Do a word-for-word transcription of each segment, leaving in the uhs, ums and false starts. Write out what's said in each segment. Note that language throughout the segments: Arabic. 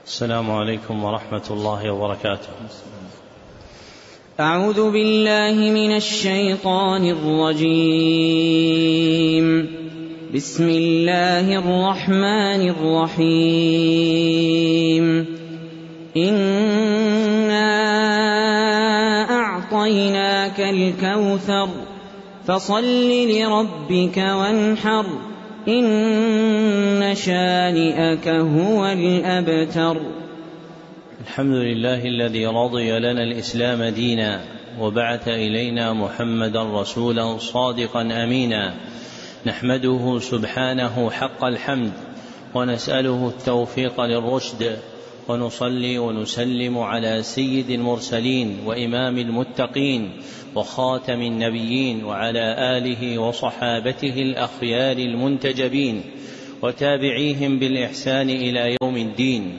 السلام عليكم ورحمة الله وبركاته. أعوذ بالله من الشيطان الرجيم. بسم الله الرحمن الرحيم. إنا أعطيناك الكوثر فصل لربك وانحر إن شانئك هو الأبتر. الحمد لله الذي رضي لنا الإسلام دينا وبعث إلينا محمدا رسولا صادقا أمينا، نحمده سبحانه حق الحمد ونسأله التوفيق للرشد، ونصلي ونسلم على سيد المرسلين وإمام المتقين وخاتم النبيين وعلى آله وصحابته الأخيار المنتجبين وتابعيهم بالإحسان إلى يوم الدين.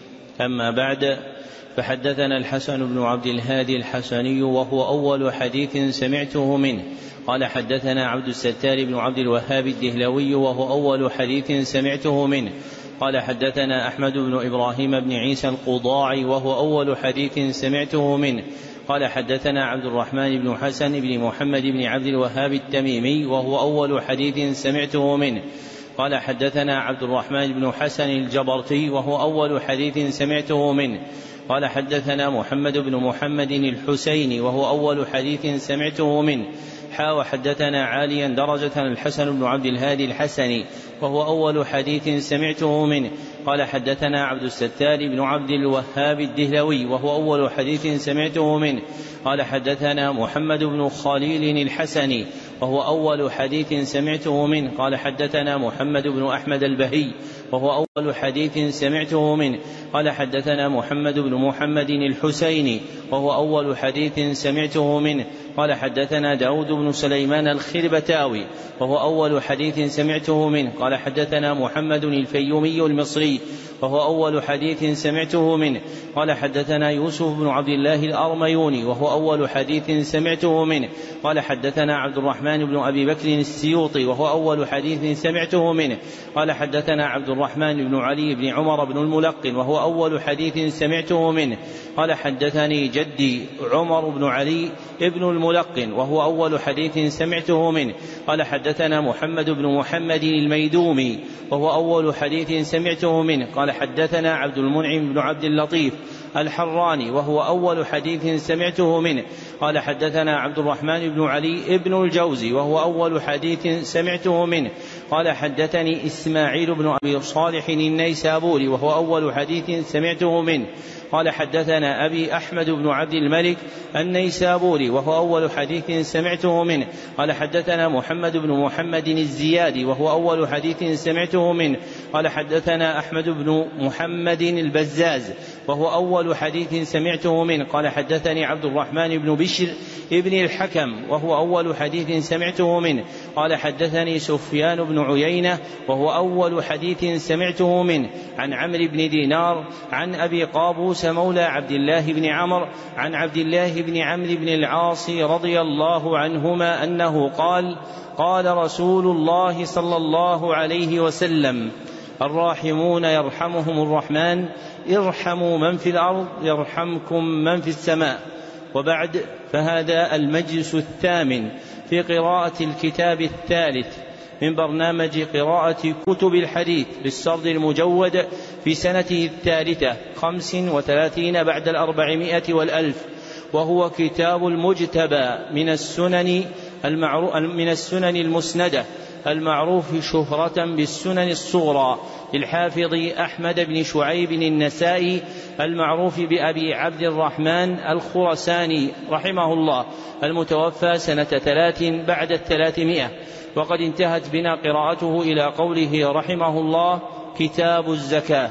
أما بعد، فحدثنا الحسن بن عبد الهادي الحسني وهو أول حديث سمعته منه قال حدثنا عبد الستار بن عبد الوهاب الدهلوي وهو أول حديث سمعته منه قال حدثنا أحمد بن إبراهيم بن عيسى القضاعي وهو أول حديث سمعته منه قال حدثنا عبد الرحمن بن حسن بن محمد بن عبد الوهاب التميمي وهو أول حديث سمعته منه قال حدثنا عبد الرحمن بن حسن الجبرتي وهو أول حديث سمعته منه قال حدثنا محمد بن محمد الحسيني وهو أول حديث سمعته منه حا وحدثنا عاليا درجة الحسن بن عبد الهادي الحسني وهو أول حديث سمعته منه قال حدثنا عبد الستار بن عبد الوهاب الدهلوي وهو أول حديث سمعته منه قال حدثنا محمد بن خليل الحسني وهو أول حديث سمعته منه قال حدثنا محمد بن أحمد البهي وهو أول حديث سمعته منه قال حدثنا محمد بن محمد الحسيني وهو أول حديث سمعته منه قال حدثنا داود بن سليمان الخربتاوي وهو أول حديث سمعته منه قال حدثنا محمد الفيومي المصري وهو أول حديث سمعته منه قال حدثنا يوسف بن عبد الله الأرميوني وهو أول حديث سمعته منه قال حدثنا عبد الرحمن بن أبي بكر السيوطي وهو أول حديث سمعته منه قال حدثنا عبد الرحمن بن علي بن عمر بن الملقن وهو أول حديث سمعته منه قال حدثني جدي عمر بن علي بن الملقن وهو أول حديث سمعته منه قال حدثنا محمد بن محمد الميدومي وهو أول حديث سمعته منه قال حدثنا عبد المنعم بن عبد اللطيف الحراني وهو أول حديث سمعته منه قال حدثنا عبد الرحمن بن علي بن الجوزي وهو أول حديث سمعته منه قال حدثني إسماعيل بن أبي صالح النيسابوري وهو أول حديث سمعته منه قال حدثنا أبي أحمد بن عبد الملك النيسابوري وهو أول حديث سمعته منه قال حدثنا محمد بن محمد الزيادي وهو أول حديث سمعته منه قال حدثنا أحمد بن محمد البزاز وهو أول حديث سمعته منه قال حدثني عبد الرحمن بن بشر ابن الحكم وهو أول حديث سمعته منه قال حدثني سفيان بن عيينة وهو أول حديث سمعته منه عن عمرو بن دينار عن أبي قابوس مولى عبد الله بن عمرو عن عبد الله بن عمرو بن العاص رضي الله عنهما أنه قال قال رسول الله صلى الله عليه وسلم الراحمون يرحمهم الرحمن ارحموا من في الأرض يرحمكم من في السماء. وبعد، فهذا المجلس الثامن في قراءة الكتاب الثالث من برنامج قراءة كتب الحديث للسرد المجود في سنته الثالثة خمس وثلاثين بعد الأربعمائة والألف، وهو كتاب المجتبى من السنن المعروف من السنن المسندة المعروف شهرة بالسنن الصغرى للحافظ أحمد بن شعيب النسائي المعروف بأبي عبد الرحمن الخرساني رحمه الله، المتوفى سنة ثلاث بعد الثلاثمائة. وقد انتهت بنا قراءته إلى قوله رحمه الله كتاب الزكاة.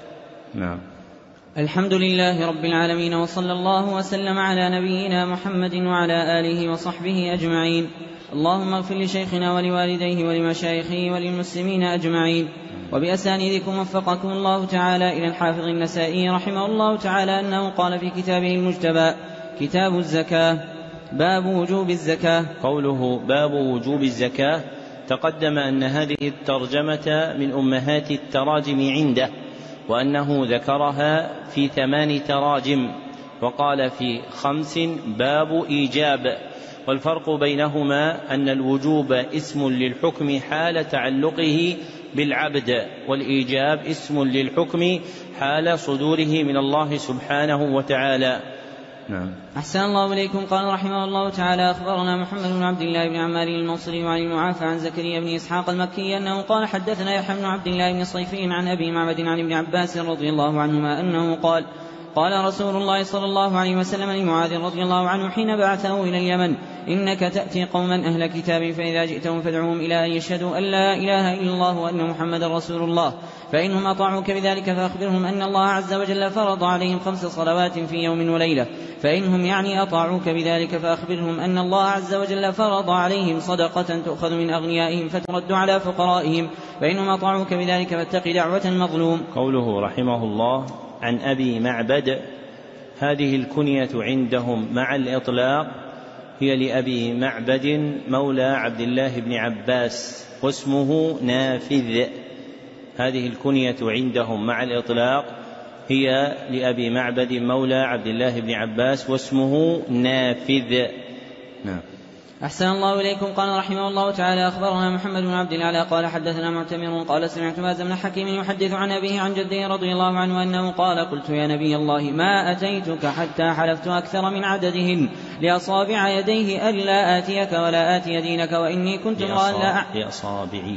نعم. الحمد لله رب العالمين، وصلى الله وسلم على نبينا محمد وعلى آله وصحبه أجمعين. اللهم اغفر لشيخنا ولوالديه ولمشايخه وللمسلمين أجمعين. وبأسانيدكم وفقكم الله تعالى إلى الحافظ النسائي رحمه الله تعالى أنه قال في كتابه المجتبى كتاب الزكاة باب وجوب الزكاة. قوله باب وجوب الزكاة تقدم أن هذه الترجمة من أمهات التراجم عنده، وأنه ذكرها في ثمان تراجم، وقال في خمس باب إيجاب. والفرق بينهما أن الوجوب اسم للحكم حال تعلقه بالعبد، والإيجاب اسم للحكم حال صدوره من الله سبحانه وتعالى. نعم. أحسن الله إليكم. قال رحمه الله تعالى: أخبرنا محمد بن عبد الله بن عمار الموصلي وعن المعافى عن زكريا بن إسحاق المكي أنه قال: حدثنا يحيى بن عبد الله بن صيفي عن أبي معبد عن ابن عباس رضي الله عنهما أنه قال: قال رسول الله صلى الله عليه وسلم لمعاذ رضي الله عنه حين بعثه إلى اليمن: إنك تأتي قوما أهل كتاب، فإذا جئتهم فادعوهم إلى أن يشهدوا أن لا إله إلا الله وأن محمد رسول الله، فإنهم أطاعوك بذلك فأخبرهم أن الله عز وجل فرض عليهم خمس صلوات في يوم وليلة، فإنهم يعني أطاعوك بذلك فأخبرهم أن الله عز وجل فرض عليهم صدقة تؤخذ من أغنيائهم فترد على فقرائهم، فإنهم أطاعوك بذلك فاتق دعوة المظلوم. قوله رحمه الله: عن أبي معبد، هذه الكنية عندهم مع الإطلاق هي لأبي معبد مولى عبد الله بن عباس واسمه نافذ. هذه الكنية عندهم مع الإطلاق هي لأبي معبد مولى عبد الله بن عباس واسمه نافذ. نعم. أحسن الله إليكم. قال رحمه الله تعالى: أخبرنا محمد بن عبد العلا قال: حدثنا معتمر قال: سمعت مازن بن حكيم يحدث عن أبيه عن جده رضي الله عنه أنه قال: قلت يا نبي الله ما أتيتك حتى حلفت أكثر من عددهن لأصابع يديه ألا آتيك ولا آتي دينك، وإني كنت امرأ لا لأصابعي.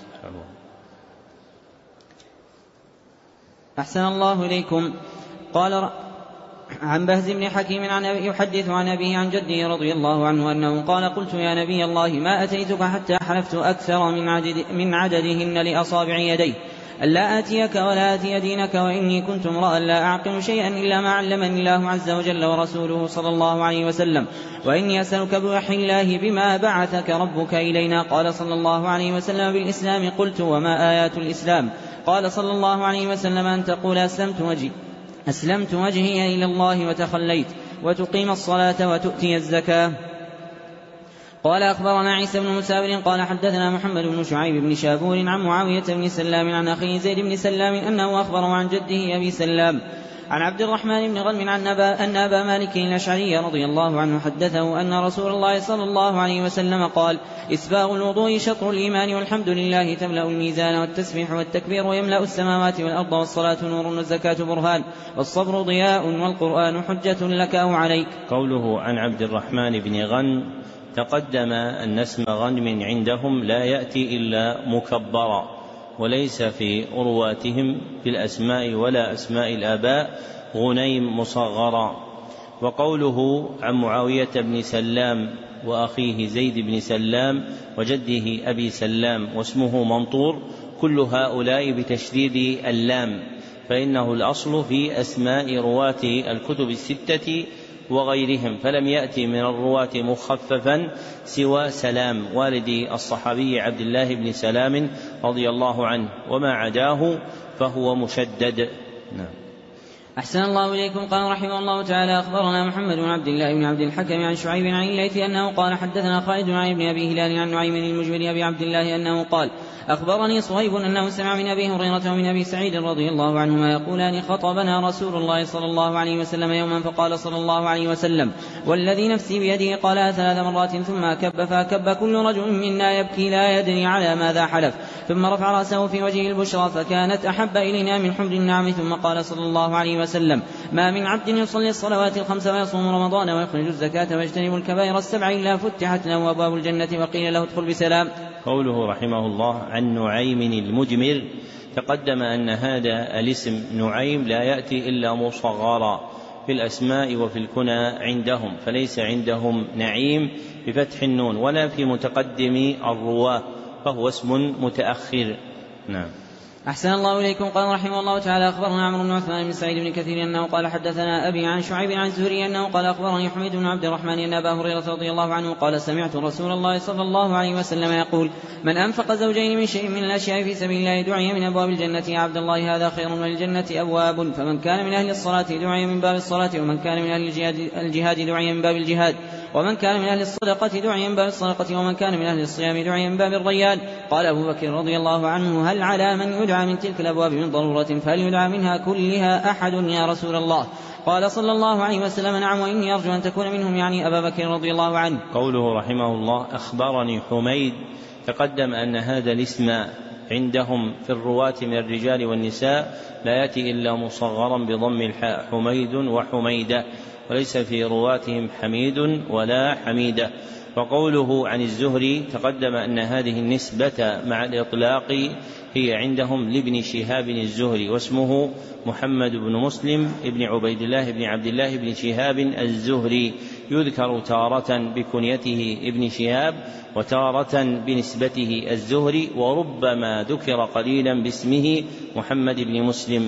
أحسن الله إليكم. قال عن بهز بن حكيم عن يحدث عن أبيه عن جده رضي الله عنه أنه قال: قلت يا نبي الله ما أتيتك حتى حلفت أكثر من, عدد من عددهن لأصابع يدي ألا آتيك ولا آتي دينك، وإني كنت امرأ لا أعقل شيئا إلا ما علمني الله عز وجل ورسوله صلى الله عليه وسلم، وإني أسألك بوحي الله بما بعثك ربك إلينا. قال صلى الله عليه وسلم: بالإسلام. قلت: وما آيات الإسلام؟ قال صلى الله عليه وسلم: أن تقول أسلمت وجهي أسلمت وجهي إلى الله وتخليت، وتقيم الصلاة وتؤتي الزكاة. قال: أخبرنا عيسى بن مساور قال: حدثنا محمد بن شعيب بن شابور عن معاوية بن سلام عن أخيه زيد بن سلام أنه أخبره عن جده أبي سلام عن عبد الرحمن بن غنم عن أن أبا مالك الأشعري رضي الله عنه حدثه أن رسول الله صلى الله عليه وسلم قال: إسباغ الوضوء شطر الإيمان، والحمد لله تملأ الميزان، والتسبيح والتكبير يملأ السماوات والأرض، والصلاة نور والزكاة برهان، والصبر ضياء، والقرآن حجة لك أو عليك. قوله عن عبد الرحمن بن غنم تقدم أن اسم غنم عندهم لا يأتي إلا مكبرا، وليس في أرواتهم في الأسماء ولا أسماء الآباء غنيم مصغرا. وقوله عن معاوية بن سلام وأخيه زيد بن سلام وجده أبي سلام واسمه منطور، كل هؤلاء بتشديد اللام، فإنه الأصل في أسماء رواة الكتب الستة وغيرهم، فلم يأتي من الرواة مخففا سوى سلام والد الصحابي عبد الله بن سلام رضي الله عنه، وما عداه فهو مشدد. نعم. أحسن الله إليكم. قال رحمه الله تعالى: أخبرنا محمد بن عبد الله بن عبد الحكم عن شعيب عن الليث أنه قال: حدثنا خالد عن ابن أبي هلال عن نعيم المجمل أبي عبد الله أنه قال: أخبرني صهيب أنه سمع من أبي هريرة ومن أبي سعيد رضي الله عنهما يقولان: خطبنا رسول الله صلى الله عليه وسلم يوما فقال صلى الله عليه وسلم: والذي نفسي بيده قالها ثلاث مرات ثم أكب فأكب كل رجل منا يبكي لا يدري على ماذا حلف، ثم رفع رأسه في وجه البشرى فكانت أحب إلينا من حمر النعم، ثم قال صلى الله عليه وسلم: ما من عبد يصلي الصلوات الخمس ويصوم رمضان ويخرج الزكاة ويجتنب الكبائر السبع إلا فتحت له أبواب الجنة وقيل له ادخل بسلام. قوله رحمه الله عن نعيم المجمر تقدم أن هذا الاسم نعيم لا يأتي إلا مصغرا في الأسماء وفي الكنى عندهم، فليس عندهم نعيم بفتح النون ولا في متقدم الرواة، فهو اسم متأخر. نعم. أحسن الله إليكم. قال رحمه الله تعالى: أخبرنا عمرو بن عثمان بن سعيد بن كثير أنه قال: حدثنا أبي عن شعيب عن الزهري أنه قال: أخبرني حميد بن عبد الرحمن أن أبا هريرة رضي الله عنه قال: سمعت رسول الله صلى الله عليه وسلم يقول: من أنفق زوجين من شيء من الأشياء في سبيل الله دعي من أبواب الجنة يا عبد الله هذا خير، وللجنة أبواب، فمن كان من أهل الصلاة دعي من باب الصلاة، ومن كان من أهل الجهاد, الجهاد دعي من باب الجهاد، ومن كان من أهل الصدقة دعي من باب الصدقة ومن كان من أهل الصيام دعي من باب الريان. قال أبو بكر رضي الله عنه: هل على من يدعى من تلك الأبواب من ضرورة فهل يدعى منها كلها أحد يا رسول الله؟ قال صلى الله عليه وسلم: نعم، وإني أرجو أن تكون منهم، يعني أبا بكر رضي الله عنه. قوله رحمه الله: أخبرني حميد، تقدم أن هذا الاسم عندهم في الرواة من الرجال والنساء لا يأتي إلا مصغرا بضم الحاء، حميد وحميدة، وليس في رواتهم حميد ولا حميدة. وقوله عن الزهري تقدم أن هذه النسبة مع الإطلاق هي عندهم لابن شهاب الزهري، واسمه محمد بن مسلم ابن عبيد الله بن عبد الله بن شهاب الزهري، يذكر تارة بكنيته ابن شهاب وتارة بنسبته الزهري، وربما ذكر قليلا باسمه محمد بن مسلم.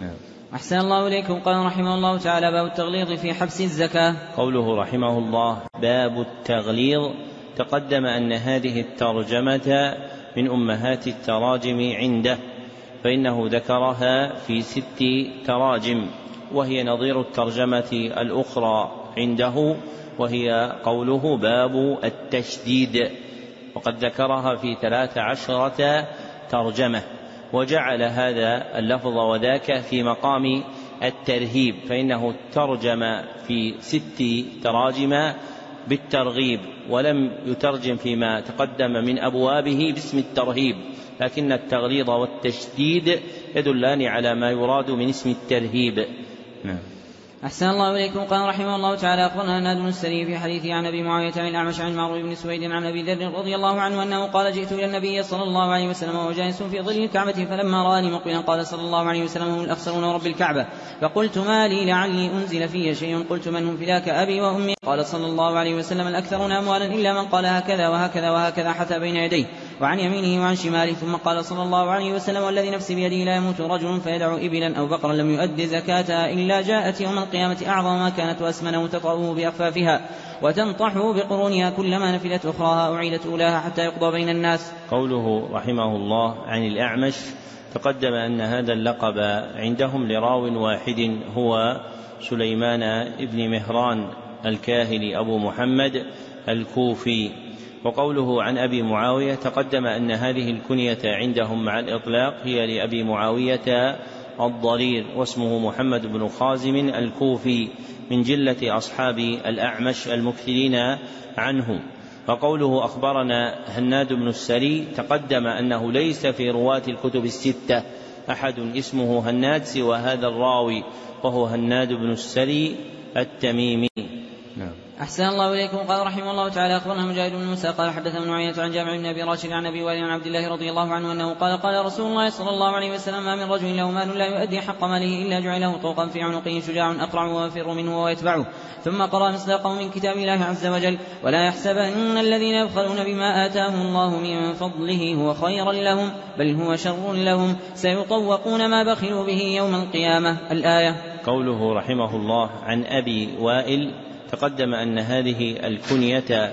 أحسن الله إليكم. قال رحمه الله تعالى: باب التغليظ في حبس الزكاة. قوله رحمه الله: باب التغليظ، تقدم أن هذه الترجمة من أمهات التراجم عنده، فإنه ذكرها في ست تراجم، وهي نظير الترجمة الأخرى عنده، وهي قوله باب التشديد، وقد ذكرها في ثلاث عشرة ترجمة، وجعل هذا اللفظ وذاك في مقام الترهيب، فإنه ترجم في ست تراجم بالترغيب، ولم يترجم فيما تقدم من أبوابه باسم الترهيب، لكن التغليظ والتشديد يدلان على ما يراد من اسم الترهيب. نعم. أحسن الله إليكم. قال رحمه الله تعالى: أخبرنا هناد بن السري في حديثه عن أبي معاوية عن الأعمش عن معروف بن سويد عن أبي ذر رضي الله عنه أنه قال: جئت إلى النبي صلى الله عليه وسلم وهو جالس في ظل الكعبة، فلما رآني مقبلا قال صلى الله عليه وسلم: هم الأخسرون رب الكعبة. فقلت: ما لي لعلي أنزل في شيء؟ قلت: من هم فداك أبي وأمي؟ قال صلى الله عليه وسلم: الأكثرون أموالا إلا من قال هكذا وهكذا وهكذا حتى بين يديه وعن يمينه وعن شماله. ثم قال صلى الله عليه وسلم: والذي نفسي بيده لا يموت رجل فيدع إبلا أو بقرا لم يؤد زكاتها إلا جاءت يوم القيامة أعظم ما كانت وأسمن وتطأه بأخفافها وتنطح بقرونها، كلما نفلت أخراها أعيدت أولاها حتى يقضى بين الناس. قوله رحمه الله عن الأعمش، تقدم أن هذا اللقب عندهم لراو واحد هو سليمان ابن مهران الكاهلي أبو محمد الكوفي. وقوله عن أبي معاوية، تقدم أن هذه الكنية عندهم مع الإطلاق هي لأبي معاوية الضرير، واسمه محمد بن خازم الكوفي، من جلة أصحاب الأعمش المكثرين عنه. وقوله أخبرنا هناد بن السري، تقدم أنه ليس في رواة الكتب الستة أحد اسمه هناد سوى هذا الراوي، وهو هناد بن السري التميمي. نعم. أحسن الله إليكم. قال رحمه الله تعالى: أخبرنا مجاهد بن موسى قال حدثنا ابن عيينة عن جابر بن أبي راشد عن أبي وائل عن عبد الله رضي الله عنه أنه قال: قال رسول الله صلى الله عليه وسلم: ما من رجل له مال لا يؤدي حق ماله إلا جعل له طوقا في عنقه شجاع أقرع ويفر منه ويتبعه. ثم قرأ مصداقه من كتاب الله عز وجل: ولا يحسبن الذين يبخلون بما آتاهم الله من فضله هو خيرا لهم بل هو شر لهم سيطوقون ما بخلوا به يوم القيامة. الآية. قوله رحمه الله عن أبي وائل، تقدم أن هذه الكنية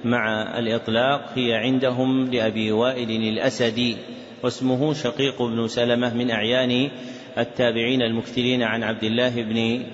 مع الإطلاق هي عندهم لأبي وائل الأسدي، واسمه شقيق بن سلمة من أعيان التابعين المكثرين عن عبد الله بن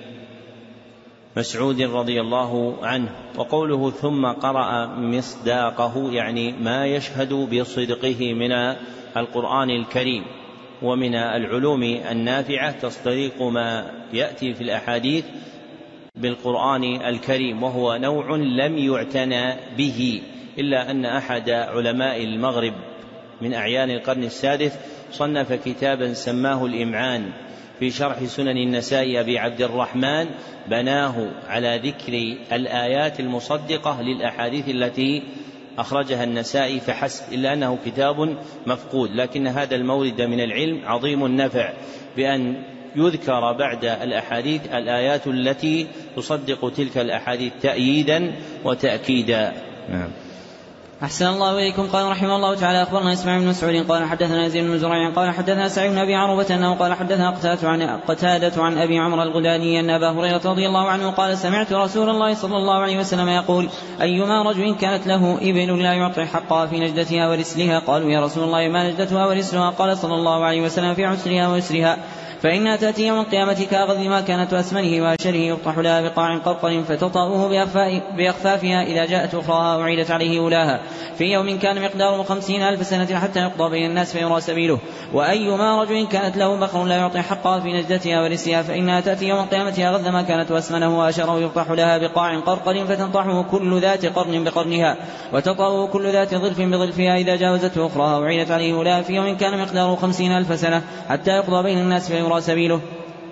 مسعود رضي الله عنه. وقوله ثم قرأ مصداقه، يعني ما يشهد بصدقه من القرآن الكريم ومن العلوم النافعة، تصديق ما يأتي في الأحاديث بالقرآن الكريم، وهو نوع لم يعتنى به، إلا أن أحد علماء المغرب من أعيان القرن السادس صنف كتابا سماه الإمعان في شرح سنن النسائي أبي عبد الرحمن، بناه على ذكر الآيات المصدقة للأحاديث التي أخرجها النسائي فحسب، إلا أنه كتاب مفقود، لكن هذا المورد من العلم عظيم النفع بأن يذكر بعد الأحاديث الآيات التي تصدق تلك الأحاديث تأييدا وتأكيدا. نعم. أحسن الله إليكم. قال رحمه الله تعالى أخبرنا إسماعيل بن مسعود قال حدثنا يزيد بن زريع قال حدثنا سعيد بن أبي عروبة أنه قال حدثنا قتادة عن, قتادة عن أبي عمرو الغداني أن أبا هريرة رضي الله عنه قال سمعت رسول الله صلى الله عليه وسلم يقول أيما رجل كانت له إبل لا يعطي حقها في نجدتها ورسلها قالوا يا رسول الله ما نجدتها ورسلها قال صلى الله عليه وسلم في عسرها ويسرها فإنها تأتي يوم القيامة كأغذ ما كانت وأسمنه وأشره يفتح لها بقاع قرقر فتطأه بأخفافها إذا جاءت أخراها وعيدت عليه أولاها في يوم كان مقداره خمسين ألف سنة حتى يقضى بين الناس فيرى سبيله. وأيما رجل كانت له بقر لا يعطي حقها في نجدتها ورسها فإنها تأتي يوم القيامة أغذ ما كانت وأسمنه وأشره يفتح لها بقاع قرقر فتنطحه كل ذات قرن بقرنها وتطأه كل ذات ظلف بظلفها إذا جاوزته أخراها وعيدت عليه أولاها في يوم كان مقداره خمسين ألف سنة حتى يقضى بين الناس فيرى سبيله.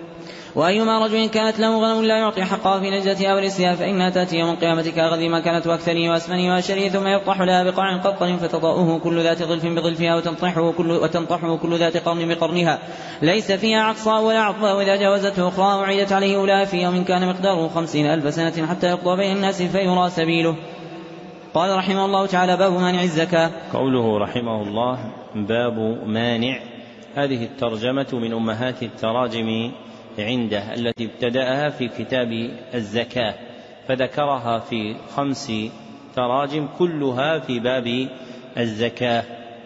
وأيما رجل كانت له غنم لا يعطي حقها في نجدتها ورسها فإنها تأتي يوم القيامة كأغذ ما كانت وأكثره وأسمنه وأشره ثم يطحح لها بقاع قرقر فتطأه كل ذات ظلف بظلفها وتنطحه كل, وتنطحه كل ذات قرن بقرنها ليس فيها عقصاء ولا عقباء وإذا جاوزته أخرى وعيدت عليه أولاها في يوم كان مقداره خمسين ألف سنة حتى يقضى بين الناس فيرى سبيله. قال رحمه الله تعالى باب مانع الزكاة. قوله رحمه الله باب مانع، هذه الترجمة من أمهات التراجم عنده التي ابتدأها في كتاب الزكاة فذكرها في خمس تراجم كلها في باب الزكاة.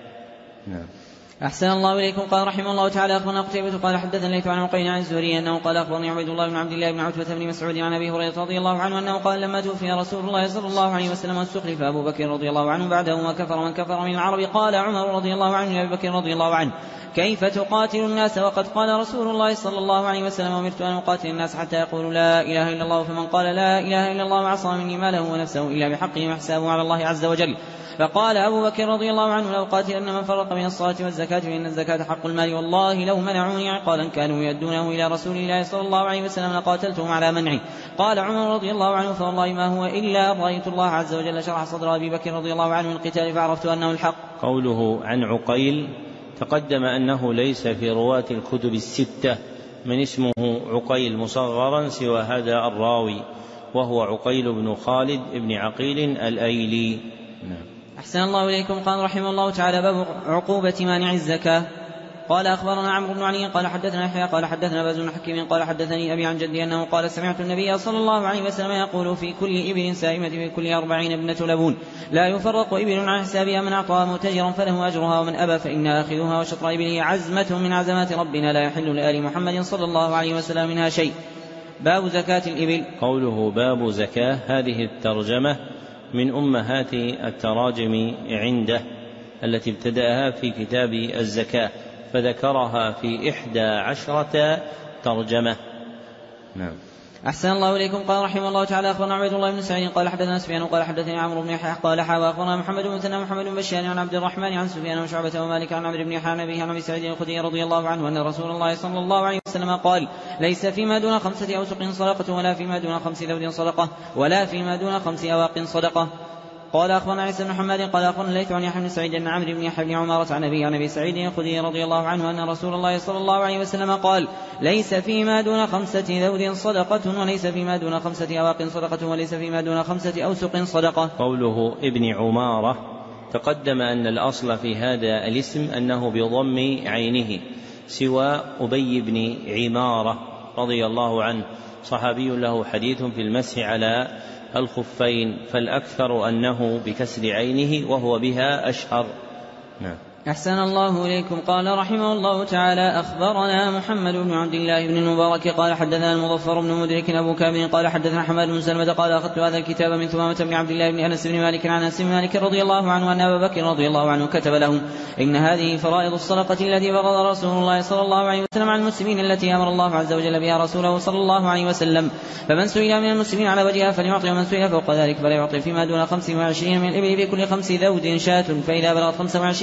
نعم. أحسن الله إليكم. قال رحمه الله تعالى أخبرنا قتيبة قال حدثنا الليث عن عقيل عن الزهري أنه قال أخبرني عبيد الله بن عبد الله بن عتبة بن مسعود عن أبي هريرة رضي الله عنه أنه قال لما توفي رسول الله صلى الله عليه وسلم واستخلف أبو بكر رضي الله عنه بعده وكفر من كفر من العرب قال عمر رضي الله عنه لأبي بكر رضي الله عنه كيف تقاتل الناس وقد قال رسول الله صلى الله عليه وسلم أمرت أن أقاتل الناس حتى يقولوا لا إله إلا الله فمن قال لا إله إلا الله وعصى مني ماله ونفسه إلا بحقه وحسابه على الله عز وجل. فقال أبو بكر رضي الله عنه لو قاتلن من فرق بين الصلاة والزكاة فإن الزكاة حق المال والله لو منعوني عقالا كانوا يؤدونه إلى رسول الله صلى الله عليه وسلم لقاتلتهم على منعه. قال عمر رضي الله عنه فوالله ما هو إلا رأيت الله عز وجل شرح صدر أبي بكر رضي الله عنه من القتال فعرفت أنه الحق. قوله عن عقيل تقدم أنه ليس في رواة الكتب الستة من اسمه عقيل مصغرا سوى هذا الراوي وهو عقيل بن خالد بن عقيل الأيلي. نعم. أحسن الله إليكم. قال رحمه الله تعالى باب عقوبة مانع الزكاة. قال أخبرنا عمرو بن علي قال حدثنا يحيى قال حدثنا باز بن حكيم قال حدثني أبي عن جدي أنه قال سمعت النبي صلى الله عليه وسلم يقول في كل إبل سائمة في كل أربعين ابنة لبون لا يفرق إبل عن حسابها من أعطاها متجرا فله أجرها ومن أبى فإنها آخذها وشطر إبله عزمة من عزمات ربنا لا يحل لآل محمد صلى الله عليه وسلم منها شيء. باب زكاة الإبل. قوله باب زكاة هذه الترجمة من أمهات التراجم عنده التي ابتدأها في كتاب الزكاة فذكرها في إحدى عشرة ترجمة. نعم. أحسن الله إليكم. قال رحمه الله تعالى أخبرنا عبيد الله بن سعيد قال حدثنا سفيان قال حدثني عمرو بن يحيى قال حاوى أخبرنا محمد بن مثنى محمد بن بشار عن عبد الرحمن عن سفيان وشعبة ومالك عن عمرو بن يحيى عن أبيه عن أبي سعيد الخدري رضي الله عنه أن رسول الله صلى الله عليه وسلم قال ليس فيما دون خمسة أوسق صدقة ولا فيما دون خمس ذود صدقة ولا فيما دون خمس أواق صدقة. قال أخبرنا عيسى بن حماد قال أخبرنا الليث عن يحيى بن سعيد أن عمرو بن يحيى بن عمارة عن أبي عن أبي سعيد الخدري رضي الله عنه أن رسول الله صلى الله عليه وسلم قال ليس فيما دون خمسة ذود صدقة وليس فيما دون خمسة أواق صدقة وليس فيما دون خمسة أوسق صدقة. قوله ابن عمارة تقدم أن الأصل في هذا الاسم أنه بضم عينه سوى أبي بن عمارة رضي الله عنه صحابي له حديث في المسح على الخفين فالأكثر أنه بكسر عينه وهو بها أشهر. نعم. أحسن الله إليكم. قال رحمه الله تعالى أخبرنا محمد بن عبد الله بن المبارك قال حدثنا المظفر بن مدرك أبو كامل قال حدثنا حماد بن سلمة قال أخذت هذا الكتاب من ثمامة بن عبد الله بن أنس بن مالك عن أنس بن مالك رضي الله عنه أن أبا بكر رضي الله عنه كتب لهم إن هذه فرائض الصدقة التي فرض رسول الله صلى الله عليه وسلم على المسلمين التي أمر الله عز وجل بها رسوله صلى الله عليه وسلم فمن سئل من المسلمين على وجهها فليعطي ومن سئل فوق ذلك فلا يعطي فيما دون خمس وعشرين من الإبل في كل خمس ذود شاة فإذا بلغت خمس وعشرين فيها بنت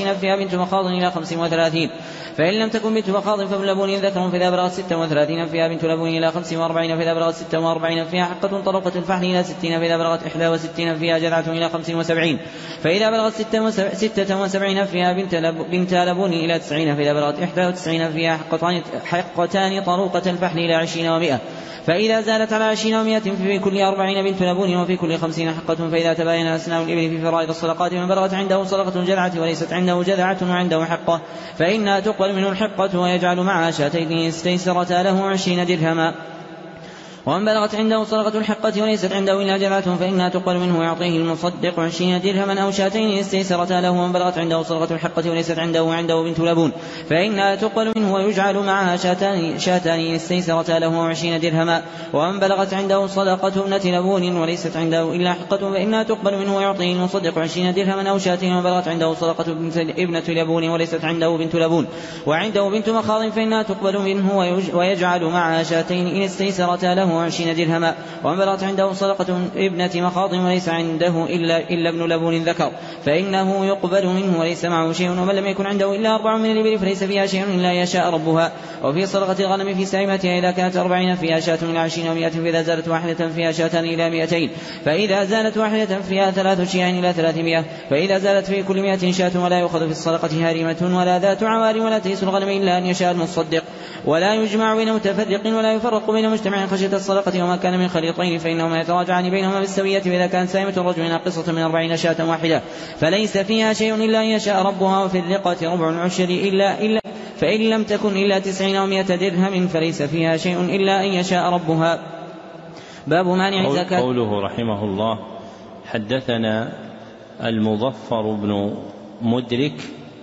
بنت مخاض إلى خمس وثلاثين، فإن لم تكن بنت مخاض فابن لبون ذكر فإذا بلغت ستة وثلاثين فيها بنت لبون إلى خمس وأربعين فإذا بلغت ستة وأربعين فيها حقة طلقة الفحل إلى ستين فإذا بلغت إحدى وستين فيها جذعة إلى خمس وسبعين فإذا بلغت ستة وسبعين فيها بنت, لب بنت لبون إلى تسعين فإذا بلغت إحدى وتسعين فيها حقتان, حقتان طلقة الفحل إلى عشرين ومئة فإذا زالت على عشرين ومئة ففي كل أربعين بنت لبون وفي كل خمسين حقة فإذا تباين أسنان الإبل في فرائض الصدقات من بلغت عنده صدقة الجذعة وليست عنده جذعة وعنده حقة فإنها تقبل منه الحقة ويجعل معها شاتين استيسرتا له عشرين درهما. ومن بلغت عنده صدقة الحقة وليست عنده إلا جذعة فإنها تقبل منه ويعطيه المصدق عشرين درهما أو شاتين استيسرتا له. ومن بلغت عنده صدقة الحقة وليست عنده وعنده بنت لبون فإنها تقبل منه ويجعل معها شاتان, شاتان استيسرتا له عشرين درهما. ومن بلغت عنده صدقة ابنة لبون وليست عنده إلا حقة فإنها تقبل منه ويعطيه المصدق عشرين درهما أو شاتين. ومن بلغت عنده صدقة ابنة لبون وليست عنده بنت لبون وعنده بنت مخاض فإنها تقبل منه ويجعل معها شاتين إن استيسرتا له عشرين درهما. ومن بلغت عنده صدقة ابنة مخاض وليس عنده إلا, إلا ابن لبون ذكر فإنه يقبل منه وليس معه شيء. ومن لم يكن عنده إلا أربع من الإبل فليس فيها شيء إلا يشاء ربها. وفي صدقة الغنم في سائمتها إذا كانت أربعين فيها شاة إلى عشرين ومئة فإذا زالت واحدة فيها شاتان إلى مئتين فإذا زالت واحدة فيها ثلاث شياه إلى ثلاثمائة فإذا زالت في كل مئة شاة ولا يؤخذ في الصدقة هارمة ولا ذات عوار ولا تيس الغنم إلا أن يشاء المصدق ولا يجمع بين متفرق ولا يفرق بين مجتمع خشية الصدقة. وما كان من خليطين فإنهما يتراجعان بينهما بالسوية فإذا كانت سائمة الرجل ناقصة من أربعين شاة واحدة فليس فيها شيء إلا أن يشاء ربها. وفي الرقة ربع العشر إلا, إلا فإن لم تكن إلا تسعين ومئة درهم فليس فيها شيء إلا أن يشاء ربها. باب مانع الزكاة. قوله رحمه الله حدثنا المظفر بن مدرك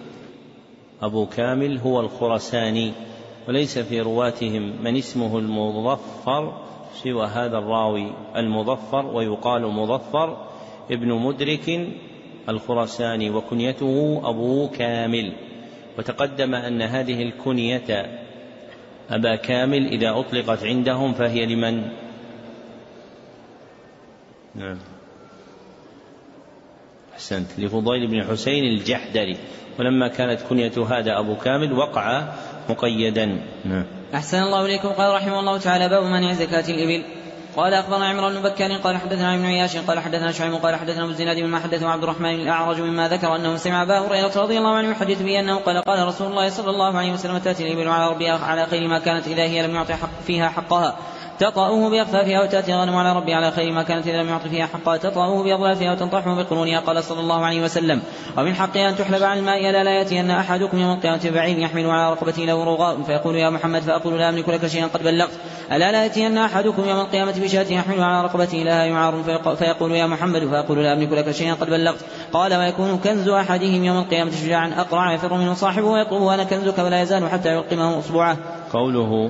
أبو كامل هو الخرساني وليس في رواتهم من اسمه المظفر سوى هذا الراوي المظفر ويقال مظفر ابن مدرك الخرساني وكنيته أبو كامل. وتقدم أن هذه الكنية أبا كامل إذا أطلقت عندهم فهي لمن؟ نعم أحسنت لفضيل بن حسين الجحدري ولما كانت كنية هذا أبو كامل وقع مقيدا. نعم. أحسن الله إليكم. قال رحمه الله تعالى باب منع زكاة الإبل. قال أخبرنا عمران بن بكار قال حدثنا ابن عياش قال حدثنا شعيب قال حدثنا أبو الزناد مما حدثه عبد الرحمن الأعرج مما ذكر أنه سمع أبا هريرة رضي الله عنه يحدث به أنه قال قال رسول الله صلى الله عليه وسلم تأتي الإبل على ربها على خير ما كانت إذا هي لم يعطي حق فيها حقها تطأوه بأخفافها وتأتي الغنم على ربها على خير ما كانت إذا لم يعط فيها حقها تطأوه بأضلافها وتنطحه بقرونها. قال صلى الله عليه وسلم ومن حقها أن تحلب عن الماء لا لا يأتي أن أحدكم يوم القيامة بعير يحمل على رقبته له رغاء فيقول يا محمد فأقول لا أملك لك شيئا قد بلغت ألا لا يأتي أن أحدكم يوم القيامة بشاة يحمل على رقبته لها يعار فيقول يا محمد فأقول لا أملك لك شيئا قد بلغت. قال ويكون كنز أحدهم يوم القيامة شجاعا أقرع يفر منه صاحبه ويطلبه أنا كنزك ولا يزال حتى يلقمه أصبعه. قوله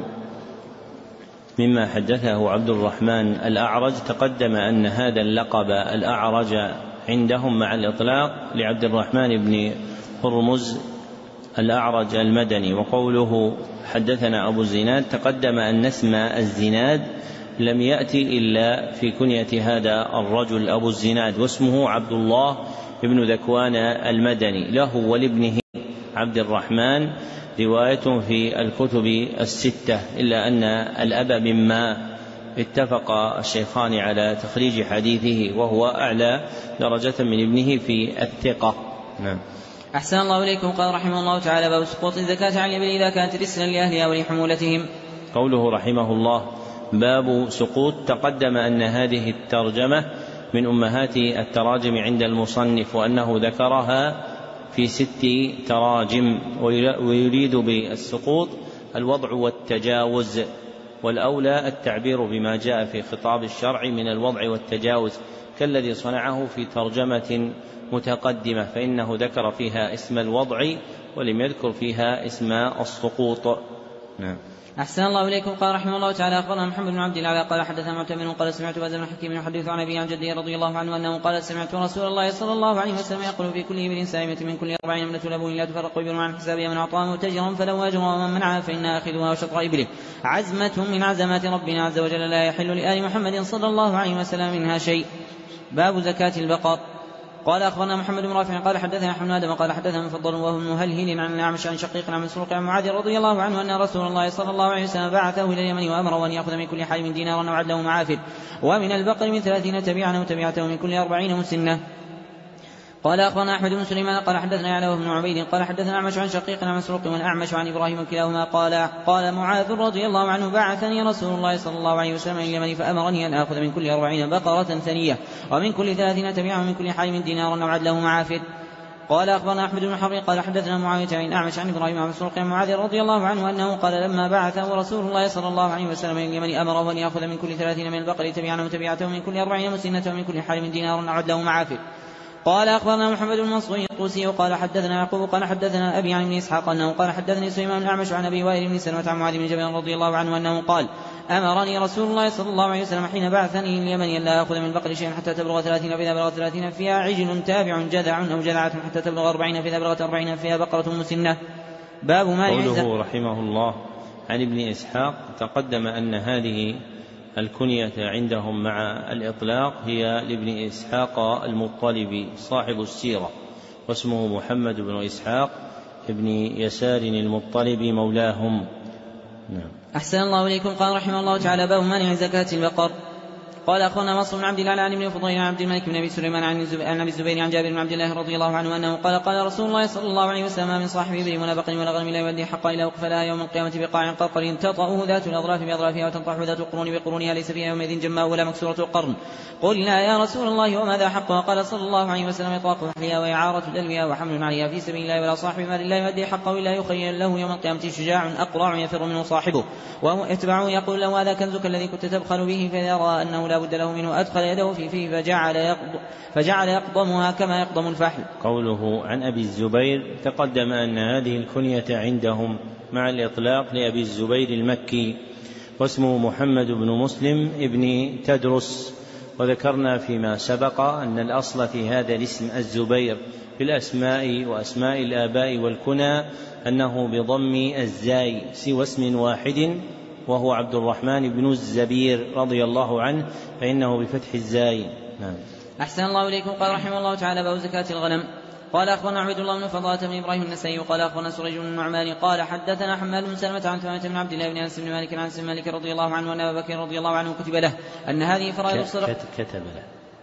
مما حدثه عبد الرحمن الأعرج تقدم أن هذا اللقب الأعرج عندهم مع الإطلاق لعبد الرحمن بن هرمز الأعرج المدني. وقوله حدثنا أبو الزناد تقدم أن اسم الزناد لم يأتي إلا في كنية هذا الرجل أبو الزناد واسمه عبد الله بن ذكوان المدني له ولابنه عبد الرحمن رواية في الكتب الستة إلا أن الأب مما اتفق الشيخان على تخريج حديثه وهو أعلى درجة من ابنه في الثقة. نعم. أحسن الله إليكم. قال رحمه الله تعالى باب سقوط الزكاة عن الإبل إذا كانت رسلا لأهلها ولحمولتهم. قوله رحمه الله باب سقوط تقدم أن هذه الترجمة من أمهات التراجم عند المصنف وأنه ذكرها في ست تراجم ويريد بالسقوط الوضع والتجاوز والأولى التعبير بما جاء في خطاب الشرع من الوضع والتجاوز كالذي صنعه في ترجمة متقدمة فإنه ذكر فيها اسم الوضع ولم يذكر فيها اسم السقوط. نعم. أحسن الله إليكم. قال رحمه الله تعالى أخبرنا محمد بن عبد الله قال حدثنا معتمر قال سمعت باز بن حكيم يحدث عن أبي عن جده رضي الله عنه أنه قال سمعت رسول الله صلى الله عليه وسلم يقول في كل إبل سائمة من كل أربعين ابنة لبون لا تفرق إبل عن حسابها من أعطاه متجرا فله أجر ومن منعها فإنها آخذها وشطر إبله عزمة من عزمات ربنا عز وجل لا يحل لآل محمد صلى الله عليه وسلم منها شيء. باب زكاة البقر. قال أخبرنا محمد بن رافع قال حدثنا حماد قال حدثنا مفضل وهو مهلهل عن الأعمش عن شقيق عن مسروق عن معاذ رضي الله عنه أن رسول الله صلى الله عليه وسلم بعثه إلى اليمن وأمره أن يأخذ من كل حي دينارا وعدله معافر ومن البقر من ثلاثين تبيعا وتبيعته من كل أربعين مسنة. قال أخبرنا أحمد بن سليمان قال حدثنا يعلى بن عبيد قال حدثنا أعمش عن شقيق عن مسروق والأعمش عن إبراهيم كلاهما قال قال معاذ رضي الله عنه بعثني رسول الله صلى الله عليه وسلم إلى اليمن فأمرني أن آخذ من كل أربعين بقرة ثنية ومن كل ثلاثين تبيعا ومن كل حي دينارا وعدله معافر. قال أخبرنا أحمد بن حرب قال حدثنا معاوية عن أعمش عن إبراهيم عن مسروق عن معاذ رضي الله عنه أنه قال لما بعثه رسول الله صلى الله عليه وسلم إلى اليمن أمره أن يأخذ من كل ثلاثين من البقر تبيعا وتبيعته من كل أربعين مسنة ومن كل حي دينارا وعدله معافر. قال أخبرنا محمد بن منصور الطوسي قال حدثنا يعقوب قال حدثنا أبي عن ابن إسحاق أنه قال حدثني سليمان بن الأعمش عن أبي وائل بن سلمة عن معاذ بن جبل رضي الله عنه أنه قال أمرني رسول الله صلى الله عليه وسلم حين بعثني اليمن أن لا أخذ من البقر شيئا حتى تبلغ ثلاثين فإذا بلغت ثلاثين فيها عجل تابع جذع أو جذعة حتى تبلغ أربعين فإذا بلغت أربعين فيها بقرة مسنة. باب ما قوله رحمه الله عن ابن إسحاق تقدم أن هذه الكنية عندهم مع الإطلاق هي لابن إسحاق المطلبي صاحب السيرة واسمه محمد بن إسحاق ابن يسار المطلبي مولاهم. نعم. أحسن الله إليكم. قال رحمه الله تعالى باب مانع زكاة البقر. قال أخونا مصر بن عبد الله عن ابن فضيل عن عبد الملك بن أبي سليمان عن أبي الزبير عن جابر بن عبد الله رضي الله عنه أنه قال قال رسول الله صلى الله عليه وسلم من صاحب إبل ولا بقر ولا غنم لا يؤدي حقا إلا وقفلها يوم القيامة بقاع قرقر تطأه ذات الأظراف بأظرافها وتنطح ذات القرون بقرونها ليس فيها يومئذ جماء ولا مكسورة القرن. قلنا يا رسول الله وماذا حقها؟ قال صلى الله عليه وسلم إطلاق فحلها وإعارة دلوها وحمل عليها في سبيل الله ولا صاحب مال لا يؤدي حقه إلا يخيل له يوم القيامة شجاع أقرع يفر منه صاحبه وهو يتبعه يقول له هذا كنزك الذي كنت تبخل به فإذا رأى أنه لا بد له منه أدخل يده في فيه فجعل, يقض فجعل يقضمها كما يقضم الفحل. قوله عن أبي الزبير تقدم أن هذه الكنية عندهم مع الإطلاق لأبي الزبير المكي واسمه محمد بن مسلم ابن تدرس. وذكرنا فيما سبق أن الأصل في هذا الاسم الزبير في الأسماء وأسماء الآباء والكنى أنه بضم الزاي سوى اسم واحد وهو عبد الرحمن بن الزبير رضي الله عنه فإنه بفتح الزاي. نعم. أحسن الله إليكم. قال رحمه الله تعالى باب زكاة الغنم. قال أخبرنا عبد الله بن فضالة بن إبراهيم النسائي قال أخبرنا سريج بن النعمان قال حدثنا حماد بن سلمة عن ثمامة بن عبد الله بن أنس بن مالك عن أنس بن مالك رضي الله عنه أن أبا بكر رضي الله عنه كتب له أن هذه فرائض الصدقة كتب له.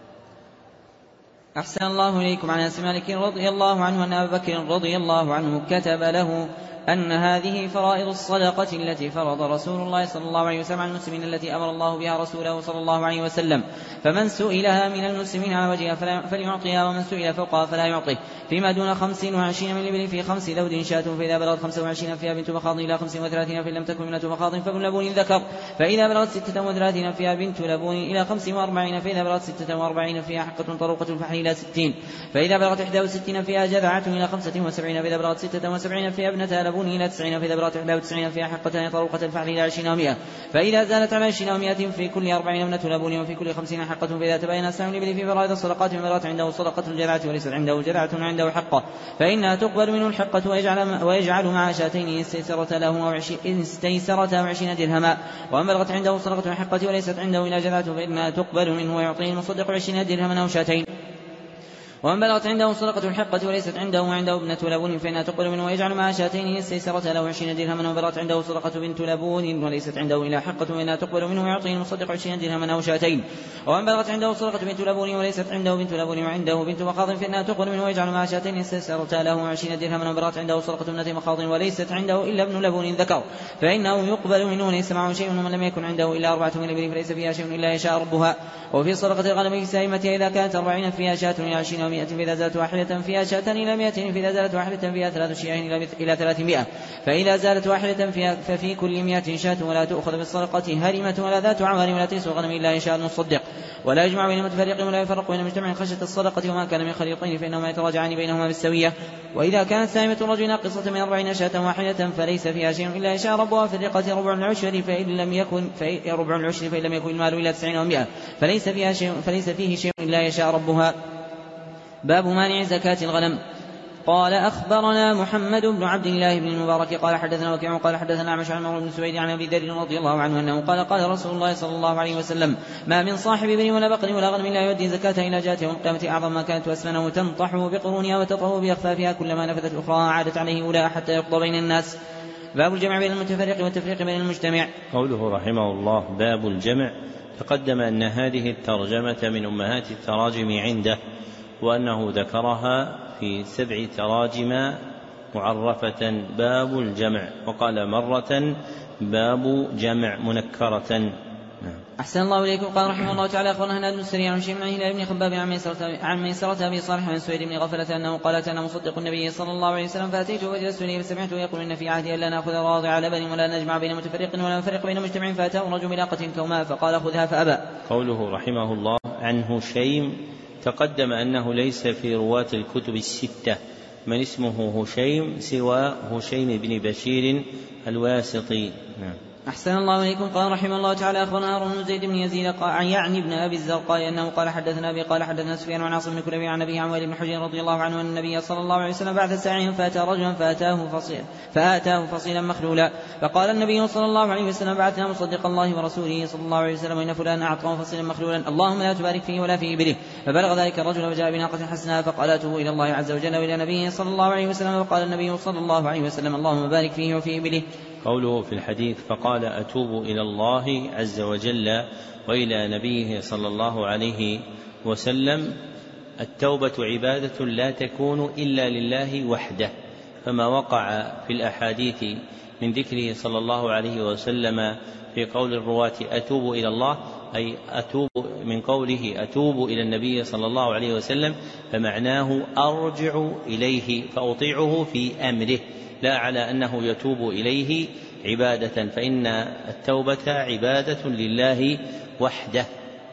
أحسن الله إليكم. عن أنس بن مالك رضي الله عنه أن أبا بكر رضي الله عنه كتب له أن هذه فرائض الصدقة التي فرض رسول الله صلى الله عليه وسلم عن المسلمين التي أمر الله بها رسوله صلى الله عليه وسلم فمن سئلها من المسلمين على وجهها فليعطيها ومن سئل فوقها فلا يعطيه فيما دون خمس وعشرين من الإبل في خمس ذود شاة فإذا بلغت خمس وعشرين فيها بنت مخاض إلى خمس وثلاثين فإن لم تكن بنت مخاض فابن لبون ذكر فإذا بلغت ستة وثلاثين فيها بنت لبون إلى خمس وأربعين فإذا بلغت ستة وأربعين فيها حقة طروقة الفحل إلى ستين فإذا بلغت إحدى وستين فيها جذعة إلى خمسة وسبعين فإذا بلغت ستة وسبعين فيها ابنة لبون إلى تسعين فإذا بلغت إحدى وتسعين فيها حقتان طروقة الفحل إلى عشرين ومئة فإذا زالت على عشرين ومئة في كل أربعين ابنة لبون وفي كل خمسين حقة فإذا تبين أسلام الإبل في فرائض الصدقات من بلغت عنده صدقة الجذعة وليست عنده جذعة عنده حقة فإنها تقبل منه الحقة ويجعل, ويجعل مع شاتين استيسرة له استيسرة وعشرين درهما وأن بلغت عنده صدقة الحقة وليست عنده إلا جذعة فإنها تقبل منه ويعطيه المصدق عشرين درهما أو شاتين ومن بلغت عنده صدقة الحقة وليست عنده وعنده ابنة لبون فإنها تقبل منه ويجعل مع شاتين استيسرة له عشرين درهما ومن بلغت عنده صدقة بنت لبون وليست عنده إلا حقة فإنها تقبل منه ويعطيه المصدق عشرين درهما أو شاتين ومن بلغت عنده صدقة بنت لبون وليست عنده بنت لبون وعنده بنت مخاض فإنها تقبل منه ويجعل مع شاتين استيسرة له عشرين درهما ومن بلغت عنده صدقة ابنة مخاض وليست عنده إلا ابن لبون ذكر فإنه يقبل منه وليس معه شيء ومن لم يكن عنده إلا أربعة من الإبل فليس فيها شيء إلا يشاء ربها وفي صدقة الغنم في سائمتها إذا كانت أربعين فيها شاة إلى عشرين ومئة فإذا زالت واحدة فيها شاة إلى مئتين فإذا زالت واحدة فيها ثلاث شياه إلى ثلاثمائة فإذا زالت واحدة فيها ففي كل مئة شاة ولا تؤخذ بالصدقة هرمة ولا ذات عوار ولا تيس الغنم إلا إن شاء المصدق ولا يجمع بين المتفرق ولا يفرق بين مجتمع خشية الصدقة وما كان من خليطين فإنهما يتراجعان بينهما بالسوية وإذا كانت سائمة الرجل ناقصة من أربعين شاة واحدة فليس فيها شيء إلا إن شاء ربها في الرقة ربع العشر فإن لم يكن ربع العشر فإن لم يكن المال إلا تسعين ومئة فليس فيها شيء فليس فيه شيء إلا يشاء ربها. باب مانع زكاة الغنم. قال أخبرنا محمد بن عبد الله بن المبارك قال حدثنا وكيع قال حدثنا أعمش عن عمرو بن سويد عن أبي ذر رضي الله عنه أنه قال قال رسول الله صلى الله عليه وسلم ما من صاحب ابن ولا بقر ولا غنم لا يؤدي زكاة إلى جاءت يوم القيامة أعظم ما كانت وأسمنه تنطحه بقرونها وتطهو بأخفافها كلما نفذت الأخرى عادت عليه أولى حتى يقضى بين الناس. باب الجمع بين المتفرق والتفريق بين المجتمع. قوله رحمه الله باب الجمع، تقدم أن هذه الترجمة من أمهات التراجم عنده، وأنه ذكرها في سبع تراجم معرفة باب الجمع، وقال مرة باب جمع منكرة. أحسن الله إليكم. قال رحمه الله تعالى أخبرنا هناد بن السري عن شيخ معه بن خباب عن ميسرة أبي صالح عن سويد بن غفلة أنه قال أنا مصدق النبي صلى الله عليه وسلم فأتيته وجلست إليه فسمعته يقول إن في عهدي ألا نأخذ راضع لبن ولا نجمع بين متفرق ولا نفرق بين مجتمع، فأتاه رجل بلاقة كوماء فقال خذها فأبى. قوله رحمه الله عن هشيم، تقدم أنه ليس في رواة الكتب الستة من اسمه هشيم سوى هشيم بن بشير الواسطي. نعم. أحسن الله إليكم. قال رحمه الله تعالى أخبرنا هارون بن زيد بن يزيد يعني ابن أبي الزرقاء أنه قال حدثنا أبي قال حدثنا سفيان عن عاصم بن كليبي عن أبيه عن وائل بن حجر رضي الله عنه أن النبي صلى الله عليه وسلم بعث ساعيا فأتى رجلا فأتاه فصيلا فآتاه فصيلا مخلولا، فقال النبي صلى الله عليه وسلم بعثنا مصدق الله ورسوله صلى الله عليه وسلم وإن فلان أعطاه فصيلا مخلولا اللهم لا تبارك فيه ولا في إبله. فبلغ ذلك الرجل وجاء بناقة حسنها فقالته إلى الله عز وجل وإلى نبيه صلى الله عليه وسلم، وقال النبي صلى الله عليه وسلم اللهم بارك فيه وفي إبله. قوله في الحديث فقال أتوب إلى الله عز وجل وإلى نبيه صلى الله عليه وسلم، التوبة عبادة لا تكون إلا لله وحده، فما وقع في الأحاديث من ذكره صلى الله عليه وسلم في قول الرواة أتوب إلى الله، أي أتوب من قوله أتوب إلى النبي صلى الله عليه وسلم، فمعناه أرجع إليه فأطيعه في أمره، لا على أنه يتوب إليه عبادة، فإن التوبة عبادة لله وحده.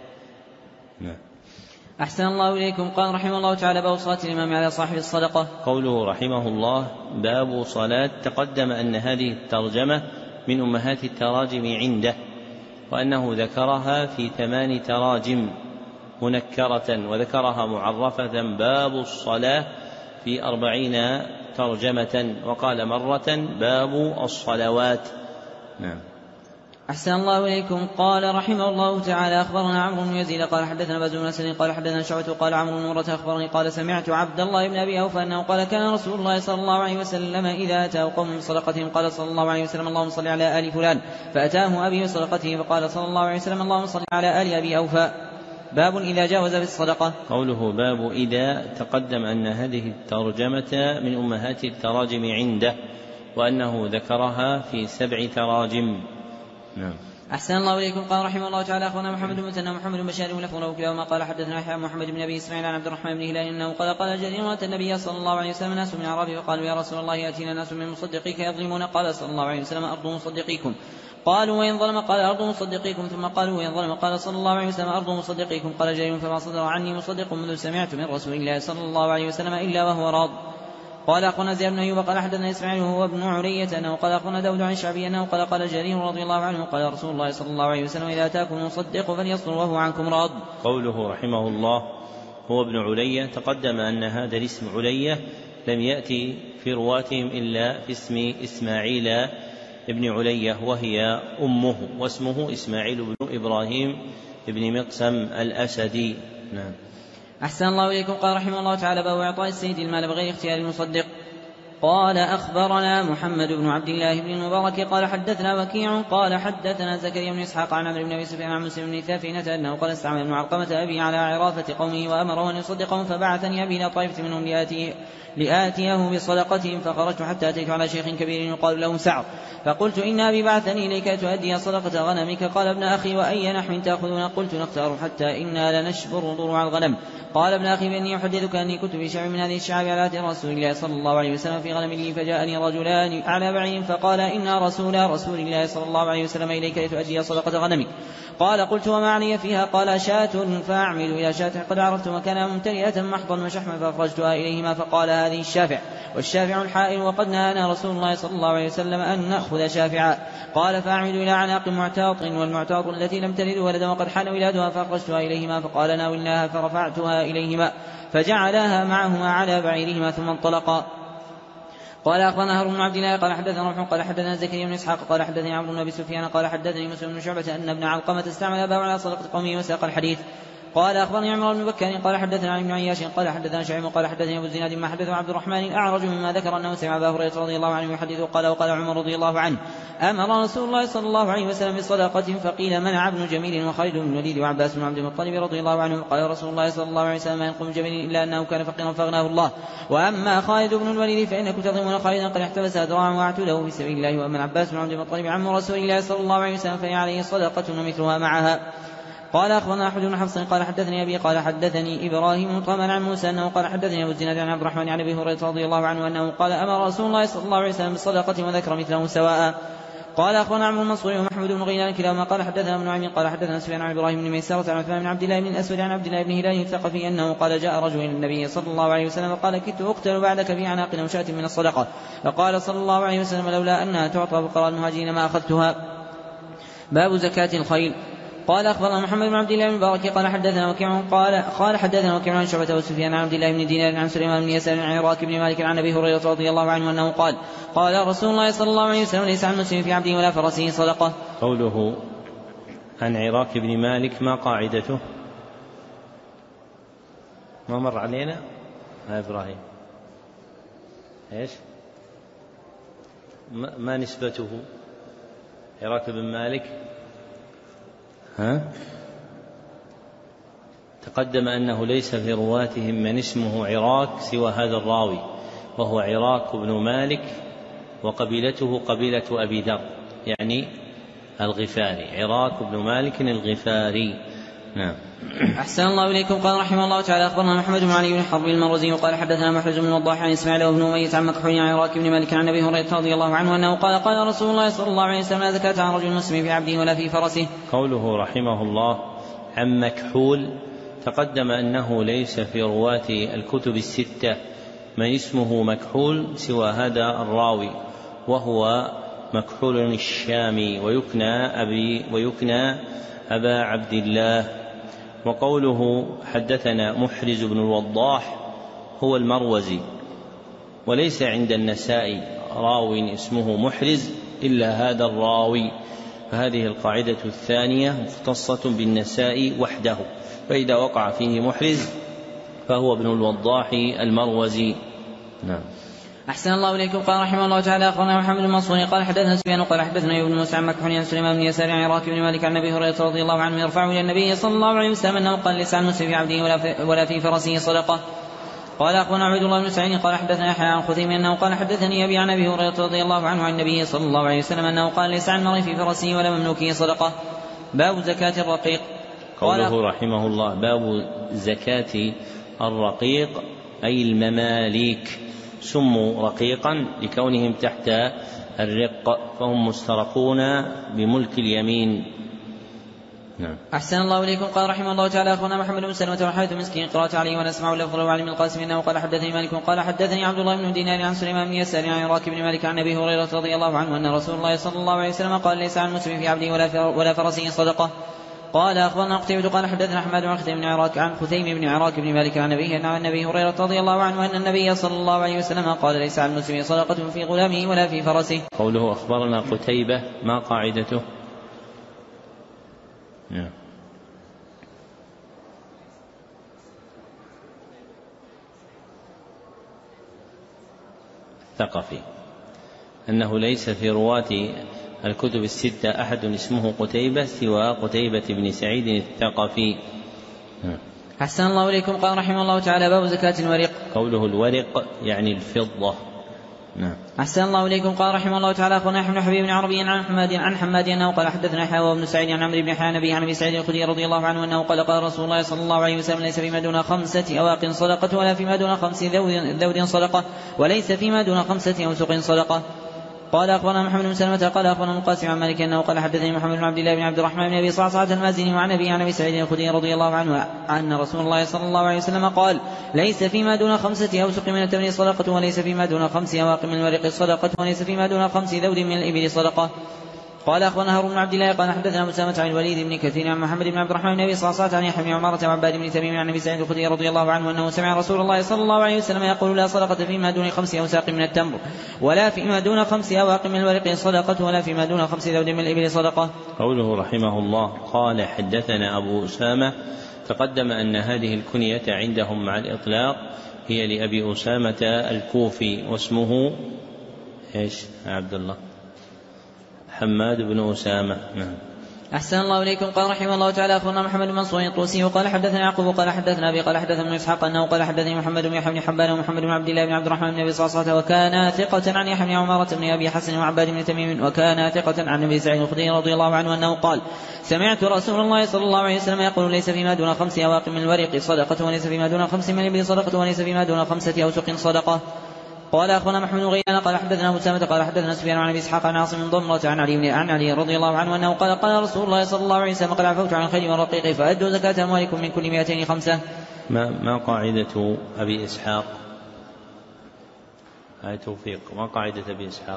أحسن الله إليكم. قال رحمه الله تعالى باب صلاة الإمام على صاحب الصدقة. قوله رحمه الله باب صلاة، تقدم أن هذه الترجمة من أمهات التراجم عنده، وأنه ذكرها في ثمان تراجم منكرة، وذكرها معرفة باب الصلاة في أربعين ترجمة، وقال مرة باب الصلوات. نعم. أحسن الله إليكم. قال رحمه الله تعالى أخبرنا عمرو بن يزيد قال حدثنا باز بن أسد قال حدثنا شعبة قال عمرو بن مرة أخبرني قال سمعت عبد الله بن أبي أوفى أنه قال كان رسول الله صلى الله عليه وسلم إذا أتاه قوم بصدقتهم قال صلى الله عليه وسلم اللهم صل على آل فلان، فأتاه أبي بصدقته فقال صلى الله عليه وسلم اللهم صل على آل أبي أوفى. باب إذا جاوز في الصدقة. قوله باب إذا، تقدم أن هذه الترجمة من أمهات التراجم عنده، وأنه ذكرها في سبع تراجم. نعم. أحسن الله إليكم. قال رحمه الله تعالى أخبرنا محمد بن مثنى محمد بن بشار ولفظ له كلاهما قال حدثنا يحيى محمد بن أبي إسماعيل عن عبد الرحمن بن هلال أنه قال قال جرير أتى النبي صلى الله عليه وسلم ناس من الأعراب فقالوا يا رسول الله يأتينا ناس من مصدقيك يظلمون، قال صلى الله عليه وسلم أرض مصدقيكم. قالوا وإن ظلم؟ قال أرض مصدقيكم. ثم قالوا وإن ظلم؟ قال صلى الله عليه وسلم أرض مصدقيكم. قال جرير فما صدر عني مصدق منذ سمعت من رسول الله صلى الله عليه وسلم إلا وهو راض. قال أخونا زياد بن أيوب قال حدثنا إسماعيل وهو ابن عرية أنه قال أخونا داود عن الشعبي أنه قال قال جرير رضي الله عنه قال رسول الله صلى الله عليه وسلم إذا أتاكم مصدق فليصبر وهو عنكم راض. قوله رحمه الله هو ابن علية، تقدم أن هذا الاسم علية لم يأتي في رواتهم إلا في اسم إسماعيل ابن علية وهي أمه، واسمه إسماعيل بن إبراهيم ابن مقسم الأسدي. نعم. أحسن الله إليكم. قال رحمه الله تعالى باب إعطاء السيد المال بغير اختيار المصدق. قال أخبرنا محمد بن عبد الله بن المبارك قال حدثنا وكيع قال حدثنا زكريا بن إسحاق عن عمرو بن أبي سفيان عن مسلم بن ثافنة أنه قال استعمل ابن علقمة أبي على عرافة قومه وأمره أن يصدقهم، فبعثني أبي إلى طائفة منهم لآتيه لآتيه بصدقتهم، فخرجت حتى أتيت على شيخ كبير يقال له سعد، فقلت إن أبي بعثني إليك تؤدي صدقة غنمك. قال ابن أخي وأي نحو تأخذون؟ قلت نختار حتى إنا لنشبر ضروع الغنم. قال ابن أخي بأني أحدثك أني كنت في شعب من هذه الشعاب على رسول الله صلى الله عليه وسلم في في غنم لي فجاءني رجلان على بعير فقال إنا رسول رسول الله صلى الله عليه وسلم إليك لتؤدي صدقة غنمك. قال قلت وما علي فيها؟ قال شاة فأعمل إلى شاة قد عرفت مكانها ممتلئة محضا وشحما فأخرجتها إليهما فقال هذه الشافع والشافع الحائل وقد نهانا رسول الله صلى الله عليه وسلم أن نأخذ شافعا. قال فأعمل إلى عناق معتاط والمعتاط التي لم تلد ولدا وقد حان ولادها فأخرجتها إليهما فقال ناولناها فرفعتها إليهما فجعلاها معهما على بعيرهما ثم انطلقا. قال أخبرنا هارون بن عبد الله قال حدثنا روح قال حدثنا زكريا بن إسحاق قال حدثني عمرو بن أبي سفيان قال حدثني مسلم بن شعبة أن ابن علقمة استعمل أباه على صدقة قومه وساق الحديث. قال أخبرني عمرو بن بكر قال حدثنا عن ابن عياش قال حدثنا شعيب قال حدثني أبو الزناد ما حدث عبد الرحمن الأعرج مما ذكر أنه سمع أبا هريرة رضي الله عنه يحدث قال وقال عمر رضي الله عنه أمر رسول الله صلى الله عليه وسلم بصدقة فقيل منع ابن جميل وخالد بن الوليد وعباس بن عبد المطلب رضي الله عنه. قال رسول الله صلى الله عليه وسلم ما ينقم جميل إلا أنه كان فقيرا فأغناه الله وأما خالد بن الوليد فإنكم تظلمون خالدا قد احتبس أدراعا وأعتده في سبيل الله وأما عباس بن عبد المطلب عم رسول الله صلى الله عليه وسلم فهي عليه صدقة ومثلها معها. قال أخبرنا أحمد بن حفص قال حدثني أبي قال حدثني إبراهيم طمعا عن موسى أنه قال حدثني أبو الزناد عن عبد الرحمن عن أبي هريرة رضي الله عنه أنه قال أمر رسول الله صلى الله عليه وسلم بالصدقة وذكر مثله سواء. قال أخبرنا عمرو المنصور ومحمود بن غيلان كلاهما قال حدثنا ابن نعيم قال حدثنا سفيان عن إبراهيم بن ميسرة عن عثمان بن عبد الله بن الأسود عن عبد الله بن هلال الثقفي أنه قال جاء رجل إلى النبي صلى الله عليه وسلم وقال كدت أقتل بعدك في عناق أو شاة من الصدقة فقال صلى الله عليه وسلم لولا أنها تعطى فقراء المهاجرين ما أخذتها. باب زكاة الخيل. قال أخبرنا محمد بن عبد الله بن المبارك قال حدثنا وكيع قال قال حدثنا وكيع عن شعبة وسفيان عن عبد الله بن دينار عن سليمان بن يسار عن عراك بن مالك عن أبي هريرة رضي الله عنه أنه قال قال رسول الله صلى الله عليه وسلم ليس عن مسلم في عبده ولا فرسه صدقة. قوله عن عراك بن مالك ما قاعدته؟ ما مر علينا يا إبراهيم إيش ما نسبته عراك بن مالك؟ ها؟ تقدم أنه ليس في رواتهم من اسمه عراك سوى هذا الراوي وهو عراك بن مالك وقبيلته قبيلة أبي ذر يعني الغفاري عراك بن مالك الغفاري. نعم. أحسن الله إليكم. قال رحمه الله تعالى أخبرنا محمد بن علي بن حرب المروزي وقال حدثنا محرز بن وضاح عن إسماعيل وابن أمية عن مكحول عن عراك بن مالك عن أبي هريرة رضي الله عنه أنه قال قال رسول الله صلى الله عليه وسلم لا زكاة عن رجل مسلم في عبده ولا في فرسه. قوله رحمه الله عن مكحول تقدم أنه ليس في رواة الكتب الستة من اسمه مكحول سوى هذا الراوي وهو مكحول الشامي ويكنى أبي ويكنى أبا عبد الله. وقوله حدثنا محرز بن الوضاح هو المروزي وليس عند النسائي راو اسمه محرز إلا هذا الراوي فهذه القاعدة الثانية مختصة بالنسائي وحده فإذا وقع فيه محرز فهو ابن الوضاح المروزي. نعم. أحسن الله إليكم. قال رحمه الله تعالى أخبرنا محمد بن منصور قال حدثنا سفيان قال حدثنا ابن موسى عن مكحول عن سليمان بن يسار عن عراك بن مالك عن أبي هريرة رضي الله عنه يرفعه إلى النبي صلى الله عليه وسلم أنه قال ليس عن مسلم في عبده ولا في, ولا في فرسه صدقة. قال أخبرنا عبد الله بن سعيد قال حدثنا يحيى عن خثيم أنه قال حدثني أبي عن أبي هريرة رضي الله عنه عن النبي صلى الله عليه وسلم أنه قال ليس عن مرء في فرسه ولا مملوكه صدقة. باب زكاة الرقيق. قوله رحمه الله باب زكاة الرقيق أي المماليك سموا رقيقا لكونهم تحت الرق فهم مسترقون بملك اليمين. نعم. أحسن الله إليكم. قال رحمه الله تعالى أخونا محمد بن سلمة وحيث مسكين قراءة عليه ونسمع الأفضل وعلم القاسم إنه قال حدثني مالك قال حدثني عبد الله بن دينار عن سليمان بن يسار عن عراك بن مالك عن أبي هريرة رضي الله عنه أن رسول الله صلى الله عليه وسلم قال ليس عن مسلم في عبده ولا فرسه صدقة. قال أخبرنا قتيبة قال حدثنا أحمد عن خثيم بن عراك عن خثيم بن عراك بن مالك عن أبيه عن النبي هريرة رضي الله عنه أن النبي صلى الله عليه وسلم قال ليس على المسلم صدقة في غلامه ولا في فرسه. قوله أخبرنا قتيبة ما قاعدته؟ نعم. ثقفي أنه ليس في رواة الكتب الستة أحد اسمه قتيبة سوى قتيبة بن سعيد الثقفي. أحسن الله إليكم. قال رحمه الله تعالى باب زكاة الورق. قوله الورق يعني الفضة نعم. أحسن الله إليكم. قال رحمه الله تعالى أخبرنا يحيى بن حبيب بن عربي عن حماد عن حماد أنه قال حدثنا يحيى بن سعيد عن عمرو بن حنبي عن أبي سعيد الخدري رضي الله عنه أنه قال قال رسول الله صلى الله عليه وسلم ليس فيما دون خمسة أواق صدقة ولا فيما دون خمس ذود صدقة وليس فيما دون خمسة أوسق صدقة. قال أخبرنا محمد بن سلمة قال أخبرنا القاسم عن مالك أنه قال حدثني محمد بن عبد الله بن عبد الرحمن بن أبي صعصعة المازني وعن أبي عن أبي سعيد الخدري رضي الله عنه أن رسول الله صلى الله عليه وسلم قال ليس فيما دون خمسة أوسق من التمر صدقة وليس فيما دون خمس أواق من الورق صدقة وليس فيما دون خمس ذود من الإبل صدقة. قال أخبرنا هارون بن عبد الله قال حدثنا مسامة عن الوليد بن كثير عن محمد بن عبد الرحمن بن أبي صعصعة عن يحيى بن عمارة وعباد بن تميم عن أبي سعيد الخدري رضي الله عنه أنه سمع رسول الله صلى الله عليه وسلم يقول لا صدقة فيما دون خمس أوساق من التمر ولا فيما دون خمس أواق من الورق صدقة ولا فيما دون خمس ذود من الإبل صدقة. قوله رحمه الله قال حدثنا أبو أسامة، تقدم أن هذه الكنية عندهم مع الإطلاق هي لأبي أسامة الكوفي واسمه إيش عبد الله حماد بن أسامة. نعم. أحسن الله إليكم. قال رحمه الله تعالى أخبرنا محمد بن منصور الطوسي وقال حدثنا يعقوب قال حدثنا أبي قال حدثنا ابن إسحاق أنه قال حدثني محمد بن يحيى بن حبان ومحمد بن عبد الله بن عبد الرحمن بن أبي صعصعة وكان ثقة عن يحيى بن عمارة بن أبي حسن وعباد بن تميم وكان ثقة عن أبي سعيد الخدري رضي الله عنه أنه قال سمعت رسول الله صلى الله عليه وسلم يقول ليس فيما دون خمس أواق من الورق صدقة وليس فيما دون خمس من الإبل صدقة وليس فيما دون خمسة أوسق صدقة. قال أخبرنا محمد غيان قال حدثنا أبو أسامة قال حدثنا سفيان عن أبي إسحاق عن عاصم ضمرة عن علي عن علي رضي الله عنه أنه قال قال رسول الله صلى الله عليه وسلم قد عفوت عن الخيل والرقيق فأدوا زكاة أموالكم من كل مئتين خمسة. ما ما قاعدة أبي إسحاق؟ هاي توفيق. ما قاعدة أبي إسحاق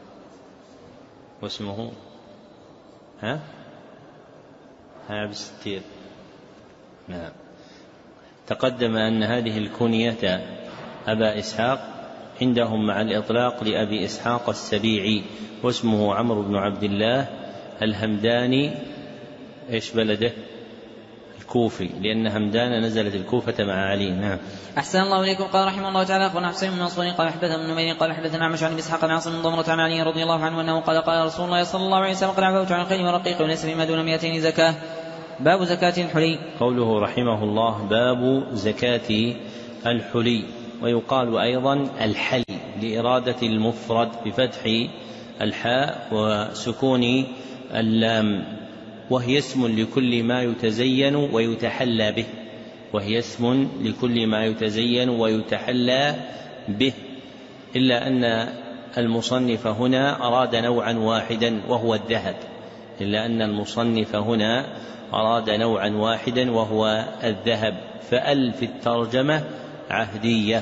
واسمه ها ها عبد الستير. نعم. تقدم أن هذه الكنية أبا إسحاق عندهم مع الإطلاق لأبي إسحاق السبيعي واسمه عمرو بن عبد الله الهمداني. إيش بلده؟ الكوفي، لأن همدان نزلت الكوفة مع علي. نعم. أحسن الله إليكم. قال رحمه الله تعالى أخبرنا حسين بن منصور قال حدثنا ابن نمير قال حدثنا عمش عن إسحاق عن عاصم ضمرة عن علي رضي الله عنه أنه قال قال رسول الله صلى الله عليه وسلم قد عفوت عن الخيل والرقيق وليس فيما دون مئتين زكاة. باب زكاة الحلي. قوله رحمه الله باب زكاة الحلي، ويقال أيضا الحلي لإرادة المفرد بفتح الحاء وسكون اللام، وهي اسم لكل ما يتزين ويتحلى به وهي اسم لكل ما يتزين ويتحلى به إلا أن المصنف هنا أراد نوعا واحدا وهو الذهب إلا أن المصنف هنا أراد نوعا واحدا وهو الذهب فأل في الترجمة عهدية،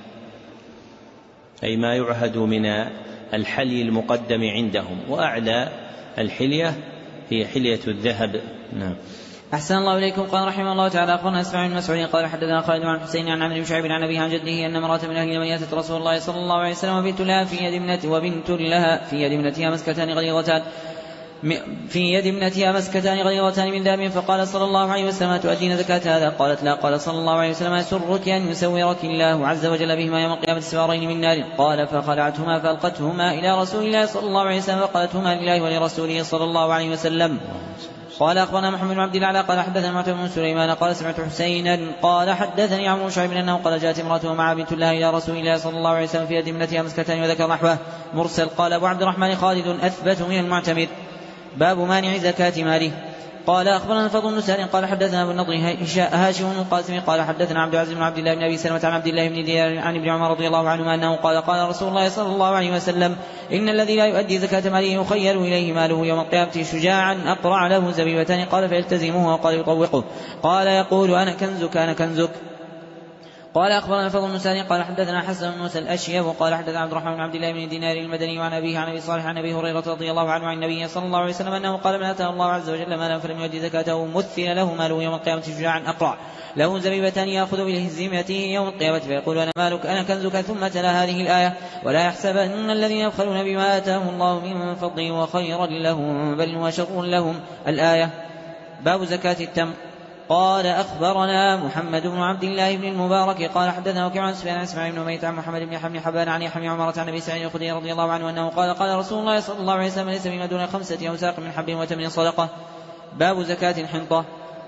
أي ما يعهد من الحلي المقدم عندهم، وأعلى الحلية هي حلية الذهب. نعم. أحسن الله إليكم. قال رحمه الله تعالى أخبرنا إسماعيل بن مسعود قال حدثنا خالد عن حسين عن عمرو بن شعيب عن أبيه عن جده أن امرأة من أهل اليمن أتت رسول الله صلى الله عليه وسلم وبنت لها في يد ابنتها وبنت لها في يد ابنتها مسكتان غليظتان في يد ابنتها مسكتان غليظتان من ذهب، فقال صلى الله عليه وسلم تؤدين زكاة هذا؟ قالت لا. قال صلى الله عليه وسلم يسرك أن يسورك الله عز وجل بهما يوم القيامة سوارين من نار. قال فخلعتهما فألقتهما إلى رسول الله صلى الله عليه وسلم فقالتهما لله ولرسوله صلى الله عليه وسلم. قال أخبرنا محمد بن عبد الله قال حدثنا معتمر بن سليمان قال سمعت حسينا قال حدثني عمرو بن شعيب أنه قال جاءت امرأته مع بنت لها إلى رسول الله صلى الله عليه وسلم في يد ابنتها مسكتان وذكر نحوه مرسل. قال أبو عبد الرحمن خالد أثبت من المعتمر. باب مانع زكاة ماله. قال أخبرنا الفضل بن سهل قال حدثنا أبو النضر هاشم بن القاسم قال حدثنا عبد العزيز بن عبد الله بن أبي سلمة عن عبد الله بن دينار عن ابن عمر رضي الله عنهما أنه قال قال رسول الله صلى الله عليه وسلم إن الذي لا يؤدي زكاة ماله يخير إليه ماله يوم القيامة شجاعا أقرع له زبيبتان قال فيلتزمه وقال يطوقه قال يقول أنا كنزك أنا كنزك. قال أخبرنا الفضل بن سهل قال حدثنا حسن بن موسى الأشيب وقال حدثنا عبد الرحمن بن عبد الله بن دينار المدني وعن أبيه عن أبي صالح عن أبي هريرة رضي الله عنه عن النبي صلى الله عليه وسلم أنه قال من أتاه الله عز وجل مالا فلم يؤدي زكاته مثل له ماله يوم القيامة شجاعا أقرع له زبيبتان يأخذ بهزيمته يوم القيامة فيقول أنا مالك أنا كنزك. ثم تلا هذه الآية ولا يحسبن الذين يبخلون بما آتاهم الله من فضله وخيرا لهم بل وشر لهم. الآية. باب زكاة التمر. قال أخبرنا محمد بن عبد الله بن المبارك قال حدثنا وكيع عن سفيان عن إسماعيل بن أمية عن محمد بن حبن حبان عن يحيى بن عمارة عن أبي سعيد الخدري رضي الله عنه أنه قال قال رسول الله صلى الله عليه وسلم ليس فيما دون خمسة أوساق من حب وتمر صدقة. باب زكاة الحنطة.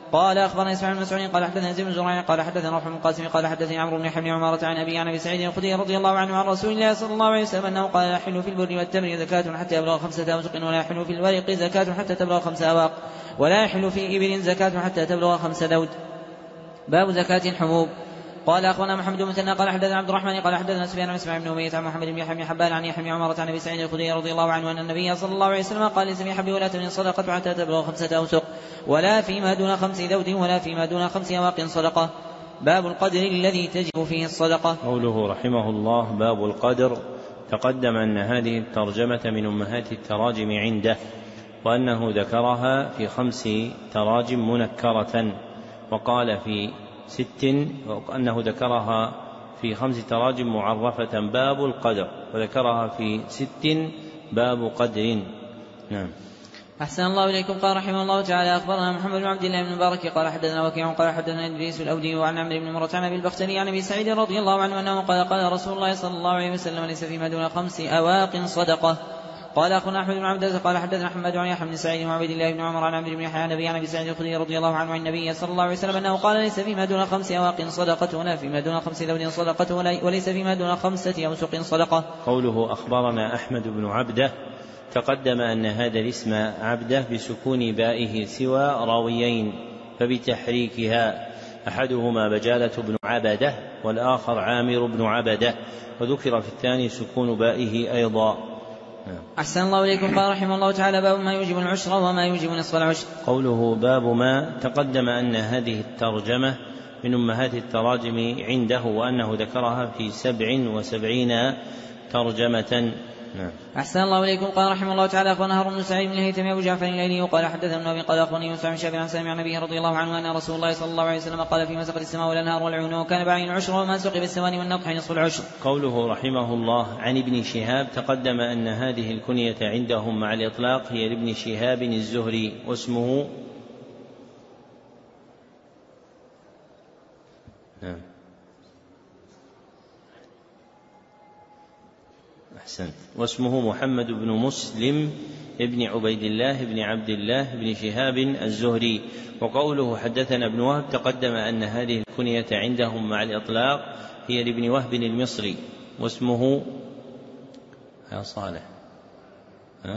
قال أخبرنا إسماعيل بن مسعود قال حدثنا زيد بن زريع قال حدثنا روح بن القاسم قال حدثني عمرو بن حبيب عمارة عن أبي عن أبي سعيد الخدري رضي الله عنه عن رسول الله صلى الله عليه وسلم أنه قال: لا يحل في البر والتمر زكاة حتى يبلغ خمسة أوسق، ولا يحل في الورق زكاة حتى تبلغ خمسة أواق، ولا يحل في إبل زكاة حتى تبلغ خمس دود. باب زكاة الحبوب. قال أخبرنا محمد بن مثنى قال حدثنا عبد الرحمن قال حدثنا سفيان بن اسماعيل بن أمية عن محمد بن يحيى بن حبان عن يحيى بن عمارة عن أبي سعيد الخدري رضي الله عنه أن النبي صلى الله عليه وسلم قال: ليس في حب ولا تمر صدقة حتى تبلغ خمسة أوسق، ولا فيما دون خمس دود، ولا فيما دون خمس أواق صدقة. باب القدر الذي تجب فيه الصدقة. قوله رحمه الله: باب القدر. تقدم أن هذه الترجمة من أمهات التراجم عنده، وأنه ذكرها في خمس تراجم منكرة، وقال في ست أنه ذكرها في خمس تراجم معرفة باب القدر، وذكرها في ست باب قدر. نعم. أحسن الله إليكم. قال رحمه الله تعالى: أخبرنا محمد بن عبد الله بن مبارك قال حدثنا وكيع قال حدثنا إدريس الأودي وعن عمرو بن مرة عن أبي البختري عن أبي سعيد رضي الله عنه أنه قال: قال رسول الله صلى الله عليه وسلم: ليس فيما دون خمس أواق صدقة. قال أخونا أحمد بن عبد الله قال حدثنا أحمد عن يحيى بن سعيد وعبد الله بن عمر عن عمرو بن يحيى عن أبي عن أبي سعيد الخدري رضي الله عنه عن النبي صلى الله عليه وسلم أنه قال: ليس فيما دون خمس أواق صدقة، ولا فيما دون خمس ذود صدقة، وليس فيما دون خمسة أوسق صدقة. قوله أخبرنا أحمد بن عبده، تقدم أن هذا الاسم عبده بسكون بائه سوى راويين، فبتحريكها، أحدهما بجالة بن عبده والآخر عامر بن عبده، وذكر في الثاني سكون بائه أيضا. أحسن الله إليكم. قال رحمه الله تعالى: باب ما يوجب العشر وما يوجب نصف العشر. قوله باب ما، تقدم أن هذه الترجمة من أمهات التراجم عنده، وأنه ذكرها في سبع وسبعين ترجمة. نعم. أحسن الله إليكم. قال رحمه الله تعالى: أخبرنا هارون بن سعيد بن الهيثمي أبو جعفر الليلي وقال حدثنا ابن أبي قال أخبرني يوسف بن شهاب عن سالم عن النبي رضي الله عنه أن رسول الله صلى الله عليه وسلم قال: فيما سقت السماء والأنهار والعيون وكان بعين العشر، وما سقي بالثواني والنطح نصف العشر. قوله رحمه الله عن ابن شهاب، تقدم أن هذه الكنية عندهم مع الإطلاق هي لابن شهاب الزهري، واسمه نعم أحسنت واسمه محمد بن مسلم ابن عبيد الله بن عبد الله بن شهاب الزهري. وقوله حدثنا ابن وهب، تقدم أن هذه الكنية عندهم مع الإطلاق هي لابن وهب المصري، واسمه يا صالح ها؟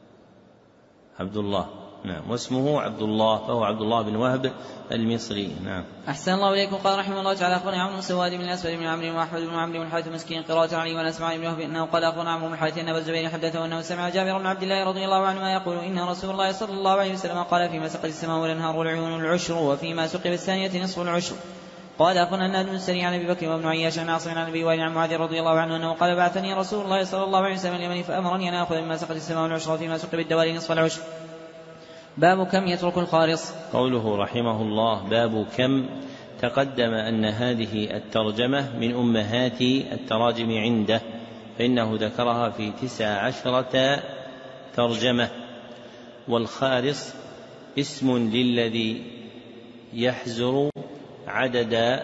عبد الله. نعم. واسمه عبد الله، فهو عبد الله بن وهب المصري. نعم. أحسن الله إليكم. قال رحمه الله تعالى: أخبرني عمرو بن سواد بن الأسود بن عمرو وأحمد بن عمرو بن الحارث المسكين قراءة علي وأسماء بن وهب أنه قال: أخبرنا عمرو بن الحارث أن أبا الزبير حدثه أنه سمع جابر بن عبد الله رضي الله عنهما يقول: إن رسول الله صلى الله عليه وسلم قال: فيما سقت السماء والأنهار والعيون العشر، وفيما سقي بالثانية نصف العشر. قال أخبرنا الناد بن السري عن أبي بكر وابن عياش عن عاصم عن أبي وائل عن معاذ رضي الله عنه أنه قال: بعثني رسول الله صلى الله عليه وسلم اليمن فأمرني أن آخذ مما سقت السماء والعشر، وفيما سقي بالدوالي نصف العشر. باب كم يترك الخارص. قوله رحمه الله باب كم، تقدم أن هذه الترجمة من أمهات التراجم عنده، فإنه ذكرها في تسع عشرة ترجمة. والخارص اسم للذي يحزر عدد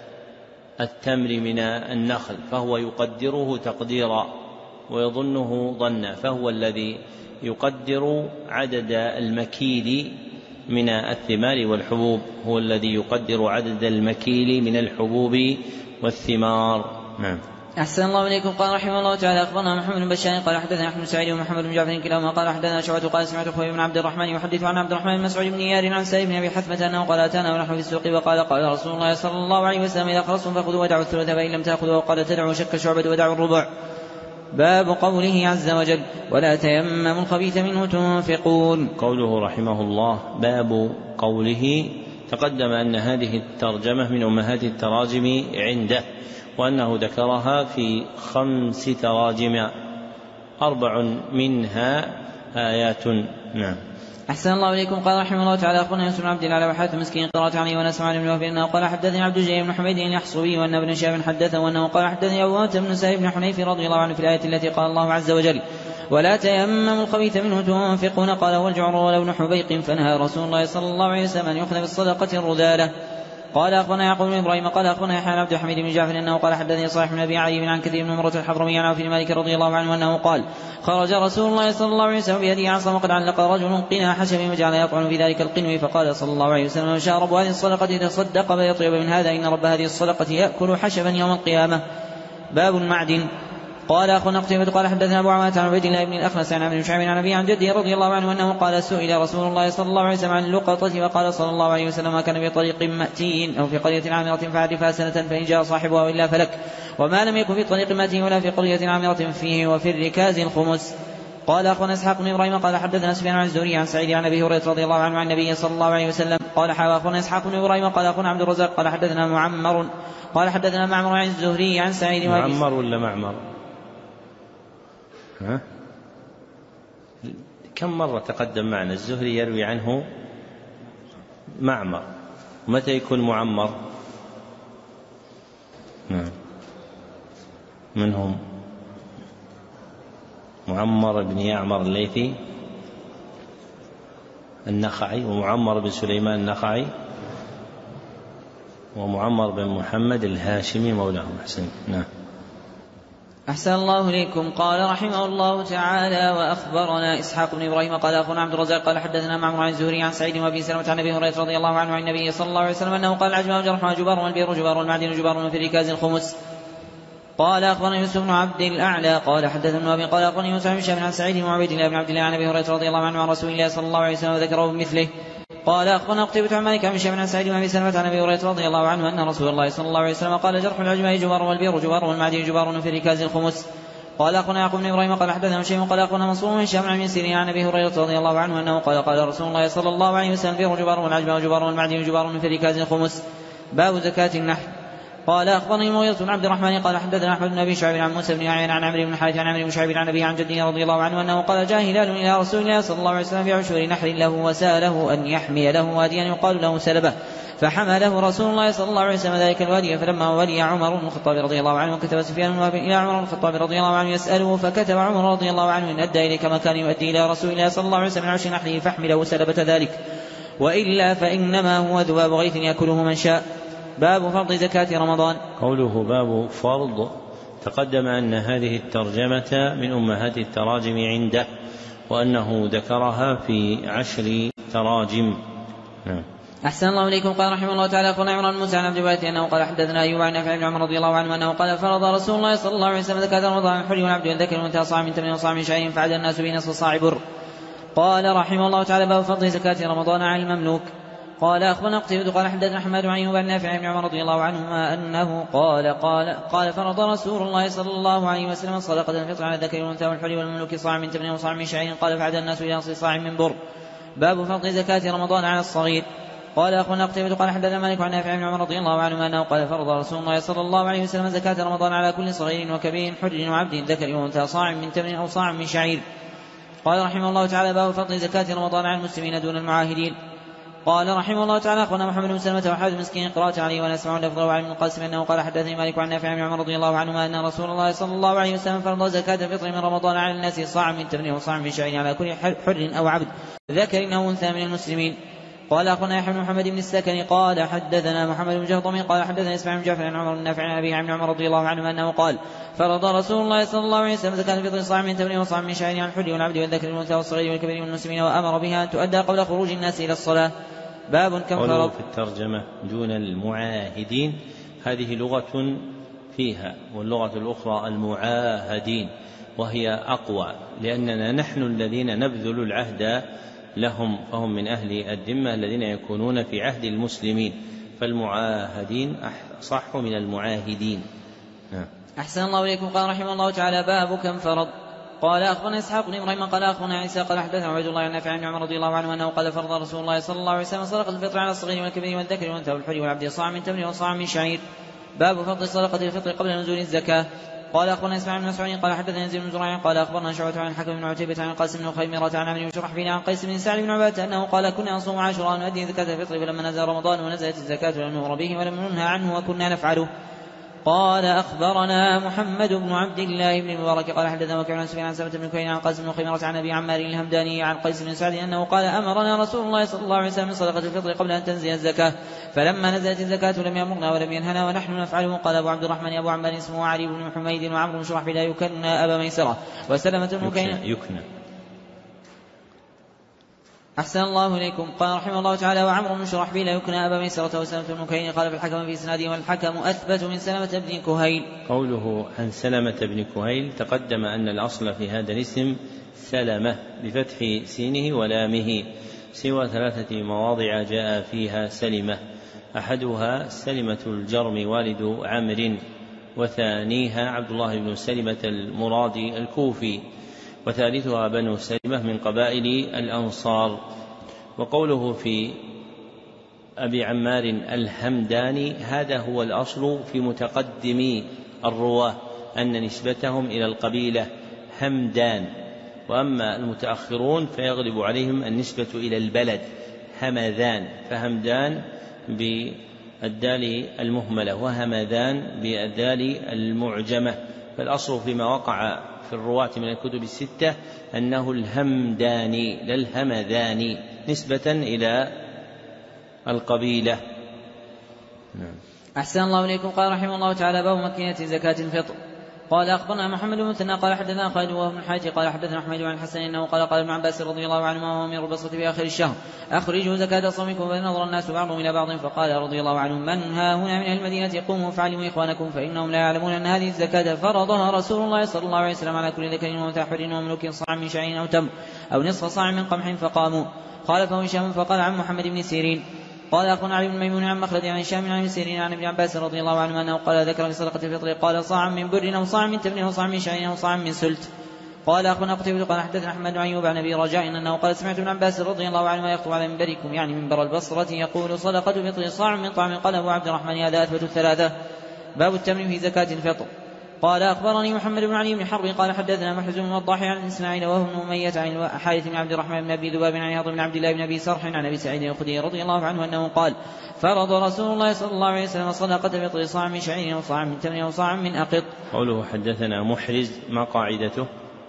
التمر من النخل، فهو يقدره تقديرا ويظنه ظنا، فهو الذي يقدر عدد المكيل من الثمار والحبوب، هو الذي يقدر عدد المكيل من الحبوب والثمار. نعم. أحسن الله إليكم. قال رحمه الله تعالى: أخبرنا محمد بن بشار قال حدثنا أحمد بن سعيد ومحمد بن جعفر كلاهما قال حدثنا شعبة قال: سمعت خوي بن عبد الرحمن يحدث عن عبد الرحمن بن مسعود بن يار عن سالم بن أبي حثمة أنه قال: أتانا ونحن في السوق وقال: قال رسول الله صلى الله عليه وسلم: إذا خلصتم فخذوا ودعوا الثلث، فإن لم تأخذوا وقال تدعوا شك شعبة ودعوا الربع. باب قوله عز وجل: ولا تيمموا الخبيث منه تنفقون. قوله رحمه الله باب قوله، تقدم أن هذه الترجمة من أمهات التراجم عنده، وأنه ذكرها في خمس تراجم، أربع منها آيات. نعم. أحسن الله إليكم. قال رحمه الله تعالى: أخبرنا يوسف بن عبد الله وحاتم المسكين قراءة علي ونسمع عن ابن وهب أنه قال: حدثني عبد الجليل بن حميد اليحصبي وأن ابن شهاب حدثه وأنه قال: حدثني أبو أمامة بن سهل بن حنيف رضي الله عنه في الآية التي قال الله عز وجل: ولا تيمموا الخبيث منه تنفقون. قال: والجعر ولون حبيق، فنهى رسول الله صلى الله عليه وسلم أن يؤخذ بالصدقة الرذالة. قال أخبرنا يعقوب بن إبراهيم قال أخبرنا يحيى بن عبد الحميد بن جعفر أنه قال حدثني صالح بن أبي علي بن عن كثير بن مرة الحضرمي عن عوف بن مالك رضي الله عنه أنه قال خرج رسول الله صلى الله عليه وسلم بيده عصا وقد علق رجل قنا حشب وجعل يطعن في ذلك القنو فقال صلى الله عليه وسلم من شاء رب هذه الصدقة تصدق فيطيب من هذا إن رب هذه الصدقة يأكل حشبا يوم القيامة. باب المعدن. قال أخونا قتيبة قال حدثنا أبو عوانة عن عبيد الله بن الأخنس عن عمرو بن شعيب عن أبي عن جده رضي الله عنه أنه قال سئل رسول الله صلى الله عليه وسلم عن اللقطة وقال صلى الله عليه وسلم ما كان بطريق مأتي أو في قرية عامرة فعرفها سنة فإن جاء صاحبها وإلا فلك وما لم يكن في طريق مأتي ولا في قرية عامرة فيه وفي الركاز الخمس. قال أخونا إسحاق بن إبراهيم قال حدثنا سفيان عن الزهري عن سعيد عن أبي هريرة رضي الله عنه عن النبي صلى الله عليه وسلم قال حاوى أخونا إسحاق بن إبراهيم قال أخونا عبد الرزاق قال حدثنا معمر قال حدثنا معمر عن الزهري عن سعيد معمر ولا معمر؟ ها؟ كم مرة تقدم معنا الزهري يروي عنه معمر، متى يكون معمر؟ نعم. منهم معمر بن يعمر الليثي النخعي ومعمر بن سليمان النخعي ومعمر بن محمد الهاشمي مولاهم. أحسن. نعم. أحسن الله إليكم. قال رحمه الله تعالى وأخبرنا إسحاق بن إبراهيم قال أخونا عبد الرزاق قال حدثنا معمر عن الزهري عن سعيد وأبي سلمة عن أبي هريرة رضي الله عنه عن النبي صلى الله عليه وسلم أنه قال العجمة جرح وجبار والبير جبار والمعدن جبار في الركاز الخمس. قال أخبرنا يوسف بن عبد الأعلى قال حدثنا ابن أبي قال أخبرني يوسف بن شهاب عن سعيد وعبيد الله بن عبد الله عن أبي هريرة رضي الله عنه عن رسول الله صلى الله عليه وسلم وذكره بمثله. قال أخبرنا قتيبة عن مالك عن شهاب عن سعيد وأبي سلمة عن أبي هريرة رضي الله عنه أن رسول الله صلى الله عليه وسلم قال جرح العجمة جبار والبير جبار والمعدن جبار في الركاز الخمس. قال أخونا يعقوب بن إبراهيم قال حدثنا شيء قال أخونا منصور بن هشام عن سيرين عن أبي هريرة رضي الله عنه أنه قال قال رسول الله صلى الله عليه وسلم البير جبار والعجمة جبار والمعدن جبار في الركاز الخمس. باب زكاة النحل. قال أخبرني المغيرة بن عبد الرحمن قال حدثنا أحمد بن أبي شعيب عن موسى بن عيان عن عمرو بن الحارث عن عمرو بن شعيب عن أبي عن جده رضي الله عنه أنه قال جاء هلال إلى رسول الله صلى الله عليه وسلم بعشر نحل له وسأله أن يحمي له واديا يقال له سلبة فحمله رسول الله صلى الله عليه وسلم ذلك الوادي فلما ولي عمر بن الخطاب رضي الله عنه وكتب سفيان إلى عمر بن الخطاب رضي الله عنه يسأله فكتب عمر رضي الله عنه إن أدى إليك ما كان يؤدي إلى رسول الله صلى الله عليه وسلم من عشر نحله فاحمله سلبة ذلك وإلا فإنما هو ذباب غيث يأكله من شاء. باب فرض زكاة رمضان. قوله باب فرض تقدم أن هذه الترجمة من أمهات التراجم عنده وأنه ذكرها في عشر تراجم. نعم. أحسن الله إليكم. قال رحمه الله تعالى أخبرنا عمران بن موسى عن عبد الوارث أنه قال حدثنا أيوب عن نافع بن عمر رضي الله عنه أنه قال فرض رسول الله صلى الله عليه وسلم زكاة رمضان عن الحر والعبد والذكر والأنثى صاع من تمن وصاع من شعير فعد الناس به نصف صاع بر. قال رحمه الله تعالى باب فضل زكاة رمضان على المملوك. قال أخبرنا قتيبة قال حدثنا حماد عن أيوب عن نافع بن عمر رضي الله عنهما أنه قال قال قال فرض رسول الله صلى الله عليه وسلم صدقة الفطر على الذكر والأنثى والحر والمملوك صاع من تمن وصاع من شعير قال فعد الناس إلى نصف صاع من بر. باب فضل زكاة رمضان على الصغير. قال أخونا قتيبة قال حدثنا مالك عن نافع بن عمر رضي الله عنهما أنه قال فرض رسول الله صلى الله عليه وسلم زكاة رمضان على كل صغير وكبير حر وعبد ذكر وأنثى صاع من تمن أو صاع من شعير. قال رحمه الله تعالى باب فضل زكاة رمضان على المسلمين دون المعاهدين. قال رحمه الله تعالى أخونا محمد بن سلمة وحاد مسكين قراءة عليه وأنا أسمع لفظه وعلي بن القاسم أنه قال حدثني مالك عن نافع بن عمر رضي الله عنهما أن رسول الله صلى الله عليه وسلم فرض زكاة الفطر من رمضان على الناس صاع من تمن وصاع من شعير على كل حر أو عبد ذكر أو أنثى من المسلمين. قال أخونا يحيى بن محمد بن السكن قال حدثنا محمد بن جهضم قال حدثنا إسماعيل بن جعفر عن عمر بن نافع عن أبي عن عمر رضي الله عنه أنه قال فرض رسول الله صلى الله عليه وسلم زكاة الفطر صاع من تمن وصاع من شعير على الحر والعبد والذكر والأنثى والصغير والكبير من المسلمين وأمر بها أن تؤدى قبل خروج الناس إلى الصلاة. باب كم فرض. في الترجمة دون المعاهدين هذه لغة فيها واللغة الأخرى المعاهدين وهي أقوى لأننا نحن الذين نبذل العهد لهم فهم من أهل الذمة الذين يكونون في عهد المسلمين فالمعاهدين صح من المعاهدين. أحسن الله إليكم. قال رحمه الله تعالى باب كم فرض. قال أخبرنا إسحاق بن إبراهيم قال أخبرنا عيسى قال حدثنا عبيد الله عن نافع عن عمر رضي الله عنه أنه قال فرض رسول الله صلى الله عليه وسلم صدقة الفطر على الصغير والكبير والذكر والأنثى والحر والعبد صاع من تمر وصاع من شعير. باب فضل صدقة الفطر قبل نزول الزكاة. قال أخبرنا إسماعيل بن مسعود قال حدثنا يزيد بن زريع قال أخبرنا شعبة عن الحكم بن عتيبة عن القاسم بن خيمرة عن عمرو بن شرحبيل عن قيس بن سعد بن عبادة أنه قال كنا نصوم عاشوراء نؤدي زكاة الفطر فلما نزل رمضان ونزلت الزكاة لم نؤمر به ولم ننهى عنه وكنا نفعله. قال أخبرنا محمد بن عبد الله بن المبارك قال حدثنا وكيع عن سفيان عن سلمة بن كهيل عن قيس بن خيمرة عن أبي عمار الهمداني عن قيس بن سعد أنه قال أمرنا رسول الله صلى الله عليه وسلم صدقة الفطر قبل أن تنزل الزكاة فلما نزلت الزكاة لم يأمرنا ولم ينهنا ونحن نفعله. قال أبو عبد الرحمن أبو عمار اسمه علي بن حميد وعمرو بن شرحبيل يكنى أبا ميسرة وسلمة بن كهيل يكنى. أحسن الله إليكم. قال رحمه الله تعالى وعمرو بن شرحبيل يكنى أبا ميسرة وسلمة بن كهيل قال في الحكم في إسناده والحكم أثبت من سلمة بن كهيل. قوله عن سلمة بن كهيل تقدم أن الأصل في هذا الاسم سلمة بفتح سينه ولامه سوى ثلاثة مواضع جاء فيها سلمة أحدها سلمة الجرم والد عمرو وثانيها عبد الله بن سلمة المرادي الكوفي وثالثها بنو سلمة من قبائل الأنصار. وقوله في أبي عمار الهمداني هذا هو الأصل في متقدمي الرواة أن نسبتهم إلى القبيلة همدان، وأما المتأخرون فيغلب عليهم النسبة إلى البلد همذان، فهمدان بالدال المهملة وهمذان بالدال المعجمة. فالأصل فيما وقع في الرواة من الكتب الستة أنه الهمداني لا الهمذاني نسبة إلى القبيلة. نعم. أحسن الله إليكم. قال رحمه الله تعالى باب مكينة زكاة الفطر. قال أخبرنا محمد بن مثنى قال حدثنا خالد وهو بن حاتم قال حدثنا أحمد عن الحسن أنه قال قال ابن عباس رضي الله عنهما وهو أمير البصرة في آخر الشهر أخرجوا زكاة صومكم. فنظر الناس بعضهم إلى بعض فقال رضي الله عنهم من ها هنا من المدينة قوموا فعلموا إخوانكم فإنهم لا يعلمون أن هذه الزكاة فرضها رسول الله صلى الله عليه وسلم على كل ذكر وأنثى حر ومملوك صاع من شعير أو تمر أو نصف صاع من قمح فقاموا. قال فهو هشام فقال عن محمد بن سيرين قال أخونا علي بن ميمون عن مخلد عن هشام عن سيرين عن ابن عباس رضي الله عنه أنه قال ذكر في صدقة الفطر قال صاع من بر أو صاع من تمر أو صاع من شعير أو صاع من سلت. قال أخونا قتيبة قال حدثنا أحمد بن أيوب عن أبي رجاء أنه قال سمعت ابن عباس رضي الله عنه يخطب على منبركم يعني منبر البصرة يقول صدقة الفطر صاع من طعام. قال أبو عبد الرحمن هذا أثبت الثلاثة. باب التمر في زكاة الفطر. قال أخبرني محمد بن علي بن حرب قال حدثنا محرز بن وضاح عن إسماعيل وهو بن أمية عن حارث بن عبد الرحمن بن أبي ذباب عن عياض بن عبد الله بن أبي سرح عن أبي سعيد الخدري رضي الله عنه أنه قال فرض رسول الله صلى الله عليه وسلم صدقة فطر صاع من شعير وصاع من تمر وصاع من أقط. قوله حدثنا محرز ما قاعدته؟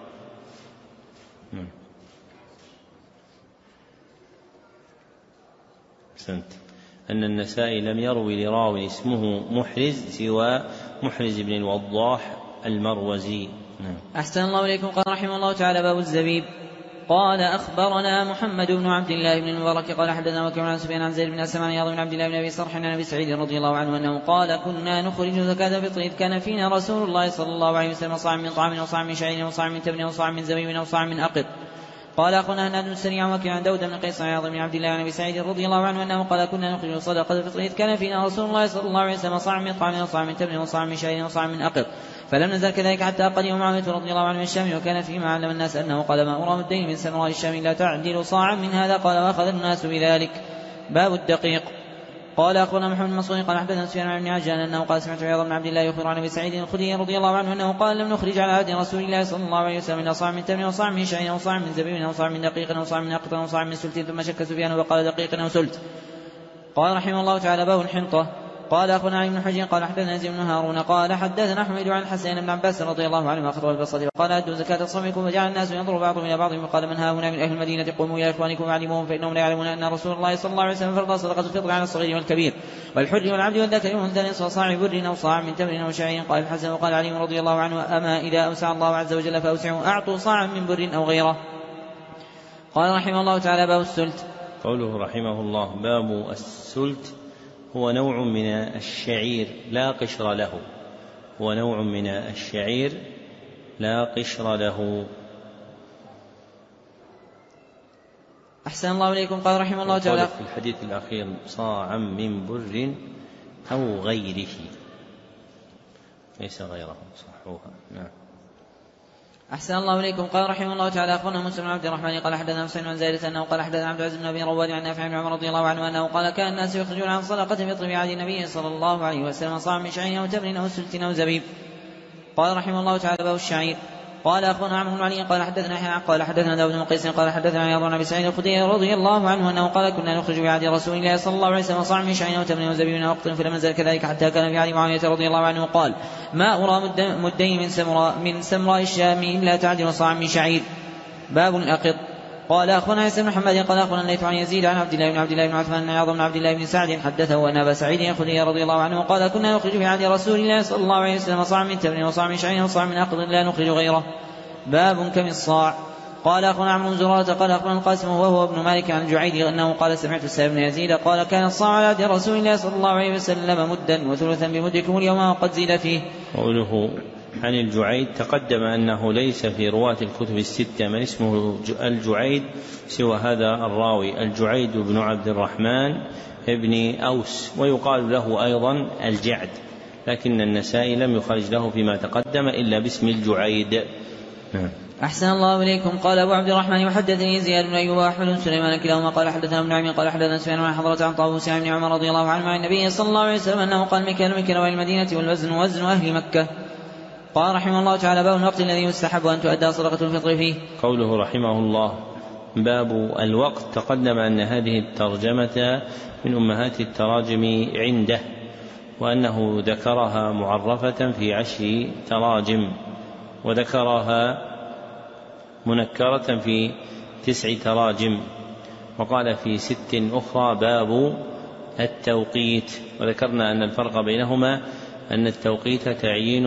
سنت أن النسائي لم يروي لراو اسمه محرز سوى محرز بن الوضاح المروزي. أحسن الله إليكم. قال رحمه الله تعالى باب الزبيب. قال أخبرنا محمد بن عبد الله بن المبارك قال حدثنا وكيع عن سفيان عن زيد بن أسلم عن عياض بن عبد الله بن أبي سرح عن أبي سعيد رضي الله عنه أنه قال كنا نخرج زكاة الفطر إذ كان فينا رسول الله صلى الله عليه وسلم صاع من طعام وصاع من شعير وصاع من تمر وصاع من زبيب وصاع من أقط. قال أخونا هناد بن السري وكيع عن داود بن قيس عن عياض بن عبد الله عن أبي سعيد رضي الله عنه أنه قال كنا نخرج صدقة الفطر إذ كان فينا رسول الله صلى الله عليه وسلم صاع من طعام وصاع من تمر وصاع من شعير وصاع من أقط. فلم نزل كذلك حتى قدم معاوية رضي الله عنه من الشام وكان فيما علم الناس أنه قال ما أرى الدين من سمراء الشام لا تعدل صاعا من هذا. قال وأخذ الناس بذلك. باب الدقيق. قال أخونا محمد بن مسعود قال حدثنا سفيان بن عجلان أنه قال سمعت عياض بن عبد الله يخبر عن أبي سعيد الخدري رضي الله عنه أنه قال لم نخرج على عهد رسول الله صلى الله عليه وسلم إلا صاع من تمر وصاع من شعير وصاع من زبيب وصاع من دقيق وصاع من أقط وصاع من سلت. ثم شك سفيان وقال دقيق وسلت. قال رحمه الله تعالى باب الحنطة. قال أخونا علي بن حجر قال حدثنا يزيد بن هارون قال حدثنا أحمد عن الحسن بن عباس رضي الله عنهما خطب البصرة وقال أدوا زكاة صومكم. فجعل الناس ينظر بعضهم إلى بعض وقال من ها هنا من أهل المدينة قوموا إلى إخوانكم وعلموهم فإنهم لا يعلمون أن رسول الله صلى الله عليه وسلم فرض صدقة الفطر على الصغير والكبير والحر والعبد والذكر والأنثى نصف صاع بر أو صاع من تمر أو شعير. قال الحسن وقال علي رضي الله عنه أما إذا أوسع الله عز وجل فأوسعوا أعطوا صاعا من بر أو غيره. قال رحمه الله تعالى باب السلت. قوله رحمه الله باب السلت هو نوع من الشعير لا قشر له هو نوع من الشعير لا قشر له. أحسن الله إليكم. قال رحمه الله تعالى في الحديث الأخير صاعا من بر أو غيره ليس غيره صحوها. نعم. أحسن الله إليكم. قال رحمه الله تعالى أخبرنا موسى بن عبد الرحمن قال حدثنا حسين عن زائدة أنه قال حدثنا عبد العزيز بن أبي رواد عن نافع بن عمر رضي الله عنه أنه قال كان الناس يخرجون عن صدقة الفطر في عهد النبي صلى الله عليه وسلم صاع من شعير أو تمر أو سلت أو زبيب. قال رحمه الله تعالى باب الشعير. قال أخبرنا عمرو بن علي قال حدثنا يحيى قال حدثنا داود بن قيس قال حدثنا عياض بن أبي سعيد الخدري رضي الله عنه أنه قال كنا نخرج بعهد رسول الله صلى الله عليه وسلم صاع من شعير وتمر وزبيب وقط فلم نزل كذلك حتى كان في عهد معاوية رضي الله عنه قال ما أرى مدين من سمراء من سمراء الشام إلا تعدل صاع من شعير. باب الأقط. قال أخبرنا عيسى بن محمد قال أخبرنا الليث عن يزيد عن عبد الله بن عبد الله بن عثمان بن عياض بن عبد الله بن سعد حدثه أن أبا سعيد الخدري رضي الله عنه قال كنا نخرج في عهد رسول الله صلى الله عليه وسلم صاع من تمر وصاع من شعير وصاع من أقط لا نخرج غيره. باب كم الصاع. قال أخبرنا عمرو بن زرارة قال أخبرنا القاسم وهو ابن مالك عن الجعيد أنه قال سمعت السائب بن يزيد قال كان الصاع على عهد رسول الله صلى الله عليه وسلم مدا وثلثا بمدكم اليوم وقد زيد فيه. قوله عن الجعيد تقدم أنه ليس في رواة الكتب الستة من اسمه الجعيد سوى هذا الراوي الجعيد بن عبد الرحمن ابن أوس ويقال له أيضا الجعد، لكن النسائي لم يخرج له فيما تقدم إلا باسم الجعيد. أحسن الله إليكم. قال أبو عبد الرحمن وحدثني زياد بن أيوب وأحمد بن سليمان كلاهما قال حدثنا ابن نعيم قال حدثنا سفيان عن حضرة عن طاووس عن ابن عمر رضي الله عنه عن النبي صلى الله عليه وسلم أنه قال مكان مكان والمدينة والوزن وزن أهل مكة. قال رحمه الله تعالى باب الوقت الذي يستحب أن تؤدى صدقة الفطر فيه. قوله رحمه الله باب الوقت تقدم أن هذه الترجمة من أمهات التراجم عنده، وأنه ذكرها معرفة في عشر تراجم وذكرها منكرة في تسع تراجم، وقال في ست أخرى باب التوقيت. وذكرنا أن الفرق بينهما أن التوقيت تعيين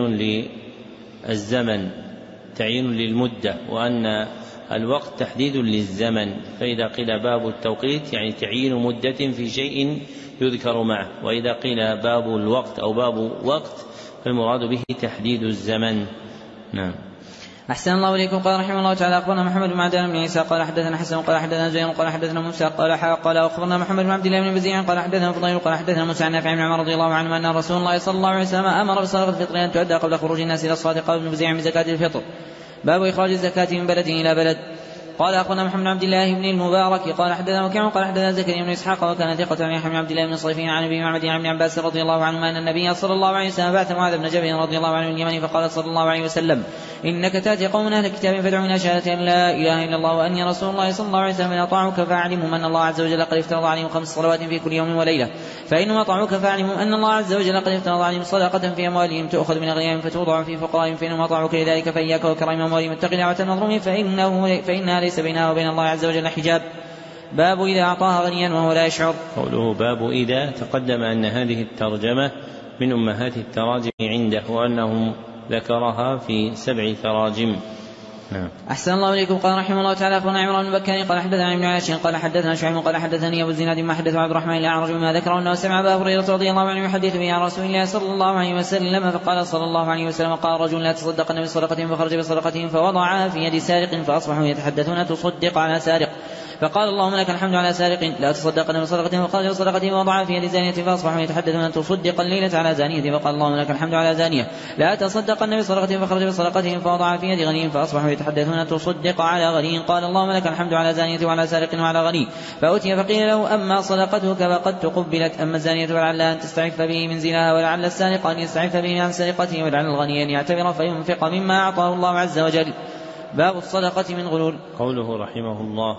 للزمن تعيين للمدة، وأن الوقت تحديد للزمن، فإذا قيل باب التوقيت يعني تعيين مدة في شيء يذكر معه، وإذا قيل باب الوقت أو باب وقت فالمراد به تحديد الزمن. نعم. أحسن الله إليكم. قال رحمه الله تعالى أخبرنا محمد بن معدان بن عيسى قال حدثنا حسن قال حدثنا زين قال حدثنا موسى قال قال أخبرنا محمد بن عبد الله بن بزيع قال حدثنا فضيل قال حدثنا موسى عن نافع بن عمر رضي الله عنه أن رسول الله صلى الله عليه وسلم أمر بصدقة الفطر أن تؤدى قبل خروج الناس إلى الصلاة. قال ابن بزيع بزكاة الفطر. باب إخراج الزكاة من بلد إلى بلد. قال أخبرنا محمد بن عبد الله بن المبارك قال حدثنا وكيع قال حدثنا زكريا بن إسحاق وكان ثقة عن يحيى بن عبد الله بن صيفين عن أبي معبد عن ابن عباس رضي الله عنهما أن النبي صلى الله عليه وسلم بعث معاذ بن جبل رضي الله عنه من اليمن فقال صلى الله عليه وسلم إنك تأتي قوم أهل الكتاب فادعوا إلى شهادة أن لا إله إلا الله وأني رسول الله صلى الله عليه وسلم إن أطاعوك فاعلموا أن الله عز وجل قد افترض عليهم خمس صلوات في كل يوم وليلة، فإنهم أطاعوك فاعلموا أن الله عز وجل قد افترض عليهم صدقة في أموالهم تؤخذ من أغنيائهم فتوضع في فقرائهم، فإنهم أطاعوك لذلك فإياك وكرائم أموالهم اتق دعوة المظلوم فإنه فإنها ليس بينها وبين الله عز وجل حجاب. باب إذا أعطاها غنيا وهو لا يشعر. قوله باب إذا تقدم أن هذه الترجمة من أمهات التراجم عنده، وأنه ذكرها في سبع تراجم. نعم. أحسن الله إليكم. قال رحمه الله تعالى أخبرنا عمران بن بكار قال حدثنا ابن عياش قال حدثنا شعيب قال حدثني أبو الزناد ما حدث عبد الرحمن الأعرج بما ذكره أنه سمع أبا هريرة رضي الله عنه يحدث به عن رسول الله صلى الله عليه وسلم فقال صلى الله عليه وسلم قال رجل لا تصدقن بصدقة فخرج بصدقة فوضعها في يد سارق فأصبحوا يتحدثون تصدق على سارق، فقال اللهم لك الحمد على سارق لا تصدقن بصدقة فخرج بصدقة ووضعها في يد زانية فأصبحوا يتحدثون تصدق الليلة على زانية، فقال اللهم لك الحمد على زانية لا تصدقن بصدقة فخرج بصدقة فوضعها في يد غني فأصبحوا يتحدثون تصدق على غني، قال اللهم لك الحمد على زانية وعلى سارق وعلى غني، فأتي فقيل له أما صدقتك فقد تقبلت، أما الزانية فلعل أن تستعف به من زناها ولعل السارق أن يستعف به عن سرقته ولعل الغني أن يعتبر فينفق مما أعطاه الله عز وجل. باب الصدقة من غلول. قوله رحمه الله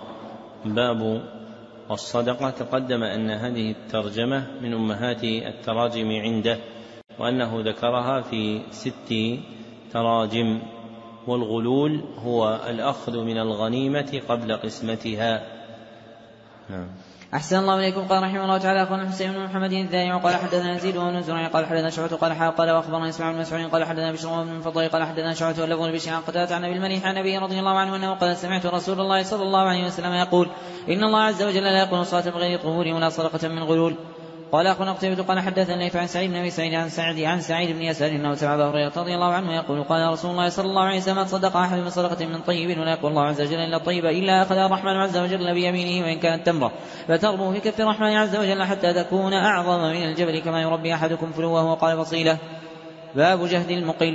باب الصدقة تقدم أن هذه الترجمة من أمهات التراجم عنده، وأنه ذكرها في ست تراجم، والغلول هو الأخذ من الغنيمة قبل قسمتها. نعم. أحسن الله إليكم. قال رحمه الله تعالى أخبرنا حسين بن محمد الذاري قال حدثنا يزيد بن زريع قال حدثنا شعبة قال حا قال وأخبرنا إسماعيل بن مسعود قال حدثنا بشر بن المفضل قال حدثنا شعبة واللفظ لبشر عن قتادة عن أبي المليح عن أبي رضي الله عنه أنه قال سمعت رسول الله صلى الله عليه وسلم يقول إن الله عز وجل لا يقبل صلاة بغير طهور ولا صدقة من غلول. قال أخونا قتيبة قال حدثنا الليث عن سعيد بن أبي سعيد عن سعيد عن سعيد بن يسار أنه سمع أبا هريرة رضي الله عنه يقول قال رسول الله صلى الله عليه وسلم تصدق أحد من صدقة من طيب ولا يقول الله عز وجل إلا الطيب إلا أخذ الرحمن عز وجل بيمينه وإن كانت تمرة فتربو في كف الرحمن عز وجل حتى تكون أعظم من الجبل كما يربي أحدكم فلوه وقال فصيلة. باب جهد المقل.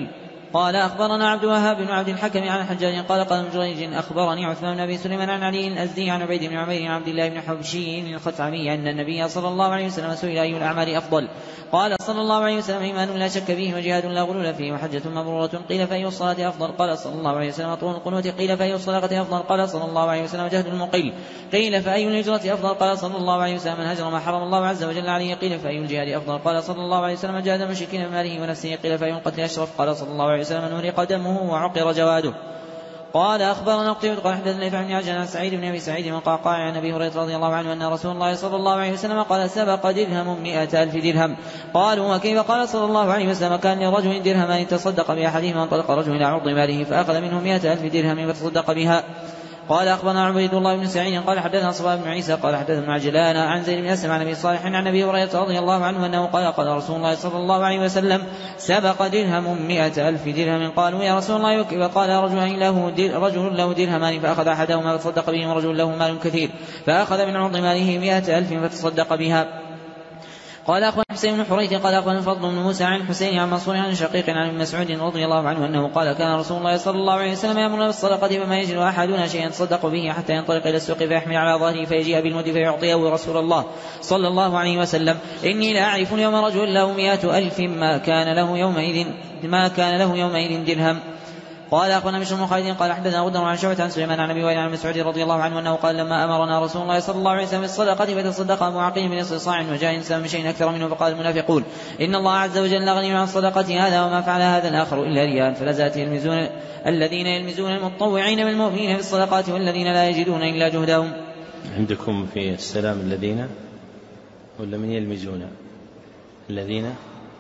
قال أخبرنا عبد الوهاب بن عبد الحكم عن الحجاج قال قال ابن جريج أخبرني عثمان بن أبي سليمان عن علي الأزدي عن عبيد بن عمير عن عبد الله بن حبشي الخثعمي أن النبي صلى الله عليه وسلم سئل أي الأعمال أفضل قال صلى الله عليه وسلم إيمان لا شك فيه وجهاد لا غلول فيه وحجة مبرورة قيل فأي الصلاة أفضل قال صلى الله عليه وسلم طول القنوت قيل فأي الصدقة أفضل قال صلى الله عليه وسلم جهد المقل قيل فأي الهجرة أفضل قال صلى الله عليه وسلم من هجر ما حرم الله عز وجل عليه قيل فأي الجهاد أفضل قال صلى الله عليه وسلم جاهد المشركين بماله ونفسه قيل فأي القتل أشرف قال صلى الله عليه وسلم من ورق دمه وعقر جواده. قال أخبرنا قتيبة قال حدثني بن عجلان عن سعيد بن أبي سعيد من قعقاع عن أبي هريرة رضي الله عنه أن رسول الله صلى الله عليه وسلم قال سبق درهم مئة ألف درهم. قالوا وكيف قال صلى الله عليه وسلم كان لرجل درهمان تصدق بأحدهما وانطلق رجل إلى عرض ماله فأخذ منه مئة ألف درهم فتصدق بها. قال أخبرنا عبيد الله بن سعيد قال حدثنا صباب بن عيسى قال حدثنا عجلان عن زيد بن أسلم عن أبي صالح عن أبي هريرة رضي الله عنه أنه قال قال رسول الله صلى الله عليه وسلم سبق درهم مئة ألف درهم. قالوا يا رسول الله وكيف قال رجل له رجل له درهمان فأخذ أحدهما فتصدق به ورجل له مال كثير فأخذ من عرض ماله مئة ألف فتصدق بها. قال أخوان حسين بن حريث قال أخوان الفضل بن موسى عن حسين عن منصور عن شقيق عن ابن مسعود رضي الله عنه أنه قال كان رسول الله صلى الله عليه وسلم يأمرنا بالصدقة فما يجد أحدنا شيئا يتصدق به حتى ينطلق إلى السوق فيحمل على ظهره فيجيء بالمد فيعطيه رسول الله صلى الله عليه وسلم إني لا أعرف اليوم رجل له مئة ألف ما كان له يومئذ ما كان له يومئذ درهم. قال أخونا بشر بن خالد قال حدثنا غدر عن شعبة عن سليمان عن أبي وائل عن مسعود رضي الله عنه أنه قال لما أمرنا رسول الله صلى الله عليه وسلم بالصدقة فتصدق أبو عقيل بنصف صاع وجاء إنسان بشيء أكثر منه فقال المنافقون إن الله عز وجل غني عن صدقة هذا وما فعل هذا الآخر إلا رياء فلازالت يلمزون الذين يلمزون المتطوعين بالمؤمنين بالصدقات والذين لا يجدون إلا جهدهم. عندكم في السلام الذين ولا من يلمزون الذين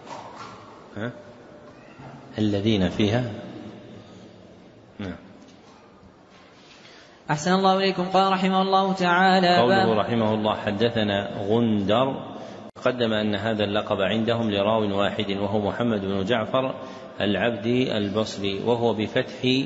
ها الذين فيها نعم. أحسن الله إليكم. قال رحمه الله تعالى قوله رحمه الله حدثنا غندر قدم أن هذا اللقب عندهم لراو واحد وهو محمد بن جعفر العبدي البصري وهو بفتح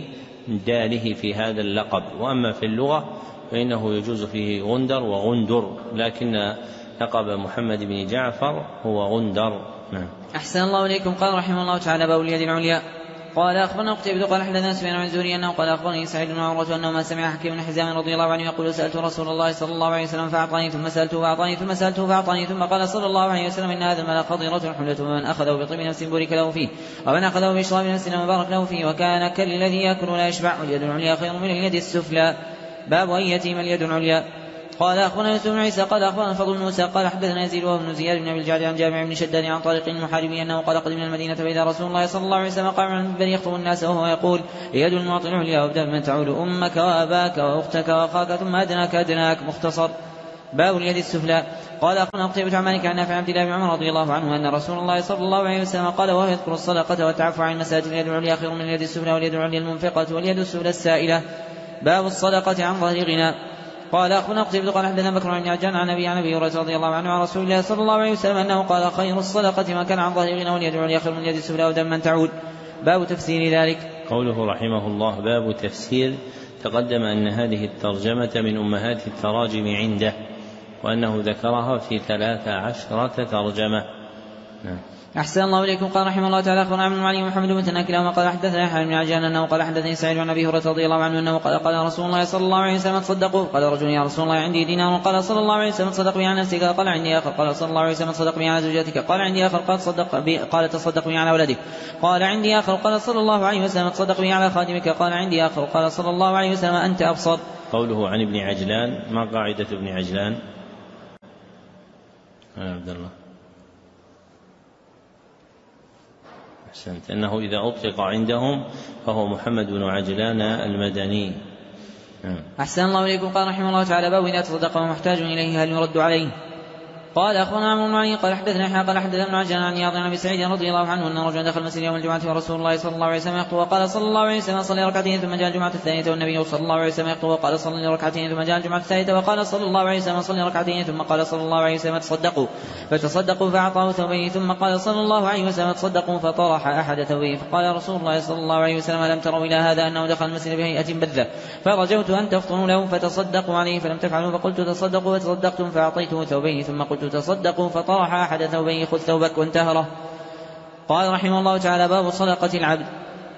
داله في هذا اللقب. وأما في اللغة فإنه يجوز فيه غندر وغندر لكن لقب محمد بن جعفر هو غندر. نعم. أحسن الله إليكم. قال رحمه الله تعالى باب اليد العليا. قال أخبرنا قتيبة قال حدثنا سفيان عن الزهري أنه قال أخبرني سعيد بن عروة أنه ما سمع حكيم بن حزام رضي الله عنه يقول سألت رسول الله صلى الله عليه وسلم فأعطاني ثم سألته فأعطاني ثم سألته فأعطاني ثم قال صلى الله عليه وسلم إن هذا المال خضرة حلة ومن أخذه بطيب نفس بورك له فيه ومن أخذه بإشراب نفس مبارك له فيه وكان كالذي يأكل لا يشبع واليد العليا خير من اليد السفلى. باب أن يتيم اليد العليا. قال أخبرنا يوسف بن عيسى قال أخبرنا الفضل بن موسى قال حدثنا يزيد وهو بن زياد بن أبي الجعد عن جامع بن شداد عن طارق المحاربي أنه قال قدمنا المدينة فإذا رسول الله صلى الله عليه وسلم قام على المنبر يخطب الناس وهو يقول يد المعطي العليا وابدأ بمن تعول أمك وأباك وأختك وأخاك ثم أدناك أدناك. مختصر. باب اليد السفلى. قال أخبرنا قتيبة عن مالك عن نافع عن عبد الله بن عمر رضي الله عنه أن رسول الله صلى الله عليه وسلم قال وهو يذكر الصدقة والتعفو عن المساجد اليد العليا خير من اليد السفلى واليد العليا المنفقة واليد السفلى السائلة. باب الصدقة عن ظهر غنى. قال أخونا قتيبة قال حدثنا بكر بن عجلان عن أبي عن أبي هريرة رضي الله عنه عن رسول الله صلى الله عليه وسلم أنه قال خير الصدقة ما كان عن ظهر غنى واليد العليا خير من اليد السفلى ودم من تعود. باب تفسير ذلك. قوله رحمه الله باب تفسير. تقدم أن هذه الترجمة من أمهات التراجم عنده وأنه ذكرها في ثلاث عشرة ترجمة. نعم. أحسن الله إليكم. قال رحمه الله تعالى أخبرنا عبد المعلي محمد بن تناكل وما قال حدثنا يحيى بن عجلان أنه قال حدثني سعيد عن أبي هريرة رضي الله عنه أنه قال قال رسول الله صلى الله عليه وسلم تصدقوا. قال رجل يا رسول الله عندي دينار. قال صلى الله عليه وسلم تصدق به على نفسك. قال عندي آخر. قال صلى الله عليه وسلم تصدق به على زوجتك. قال عندي آخر. قال تصدق به قال تصدق به على ولدك. قال عندي آخر. قال صلى الله عليه وسلم تصدق به على خادمك. قال عندي آخر. قال صلى الله عليه وسلم أنت أبصر. قوله عن ابن عجلان ما قاعدة ابن عجلان؟ يا عبد الله أحسنت. أنه إذا أطلق عندهم فهو محمد بن عجلان المدني. أحسن الله إليكم. قال رحمه الله تعالى باب إذا تصدق ومحتاج إليه هل يرد عليه. قال أخونا عمرو بن علي قال حدثنا يحيى قال حدثنا ابن عجلان عن عياض عن أبي سعيد رضي الله عنه أن رجلا دخل المسجد يوم الجمعة ورسول الله صلى الله عليه وسلم يخطب وقال صلى الله عليه وسلم صلي ركعتين ثم جاء الجمعة الثانية والنبي صلى الله عليه وسلم يخطب وقال صلي ركعتين ثم جاء الجمعة الثالثة وقال صلى الله عليه وسلم صلي ركعتين ثم قال صلى الله عليه وسلم تصدقوا فتصدقوا فأعطاه ثوبين ثم قال صلى الله عليه وسلم تصدقوا فطرح أحد ثوبيه فقال رسول الله صلى الله عليه وسلم ألم تروا إلى هذا أنه دخل المسجد بهيئة بذة فرجوت أن تفطنوا له فتصدقوا عليه فلم تفعلوا فقلت تصدقوا فتصدقتم فأعطيته ثوبين ثم قلت تصدقوا فطرح أحد ثوبيه خذ ثوبك وانتهره. قال رحمه الله تعالى باب صدقة العبد.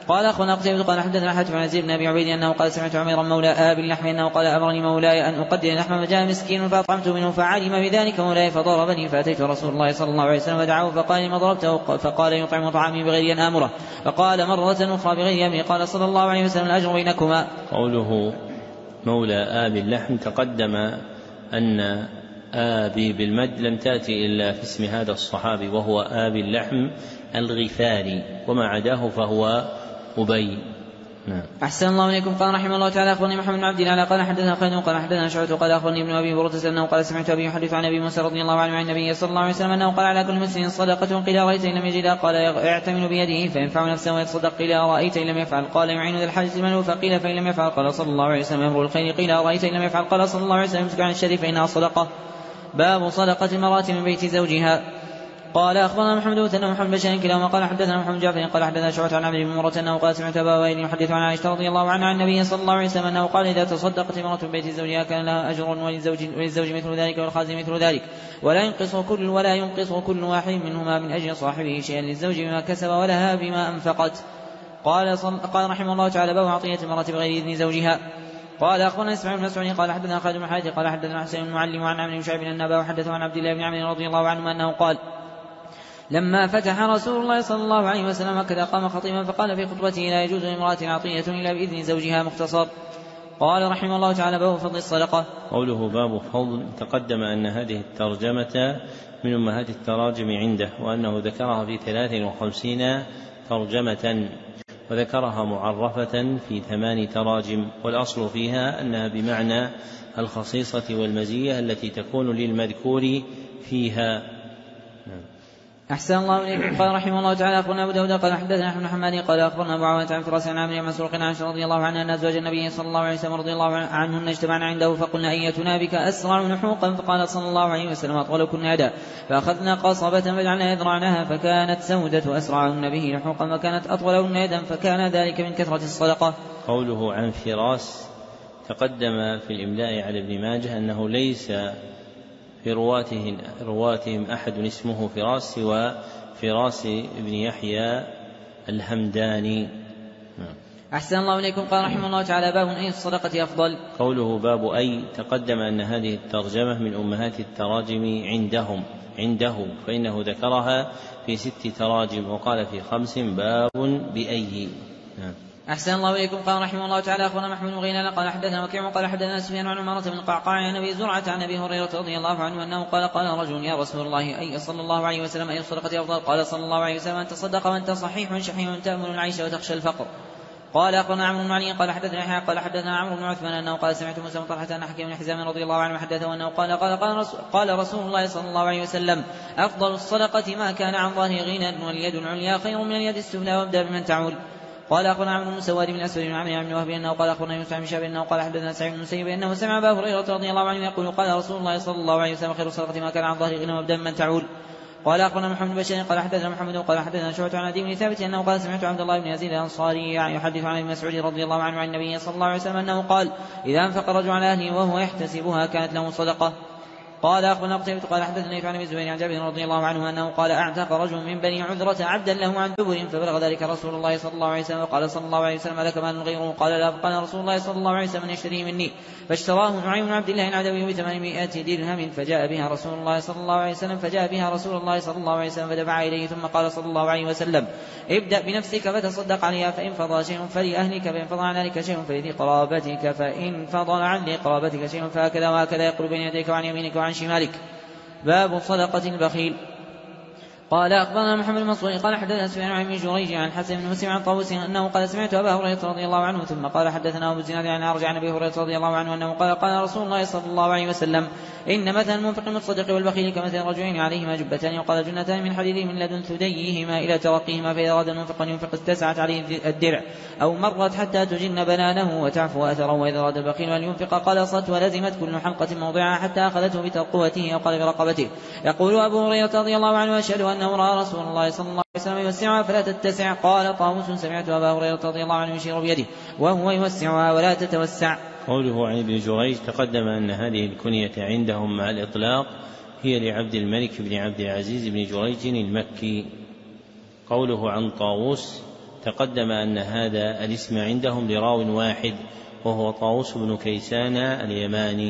قال أخونا قتيبة قال حدثنا حاتم بن يزيد بن أبي عبيد أنه قال سمعت عميرا مولى آب اللحم أنه قال أمرني مولاي أن أقدر اللحم فجاء مسكين فأطعمت منه فعلم بذلك مولاي فضربني فأتيت رسول الله صلى الله عليه وسلم ودعاه فقال ما ضربته فقال يطعم طعامي بغير أن آمره فقال مرة أخرى بغير أمري قال صلى الله عليه وسلم الأجر بينكما. قوله مولى آب اللحم تقدم أن آبي بالمد لم تأتي إلا في اسم هذا الصحابي وهو آب اللحم الغفاري وما عداه فهو أبي. نعم. أحسن الله إليكم. قال رحمه الله تعالى أخبرني محمد بن عبد الله قال حدثنا خالد قال حدثنا شعبة قال أخبرني ابن أبي بردة أنه قال سمعت أبي يحدث عن أبي موسى رضي الله عنه عن النبي صلى الله عليه وسلم أنه قال على كل مسلم صدقة قيل أرأيت إن لم يجدها قال يعتمن بيده فينفع نفسه ويتصدق قيل أرأيت إن لم يفعل قال يعين ذا الحاجة منه فقيل فإن لم يفعل قال صلى الله عليه وسلم يمر الخير قيل أرأيت إن لم يفعل قال صلى الله عليه وسلم يمسك عن الشر فإنها صدقة. باب صدقة المرأة من بيت زوجها. قال أخبرنا محمد بن محمد بن كلاهما قال حدثنا محمد جعفر قال حدثنا شعبة عن عبد بن مرة أنه قال سمعت أبا وائل يحدث عن عائشة رضي الله عنها عن النبي صلى الله عليه وسلم أنه قال إذا تصدقت امرأة من بيت زوجها كان لها أجر وللزوج, وللزوج مثل ذلك والخازن مثل ذلك ولا ينقص كل ولا ينقص كل واحد منهما من أجل صاحبه شيئا للزوج بما كسب ولها بما أنفقت. قال, قال رحمه الله تعالى باب عطية المرأة بغير إذن زوجها. قال أخبرنا إسماعيل بن مسعود قال حدثنا خالد بن حاتم قال حدثنا حسين بن المعلم عن عمرو بن شعيب بن النبا وحدثه عن عبد الله بن عمرو رضي الله عنه أنه قال لما فتح رسول الله صلى الله عليه وسلم كذا قام خطيبا فقال في خطبته لا يجوز لامرأة عطية إلا بإذن زوجها مختصر. قال رحمه الله تعالى باب فضل الصدقة. قوله باب فضل تقدم أن هذه الترجمة من أمهات التراجم عنده وأنه ذكرها في ثلاث وخمسين ترجمة وذكرها معرفة في ثمان تراجم والأصل فيها أنها بمعنى الخصيصة والمزية التي تكون للمذكور فيها. أحسن الله إليكم. قال رحمه الله تعالى أخبرنا أبو داود قال حدثنا أحمد بن حماد قال أخبرنا أبو عوانة عن فراس عن عامر مسروق عن عائشة رضي الله عنها أن أزواج النبي صلى الله عليه وسلم رضي الله عنهن اجتمعنا عنده فقلنا أيتنا بك أسرع نحوقا فقال صلى الله عليه وسلم أطولكن يدا فأخذنا قصبة فجعلنا يذرعنها فكانت سودة أسرعهن به نحوقا وكانت أطولهن يدا فكان ذلك من كثرة الصدقة. قوله عن فراس تقدم في الإملاء على ابن ماجه أنه ليس في رواتهم, رواتهم أحد اسمه فراس سوى فراس ابن يحيى الهمداني. أحسن الله إليكم. قال رحمه الله تعالى باب أي الصدقة أفضل. قوله باب أي تقدم أن هذه الترجمة من أمهات التراجم عندهم عنده فإنه ذكرها في ست تراجم وقال في خمس باب بأي. أحسن الله إليكم. قال رحمه الله تعالى أخبرنا محمود بن غيلان قال حدثنا وكيع قال حدثنا سفيان عن عمارة بن القعقاع عن أبي زرعة عن أبي هريرة رضي الله عنه أنه قال قال رجل يا رسول الله أي صلى الله عليه وسلم أي الصدقة أفضل؟ قال صلى الله عليه وسلم أن تصدق وأنت صحيح شحيح تأمن العيش وتخشى الفقر. قال أخبرنا عمرو بن علي قال حدثنا يحيى قال حدثنا عمرو بن عثمان أنه قال سمعت موسى بن طلحة أن حكيم بن حزام رضي الله عنه حدثه أنه قال قال قال رسول, قال رسول الله صلى الله عليه وسلم أفضل الصدقة ما كان عن ظهر غنى واليد العليا خير من اليد السفلى وابدأ بمن تعول. قال أخبرنا عمرو بن سواد بن أسود بن عمرو بن وهب أنه قال أخبرنا يوسف بن شهاب أنه قال حدثنا سعيد بن المسيب أنه سمع أبا هريرة رضي الله عنه يقول قال رسول الله صلى الله عليه وسلم خير الصدقة ما كان عن ظهر غنى وابدأ بمن تعول. قال أخبرنا محمد بن بشير قال حدثنا محمد قال حدثنا شعبة عن عدي بن ثابت أنه قال سمعت عبد الله بن يزيد الأنصاري يحدث عن ابن مسعود رضي الله عنه عن النبي صلى الله عليه وسلم أنه قال إذا أنفق الرجل على أهله وهو يحتسبها كانت له صدقة. قال أخبرنا قتيبة قال حدثنا عن ابي الزبير عن جابر رضي الله عنه أنه قال أعتق رجل من بني عذرة عبدا له عن دبر فبلغ ذلك رسول الله صلى الله عليه وسلم وقال صلى الله عليه وسلم لك مال غيره؟ قال لا. فقال رسول الله صلى الله عليه وسلم يشتريه مني فاشتراه نعيم بن عبد الله العدوي بثمانمائة درهم فجاء بها رسول الله صلى الله عليه وسلم فجاء بها رسول الله صلى الله عليه وسلم فدفع إليه ثم قال صلى الله عليه وسلم ابدأ بنفسك فتصدق عليها فإن فضل شيء فلأهلك فإن فضل عن ذلك شيء فلذي قرابتك فإن فضل عن ذي قرابتك شيء فهكذا وهكذا يقول بين يديك وعن يمينك وعن شمالك. باب صدقة البخيل. قال أخبرنا محمد بن منصور قال حدثنا سفيان عن ابن جريج عن حسن بن مسلم عن طاووس أنه قال سمعت أبا هريرة رضي الله عنه ثم قال حدثنا أبو الزناد عن أعرج عن أبي هريرة رضي الله عنه أنه قال قال رسول الله صلى الله عليه وسلم إن مثل المنفق المتصدق والبخيل كمثل رجلين عليهما جبتان وقال جنتان من حديد من لدن ثديهما إلى ترقيهما فإذا أراد المنفق أن ينفق اتسعت عليه الدرع أو مرت حتى تجن بنانه وتعفو أثره وإذا أراد البخيل أن ينفق قلصت ولزمت كل حلقة موضعها حتى أخذته بترقوته أو قال برقبته. يقول أبو هريرة رضي الله عنه أشهد أنه رأى رسول الله صلى الله عليه وسلم يوسعها فلا تتسع. قال طاووس سمعت أبا هريرة رضي الله عنه يشير بيده وهو يوسعها ولا تتوسع. قوله عن ابن جريج تقدم أن هذه الكنية عندهم مع الإطلاق هي لعبد الملك بن عبد العزيز بن جريج المكي. قوله عن طاووس تقدم أن هذا الاسم عندهم لراو واحد وهو طاووس بن كيسان اليماني.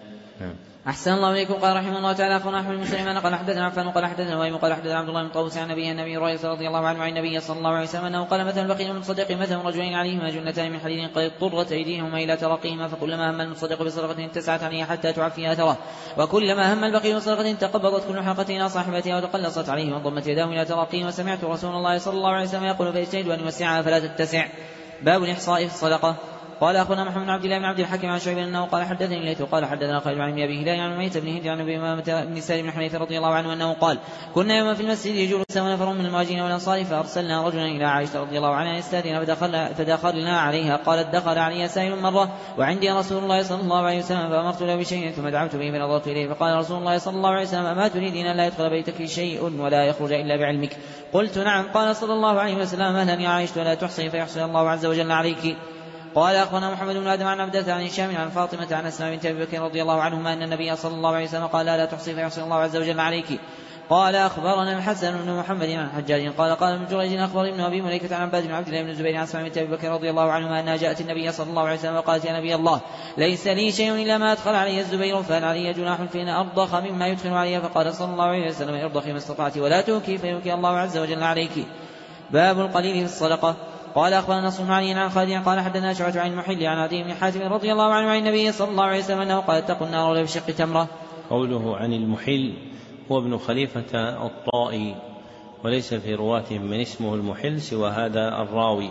أحسن الله إليكم. قال رحمه الله تعالى أخبرنا أحمد بن سليمان قال حدثنا عفان قال حدثنا وهيب قال حدثنا عبد الله بن طاووس عن نبيه النبي هريرة رضي الله عنه عن النبي صلى الله عليه وسلم أنه قال مثل البخيل المتصدق مثل رجلين عليهما جنتان من حديد قد اضطرت أيديهما إلى ترقيهما فكلما هم المتصدق بصدقة اتسعت عليه حتى تعفي أثره وكلما هم البخيل بصدقة تقبضت كل حلقة إلى صاحبتها وتقلصت عليه وانضمت يداه إلى ترقيه. وسمعت رسول الله صلى الله عليه وسلم يقول فاجتهدوا أن يوسعها فلا تتسع. باب الإحصاء في الصدقة. قال أخونا محمد بن عبد الله بن عبد الحكيم عن شعيب أنه قال حدثني الليث قال حدثنا خالد عن أبي هلال عن ميت بن هند عن أبي أمامة بن سالم بن حنيفة رضي الله عنه أنه قال كنا يوما في المسجد يجلس ونفر من المهاجرين والأنصار فأرسلنا رجلا إلى عائشة رضي الله عنها يستأذن فدخل فدخلنا عليها قالت دخل علي سائل مرة وعندي رسول الله صلى الله عليه وسلم فأمرت له بشيء ثم دعوت به فنظرت إليه فقال رسول الله صلى الله عليه وسلم أما تريدين أن لا يدخل بيتك شيء ولا يخرج إلا بعلمك؟ قلت نعم. قال صلى الله عليه وسلم مهلا يا عائشة ولا تحصي فيحصي الله عز وجل عليك. قال أخونا محمد بن آدم عن عبدة عن هشام عن فاطمة عن أسماء بنت أبي بكر رضي الله عنهما أن النبي صلى الله عليه وسلم قال لا, لا تحصي فيحصي الله عز وجل عليك. قال أخبرنا الحسن بن محمد عن حجاج قال قال ابن جريج أخبر ابن أبي مليكة عن عباد بن عبد الله بن الزبير عن أسماء بنت أبي بكر رضي الله عنهما أنها جاءت النبي صلى الله عليه وسلم وقالت يا نبي الله ليس لي شيء إلا ما أدخل علي الزبير فهل علي جناح فإن أرضخ مما يدخل علي؟ فقال صلى الله عليه وسلم ارضخي ما استطعت ولا توكي فيوكي الله عز وجل عليك. باب القليل في الصدقة. قال أخبرنا نصر بن علي عن خالد قال حدثنا شعبة عن المحل عن عدي بن حاتم رضي الله عنه عن النبي صلى الله عليه وسلم أنه قال اتقوا النار ولو بشق تمرة. قوله عن المحل هو ابن خليفة الطائي وليس في رواتهم من اسمه المحل سوى هذا الراوي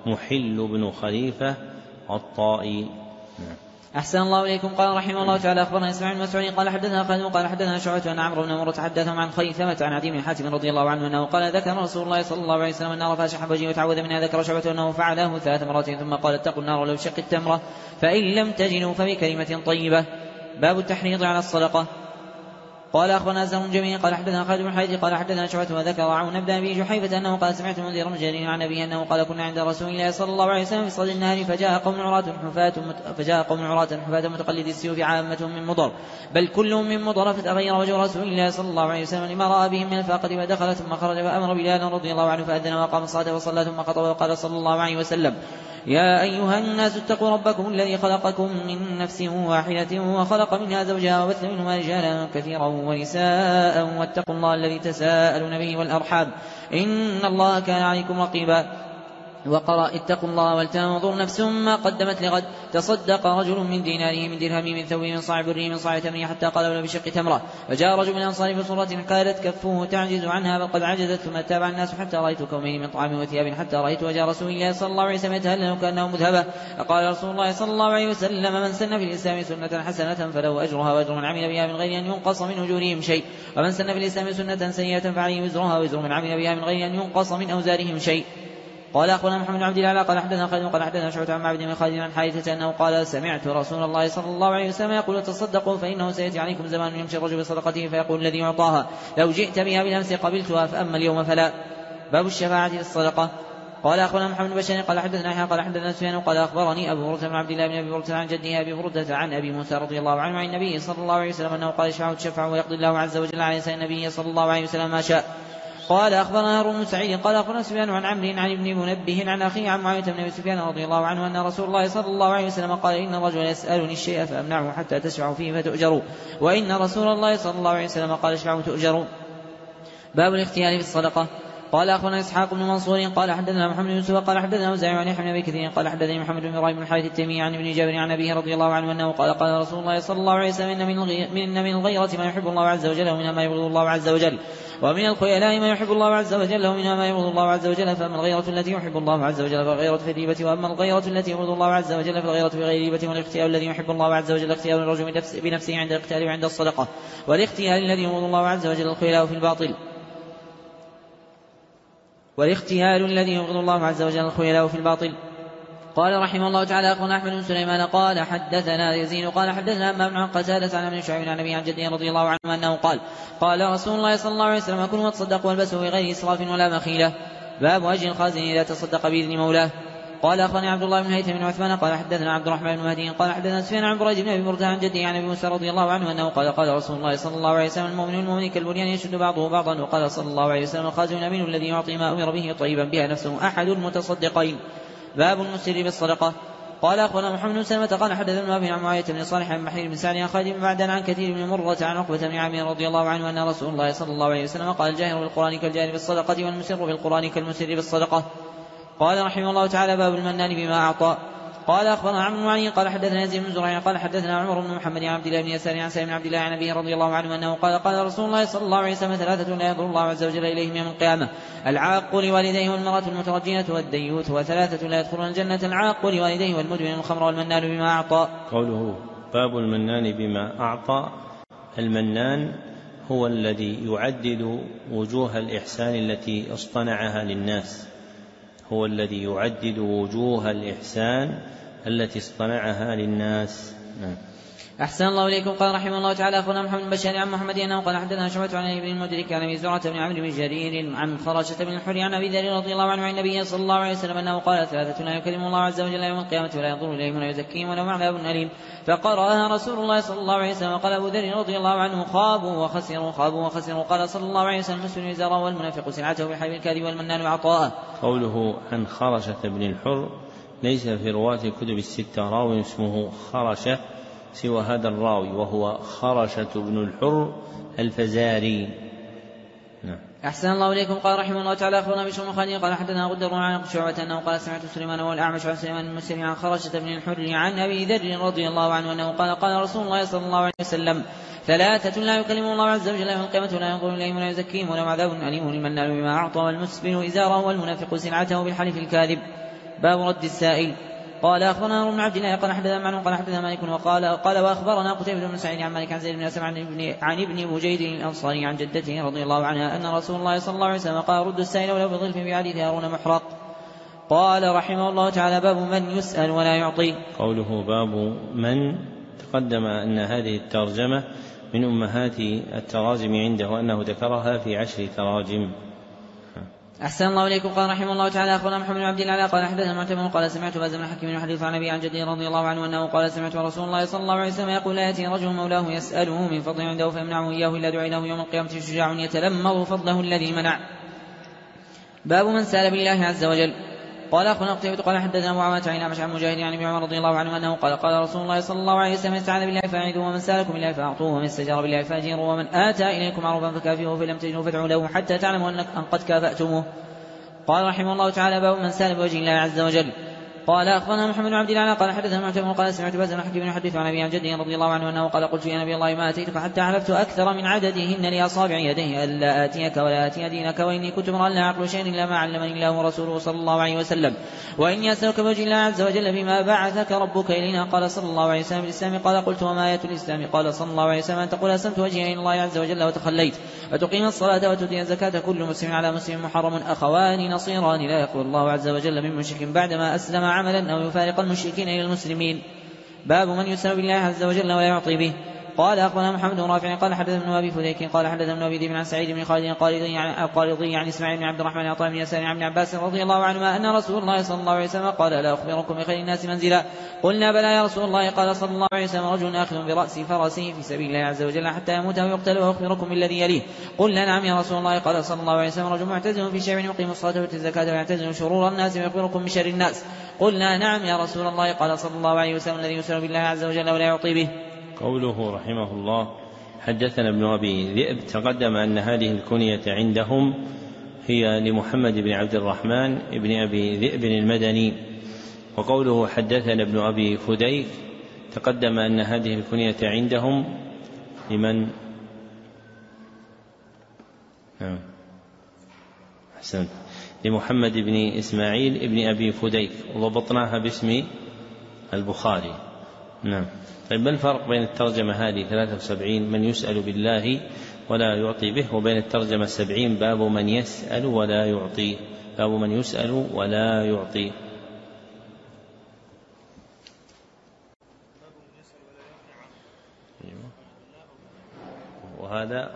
محل بن خليفة الطائي. أحسن الله إليكم. قال رحمه الله تعالى أخبرنا إسماعيل بن مسعود قال حدثنا خالد قال حدثنا شعبة أن عمرو بن مرة حدثهم عن خيثمة عن عدي بن حاتم رضي الله عنه أنه قال ذكر رسول الله صلى الله عليه وسلم النار فاشح وجهه وتعوذ منها. ذكر شعبة أنه فعله ثلاث مرات ثم قال اتقوا النار ولو بشق التمرة فإن لم تجدوا فبكلمة طيبة. باب التحريض على الصدقة. قال أخبرنا أزهر بن جميل قال حدثنا خالد بن حيث قال حدثنا شعبة وذكر عون بن أبي جحيفة أنه قال سمعت المنذر بن جرير عن أبيه أنه قال كنا عند رسول الله صلى الله عليه وسلم في صدر النهر فجاء قوم عراة حفاة فجاء قوم عراة حفاة متقلد السيوف عامتهم من مضر بل كلهم من مضر فتغير وجه رسول الله صلى الله عليه وسلم لما رأى بهم من الفاقة فدخل ثم خرج فأمر بلالا رضي الله عنه فأذن وقام الصلاة وصلى ثم خطب وقال صلى الله عليه وسلم يا أيها الناس اتقوا ربكم الذي خلقكم من نفس واحدة وخلق منها زوجها وبث منهما رجالا كثيرا ونساء واتقوا الله الذي تساءلون به والأرحام إن الله كان عليكم رقيبا. وقرأ اتقوا الله ولتنظر نفس ما قدمت لغد. تصدق رجل من ديناره من درهم من ثوب من صاع بره من صاع تمره حتى قال ولو بشق تمرة. فجاء رجل من الأنصار بصورة كادت كفه تعجز عنها بل قد عجزت ثم تابع الناس حتى رأيت كومين من طعام وثياب حتى رأيت وجه رسول الله صلى الله عليه وسلم يتهلل كأنه مذهبة. فقال رسول الله صلى الله عليه وسلم من سن في الإسلام سنة حسنة فله أجرها وأجر من عمل بها من غير أن ينقص من أجورهم شيء ومن سن في الإسلام سنة سيئة فعليه وزرها وزر من عمل بها من غير أن ينقص من أوزارهم شيء. قال أخبرنا محمد بن عبد الله قال حدثنا خالد قال حدثنا شعبة عن معبد بن خالد عن حارثة أنه قال سمعت رسول الله صلى الله عليه وسلم يقول تصدقوا فإنه سيأتي عليكم زمان يمشي الرجل بصدقته فيقول الذي يعطاها لو جئت بها بالأمس قبلتها فأما اليوم فلا. باب الشفاعة في الصدقة. قال أخبرنا محمد بن بشار قال حدثنا يحيى قال حدثنا سفيان قال أخبرني أبو بردة بن عبد الله بن أبي بردة عن جده أبي بردة عن أبي موسى رضي الله عنه عن النبي صلى الله عليه وسلم أنه قال اشفعوا تشفعوا ويقضي الله عز وجل على لسان النبي صلى الله عليه وسلم ما شاء. قال أخبرنا هارون بن سعيد قال أخبرنا سفيان عن عمرو عن ابن منبه عن أخيه عن معاوية بن أبي سفيان رضي الله عنه أن رسول الله صلى الله عليه وسلم قال إن الرجل يسألني الشيء فأمنعه حتى تشفعوا فيه فتؤجروا وإن رسول الله صلى الله عليه وسلم قال اشفعوا تؤجروا. باب الاختيار في الصدقة. قال أخبرنا إسحاق بن منصور قال حدثنا محمد بن يوسف قال حدثنا أوزاعي عن يحيى بن أبي كثير قال حدثني محمد بن إبراهيم بن الحارث التيمي عن ابن جابر عن أبيه رضي الله عنه أنه قال قال رسول الله صلى الله عليه وسلم إن من الغيرة من الغيرة ما يحب الله عز وجل ومنها ما يبغض الله عز وجل ومن الخيلاء ما يحب الله عز وجل ومنها ما يبغض الله عز وجل. فأما الغيرة التي يحب الله عز وجل فالغيرة في الريبة وأما الغيرة التي يبغض الله عز وجل فالغيرة في غير ريبة. والاختيار الذي يحب الله عز وجل اختيار الرجل بنفسه عند الاختيار وعند الصدقة. والاختيار الذي يبغض الله عز وجل الخيلاء في الباطل. والاختيار الذي يبغض الله عز وجل الخيلاء في الباطل. قال رحمه الله تعالى أخونا أحمد بن سليمان قال حدثنا يزيد قال حدثنا أمام عن قتادة عن ابن شعيب عن أبي عن جده رضي الله عنه أنه قال قال رسول الله صلى الله عليه وسلم كلوا وتصدقوا والبسوا بغير إسراف ولا مخيلة. باب أجر الخازن إذا تصدق بإذن مولاه. قال أخبرني عبد الله بن هيثم بن عثمان قال حدثنا عبد الرحمن بن مهدي قال حدثنا سفيان عن بريد بن أبي بردة عن جده عن أبي موسى رضي الله عنه أنه قال قال رسول الله صلى الله عليه وسلم المؤمن المؤمن كالبنيان يشد بعضه بعضا. وقال صلى الله عليه وسلم الخازن الأمين الذي يعطي ما أمر به طيبا بها نفسه أحد المتصدقين. باب المسر بالصدقة. قال أخبرنا محمد بن سلمة قال حدثنا أبي عن معاوية بن صالح عن بحير بن سعد عن خالد بن معدان عن كثير بن مرة عن عقبة بن عامر رضي الله عنه أن رسول الله صلى الله عليه وسلم قال الجاهر بالقرآن كالجاهر بالصدقة والمسر بالقرآن كالمسر بالصدقة. قال رحمه الله تعالى باب المنان بما أعطى. قال أخبرنا عمرو بن علي قال حدثنا يزيد بن زريع قال حدثنا عمر بن محمد عن عبد الله بن يسار عن سالم بن عبد الله عن أبيه رضي الله عنه أنه قال قال رسول الله صلى الله عليه وسلم ثلاثة لا ينظر الله عز وجل إليهم يوم القيامة العاق لوالديه والمرأة المترجينة والديوث. وثلاثة لا يدخلون الجنة العاق لوالديه والمدمن الخمر والمنان بما أعطى. قوله باب المنان بما أعطى. المنان هو الذي يعدد وجوه الإحسان التي اصطنعها للناس هو الذي يعدد وجوه الإحسان التي اصطنعها للناس. نعم. أحسن الله إليكم. قال رحمه الله تعالى أخبرنا محمد بن بشار عن محمد أنه قال حدثنا شعبة عن ابن المدرك عن أبي زرعة بن عمرو بن جرير عن خراشة بن الحر عن أبي ذر رضي الله عنه عن النبي صلى الله عليه وسلم أنه قال ثلاثة لا يكلم الله عز وجل يوم القيامة ولا ينظر إليهم ولا يزكيهم ولهم عذاب أليم. فقرأها رسول الله صلى الله عليه وسلم. قال أبو ذر رضي الله عنه خابوا وخسروا خابوا وخسروا. قال صلى الله عليه وسلم المسلم إزاره والمنافق سلعته بالحلف الكاذب والمنان عطاءه. قوله عن خرشة بن الحر ليس في رواة الكتب الستة راوي اسمه خرشة سوى هذا الراوي وهو خرشة بن الحر الفزاري. نعم. أحسن الله إليكم. قال رحمه الله تعالى أخبرنا بشر بن خالد قال حدثنا غدر عن شعبة أنه قال سمعت سليمان والأعمش عن سليمان المسلم عن خرشة بن الحر عن أبي ذر رضي الله عنه أنه قال قال رسول الله صلى الله عليه وسلم ثلاثة لا يكلم الله عز وجل يوم القيامة ولا ينظر إليهم ولا يزكيهم ولهم عذاب أليم المنان بما أعطى والمسبل إزاره والمنافق سلعته بالحلف الكاذب. باب رد السائل. قال أخبرنا عمرو بن عبد الله قال حدثنا معن قال حدثنا مالك وقال قال وأخبرنا قتيبة بن سعيد عن مالك عن زيد بن أسلم عن ابن عن ابن بجيد الأنصاري عن جدته رضي الله عنها أن رسول الله صلى الله عليه وسلم قال رد السائل ولو بظلف في حديث هارون محرق. قال رحمه الله تعالى باب من يسأل ولا يعطي. قوله باب من تقدم أن هذه الترجمة من أمهات التراجم عنده وأنه ذكرها في عشر تراجم. أحسن الله إليكم. قال رحمه الله تعالى أخبرنا محمد بن عبد الله قال حدثنا معتمر قال سمعت باز بن حكيم يحدث عن أبي عن جده رضي الله عنه أنه قال سمعت رسول الله صلى الله عليه وسلم يقول لا يأتي رجل مولاه يسأله من فضل عنده فيمنعه إياه إلا دعي له يوم القيامة شجاع يتلمظ فضله الذي منع. باب من سأل بالله عز وجل. قال أخونا قتيبة قال حدثنا معاوية عن الأعمش عن مجاهد عن ابن عمر رضي الله عنه أنه قال قال رسول الله صلى الله عليه وسلم استعاذ بالله فأعيذوا ومن سألكم بالله فأعطوه ومن استجار بالله فأجيروا ومن آتى إليكم معروفا فكافئوه فلم تجدوا فادعوا له حتى تعلموا أن قد كافأتموه. قال رحمه الله تعالى باب من سأل بوجه الله عز وجل. قال أخبرنا محمد بن عبد الله قال حدثنا معتمر قال سمعت باز بن حكيم يحدث عن أبي عن جده رضي الله عنه أنه قال قلت يا نبي الله ما أتيتك حتى حلفت أكثر من عددهن لأصابع يديه ألا آتيك ولا آتي دينك وإني كنت امرأ لا أعقل شيئا إلا ما علمني الله ورسوله صلى الله عليه وسلم وإني أسألك بوجه الله عز وجل بما بعثك ربك إلينا. قال صلى الله عليه وسلم الإسلام. قال قلت وما آية الإسلام. قال صلى الله عليه وسلم أن تقول أسلمت وجهي إلى الله عز وجل وتخليت وتقيم الصلاة وتؤتي الزكاة كل مسلم على مسلم محرم أخوان نصيران لا يقبل الله عز وجل من مشرك بعدما أسلم عملا أو يفارق المشركين إلى المسلمين. باب من يسأل بالله عز وجل ولا يعطي به. قال أخبرنا محمد بن رافع قال حدثنا ابن أبي فديك قال حدثنا ابن أبي ذئب عن سعيد بن خالد القارضي عن القارضي عن إسماعيل بن عبد الرحمن عطاء بن يسار عن ابن عباس رضي الله عنهما أن رسول الله صلى الله عليه وسلم قال لا أخبركم بخير الناس منزلا. قلنا بلى يا رسول الله. قال صلى الله عليه وسلم رجل آخذ برأس فرسه في سبيل الله عز وجل حتى يموت أو يقتل وأخبركم بالذي يليه. قلنا نعم يا رسول الله. قال صلى الله عليه وسلم رجل معتزل في شيء يقيم الصلاة ويؤتي الزكاة ويعتزل شرور الناس ويخبركم بشر الناس. قلنا نعم يا رسول الله. قال صلى الله عليه وسلم الذي يسأل بالله عز وجل ولا يعطي به. قوله رحمه الله حدثنا ابن أبي ذئب تقدم أن هذه الكنية عندهم هي لمحمد بن عبد الرحمن بن أبي ذئب المدني. وقوله حدثنا ابن أبي فديك تقدم أن هذه الكنية عندهم لمن نعم أحسنت لمحمد بن إسماعيل بن أبي فديك وضبطناها باسم البخاري. نعم. طيب ما الفرق بين الترجمة هذه ثلاثة وسبعين من يسأل بالله ولا يعطي به وبين الترجمة سبعين باب من يسأل ولا يعطي باب من يسأل ولا يعطي؟ وهذا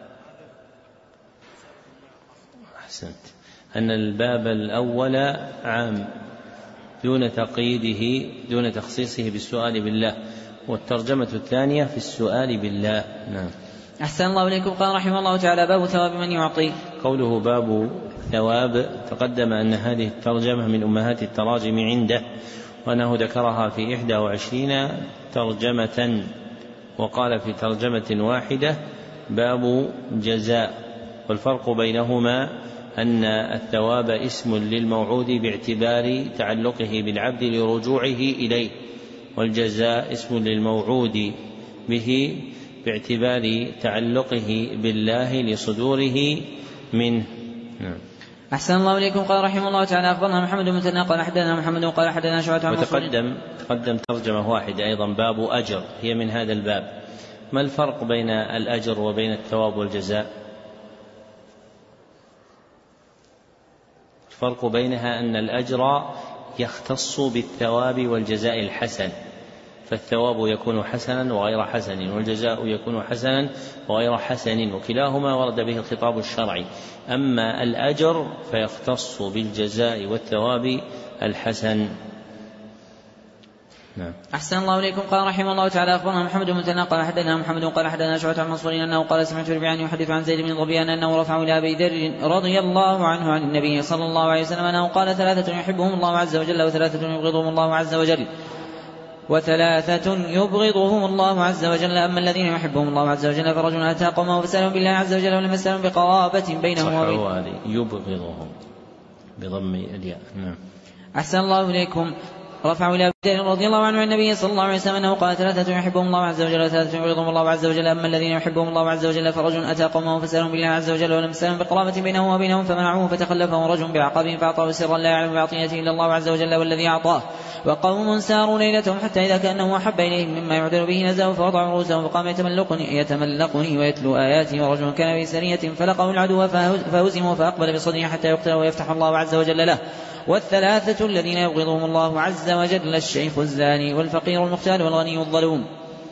أحسنت أن الباب الأول عام دون تقييده دون تخصيصه بالسؤال بالله، والترجمة الثانية في السؤال بالله. نعم. أحسن الله إليكم. قال رحمه الله تعالى: باب ثواب من يعطي. قوله باب ثواب، تقدم أن هذه الترجمة من أمهات التراجم عنده، وأنه ذكرها في إحدى وعشرين ترجمة، وقال في ترجمة واحدة باب جزاء. والفرق بينهما أن الثواب اسم للموعود باعتبار تعلقه بالعبد لرجوعه إليه، والجزاء اسم للموعود به باعتبار تعلقه بالله لصدوره منه. نعم. أحسن الله إليكم. قال رحمه الله تعالى: أخبرنا محمد بن مثنى قال حدثنا محمد قال حدثنا شعبة. وتقدم تقدم ترجمة واحدة أيضا باب أجر، هي من هذا الباب. ما الفرق بين الأجر وبين الثواب والجزاء؟ الفرق بينها أن الأجر يختص بالثواب والجزاء الحسن، فالثواب يكون حسنا وغير حسن، والجزاء يكون حسنا وغير حسن، وكلاهما ورد به الخطاب الشرعي. أما الأجر فيختص بالجزاء والثواب الحسن. نعم. أحسن الله إليكم. قال رحمه الله تعالى: أخبرنا محمد بن مثنى قال حدثنا محمد قال حدثنا شعبة عن منصور أنه قال: سمعت ربيعا يحدث عن زيد بن ظبيان أنه رفعه إلى أبي ذر رضي الله عنه عن النبي صلى الله عليه وسلم أنه قال: ثلاثة يحبهم الله عز وجل، وثلاثة يبغضهم الله عز وجل وثلاثة يبغضهم الله عز وجل. أما الذين يحبهم الله عز وجل فرجل أتى قومه فسألهم بالله عز وجل ولم يسألهم بقرابة بينهم وبين يبغضهم بضم الياء. نعم. أحسن الله إليكم. رفعوا إلى أبي ذر رضي الله عنه عن النبي صلى الله عليه وسلم أنه قال: ثلاثة يحبهم الله عز وجل وثلاثة يبغضهم الله عز وجل. أما الذين يحبهم الله عز وجل فرجل أتى قومه فسألهم بالله عز وجل ولم يسألهم بقرابة بينه وبينهم فمنعوه فتخلفه رجل بعقبه فأعطاه سرا لا يعلم بعطيته إلا الله عز وجل والذي أعطاه. وقوم ساروا ليلتهم حتى إذا كأنه أحب إليهم مما يعدل به نزلوا فوضعوا رؤوسهم فقام يتملقني, يتملقني ويتلو آياته. ورجل كان في سرية فلقوا العدو فهزموا فأقبل بصدره حتى يقتل ويفتح الله عز وجل له. والثلاثة الذين يبغضهم الله عز وجل: الشيخ الزاني والفقير المختال والغني الظلوم.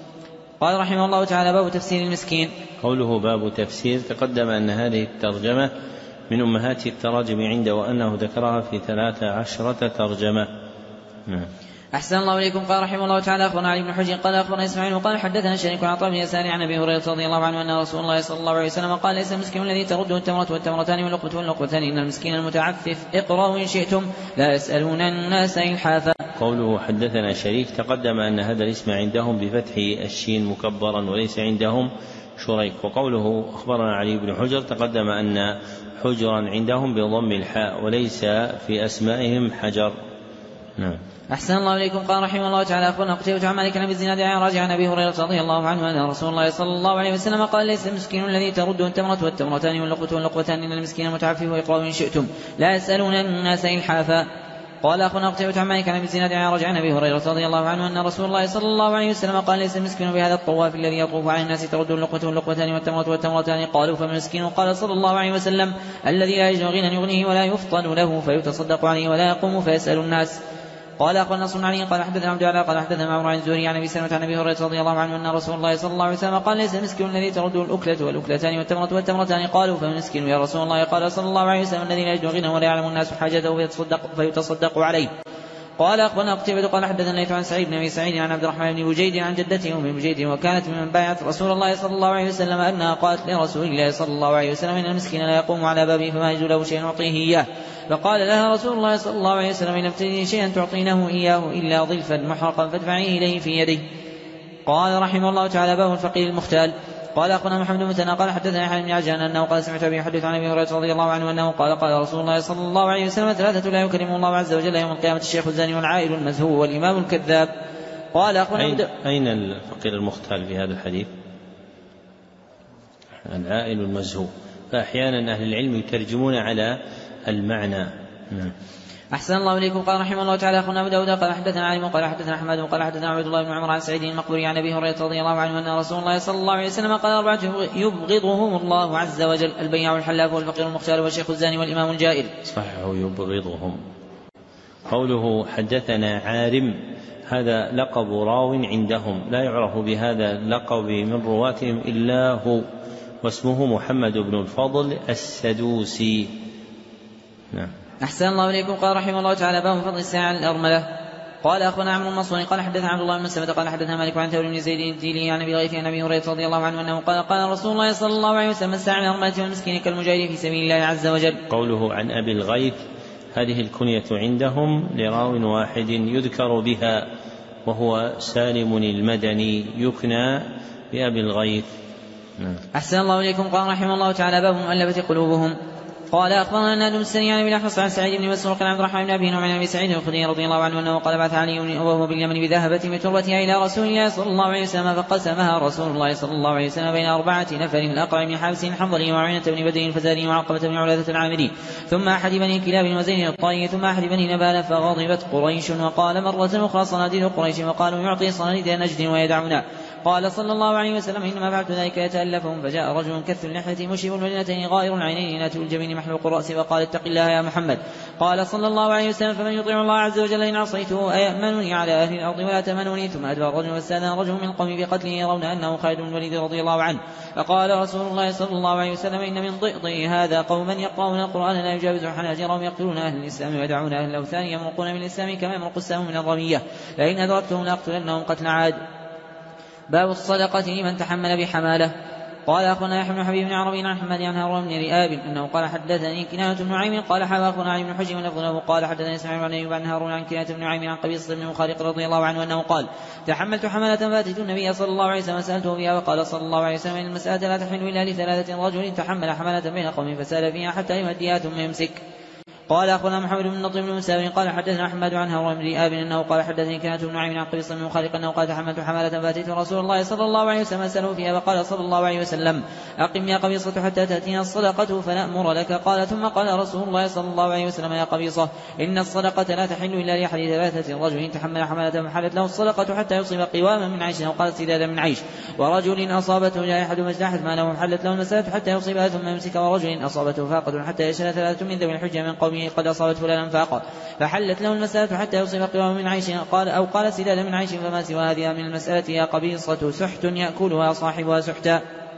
قال رحمه الله تعالى: باب تفسير المسكين. قوله باب تفسير، تقدم أن هذه الترجمة من أمهات التراجم عنده، وأنه ذكرها في ثلاث عشرة ترجمة. نعم. أحسن الله إليكم. قال رحمه الله تعالى: أخبرنا علي بن حجر قال أخبرنا إسماعيل وقال حدثنا شريك عن عطاء بن يسار عن أبي هريرة رضي الله عنه أن رسول الله صلى الله عليه وسلم قال: ليس المسكين الذي ترده التمرة والتمرتان واللقمة واللقمتان، إن المسكين المتعفف. اقرأوا إن شئتم لا يسألون الناس إلحافا. قوله حدثنا شريك، تقدم أن هذا الاسم عندهم بفتح الشين مكبرا وليس عندهم شريك. وقوله أخبرنا علي بن حجر، تقدم أن حجرا عندهم بضم الحاء وليس في أسمائهم حجر. نعم. أحسن الله إليكم. قال رحمه الله تعالى: أخبرنا قتيبة عن مالك بن الزناد عن راجع عن أبي هريرة رضي الله عنه أن رسول الله صلى الله عليه وسلم قال: ليس المسكين الذي ترده التمرة والتمرتان واللقمة واللقمتان، إن المسكين المتعفف. ويقرأوا إن شئتم لا يسألون الناس إلحافا. قال أخبرنا قتيبة عن مالك بن الزناد عن راجع عن أبي هريرة رضي الله عنه أن رسول الله صلى الله عليه وسلم قال: ليس المسكين بهذا الطواف الذي يطوف على الناس ترده اللقمة واللقمتان والتمرة والتمرتان. قالوا: فمن المسكين؟ قال صلى الله عليه وسلم: الذي لا يجد غنى يغنيه ولا يفطن له فيتصدق عليه ولا يقوم فيسأل الناس. قال أخبرنا نصر بن علي قال حدثنا عبد الله قال حدثنا معمر عن الزهري عن أبي سلمة عن أبي هريرة رضي الله عنه أن رسول الله صلى الله عليه وسلم قال: ليس المسكين الذي ترده الأكلة والأكلتان والتمرة والتمرتان. قالوا: فمن المسكين يا رسول الله؟ قال صلى الله عليه وسلم: الذي لا يجد غنى ولا يعلم الناس حاجته فيتصدق, فيتصدق عليه. قال أخبرنا قتيبة قال حدثنا الليث عن سعيد بن أبي سعيد عن عبد الرحمن بن بجيد عن جدته أم بجيد وكانت ممن بايعت رسول الله صلى الله عليه وسلم أنها قالت لرسول الله صلى الله عليه وسلم: إن المسكين لا يقوم على بابه فما يجد له شيء يعطيه إياه. فقال لها رسول الله صلى الله عليه وسلم: إن لم تجدي شيئا تعطينه إياه إلا ظلفا محرقا فادفعيه إليه في يده. قال رحمه الله تعالى: باب الفقير المختال. قال أخبرنا محمد بن مثنى قال حدثنا يحيى بن عجلان أنه قال: سمعت أبي يحدث عن أبي هريرة رضي الله عنه أنه قال: قال رسول الله صلى الله عليه وسلم: ثلاثة لا يكرمهم الله عز وجل يوم القيامة: الشيخ الزاني والعائل المزهو والإمام الكذاب. قال أين, أين الفقير المختال في هذا الحديث؟ العائل المزهو. فأحيانا أهل العلم يترجمون على المعنى. نعم. أحسن الله إليكم. قال رحمه الله تعالى: أخونا أبو داود قال حدثنا علي قال حدثنا أحمد قال حدثنا عبد الله بن عمر عن سعيد المقبوري عن أبي هريرة رضي الله عنه أن رسول الله صلى الله عليه وسلم قال: أربعة يبغضهم الله عز وجل: البياع والحلاف والفقير المختال والشيخ الزاني والإمام الجائر. صحيح، يبغضهم. قوله حدثنا عارم، هذا لقب راو عندهم، لا يعرف بهذا اللقب من رواتهم إلا هو، واسمه محمد بن الفضل السدوسي. نعم. أحسن الله إليكم. قال رحمه الله تعالى باب فضل الساعة على الأرملة. قال أخبرنا عمرو المنصور قال حدثنا عبد الله بن مسلمة قال حدثنا مالك عن ثور بن زيد الديلي عن أبي غيث عن أبي هريرة رضي الله عنه أنه قال قال رسول الله صلى الله عليه وسلم الساعة على الأرملة والمسكين كالمجاهد في سبيل الله عز وجل. قوله عن أبي الغيث هذه الكنية عندهم لراو واحد يذكر بها وهو سالم المدني يكنى بأبي الغيث. أحسن الله إليكم. قال رحمه الله تعالى باب مؤلفة قلوبهم. قال أخبرنا نادم السري عن ابن أحمص عن سعيد بن مسروق عن عبد الرحمن بن أبي نعمان عن أبي سعيد الخدري رضي الله عنه أنه قال بعث علي وهو باليمن بذهبة بتربتها إلى رسول الله صلى الله عليه وسلم فقسمها رسول الله صلى الله عليه وسلم بين أربعة نفر الأقرع بن حابس الحنظلي وعينة بن بدر الفزاري وعقبة بن علاثة العامري ثم أحد بني كلاب وزين الطائي ثم أحد بني نبال فغضبت قريش وقال مرة أخرى صناديد قريش وقالوا يعطي صناديد نجد ويدعنا. قال صلى الله عليه وسلم إنما فعلت ذلك يتألفهم. فجاء رجل كث اللحية مشيب الوجنتين غائر العينين ناتئ الجبين محلوق الرأس وقال اتق الله يا محمد. قال صلى الله عليه وسلم فمن يطيع الله عز وجل إن عصيته أيأمنني على أهل الأرض ولا تمنوني. ثم أدبر رجل واستأذن رجل من القوم بقتله يرون أنه خالد بن الوليد رضي الله عنه. فقال رسول الله صلى الله عليه وسلم إن من ضئضئ هذا قوما يقرؤون القرآن لا يجاوز حناجرهم يقتلون أهل الإسلام ويدعون أهل الأوثان يمرقون من الإسلام كما يمرق السهم من الرمية لئن أدركتهم لأقتلنهم قتل عاد. باب الصدقة لمن تحمل بحماله. قال أخونا يحيى بن حبيب بن عربي عن حماد عن هارون بن رئاب أنه قال حدثني كنانة بن نعيم قال حدثنا أخونا علي بن حجر ونفذه قال حدثني إسماعيل بن أيوب عن هارون عن كنانة بن نعيم عن قبيصة بن مخارق رضي الله عنه أنه قال تحملت حملة فأتيت النبي صلى الله عليه وسلم سألته فيها وقال صلى الله عليه وسلم إن المسألة لا تحمل إلا لثلاثة رجل تحمل حملة بين قوم فسال فيها حتى يمديها ثم يمسك. قال أخونا محمد بن نضر بن مساوي قال حدثنا أحمد عن هارون بن رئاب أنه قال حدثني كنانة بن نعيم عن قبيصة بن مخارق أنه قال تحملت حملة فأتيت رسول الله صلى الله عليه وسلم أسأله فيها وقال صلى الله عليه وسلم أقم يا قبيصة حتى تأتينا الصدقة فنأمر لك. قال ثم قال رسول الله صلى الله عليه وسلم يا قبيصة إن الصدقة لا تحل إلا لأحد ثلاثة رجل تحمل حملة فحلت له الصدقة حتى يصيب قواما من عيش وقال سدادا من عيش ورجل أصابته جائحة مجدحة ما له حلت له المسألة حتى يصيبها ثم يمسك ورجل أصابته فاقة حتى يشهد ثلاثة من ذوي الحجة من قومه قد أصابته لا فاقة فحلت له المسألة حتى يصيب قواما من عيش قال أو قال سدادا من عيش فما سوى هذه من المسألة يا قبيصة سحت يأكلها صاحبها سحتا.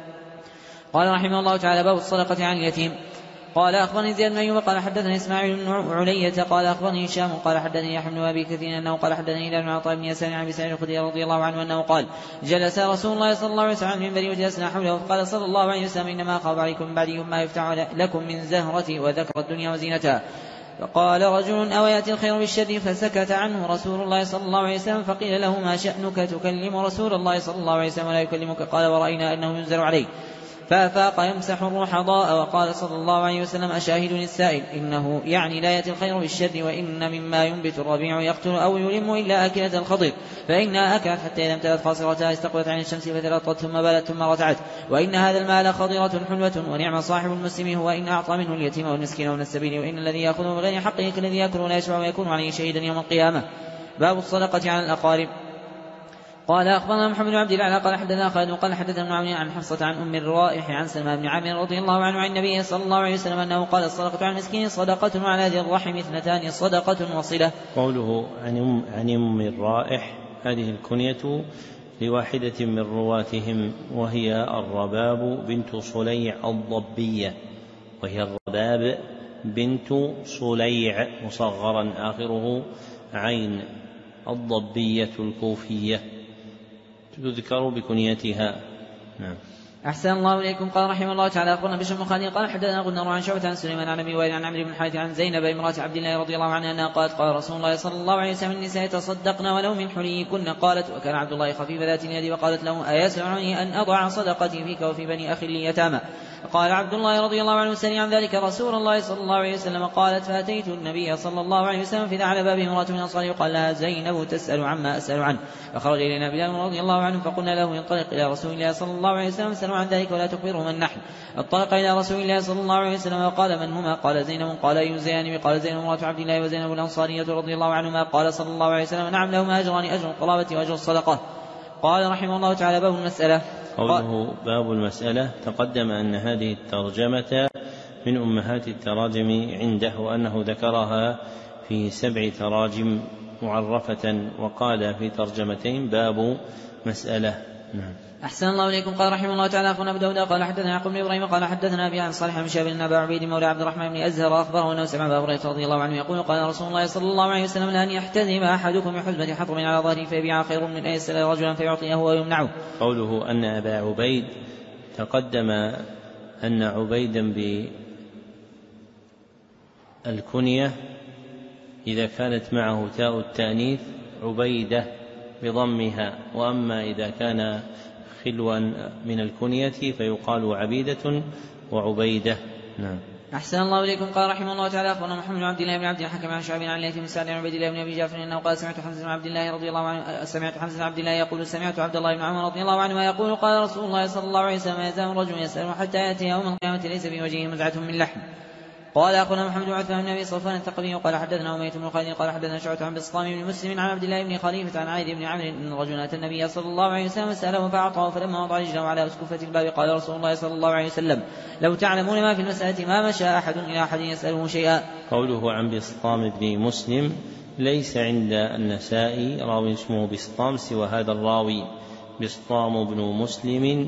قال رحمه الله تعالى باب الصدقة عن اليتيم. قال أخبرني زياد بن أيوب قال حدثني إسماعيل بن علية قال أخبرني هشام قال حدثني يحيى بن أبي كثير أنه قال حدثني إلى بن عطاء بن يسار عن أبي سعيد الخدري رضي الله عنه أنه قال جلس رسول الله صلى الله عليه وسلم على المنبر وجلسنا حوله فقال صلى الله عليه وسلم إنما أخاف عليكم من بعدي ما يفتح لكم من زهرة وذكر الدنيا وزينتها. فقال رجل أو يأتي الخير بالشر فسكت عنه رسول الله صلى الله عليه وسلم فقيل له ما شأنك تكلم رسول الله صلى الله عليه وسلم ولا يكلمك؟ قال ورأينا أنه ينزل عليه فأفاق يمسح الرحضاء وقال صلى الله عليه وسلم أشاهد السائل إنه يعني لا يأتي الخير بالشر وإن مما ينبت الربيع يقتل أو يلم إلا أكلة الخضر فإنها أكلت حتى إذا امتلت خاصرتها استقبلت عن الشمس فتلطت ثم بالت ثم رتعت وإن هذا المال خضرة حلوة ونعم صاحب المسلم هو إن أعطى منه اليتيم والمسكين ومن السبيل وإن الذي يأخذه بغير حقه كالذي يأكل ولا يشبع ويكون عليه شهيدا يوم القيامة. باب الصدقة على الأقارب. قال أخبرنا محمد بن عبد الله قال حدثنا خالد قال حدثنا ابن عون عن حفصة عن أم الروائح عن سلمى بن عامر رضي الله عنه عن النبي صلى الله عليه وسلم أنه قال الصدقة على المسكين صدقة وعلى ذي الرحم اثنتان صدقة وصلة. قوله عن أم, عن أم الروائح هذه الكنية لواحدة من رواتهم وهي الرباب بنت صليع الضبية وهي الرباب بنت صليع مصغرا آخره عين الضبية الكوفية تذكر بكنيتها. نعم. أحسن الله إليكم. قال رحمه الله تعالى أخبرنا بشر بن خالد قال حدثنا غندر عن شعبة عن سليمان عن أبي وائل عن عمرو بن الحارث عن زينب امرأة عبد الله رضي الله عنها أنها قالت قال رسول الله صلى الله عليه وسلم النساء تصدقن ولو من حليكن. قالت وكان عبد الله خفيف ذات اليد وقالت له أيسعني أن أضع صدقتي فيك وفي بني أخي لي يتامى؟ قال عبد الله رضي الله عنه سألني عن ذلك رسول الله صلى الله عليه وسلم. قالت فأتيت النبي صلى الله عليه وسلم فإذا على بابه امرأة من الأنصار يقال لها زينب تسأل عما أسأل عنه فخرج إلينا بلال رضي الله عنه فقلنا له انطلق إلى رسول الله صلى الله عليه وسلم اسألوا عن ذلك ولا تخبره من نحن. انطلق إلى رسول الله صلى الله عليه وسلم وقال من هما؟ قال زينب. قال أي زينب؟ قال زينب امرأة عبد الله وزينب الأنصارية رضي الله عنهما. قال صلى الله عليه وسلم نعم لهما أجران أجر القرابة وأجر الصدقة. قال رحمه الله تعالى باب المسألة. قوله باب المسألة تقدم أن هذه الترجمة من أمهات التراجم عنده وأنه ذكرها في سبع تراجم معرفة وقال في ترجمتين باب مسألة. نعم. أحسن الله إليكم. قال رحمه الله تعالى أخونا أبو داود قال حدثنا يعقوب بن إبراهيم قال حدثنا أبي عن صالح بن شهاب بن أبي عبيد مولى عبد الرحمن بن أزهر أخبره أنه سمع أبا هريرة رضي الله عنه يقول قال رسول الله صلى الله عليه وسلم لأن يحتزم أحدكم بحزمة حطب على ظهره فيبيع خير من أن يسأل رجلا فيعطيه ويمنعه. قوله أن أبا عبيد تقدم أن عبيدا بالكنية إذا كانت معه تاء التأنيث عبيدة بضمها، وأما إذا كان خلوا من الكنية فيقال عبيدة وعبيدة. نعم. أحسن الله إليكم. قال رحمه الله تعالى أخبرنا محمد بن عبد الله بن عبد الحكم عن شعبين عن الليث بن سعد عن عبيد الله بن أبي جعفر أنه قال سمعت حمزة بن عبد الله رضي الله عنه سمعت حمزة بن عبد الله يقول سمعت عبد الله بن عمر رضي الله عنه يقول قال رسول الله صلى الله عليه وسلم يزال رجل يسأل حتى يأتي يوم القيامة ليس في وجهه مزعة من لحم. قال أخونا محمد بن عثمان بن أبي صفوان الثقفي قال حدثنا أمية بن خالد قال حدثنا شعبة عن بسطام بن مسلم عن عبد الله بن خليفة عن عائذ بن عمرو أن رجلا أتى النبي صلى الله عليه وسلم سأله فأعطاه فلما وضع رجله على أسكفة الباب قال رسول الله صلى الله عليه وسلم لو تعلمون ما في المسألة ما مشى أحد إلى أحد يسأله شيئا. قوله عن بسطام بن مسلم ليس عند النسائي راوي اسمه بسطام سوى هذا الراوي بسطام بن مسلم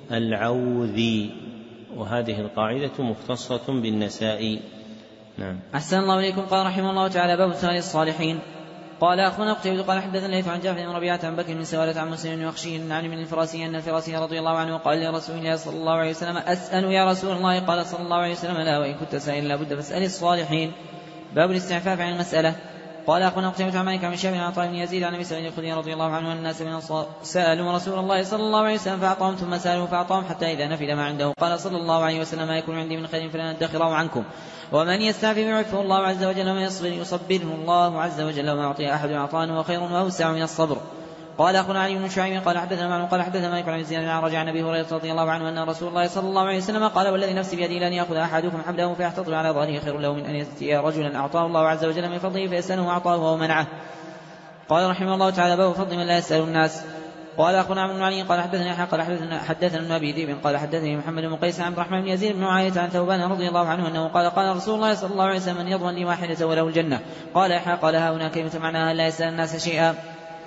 العوذي، وهذه القاعدة مختصة بالنسائي. نعم. أحسن الله إليكم. قال رحمه الله تعالى باب سؤال الصالحين. قال أخونا قتيبة قال حدثنا الليث عن جعفر بن ربيعة عن بكر بن سوالة عن مسلم بن وخشي عن من الفراسي أن الفراسي رضي الله عنه قال لرسول الله صلى الله عليه وسلم أسأل يا رسول الله؟ قال صلى الله عليه وسلم لا، وإن كنت سائلا لابد فاسأل الصالحين. باب الاستعفاف عن المسألة. قال أخونا قتيبة عن مالك عن شهاب بن عطاء بن يزيد عن أبي سعيد الخدري رضي الله عنه أن الناس من سألوا رسول الله صلى الله عليه وسلم فأعطاهم ثم سألوا فأعطاهم حتى إذا نفد ما عنده قال صلى الله عليه وسلم ما يكون عندي من خير فلن أدخره عنكم، ومن يستعفف يعفه الله عز وجل ومن يصبر يصبره الله عز وجل وما أعطي أحد عطاء وخير وأوسع من الصبر. قال أخونا علي بن شعيب قال حدثنا معلوم قال حدثنا مالك عن زياد عن رجع عن أبي هريرة رضي الله عنه أن رسول الله صلى الله عليه وسلم قال والذي نفسي بيده لن يأخذ أحدكم حبله فيحتطب على ظهره خير له من أن يأتي رجلا أعطاه الله عز وجل من فضله فيسأله وأعطاه ومنعه. قال رحمه الله تعالى باب فضل من لا يسأل الناس. قال أخونا عمرو بن علي قال حدثنا يحيى قال حدثنا حدثنا ابن أبي ذئب قال حدثني محمد بن قيس عن عبد الرحمن بن يزيد بن عاية عن ثوبان رضي الله عنه أنه قال قال رسول الله صلى الله عليه وسلم من يضمن لي واحدة وله الجنة. قال يحيى قال ها هنا كلمة معناها لا يسأل الناس شيئا.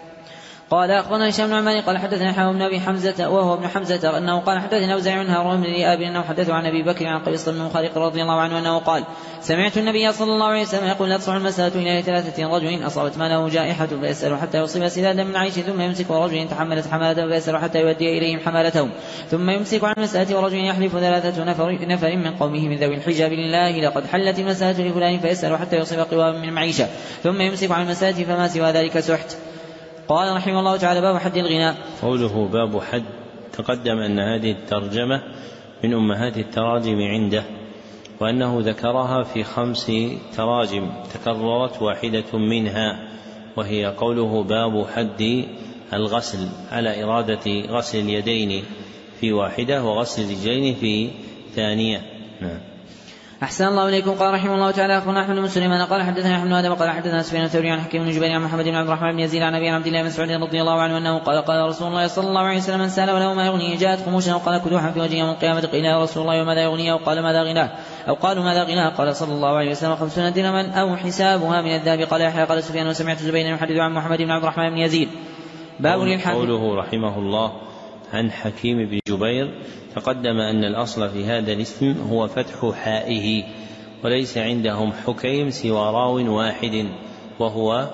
قال أخبرنا هشام بن عمار قال حدثنا يحيى بن أبي حمزة وهو ابن حمزة أنه قال حدثنا أوزاعي عن هارون بن ذئاب أنه حدثه عن أبي بكر عن قبيصة بن مخارق رضي الله عنه أنه قال سمعت النبي صلى الله عليه وسلم يقول لا تصح المسألة إلى ثلاثة رجل أصابت ماله جائحة فيسأل حتى يصيب سلالا من عيش ثم يمسك ورجل تحملت حمالته فيسأل حتى يؤدي إليهم حمالتهم ثم يمسك عن المسألة ورجل يحلف ثلاثة نفر, نفر من قومه من ذوي الحجاب لله لقد حلت المسألة لفلان فيسأل حتى يصيب قوام من معيشة ثم يمسك عن المسألة فما سوى ذلك سحت. قال رحمه الله تعالى باب حد الغناء. قوله باب حد تقدم أن هذه الترجمة من أمهات التراجم عنده، وأنه ذكرها في خمس تراجم تكررت واحدة منها، وهي قوله باب حد الغسل على إرادة غسل اليدين في واحدة وغسل الرجلين في ثانية. نعم. أحسن الله إليكم. قال رحمه الله تعالى أخونا أحمد بن سليمان قال حدثنا أحمد بن آدم قال حدثنا سفيان الثوري عن حكيم بن جبير عن محمد بن عبد الرحمن بن يزيد عن أبي عبد الله بن مسعود رضي الله عنه أنه قال قال رسول الله صلى الله عليه وسلم من سأل وله ما يغنيه جاءت خموشا وقال كدوحا في وجه يوم القيامة قيل يا رسول الله وماذا يغنيه؟ أو قال ماذا غناه؟ أو قالوا ماذا غناه؟ قال صلى الله عليه وسلم خمسون درهما أو حسابها من الذهب. قال يحيى قال سفيان وسمعت زبيدا يحدث عن محمد بن عبد الرحمن بن يزيد. باب قوله رحمه الله عن حكيم بن جبير تقدم أن الأصل في هذا الاسم هو فتح حائه، وليس عندهم حكيم سوى راو واحد وهو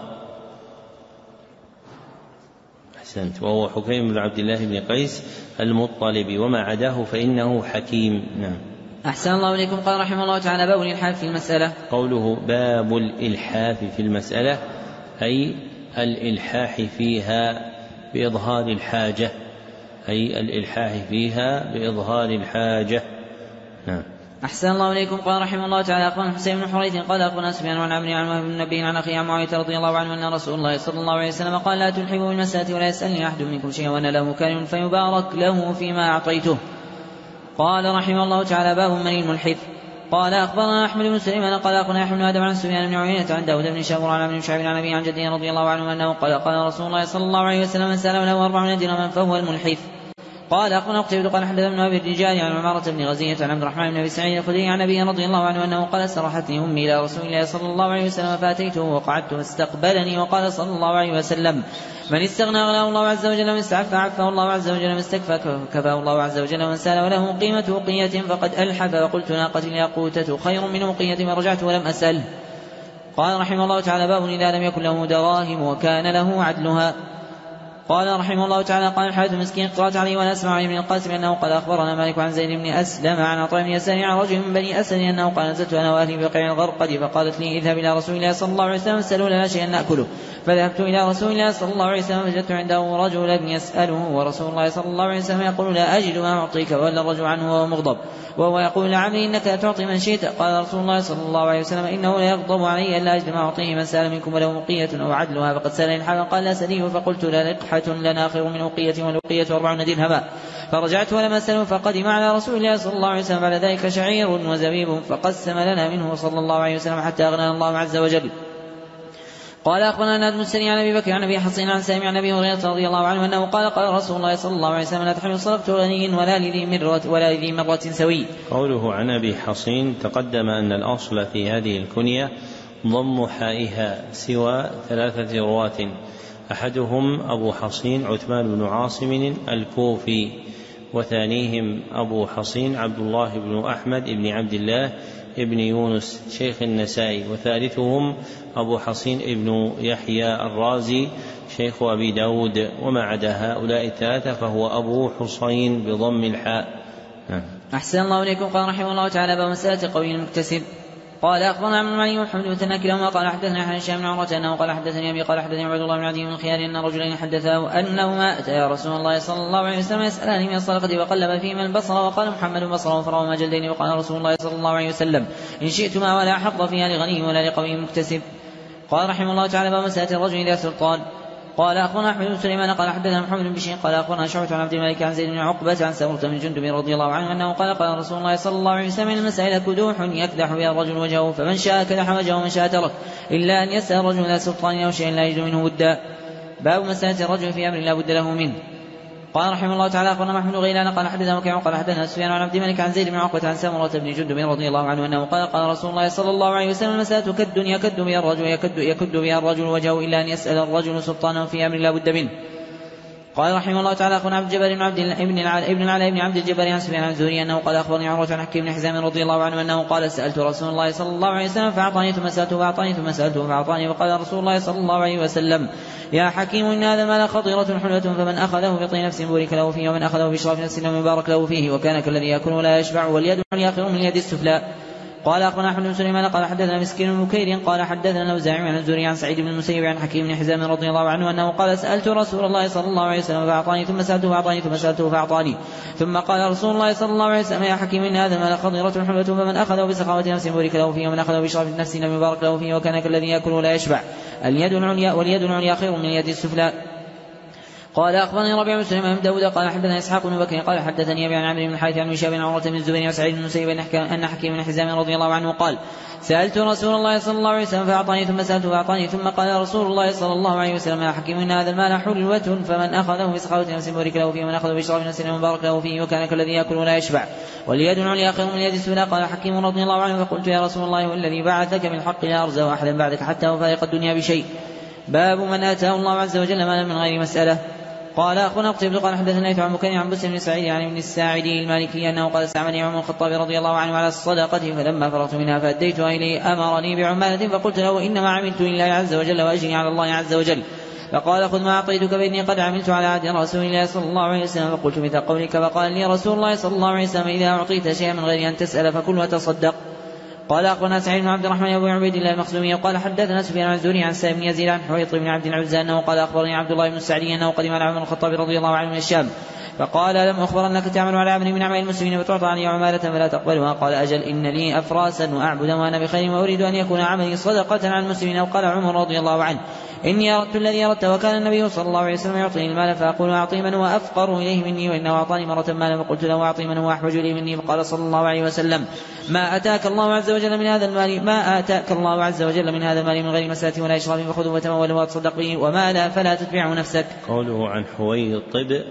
أحسنت وهو حكيم بن عبد الله بن قيس المطلبي، وما عداه فإنه حكيم. نعم. أحسن الله إليكم. قال رحمه الله تعالى باب الإلحاف في المسألة. قوله باب الإلحاف في المسألة أي الإلحاح فيها بإظهار الحاجة، أي الإلحاح فيها بإظهار الحاجة. نعم. أحسن الله إليكم. قال رحمه الله تعالى أخبرنا حسين بن حريث قال أخبرنا سفيان عن عمرو عن وهب بن نبي عن أخيه عن معاوية رضي الله عنه أن رسول الله صلى الله عليه وسلم قال لا تلحفوا بالمسألة ولا يسألني أحد منكم شيئا وأنا له كريم فيبارك له فيما أعطيته. قال رحمه الله تعالى باب من الملحف. قال أخبرنا أحمد بن سليمان قال أخبرنا يحيى بن آدم عن سفيان بن عيينة عن داود بن شابور عن عمرو بن شعيب عن أبيه عن جده رضي الله عنه أنه قال قال رسول الله صلى الله عليه وسلم من سأل له أربعون درهما فهو الملحف. قال أخبرنا قتيبة قال حدثنا ابن أبي الرجال عن عمارة بن غزية عن عبد الرحمن بن أبي سعيد الخدري عن أبي رضي الله عنه أنه قال سرحتني أمي إلى رسول الله صلى الله عليه وسلم فأتيته وقعدت فاستقبلني وقال صلى الله عليه وسلم من استغنى أغناه الله عز وجل ومن استعفى عفاه الله عز وجل ومن استكفى كفاه الله عز وجل ومن سال وله قيمة وقية فقد ألحف وقلت ناقتي الياقوتة خير من وقية فرجعت ولم أسأله. قال رحمه الله تعالى باب إذا لم يكن له دراهم وكان له عدلها. قال رحمه الله تعالى قال الحارث المسكين قرأت عليه ولا أسمع عن ابن القاسم أنه قال أخبرنا مالك عن زيد بن أسلم عن عطاء بن يسار عن رجل من بني أسد أنه قال نزلت أنا وأهلي بقيع الغرقد فقالت لي اذهب إلى رسول الله صلى الله عليه وسلم اسألوا لنا شيئا نأكله. فذهبت إلى رسول الله صلى الله عليه وسلم فوجدت عنده رجلا يسأله ورسول الله صلى الله عليه وسلم يقول لا أجد ما أعطيك ولا الرجل عنه وهو مغضب وهو يقول لعمري إنك تعطي من شئت. قال رسول الله صلى الله عليه وسلم إنه لا يغضب علي ألا أجد ما أعطيه من سأل منكم وله وقية أو عدلها فقد سألني الحال قال لا سليه فقلت لا لقحة لنا خير من وقية والوقية أربعون درهما. فرجعت ولم أسأله فقدم على رسول الله صلى الله عليه وسلم بعد ذلك شعير وزبيب فقسم لنا منه صلى الله عليه وسلم حتى أغنانا الله عز وجل. قال أخبرنا نادم السري عن أبي بكر عن أبي حصين عن سامي عن أبي هريرة رضي الله عنه أنه قال قال رسول الله صلى الله عليه وسلم لا تحمل صدقة غني ولا لذي مرة ولا لذي مرة سوي. قوله عن أبي حصين تقدم أن الأصل في هذه الكنية ضم حائها سوى ثلاثة رواة أحدهم أبو حصين عثمان بن عاصم الكوفي وثانيهم أبو حصين عبد الله بن أحمد بن عبد الله ابن يونس شيخ النسائي وثالثهم أبو حصين ابن يحيى الرازي شيخ أبي داود وما عدا هؤلاء الثلاثة فهو أبو حصين بضم الحاء. أحسن الله إليكم. قال رحمه الله تعالى باب مسألة قوي المكتسب. قال أخبرنا عن المعلي والحمد والثنى كلاهما قال حدثنا عن هشام بن عروة أنه قال حدثني أبي قال حدثني عبد الله بن عدي بن الخيار أن رجلين حدثاه أنهما أتيا رسول الله صلى الله عليه وسلم يسألان من الصدقة وقلب فيهما البصر وقال محمد بصره فرهما جلدين وقال رسول الله صلى الله عليه وسلم إن شئتما ولا حظ فيها لغني ولا لقوي مكتسب. قال رحمه الله تعالى باب مسألة الرجل إلى سلطان. قال أخبرنا أحمد بن سليمان قال حدثنا محمد بن بشير قال أخبرنا شعبة عن عبد الملك عن زيد بن عقبة عن سمرة بن جندب رضي الله عنه أنه قال قال رسول الله صلى الله عليه وسلم المسائل كدوح يكدح بها الرجل وجهه فمن شاء كدح وجهه ومن شاء ترك إلا أن يسأل الرجل ذا سلطان أو شيء لا يجد منه ودا. باب مسألة الرجل في أمر لا بد له منه. قال رحمه الله تعالى أخبرنا محمد غيلان قال حدثنا وكيع قال حدثنا سفيان عن عبد الملك عن زيد بن عقبة عن سمرة بن جندب رضي الله عنه أنه قال قال رسول الله صلى الله عليه وسلم المسألة كد يكد بها الرجل يكد, يكد بها الرجل وجهه إلا أن يسأل الرجل سلطانه في أمر لا بد منه. قال رحمه الله تعالى أخبرنا عبد الجبار بن عبد ابن العلاء ابن العلاء بن عبد الجبار عن سفيان عن الزهري أنه قال أخبرني عروة عن حكيم بن حزام رضي الله عنه أنه قال سألت رسول الله صلى الله عليه وسلم فأعطاني ثم سألته فأعطاني ثم سألته فأعطاني وقال رسول الله صلى الله عليه وسلم يا حكيم إن هذا المال خطيرة حلوة فمن أخذه بطي نفس بورك له فيه ومن أخذه بشرف نفس لم يبارك له فيه وكان كالذي يأكل ولا يشبع واليد العليا خير من اليد السفلى. قال أخبرنا أحمد بن سليمان قال حدثنا مسكين بن بكير قال حدثنا الأوزاعي عن الزهري عن سعيد بن المسيب عن حكيم بن حزام رضي الله عنه أنه قال سألت رسول الله صلى الله عليه وسلم فأعطاني ثم سألته فأعطاني ثم سألته فأعطاني ثم قال رسول الله صلى الله عليه وسلم يا حكيم إن هذا المال خضرة حلوة فمن أخذه بسخاوة نفس بورك له فيه ومن أخذه بشرف نفس لم يبارك له فيه وكان كالذي يأكل ولا يشبع اليد العليا واليد العليا خير من اليد السفلى. قال أخبرني ربيع بن سليمان بن داود قال حدثنا إسحاق بن بكر قال حدثني أبي عن عمرو بن الحارث عن هشام بن عروة بن الزبير وسعيد بن المسيب أن حكيم بن حزام رضي الله عنه قال سألت رسول الله صلى الله عليه وسلم فأعطاني ثم سألته فأعطاني ثم قال رسول الله صلى الله عليه وسلم يا حكيم إن هذا المال حلوة فمن أخذه بسخاوة نفس بورك له فيه ومن أخذه بشرف نفس مبارك له فيه وكان كالذي يأكل ولا يشبع واليد العليا خير من اليد السفلى. قال حكيم رضي الله عنه فقلت يا رسول الله والذي بعثك بالحق لا أرزق أحدا بعدك حتى وفارق الدنيا بشيء. باب من آتاه الله عز وجل مالا من غير مسألة. قال أخونا قتيبة قال حدثنا يثع عن بكير عن بسر بن سعيد عن ابن الساعدي المالكي أنه قال استعملني عمر الخطاب رضي الله عنه على الصدقة فلما فرغت منها فأديتها إليه أمرني بعمالة فقلت له إنما عملت لله عز وجل وأجري على الله عز وجل. فقال خذ ما أعطيتك فإني قد عملت على عهد رسول الله صلى الله عليه وسلم فقلت مثل قولك فقال لي رسول الله صلى الله عليه وسلم إذا أعطيت شيئا من غير أن تسأل فكل وتصدق. قال أخبرنا سعيد بن عبد الرحمن أبو عبيد الله المخزومي قال حدثنا سفيان عن الزهري عن سالم بن يزيد عن حويط بن عبد العزى أنه قال أخبرني عبد الله بن السعدي أنه قدم على عمر الخطاب رضي الله عنه من الشام فقال لم أخبر أنك تعمل على عمل من أعمال المسلمين وتعطى عني عمالة فلا تقبلها. قال أجل إن لي أفراسا وأعبد وأنا بخير وأريد أن يكون عملي صدقة عن المسلمين. أو قال عمر رضي الله عنه إني أردت الذي أردت وكان النبي صلى الله عليه وسلم يعطيني المال فأقول أعطي من هو أفقر إليه مني وإنه أعطاني مرة مالا فقلت له أعطي من هو أحوج إليه مني. فقال صلى الله عليه وسلم ما أتاك الله عز وجل من هذا المال ما آتاك الله عز وجل من هذا المال من غير مسألة ولا إشراف فخذه وتموله وتصدق به وما لا فلا تتبعه نفسك. قوله عن حويطب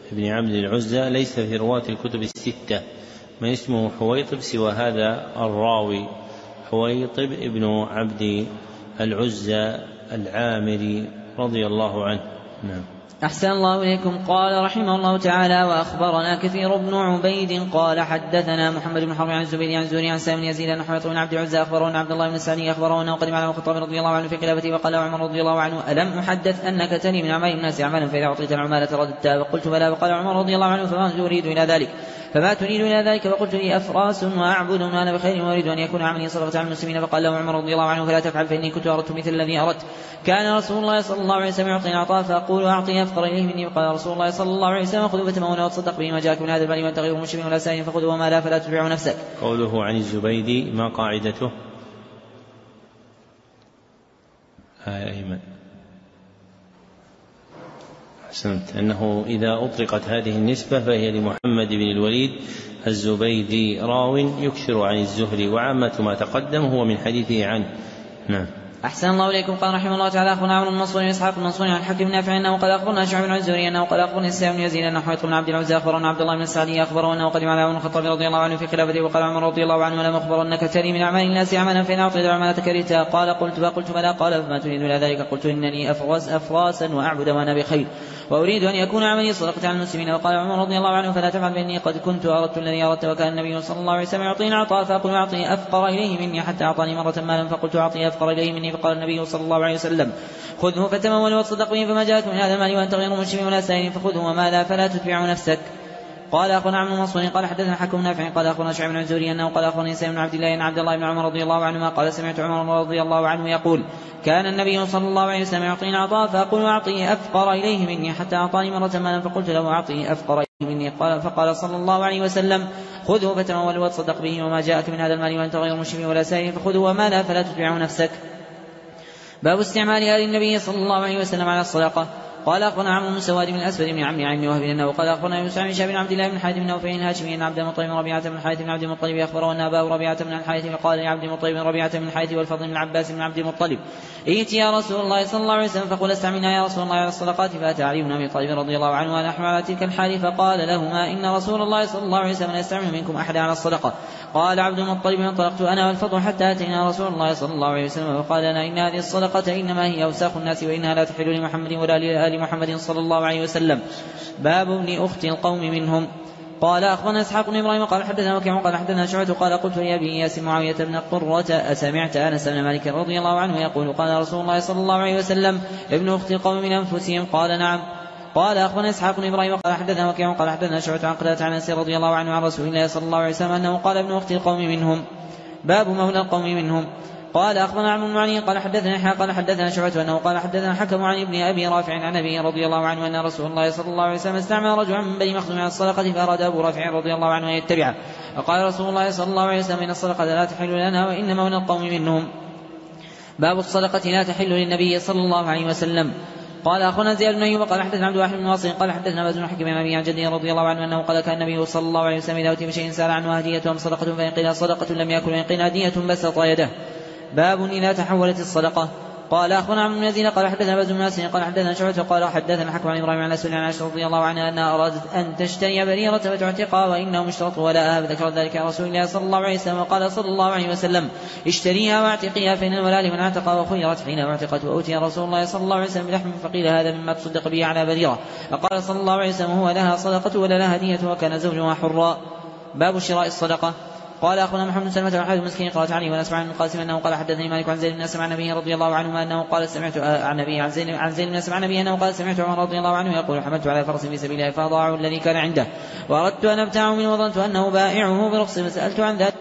بن عبد العزى ليس في رواة الكتب الستة من اسمه حويطب سوى هذا الراوي حويطب ابن عبد العزى العامري رضي الله عنه. نعم. أحسن الله إليكم. قال رحمه الله تعالى: وأخبرنا كثير بن عبيد قال حدثنا محمد بن حرب عن الزبيدي عن الزهري عن سالم بن يزيد أن حويطب بن عبد العزى أخبرنا عبد الله بن السعدي أخبرنا وقدم على الخطاب رضي الله عنه في خلافته وقال عمر رضي الله عنه: ألم أحدث أنك تني من أعمال الناس أعمالا فإذا أعطيت العمالة رددتها؟ فقلت بلى. وقال عمر رضي الله عنه: فما تريد إلى ذلك فما تريد إلى ذلك فقلت لي أفراس وأعبد وأنا بخير وأريد أن يكون عملي صدقة على المسلمين. فقال له عمر رضي الله عنه: فلا تفعل فإني كنت أردت مثل الذي أردت. كان رسول الله صلى الله عليه وسلم يعطيني عطاء فأقول أعطي أفقر إليه مني. وقال رسول الله صلى الله عليه وسلم: خذوا فتمنوا وتصدق به ما جاءك من هذا المال وأنت غير مشرك ولا سائل فخذوا وما لا فلا تتبعوا نفسك. قوله عن الزبيدي ما قاعدته؟ آية أيمن أحسنت، أنه إذا أطلقت هذه النسبة فهي لمحمد بن الوليد الزبيدي راو يكثر عن الزهري وعامة ما تقدم هو من حديثه عنه. نعم. أحسن الله إليكم. قال رحمه الله تعالى: أخبرنا عمرو المنصور وإسحاق المنصور عن الحكم نافع أنه قال أخبرنا شعيب بن الزهري أنه قال أخبرني السائب بن يزيد أن حويطب بن عبد العزى أخبرنا عبد الله بن السعدي أخبره أنه قدم على عمر بن الخطاب رضي الله عنه في خلافته. وقال عمر رضي الله عنه: ولم أخبر أنك تري من أعمال الناس عملا فإن أعطيت العمالة كرهتها؟ قال: قلت فقلت بلى. قال: فما تريد إلى ذلك؟ قلت: إنني أفرس أفراسا وأعبد وأنا بخير وأريد أن يكون عملي صدقة على المسلمين. وقال عمر رضي الله عنه: فلا تفعل فإني قد كنت أردت الذي أردت. وكان النبي صلى الله عليه وسلم يعطيني عطاء فأقول أعطي أفقر إليه مني حتى أعطاني مرة مالا فقلت أعطي أفقر إليه مني. فقال النبي صلى الله عليه وسلم: خذه فتمول وتصدق به فما جاءك من هذا المال وأنت غير مشرك ولا سائل فخذه وما لا فلا تتبع نفسك. قال أخبرنا عمرو المنصور قال حدثنا حكم نافع قال أخبرنا شعيب بن الزهري أنه قال أخبرني سالم بن عبد الله أن عبد الله بن عمر رضي الله عنهما قال: سمعت عمر رضي الله عنه يقول: كان النبي صلى الله عليه وسلم يعطيني عطاء فأقول أعطيه أفقر إليه مني حتى أعطاني مرة مالا فقلت له أعطيه أفقر إليه مني. قال فقال صلى الله عليه وسلم: خذه فتمول وتصدق به وما جاءك من هذا المال وأنت غير مشرك ولا سائل فخذه وما لا فلا تتبع نفسك. باب استعمال آل النبي صلى الله عليه وسلم على الصدقة. قال أخبرنا عمرو بن سواد بن الأسود بن عمي عن وهب أنه قال أخبرنا يوسف بن شهاب بن عبد الله بن الحارث بن نوفل الهاشمي أن عبد المطلب بن ربيعة بن الحارث بن عبد المطلب أخبره أن أباه ربيعة بن الحارث قال لعبد المطلب بن ربيعة بن الحارث والفضل بن عباس بن عبد المطلب: ائت يا رسول الله صلى الله عليه وسلم فقل استعملنا يا رسول الله على الصدقات. فأتى علي بن أبي طالب رضي الله عنه ونحن على تلك الحال فقال لهما: إن رسول الله صلى الله عليه وسلم لا يستعمل منكم أحدا على الصدقة. قال عبد المطلب: انطلقت أنا والفضل حتى أتينا رسول الله صلى الله عليه وسلم فقال لنا: إن هذه الصدقة إنما هي أوساخ الناس وإنها لا تحل لمحمد ولا لآل محمد صلى الله عليه وسلم. باب ابن أخت القوم منهم. قال أخبرنا إسحاق بن إبراهيم قال حدثنا وكيع قال حدثنا شعبة قال قلت لأبي إياس معاوية بن قرة: أسمعت أنس بن مالك رضي الله عنه يقول: قال رسول الله صلى الله عليه وسلم: ابن أخت القوم من أنفسهم؟ قال: نعم. قال أخبرنا إسحاق بن إبراهيم قال حدثنا وكيع قال حدثنا شعبة عن قتادة عن أنس رضي الله عنه عن رسول الله صلى الله عليه وسلم أنه قال: ابن أخت القوم منهم. باب مولى القوم منهم. قال أخبرنا عمرو بن علي قال حدثنا يحيى قال حدثنا شعبة أنه قال حدثنا حكم عن ابن أبي رافع عن أبي رضي الله عنه أن رسول الله صلى الله عليه وسلم استعمل رجلا من بني مخزوم على الصدقة فأراد أبو رافع رضي الله عنه أن يتبعه فقال رسول الله صلى الله عليه وسلم: إن الصدقة لا تحل لنا وإن مولى القوم منهم. باب الصدقة لا تحل للنبي صلى الله عليه وسلم. قال أخونا زياد بن أيوب قال حدثنا عبد الواحد بن واصل قال حدثنا باز بن حكيم عن أبي عن جده رضي الله عنه أنه قال: كان النبي صلى الله عليه وسلم إذا أتي بشيء سأل عنه هدية أم صدقة فإن قيل صدقة لم يأكل وإن قيل هدية بسط يده. باب إذا تحولت الصدقة. قال أخبرنا عمرو بن يزيد قال حدثنا باز بن ناصر قال حدثنا شعبة قال حدثنا حكم عن إبراهيم عن أسود عن عائشة رضي الله عنها أنها أرادت أن تشتري بريرة فتعتقها وإنهم اشترطوا ولاءها فذكر ذلك عن رسول الله صلى الله عليه وسلم وقال صلى الله عليه وسلم: اشتريها واعتقيها فإن الولاء لمن اعتقى وخيرت حين اعتقت. وأوتي رسول الله صلى الله عليه وسلم بلحم فقيل: هذا مما تصدق به على بريرة. فقال صلى الله عليه وسلم: هو لها صدقة ولا لها هدية وكان زوجها حرا. باب شراء الصدقة. قال أخونا محمد بن سلمة وحاد المسكين قالت علي ونسمع عن القاسم أنه قال حدثني مالك عن زيد بن أسلم عن نبيه رضي الله عنه أنه قال سمعت عن نبيه عن زيد عن زيد بن أسلم عن نبيه أنه قال: سمعت عمر رضي الله عنه يقول: حملت على فرس في سبيل الله فأضاعه الذي كان عنده وأردت أن أبتاعه منه وظننت أنه بائعه برخص فسألت عن ذلك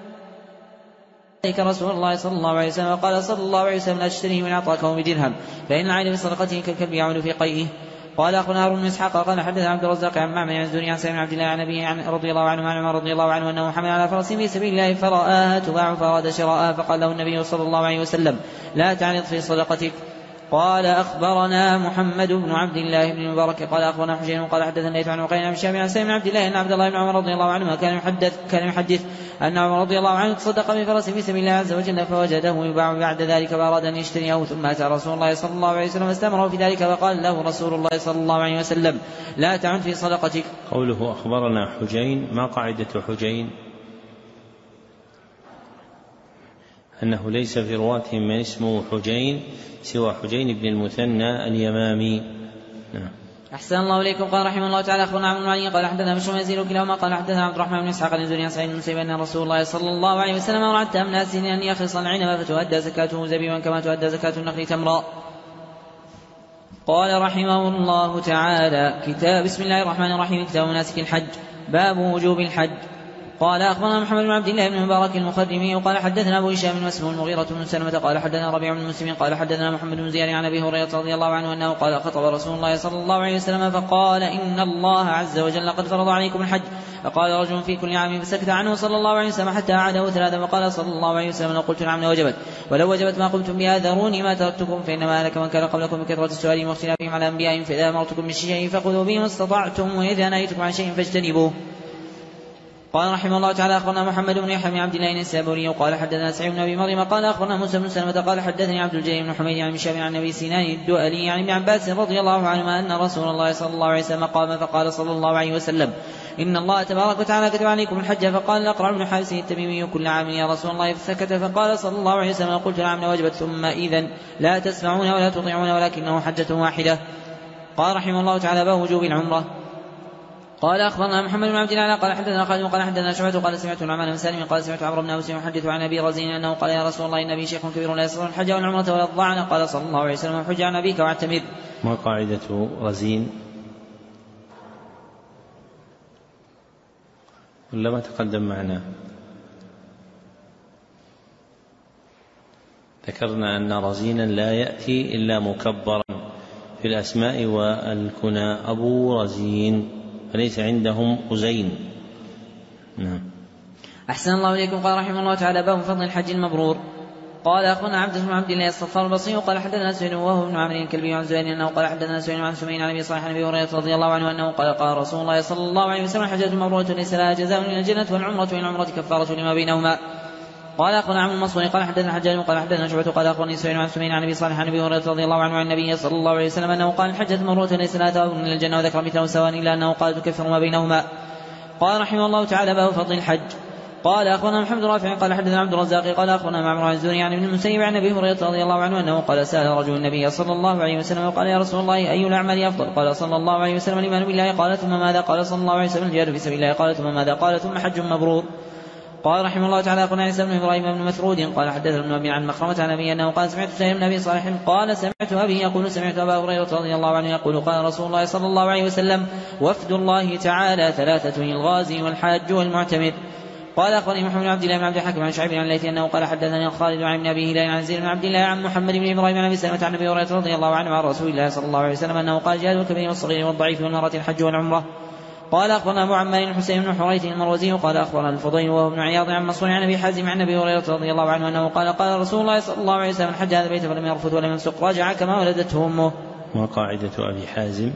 رسول الله صلى الله عليه وسلم وقال صلى الله عليه وسلم: لا تشتريه من أعطاكه بدرهم فإن العين بصدقته كالكلب يعود في قيئه. قال أخونا هارون بن إسحاق قال حدثنا عبد الرزاق عن معمر عن الزهري عن سالم بن عبد الله عن أبيه رضي الله عنه عن عمر رضي الله عنه أنه حمل على فرس في سبيل الله فرآها تباع فأراد شراءها فقال له النبي صلى الله عليه وسلم: لا تعرض في صدقتك. قال أخبرنا محمد بن عبد الله بن المبارك قال أخبرنا حسين قال حدثنا ليث عن عقيل عن الشافعي عن سالم بن عبد الله أن عبد الله بن عمر رضي الله عنهما كان يحدث كان يحدث أن عمر رضي الله عنه تصدق بفرس في سبيل الله عز وجل فوجده يباع بعد ذلك فأراد أن يشتريه ثم أتى رسول الله صلى الله عليه وسلم فاستمره في ذلك فقال له رسول الله صلى الله عليه وسلم لا تعن في صدقتك. قوله أخبرنا حجين ما قاعدة حجين؟ أنه ليس في رواتهم من اسمه حجين سوى حجين بن المثنى اليمامي. نعم. أحسن الله إليكم. قال رحمه الله تعالى أخبرنا عمرو بن علي قال حدثنا بشر يزيد كلاهما قال حدثنا عبد الرحمن بن إسحاق عن الزهري عن سعيد بن المسيب أن رسول الله صلى الله عليه وسلم أمر حتى من ناس أن يخلص العنب فتؤدى زكاته زبيبا كما تؤدى زكاة النخل تمرا. قال رحمه الله تعالى كتاب بسم الله الرحمن الرحيم كتاب مناسك الحج باب وجوب الحج. قال أخبرنا محمد بن عبد الله بن المبارك المخدمي قال حدثنا أبو هشام واسمه المغيرة بن سلمة قال حدثنا ربيع بن مسلم قال حدثنا محمد بن زياد عن أبي هريرة رضي الله عنه أنه قال خطب رسول الله صلى الله عليه وسلم فقال إن الله عز وجل قد فرض عليكم الحج فقال رجل في كل عام فسكت عنه صلى الله عليه وسلم حتى أعاده ثلاثة فقال صلى الله عليه وسلم لو قلت نعم لوجبت ولو وجبت ما قمتم بها ذروني ما تركتكم فإنما هلك من كان قبلكم بكثرة السؤال واختلافهم على أنبيائهم فإذا أمرتكم بالشيء فخذوا به ما استطعتم وإذا نهيتكم عن شيء فاجتنبوه. قال رحمه الله تعالى أخبرنا محمد بن يحيى بن عبد الله النسابوري قال حدثنا سعيد بن أبي مريم قال أخبرنا موسى بن سلمة قال حدثني عبد الجليل بن حميد عن مشاب عن أبي سنان الدؤلي عن ابن عباس رضي الله عنهما أن رسول الله صلى الله عليه وسلم قام فقال صلى الله عليه وسلم إن الله تبارك وتعالى كتب عليكم الحج فقال الأقرع بن حابس التميمي كل عام يا رسول الله فسكت فقال صلى الله عليه وسلم قلت نعم وجبت ثم إذن لا تسمعون ولا تطيعون ولكنه حجة واحدة. قال رحمه الله تعالى باب وجوب العمرة. قال أخبرنا محمد بن عبد الله قال حدثنا خالد قال حدثنا شعبة قال سمعت النعمان بن سالم قال سمعت عمرو بن أوس يحدث عن أبي رزين أنه قال يا رسول الله إن أبي شيخ كبير لا يستطيع الحج والعمرة ولا الضعن قال صلى الله عليه وسلم حج عن أبيك واعتمر. ما قاعدة رزين ولا ما تقدم معنا؟ ذكرنا أن رزينا لا يأتي إلا مكبرا في الأسماء والكنى أبو رزين فليس عندهم أزين. نعم. أحسن الله إليكم. قال رحمه الله تعالى باب فضل الحج المبرور. قال أخبرنا عبد بن عبد الله الصفار البصري قال حدثنا سهيل وهو بن عمرو الكلبي عن زهير أنه قال حدثنا سهيل عن سمين عن أبي صالح عن أبي هريرة رضي الله عنه أنه قال قال رسول الله صلى الله عليه وسلم الحجة المبرورة ليس لها جزاء إلا الجنة والعمرة إلى العمرة كفارة لما بينهما. قال أخبرنا عن المصري قال حدثنا حجاج قال حدثنا شعبة قال أخبرني سهيل عن سمين عن أبي صالح عن أبي هريرة رضي الله عنه عن النبي صلى الله عليه وسلم أنه قال الحجة المبرورة ليس لها ثواب إلا الجنة وذكر مثله سواء إلا أنه قال تكفر ما بينهما. قال رحمه الله تعالى باب فضل الحج. قال أخبرنا محمد رافع قال حدثنا عبد الرزاق قال أخبرنا معمر عن الزهري عن ابن المسيب عن أبي هريرة رضي الله عنه أنه قال سأل رجل النبي صلى الله عليه وسلم وقال يا رسول الله أي الأعمال أفضل؟ قال صلى الله عليه وسلم الإيمان بالله. قال ثم ماذا؟ قال صلى الله عليه وسلم الجهاد في سبيل الله. قال ثم ماذا؟ قال ثم حج مبرور. قال رحمه الله تعالى أخبرنا عيسى بن إبراهيم بن مسعود قال حدثنا ابن أبي عن مخرمة عن أبي أنه قال سمعت سهيل بن أبي صالح قال سمعت أبي يقول سمعت أبا هريرة رضي الله عنه يقول قال رسول الله صلى الله عليه وسلم وفد الله تعالى ثلاثة الغازي والحاج والمعتمر. قال أخبرني محمد بن عبد الله بن عبد الحكيم عن شعيب عن الليث أنه قال حدثني خالد عن ابن أبي هلال عن زيد بن عبد الله عن محمد بن إبراهيم عن أبي سلمة عن أبي هريرة رضي الله عنه عن رسول الله صلى الله عليه وسلم أنه قال جهاد الكبير والصغير والضعيف والمرأة الحج والعمرة. قال أخبرنا أبو عمار الحسين بن حريث المروزي قال أخبرنا الفضيل وهو ابن عياض عن منصور عن أبي حازم عن أبي هريرة رضي الله عنه أنه قال قال رسول الله صلى الله عليه وسلم حج هذا البيت فلم يرفث ولم يفسق رجع كما ولدته أمه. وقاعدة أبي حازم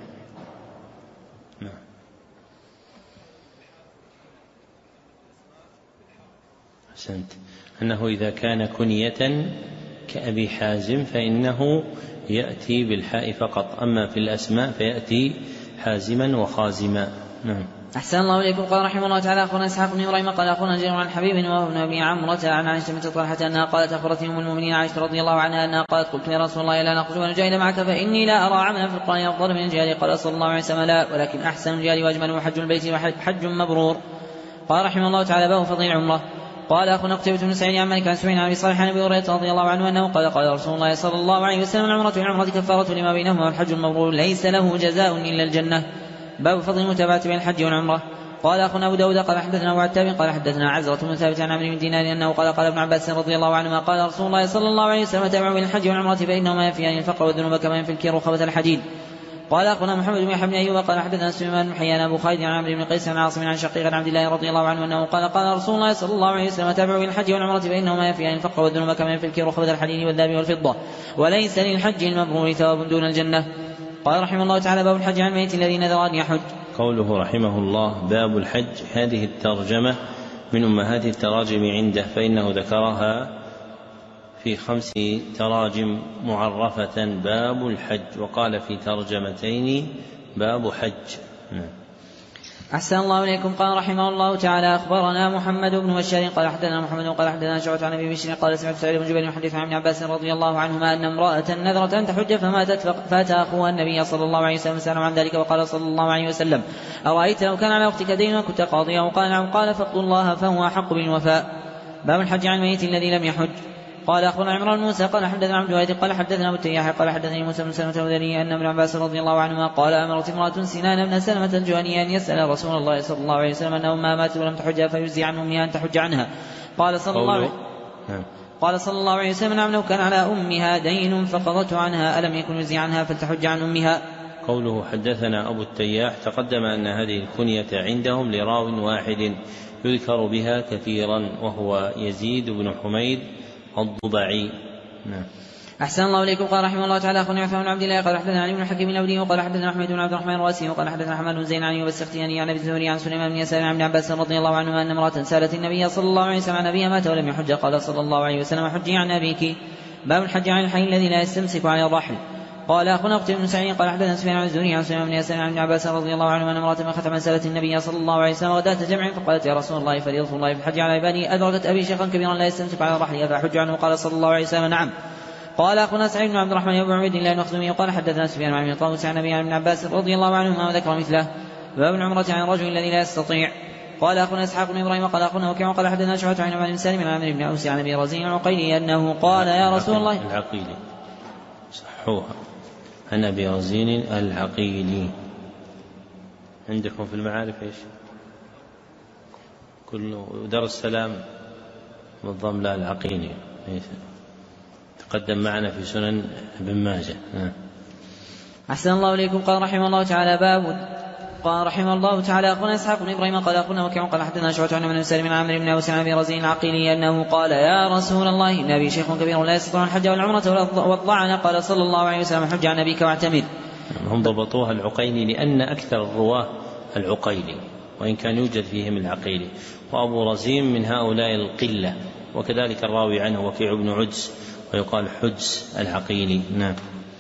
أحسنت أنه إذا كان كنية كأبي حازم فإنه يأتي بالحاء فقط، أما في الأسماء فيأتي حازما وخازما. نعم. أحسن الله إليكم. قال رحمه الله تعالى أخبرنا إسحاق بن إبراهيم قال أخبرنا جرير عن حبيب وهو ابن أبي عمرة عن عائشة بنت طلحة أنها قالت أخبرتني أم المؤمنين عائشة رضي الله عنها أنها قالت قلت يا رسول الله لا نخرج ونجاهد معك فإني لا أرى عملا في القرآن أفضل من الجهاد. قال صلى الله عليه وسلم لا ولكن أحسن الجهاد وأجمل حج البيت وحج مبرور. قال رحمه الله تعالى باب فضل العمرة. قال أخونا قتيبة بن سعيد عن مالك عن سمعين عن أبي صالح عن أبي هريرة رضي الله عنه أنه قال قال رسول الله صلى الله عليه وسلم العمرة والعمرة كفارة لما بينهما والحج المبرور ليس له جزاء إلا الجنة. باب فضل المتابعة بين الحج والعمرة. قال أخونا أبو داود قال حدثنا أبو عتاب قال حدثنا عزرة بن ثابت عن عمرو بن دينار أنه قال قال ابن عباس رضي الله عنهما قال رسول الله صلى الله عليه وسلم تابعوا بين الحج والعمرة فإنهما ينفيان الفقر والذنوب كما ينفي الكير وخبث الحديد. قال أخبرنا محمد بن يحيى بن أيوب قال حدثنا سليمان بن حيان أبو خالد عن عمرو بن قيس عن عاصم عن شقيق عن عبد الله رضي الله عنه أنه قال قال رسول الله صلى الله عليه وسلم تابعوا إلى الحج والعمرة فإنهما ينفيان الفقر والذنوب كما ينفي الكير وخبث الحديد والذهب والفضة وليس للحج المبرور ثواب دون الجنة. قال رحمه الله تعالى باب الحج عن الميت الذي نذر أن يحج. قوله رحمه الله باب الحج، هذه الترجمة من أمهات التراجم عنده، فإنه ذكرها في خمس تراجم معرفة باب الحج، وقال في ترجمتين باب حج. أحسن الله إليكم. قال رحمه الله تعالى أخبرنا محمد بن بشار قال حدثنا محمد قال حدثنا شعبة عن أبي بشر قال سمعت سعيد بن جبير يحدث عن ابن عباس رضي الله عنهما أن امرأة نذرت أن تحج فماتت فأتى أخوها النبي صلى الله عليه وسلم سأله عن ذلك وقال صلى الله عليه وسلم أرأيت لو كان على أختك دين وكنت قاضيا؟ وقال نعم. قال فاقض الله فهو أحق بالوفاء. باب الحج عن الميت الذي لم يحج. قال أخبرنا عمران بن موسى قال حدثنا عبد الواحد قال حدثنا أبو التياح قال حدثني موسى بن سلمة الهذلي أن ابن عباس رضي الله عنهما قال أمرت امرأة سنان بن سلمة الجهني أن يسأل رسول الله صلى الله عليه وسلم أن أمها ماتت ولم تحج فيجزي عن أمها أن تحج عنها. قال صلى الله عليه قال صلى الله عليه وسلم نعم لو كان على أمها دين فقضته عنها ألم يكن يجزي عنها فلتحج عن أمها. قوله حدثنا أبو التياح تقدم أن هذه الكنية عندهم لراو واحد يذكر بها كثيرا وهو يزيد بن حميد الضبعي. نعم. أحسن الله إليكم. قال رحمه الله تعالى أخبرنا عفان بن عبد الله قال حدثنا علي بن الحكيم الأودي وقال حدثنا أحمد بن عبد الرحمن الراسي وقال حدثنا حماد بن زين عن أيوب السختياني عن أبي الزهري عن سليمان بن يسار عن ابن عباس رضي الله عنهما أن امرأة سألت النبي صلى الله عليه وسلم عن أبيها مات ولم يحج قال صلى الله عليه وسلم حجي عن أبيك. باب الحج عن الحي الذي لا يستمسك على الرحل. قال أخونا أختي بن سعيد قال حدثنا سفيان عن الزهري عن سليمان بن يسار عن ابن عباس رضي الله عنهما أن امرأة من ختم سألت النبي صلى الله عليه وسلم غداة جمع فقالت يا رسول الله فريضة الله في الحج على عبادي أدركت أبي شيخا كبيرا لا يستمسك على الرحل أفأحج عنه؟ قال صلى الله عليه وسلم نعم. قال أخونا سعيد بن عبد الرحمن بن عبيد الله المخزومي قال حدثنا سفيان عن طاووس عن أبي عن ابن عباس رضي الله عنهما وذكر مثله. باب العمرة عن الرجل الذي لا يستطيع. قال أخونا إسحاق بن إبراهيم قال أخونا وكيع قال حدثنا شعبة عن عمرو بن سالم عن عمرو بن أوس عن أبي رزين العقيلي أنه قال يا رسول الله العقيلي صحوها عن أبي رزين العقيلي. عندكم في المعارف إيش؟ كل دار السلام بالضم لا العقيلي تقدم معنا في سنن ابن ماجه. أحسن الله إليكم. قال رحمه الله تعالى باب قال رحمه الله تعالى أخونا إسحاق بن إبراهيم قال أخونا وكيع قال حدثنا شعبة عن عمرو بن سالم عن عمرو بن أوس عن أبي رزين العقيلي أنه قال يا رسول الله إن أبي شيخ كبير لا يستطيع الحج والعمرة والضعنة قال صلى الله عليه وسلم حج عن أبيك واعتمر. هم ضبطوها العقيلي لأن أكثر الرواه العقيلي وإن كان يوجد فيهم العقيلي، وأبو رزين من هؤلاء القلة، وكذلك الراوي عنه وكيع بن عجز ويقال حجز العقيلي. نعم.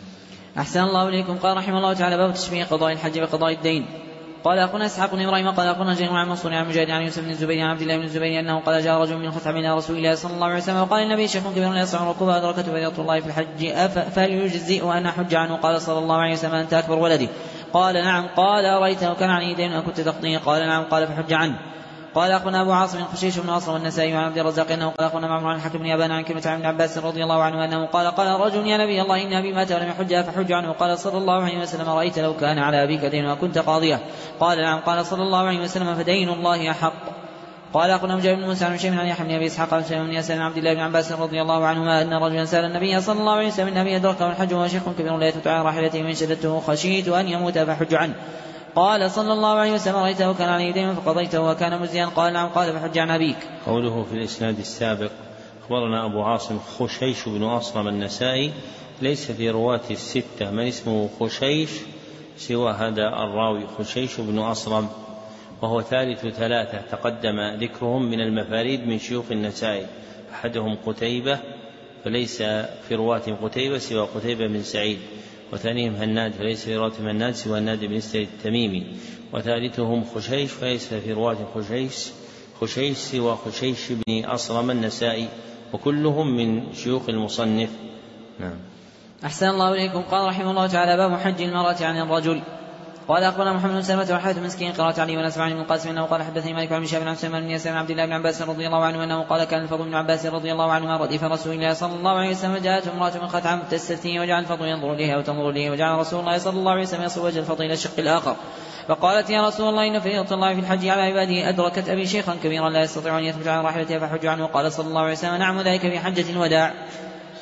أحسن الله إليكم. قال رحمه الله تعالى باب تشبيه قضاء الحج بقضاء الدين. قال أخونا إسحاق بن إبراهيم قال أخونا جرير عن منصور عن مجاهد عن يوسف بن الزبير عن عبد الله بن الزبير أنه قال جاء رجل من خثعم إلى رسول الله صلى الله عليه وسلم وقال النبي شيخ كبير لا يستطيع الركوب أدركته فريضة الله في الحج فليجزئ أن أحج عنه؟ قال صلى الله عليه وسلم أنت أكبر ولدي؟ قال نعم. قال أرأيت لو كان عليه دين أكنت تقضيه؟ قال نعم. قال فحج عنه. قال أخونا أبو عاصم خشيش بن أصرم والنسائي عن عبد الرزاق أنه قال أخونا معمر عن الحكم بن يابان عن كلمة عن ابن عباس رضي الله عنه أنه قال قال رجل يا نبي الله إن أبي مات ولم يحج فحج عنه؟ قال صلى الله عليه وسلم أرأيت لو كان على أبيك دين وكنت قاضيه؟ قال نعم. قال صلى الله عليه وسلم فدين الله أحق. قال أخونا مجاهد بن موسى عن شيء عن يحيى بن أبي إسحاق عن سليمان بن يسار عن عبد الله بن عباس رضي الله عنهما أن رجلا سأل النبي صلى الله عليه وسلم إن أبي أدركه الحج وهو شيخ كبير لا يثبت على راحلته من شدته خشيت أن يموت فحج عنه؟ قال صلى الله عليه وسلم رأيته كان عليه دين فقضيته وكان مزيا؟ قال نعم. قال فحج عن أبيك. قوله في الإسناد السابق أخبرنا أبو عاصم خشيش بن أصرم النسائي، ليس في رواة الستة من اسمه خشيش سوى هذا الراوي خشيش بن أصرم، وهو ثالث ثلاثة تقدم ذكرهم من المفاريد من شيوخ النسائي، أحدهم قتيبة فليس في رواة قتيبة سوى قتيبة بن سعيد، وثانيهم هناد فليس في رواة هناد سوى هناد بن السري التميمي، وثالثهم خشيش فليس في رواة خشيش خشيش سوى خشيش بن أصرم النسائي، وكلهم من شيوخ المصنف. نعم. أحسن الله إليكم. قال رحمه الله تعالى باب حج المرأة عن الرجل. قال أخبرنا محمد بن سلمة وحاتم بن مسكين قراءة علي ونسمع عن ابن القاسم أنه قال حدثني مالك عن شهاب عن سلمان بن يسار عن عبد الله بن عباس رضي الله عنه أنه قال كان الفضل بن عباس رضي الله عنهما رديف رسول الله صلى الله عليه وسلم جاءته امرأة من خثعم تستفتيه وجعل الفضل ينظر إليها وتنظر إليه وجعل رسول الله صلى الله عليه وسلم يصل وجه الفضل إلى الشق الآخر، فقالت يا رسول الله إن فريضة الله في الحج على عباده أدركت أبي شيخا كبيرا لا يستطيع أن يثبت على راحلته فحج عنه؟ قال صلى الله عليه وسلم نعم ذلك في حجة الوداع.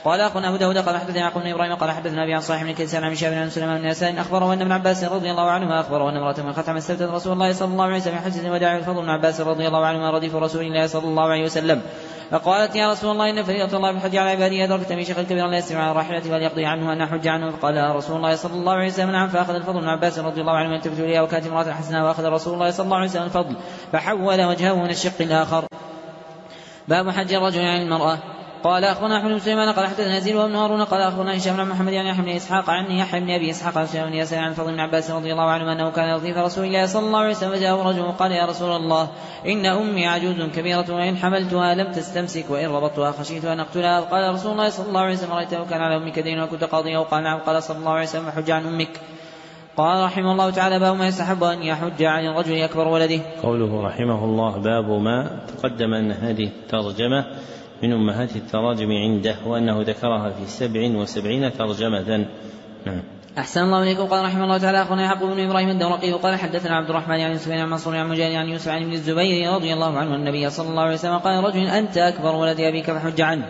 قال أخونا أبو داود قال حدثنا يعقوب بن إبراهيم قال حدثنا أبي عن صالح بن كيسان عن شاب بن سليمان بن يسار أخبره أن ابن عباس رضي الله عنهما أخبره أن امرأة من ختم استفتت رسول الله صلى الله عليه وسلم في حجة الوداع الفضل بن عباس رضي الله عنهما رديف رسول الله صلى الله عليه وسلم فقالت يا رسول الله إن فريضة الله بالحج على عباده أدركت من شيخ الكبير لا يستمع على راحلته وليقضي عنه أن حج عنه فقال رسول الله صلى الله عليه وسلم نعم فأخذ الفضل بن عباس رضي الله عنه يلتفت إليها وكانت امرأة حسناء وأخذ رسول الله صلى الله عليه وسلم الفضل فحول وجهه من الشق الآخر. باب حج الرجل عن المرأة. قال أخبرنا أحمد بن سليمان قال حدثنا يزيد وابن هارون قال أخبرنا هشام بن محمد عن يحيى بن إسحاق عن يحيى بن أبي إسحاق عن سفيان بن يسار عن الفضل بن عباس رضي الله عنه أنه كان يلطيف رسول الله صلى الله عليه وسلم فجاءه رجل وقال يا رسول الله إن أمي عجوز كبيرة وإن حملتها لم تستمسك وإن ربطتها خشيت أن أقتلها. قال رسول الله صلى الله عليه وسلم رأيته كان على أمك دين وكنت قاضيا وقال نعم. قال صلى الله عليه وسلم حج عن أمك. قال رحمه الله تعالى باب ما يستحب أن يحج عن الرجل أكبر ولده. قوله رحمه الله باب ما تقدم أن هذه الترجمة من أمهات التراجم عنده وأنه ذكرها في سبع وسبعين ترجمة. نعم. أحسن الله إليكم. قال رحمه الله تعالى أخونا يعقوب بن إبراهيم الدورقي قال حدثنا عبد الرحمن عن سفيان عن منصور عن مجاهد عن يوسف عن ابن الزبير رضي الله عنه النبي صلى الله عليه وسلم قال رجل أنت أكبر ولد أبيك فحج عنه.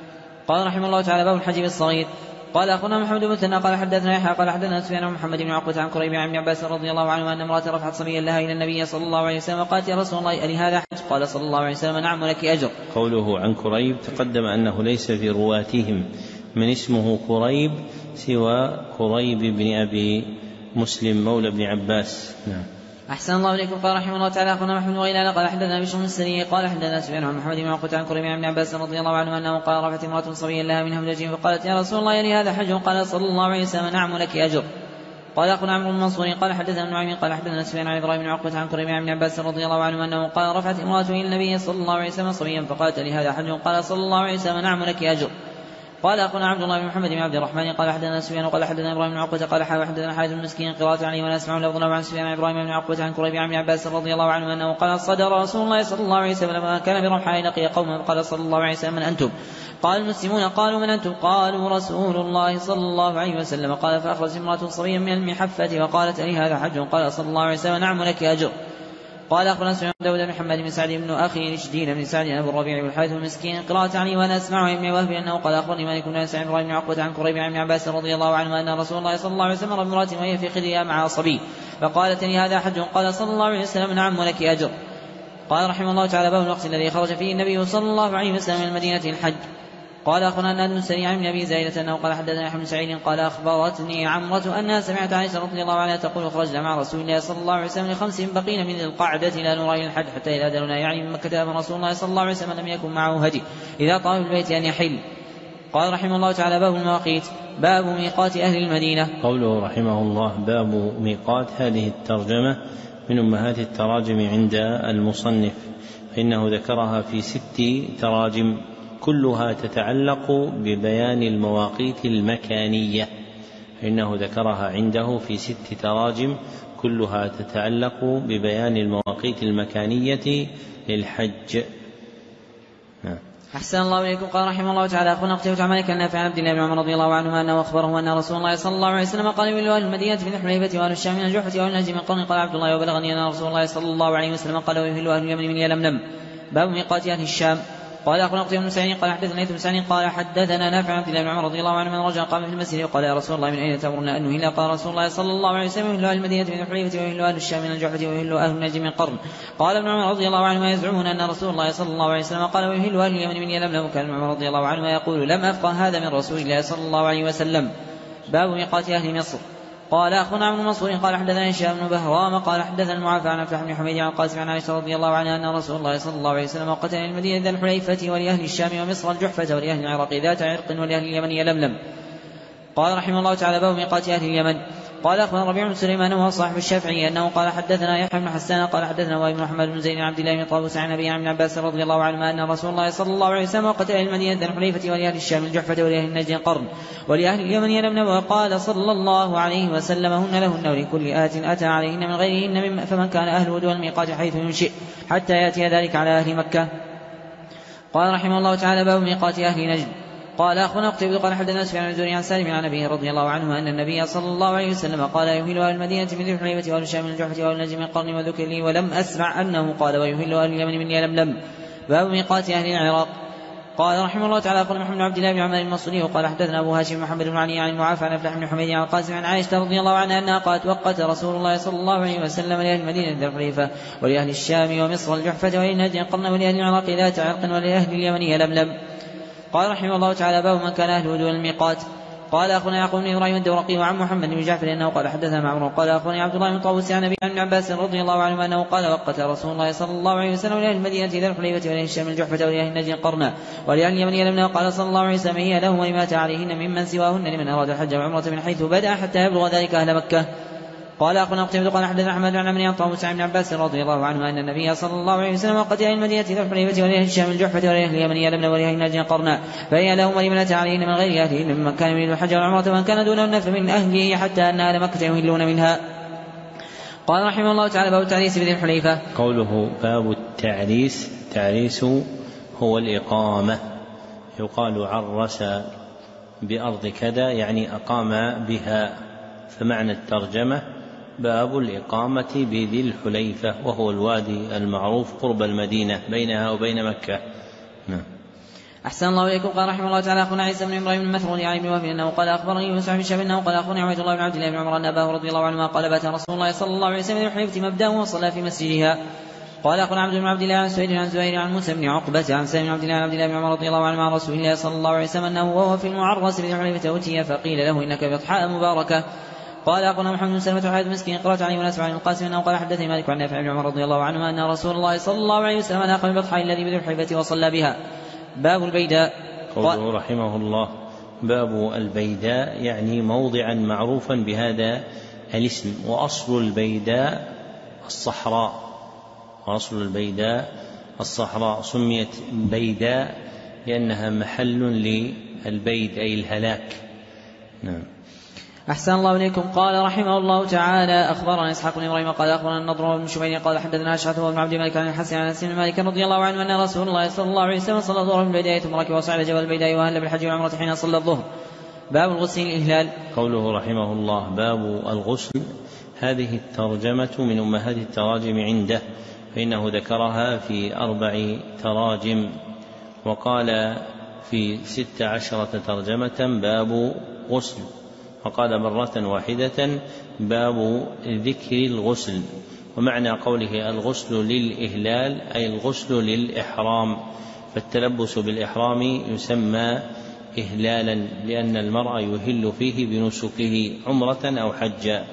قال رحمه الله تعالى باب الحج بالصغير. قال أخونا محمد بن مثنى قال حدثنا يحيى قال حدثنا سفيان عن محمد بن عقبة عن كريب عن ابن عباس رضي الله عنه أن امرأة رفعت صبيا لها إلى النبي صلى الله عليه وسلم وقالت يا رسول الله ألي هذا حج؟ قال صلى الله عليه وسلم نعم ولك أجر. قوله عن كريب تقدم أنه ليس في رواتهم من اسمه كريب سوى كريب بن أبي مسلم مولى بن عباس. نعم. أحسن الله إليكم. قال رحمه الله تعالى أخونا محمد بن غيلان قال حدثنا بشر بن السري قال حدثنا سفيان عن محمد بن عقبة عن كريم عن ابن عباس رضي الله عنه أنه قال رفعت امرأة صبيا لها من همدجه فقالت يا رسول الله ألي هذا حج؟ قال صلى الله عليه وسلم نعم ولك أجر. قال أخونا عمرو بن منصور قال حدثنا ابن عمي قال حدثنا سفيان عن إبراهيم بن عقبة عن كريم عن ابن عباس رضي الله عنه أنه قال رفعت امرأة إلى النبي صلى الله عليه وسلم صبيا فقالت ألي هذا حج؟ قال صلى الله عليه وسلم نعم ولك أجر. قال أخونا عبد الله بن محمد بن عبد الرحمن قال حدثنا سفيان قال حدثنا إبراهيم بن عقبة قال حدثنا حارث بن مسكين قراءة عليه ولا أسمع لفظا عن سفيان عن إبراهيم بن عقبة عن كريب عن ابن عباس رضي الله عنه أنه قال صدر رسول الله صلى الله عليه وسلم لما كان برمحاء لقي قوما فقال صلى الله عليه وسلم من أنتم؟ قال المسلمون. قالوا من أنتم؟ قالوا رسول الله صلى الله عليه وسلم. قال فأخرج امرأة صبيا من المحفة وقالت ألي هذا حج؟ قال صلى الله عليه وسلم نعم لك أجر. قال أخبرنا سفيان بن داود بن محمد بن سعد بن أخي رشدين بن سعد أبو الربيع والحارث المسكين قراءة علي وأنا أسمع ابن وهب أنه قال أخبرني مالك بن سعد بن عقبة عن كريب عن ابن عباس رضي الله عنه أن رسول الله صلى الله عليه وسلم رب امرأة وهي في خدرها مع صبي فقالت لي هذا حج؟ قال صلى الله عليه وسلم نعم ولك أجر. قال رحمه الله تعالى باب الوقت الذي خرج فيه النبي صلى الله عليه وسلم من المدينة الحج. قال أخبرنا ناد بن سريع عن ابي زايدة أنه قال حدثنا يحيى بن سعيد قال أخبرتني عمرة أنها سمعت عائشة رضي الله عنها تقول خرجنا مع رسول الله صلى الله عليه وسلم لخمس بقين من القعدة لا نرى الحج حتى إذا دلنا يعني من مكة أمر رسول الله صلى الله عليه وسلم لم يكن معه هدي إذا طاف البيت أن يحل. قال رحمه الله تعالى باب المواقيت. باب ميقات أهل المدينة. قوله رحمه الله باب ميقات هذه الترجمة من أمهات التراجم عند المصنف فإنه ذكرها في ست تراجم كلها تتعلق ببيان المواقيت المكانية فإنه ذكرها عنده في ست تراجم كلها تتعلق ببيان المواقيت المكانية للحج. نعم. أحسن الله إليكم. قال رحمه الله تعالى أخونا قتيبة عن مالك النافع عن عبد الله بن عمر رضي الله عنهما أنه أخبره أن رسول الله صلى الله عليه وسلم قال يولوا أهل المدينة من الحليفة وأهل الشام من الجحفة وأهل النجد من قرن. قال عبد الله وبلغني أن رسول الله صلى الله عليه وسلم قال ويهلوا أهل اليمن من يلملم. باب ميقات أهل الشام. قال أخونا قتيبة بن سعيد قال حدثنا ابن سعيد قال حدثنا نافع عن عبد الله بن عمر رضي الله عنه من رجل قام في المسجد وقال يا رسول الله من أين تأمرنا أن نهل؟ قال رسول الله صلى الله عليه وسلم يهل أهل المدينة من الحليفة ويهل أهل الشام من الجحفة ويهل أهل النجد من قرن. قال ابن عمر رضي الله عنه يزعمون أن رسول الله صلى الله عليه وسلم قال ويهل أهل اليمن من يلملم. كان ابن عمر رضي الله عنه يقول لم أفقه هذا من رسول الله صلى الله عليه وسلم. باب ميقات أهل مصر. قال أخونا عمرو بن منصور قال حدثنا هشام بن بهرام قال حدثنا المعافى عن عبد بن حميد عن قاسم عن عائشة رضي الله عنها أن رسول الله صلى الله عليه وسلم قتل المدينة ذا الحليفة ولأهل الشام ومصر الجحفة ولأهل العراق ذات عرق ولأهل اليمن يلملم. قال رحمه الله تعالى باب ميقات أهل اليمن. قال أخبرنا ربيع بن سليمان وهو صاحب الشافعي أنه قال حدثنا يحيى بن حسان قال حدثنا وابن محمد بن زيد عبد الله بن طاووس عن أبي عن عباس رضي الله عنهما أن رسول الله صلى الله عليه وسلم قتل المدينة ذا الحليفة ولأهل الشام الجحفة ولأهل النجد قرن ولأهل اليمن يلملم. وقال صلى الله عليه وسلم هن لهن ولكل آت أتى عليهن من غيرهن فمن كان أهله دون الميقات حيث ينشئ حتى يأتي ذلك على أهل مكة. قال رحمه الله تعالى باب ميقات أهل نجد. قال أخونا قتيبة قال حدثنا سفيان بن الزهري عن سالم عن أبيه رضي الله عنه أن النبي صلى الله عليه وسلم قال يهل أهل المدينة من ذي الحليفة وأهل الشام من الجحفة وأهل النجد من قرن وذكر لي ولم أسمع أنه قال ويهل أهل اليمن من يلملم. باب ميقات أهل العراق. قال رحمه الله تعالى قال محمد بن عبد الله بن عمر المصري وقال حدثنا أبو هاشم محمد بن علي عن المعافى عن أفلح بن حميد عن القاسم عن عائشة رضي الله عنها أنها قالت وقت رسول الله صلى الله عليه وسلم لأهل المدينة ذي الحليفة ولأهل الشام ومصر الجحفة ولأهل نجد قرن ولأهل العراق ذات عرق ولأهل اليمن يلملم. قال رحمه الله تعالى باب من كان أهله دون الميقات. قال أخونا يعقوب بن إبراهيم الدورقي وعن محمد بن جعفر أنه قال حدثنا معمر قال أخونا عبد الله بن طاووس عن أبي عن عباس رضي الله عنه أنه قال وقت رسول الله صلى الله عليه وسلم لأهل المدينة ذي الحليفة ولأهل الشام الجحفة ولأهل نجد قرنا ولأهل اليمن يلمنا وقال صلى الله عليه وسلم هي لهم ولمات عليهن ممن سواهن لمن أراد الحج والعمرة من حيث بدأ حتى يبلغ ذلك أهل مكة. قال أخونا قتيبة قال حدثنا أحمد عن عمرو عن طاووس عن عباس رضي الله عنه أن النبي صلى الله عليه وسلم وقت أهل المدينة ذي الحليفة ولأهل الشام الجحفة ولأهل اليمن يلمنا ولأهل نجد قرنا فهي لهم ولمن عليهن من غير أهلهن ممن كان يريد الحج والعمرة ومن كان دونهن فمن أهله حتى أن أهل مكة يهلون منها. قال رحمه الله تعالى باب التعريس بذي الحليفة. قوله باب التعريس، التعريس هو الإقامة، يقال عرس بأرض كذا يعني أقام بها، فمعنى الترجمة باب الإقامة بذي الحليفة وهو الوادي المعروف قرب المدينة بينها وبين مكة. نعم. أحسن الله إليكم. قال رحمه الله تعالى أخونا عيسى بن إبراهيم المثرون يعني بن وهب أنه قال أخبرني يونس بن شهاب أنه قال أخونا عبيد الله بن عبد الله بن عمر أن أباه رضي الله عنهما قال بات رسول الله صلى الله عليه وسلم ذي الحليفة مبدأه وصلى في مسجدها. قال أخونا عبد بن عبد الله عن سويد عن زهير عن موسى بن عقبة عن سالم بن عبد الله عن عبد الله بن عمر رضي الله عنه مع رسول الله صلى الله عليه وسلم أنه وهو في المعرس بذي الحليفة أوتي فقيل له إنك بطحاء مباركة. قال أخونا محمد بن سلمة وحيد مسكين قرأت عليه وناس عن القاسم أنه قال حدثني مالك عن نافع بن عمر رضي الله عنه أن رسول الله صلى الله عليه وسلم ناق من بطحاء الذي بذي الحليفة وصلى بها. باب البيداء. قوله رحمه الله باب البيداء يعني موضعا معروفا بهذا الاسم، وأصل البيداء الصحراء، وأصل البيداء الصحراء سميت بيداء لأنها محل للبيد أي الهلاك. نعم. أحسن الله إليكم. قال رحمه الله تعالى أخبرنا إسحاق بن إبراهيم قال أخبرنا النضر بن شبيل قال حدثنا أشعث بن عبد الملك عن الحسن عن أنس بن مالك رضي الله عنه أن رسول الله صلى الله عليه وسلم صلى الظهر في البيداء ثم ركب وصعد جبل البيداء وأهل بالحج والعمرة حين صلى الظهر. باب الغسل الإهلال. قوله رحمه الله باب الغسل، هذه الترجمة من أمهات التراجم عنده، فإنه ذكرها في أربع تراجم، وقال في ست عشرة ترجمة باب غسل، وقال مرة واحدة باب ذكر الغسل. ومعنى قوله الغسل للإهلال أي الغسل للإحرام، فالتلبس بالإحرام يسمى إهلالا لأن المرء يهل فيه بنسكه عمرة أو حجا.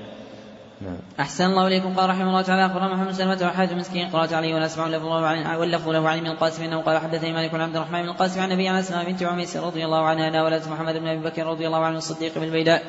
أحسن الله إليكم. قال رحمه الله تعالى أخبرنا محمد سلمة وحاج مسكين قرأت عليه ونسمع واللفظ له عن من القاسم أنه قال حدثني مالك بن عبد الرحمن بن القاسم عن نبي عن أسماء بنت عميس رضي الله عنها أنها ولدت محمد بن أبي بكر رضي الله عنه الصديق بالبيداء،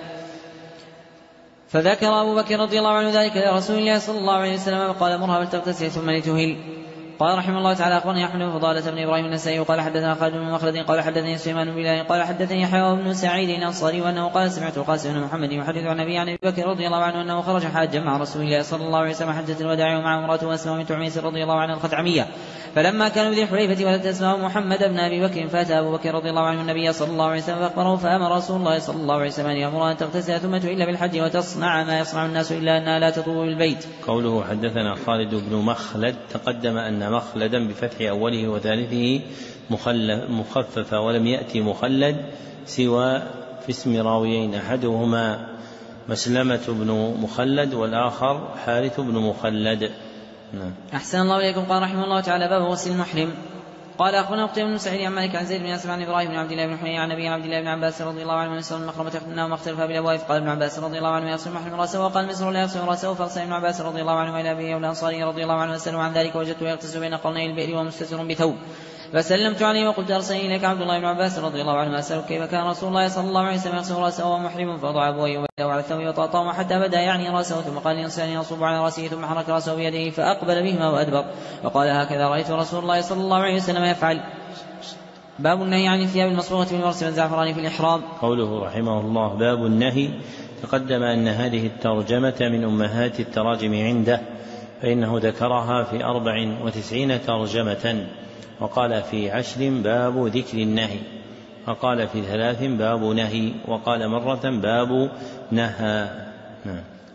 فذكر أبو بكر رضي الله عنه ذلك لرسول الله صلى الله عليه وسلم وقال مرها فلتغتسل ثم لتهل. قال رحمه الله تعالى أخبرني أحمد بن فضالة بن إبراهيم النسائي قال حدثنا خالد بن مخلد قال حدثني سليمان بن بلال قال حدثني يحيى بن سعيد الأنصاري وأنه قال سمعت القاسم بن محمد يحدث عن النبي عن أبي بكر رضي الله عنه أنه خرج حاجا مع رسول الله صلى الله عليه وسلم حجة الوداع ومع امرأته أسماء بنت عميس رضي الله عنها الخثعمية، فلما كانوا بذي الحليفة ولدت أسماء محمد بن أبي بكر فأتى أبو بكر رضي الله عنه النبي صلى الله عليه وسلم فأخبره، فأمر رسول الله صلى الله عليه وسلم أن يأمرها أن تغتسل ثم تهل بالحج وتصنع ما يصنع الناس إلا أنها لا تطوف بالبيت. قوله حدثنا خالد بن مخلد، تقدم أن مخلدا بفتح أوله وثالثه مخفف، ولم يأتي مخلد سوى في اسم راويين أحدهما مسلمة بن مخلد والآخر حارث بن مخلد. نعم. أحسن الله إليكم. قال رحمه الله تعالى باب غسل المحرم. قال أخونا قتيبة بن سعيد عن مالك عن زيد بن أسلم عن إبراهيم بن عبد الله بن حنين عن نبي عبد الله بن عباس رضي الله عنه من يصل المخرمة يختمنا وما اختلف بالأبواب. قال ابن عباس رضي الله عنه يصل المحرم رأسه وقال مصر لا يغسل رأسه، فأرسل ابن عباس رضي الله عنه إلى أبيه والأنصاري رضي الله عنه وسألوا عن ذلك وجدته يغتسل بين قرني البئر ومستتر بثوب، فسلمت عليه وقلت أرسلني إليك عبد الله بن عباس رضي الله عنه أسألك كيف كان رسول الله صلى الله عليه وسلم يغسل رأسه وهو محرم، فوضع أبويه ويده على الثوب وطأطاه حتى بدأ يعني رأسه، ثم قال للإنسان يصب على رأسه ثم حرك رأسه بيده فأقبل بهما وأدبر، وقال هكذا رأيت رسول الله صلى الله عليه وسلم يفعل. باب النهي عن الثياب المصبوغة بالورس والزعفران في الإحرام. قوله رحمه الله باب النهي، تقدم أن هذه الترجمة من أمهات التراجم عنده، فإنه ذكرها في أربع وتسعين ترجمة، وقال في عشر باب ذكر النهي، وقال في ثلاث باب نهي، وقال مرة باب نهى.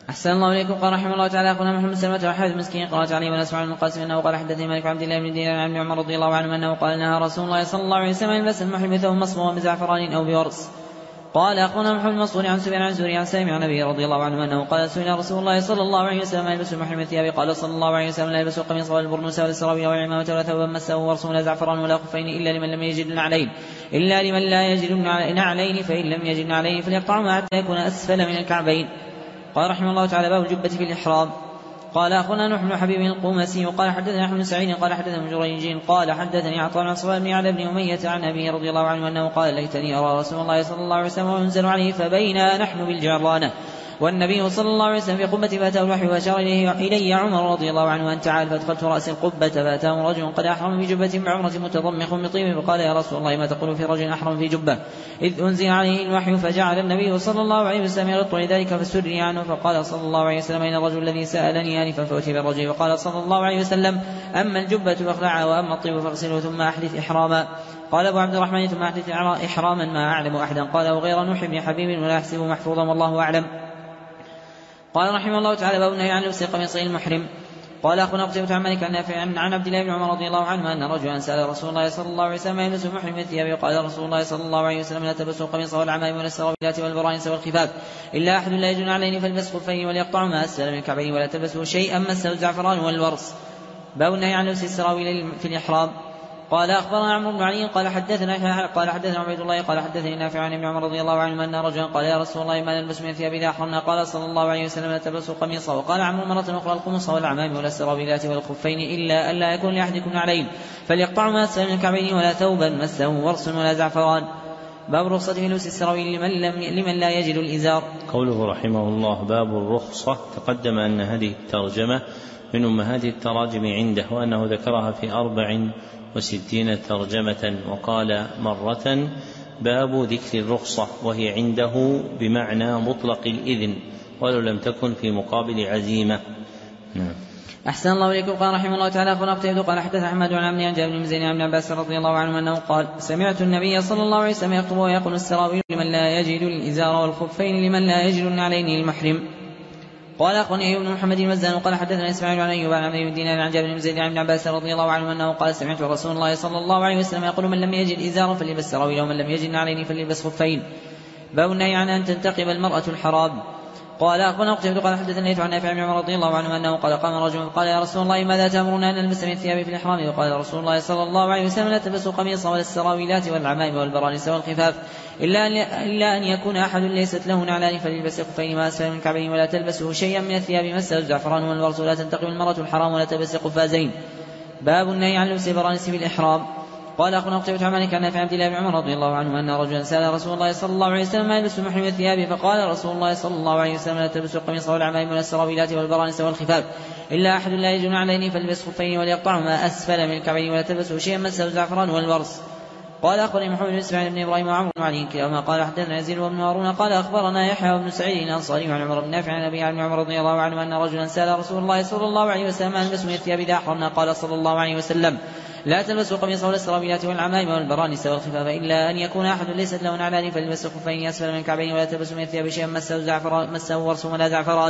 أحسن الله إليكم. قال رحمه الله تعالى أخونا محمد سلمة وحافظ المسكين قرأت عليه ونسمع عن المقاسم أنه قال حدثني مالك عبد الله بن دينار عن ابن عمر رضي الله عنه أنه قال نهى رسول الله صلى الله عليه وسلم أن يلبس المحرم ثوب مصبوغا بزعفران أو بورس. قال أخونا محمد المنصور عن سفيان عن زهري عن سالم عن النبي رضي الله عنه أنه قال سئل رسول الله صلى الله عليه وسلم يلبس المحرم الثياب قال صلى الله عليه وسلم لا يلبس القميص ولا البرنوس ولا السراويل ولا العمامة ولا ثوبا مسه ورس ولا زعفران ولا خفين إلا لمن لم يجد النعلين إلا لمن لا يجد النعلين فإن لم يجد النعلين فليقطعهما حتى يكون أسفل من الكعبين. قال رحمه الله تعالى باب الجبة في الإحرام. قال أخونا نوح بن حبيب القومسي قال حدثنا أحمد بن سعيد قال حدثنا ابن جريج قال حدثني عطاء عن صفوان بن علي بن أمية عن أبي رضي الله عنه أنه قال ليتني أرى رسول الله صلى الله عليه وسلم وينزل عليه فبينا نحن بالجعرانة والنبي صلى الله عليه وسلم في قبة فأتاه الوحي وأشار إليه إلي عمر رضي الله عنه أن تعال فادخلت رأس القبة فأتاه رجل قد أحرم بجبة بعمرة متضمخ بطيب فقال يا رسول الله ما تقول في رجل أحرم في جبة إذ أنزل عليه الوحي فجعل النبي صلى الله عليه وسلم يغط لذلك فسري عنه فقال صلى الله عليه وسلم إن الرجل الذي سألني آنفا فأتي بالرجل وقال صلى الله عليه وسلم أما الجبة فاخلعها وأما الطيب فاغسله ثم أحدث إحراما. قال أبو عبد الرحمن ثم أحدث إحراما ما أعلم أحدا قال وغير نوح بن حبيب ولا أحسبه محفوظا والله أعلم. قال رحمه الله تعالى باب النهي عن لبس قميص المحرم. قال أخونا قتيبة عن مالك عن نافع عن عبد الله بن عمر رضي الله عنه أن رجلا سأل رسول الله صلى الله عليه وسلم يلبس المحرم الثياب وقال رسول الله صلى الله عليه وسلم لا تلبسوا القميص والعمائم ولا السراويلات والبرانس والخفاف إلا أحد لا يجن عليه فلبس خفين وليقطعهما أسفل من الكعبين ولا تلبسوا شيئا مسه الزعفران والورس. باب النهي عن لبس السراويل في الإحرام. قال أخبرنا عمرو بن علي قال حدثنا قال حدثنا عبيد الله قال حدثني نافع عن ابن عمر رضي الله عنه أن رجلا قال يا رسول الله ما نلبس من الثياب إذا أحرمنا قال صلى الله عليه وسلم لا تلبسوا قميصا. وقال عمرو مرة أخرى القمص والعمام ولا السراويلات والخفين إلا ألا يكون لأحدكم نعلين فليقطعهما أسفل من الكعبين ولا ثوبا مسه ورس ولا زعفران. باب الرخصة في لبس السراويل لمن, لم لمن لا يجد الإزار. قوله رحمه الله باب الرخصة تقدم أن هذه الترجمة من أمهات التراجم عنده وأنه ذكرها في أربع وستين ترجمة وقال مرة باب ذكر الرخصة وهي عنده بمعنى مطلق الإذن ولو لم تكن في مقابل عزيمة. نعم. أحسن الله إليكم. قال رحمه الله تعالى أخونا قتيبة قال حدث أحمد عن عمرو عن جابر بن زيد عن عباس رضي الله عنه أنه قال سمعت النبي صلى الله عليه وسلم يخطب ويقول السراويل لمن لا يجد الإزار والخفين لمن لا يجد النعلين المحرم. قال أخونا أيوب بن محمد المزان قال حدثنا إسماعيل عن أيوب عن عمرو بن دينار عن جابر بن زيد عن عباس رضي الله عنه أنه قال سمعت رسول الله صلى الله عليه وسلم يقول من لم يجد إزارا فليلبس سراويل ومن لم يجد نعلين فليلبس خفين. باب النهي عن أن تنتقب المرأة الحرام. قال أخونا قتيبة قال حدثنا عن نافع بن عمر رضي الله عنه أنه قال قام رجل قال يا رسول الله ماذا تأمرنا أن نلبس من الثياب في الإحرام؟ وقال رسول الله صلى الله عليه وسلم لا تلبسوا قميصا ولا السراويلات والعمائم والبرانس والخفاف إلا أن, إلا أن يكون أحد ليست له نعلان فليلبس خفين ما أسفل من الكعبين ولا تلبسه شيئا من الثياب مسه الزعفران والورس ولا تنتقم المرأة الحرام ولا تلبس قفازين. باب النهي عن لبس البرانس في الإحرام. قال أخونا قتيبة عن مالك عن نافع عن عبد الله بن عمر رضي الله عنه أن رجلا سأل رسول الله صلى الله عليه وسلم ما يلبس محرم الثياب فقال رسول الله صلى الله عليه وسلم لا تلبسوا القميص والعمائم ولا السراويلات والبرانس والخفاف إلا أحد لا يجد عليه فليلبس خفين وليقطعهما أسفل من الكعبين ولا تلبسوا شيئا مسه الزعفران والورس. قال أخبرني محمد بن إسماعيل بن إبراهيم وعمرو بن علي كلاهما قال حدثنا يزيد بن هارون قال أخبرنا يحيى بن سعيد الأنصاري عن عمر بن نافع عن أبي عن عمر رضي الله عنه أن رجلا سأل رسول الله صلى الله عليه وسلم ما نلبس من الثياب إذا أحرمنا قال صلى الله عليه وسلم لا تلبسوا قميص ولا السراويلات والعمائم والبرانس والخفاف إلا أن يكون أحد ليست له نعلان فليلبس خفين أسفل من الكعبين ولا تلبسوا من الثياب شيئا مسه زعفران مسه ورس ولا زعفران.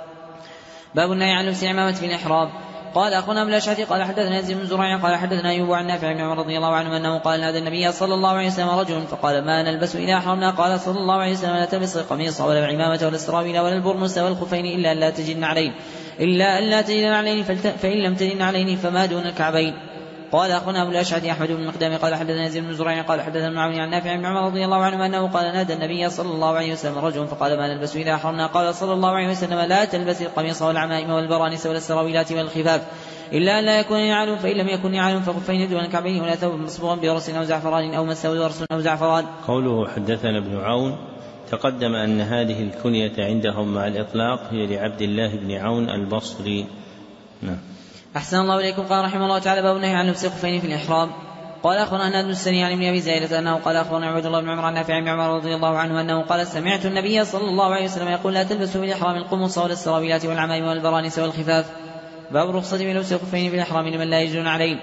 باب النهي عن لبس العمامة في الإحرام. قال أخونا أبو الأشعث قال حدثنا يزيد بن زريع قال حدثنا أيوب عن نافع بن عمر رضي الله عنه أنه قال نادى النبي صلى الله عليه وسلم رجل فقال ما نلبس إذا أحرمنا قال صلى الله عليه وسلم لا تلبس القميص ولا العمامة ولا السراويل ولا البرنس والخفين إلا أن لا تجدن عليه إلا أن لا تجدن عليه فإن لم تجدن عليه فما دون الكعبين. قال أخونا أبو الأشعث أحمد بن مقدام قال حدثنا يزيد بن زريع قال حدثنا المعاون عن نافع بن عمر رضي الله عنه أنه قال نادى النبي صلى الله عليه وسلم رجل فقال ما نلبس إذا أحرمنا قال صلى الله عليه وسلم لا تلبس القميص والعمائم والبرانس ولا السراويلات والخفاف إلا أن لا يكون يعلم فإن لم يكن يعلم فخفين دون الكعبين ولا ثوب مصبوغا برس أو زعفران أو مسه ورس أو زعفران. قوله حدثنا ابن عون تقدم أن هذه الكنية عندهم مع الإطلاق هي لعبد الله بن عون البصري. نعم. أحسن الله إليكم. قال رحمه الله تعالى باب النهي عن لبس الخفين في الإحرام. قال أخبرنا أناد السري عن ابن أبي زايدة أنه قال أخبرنا عبد الله بن عمر عن نافع بن عمر رضي الله عنه أنه قال سمعت النبي صلى الله عليه وسلم يقول لا تلبسوا في الإحرام القمص ولا السراويلات والعمائم والبرانس والخفاف. باب الرخصة في لبس الخفين في الإحرام لمن لا يجدون عليه.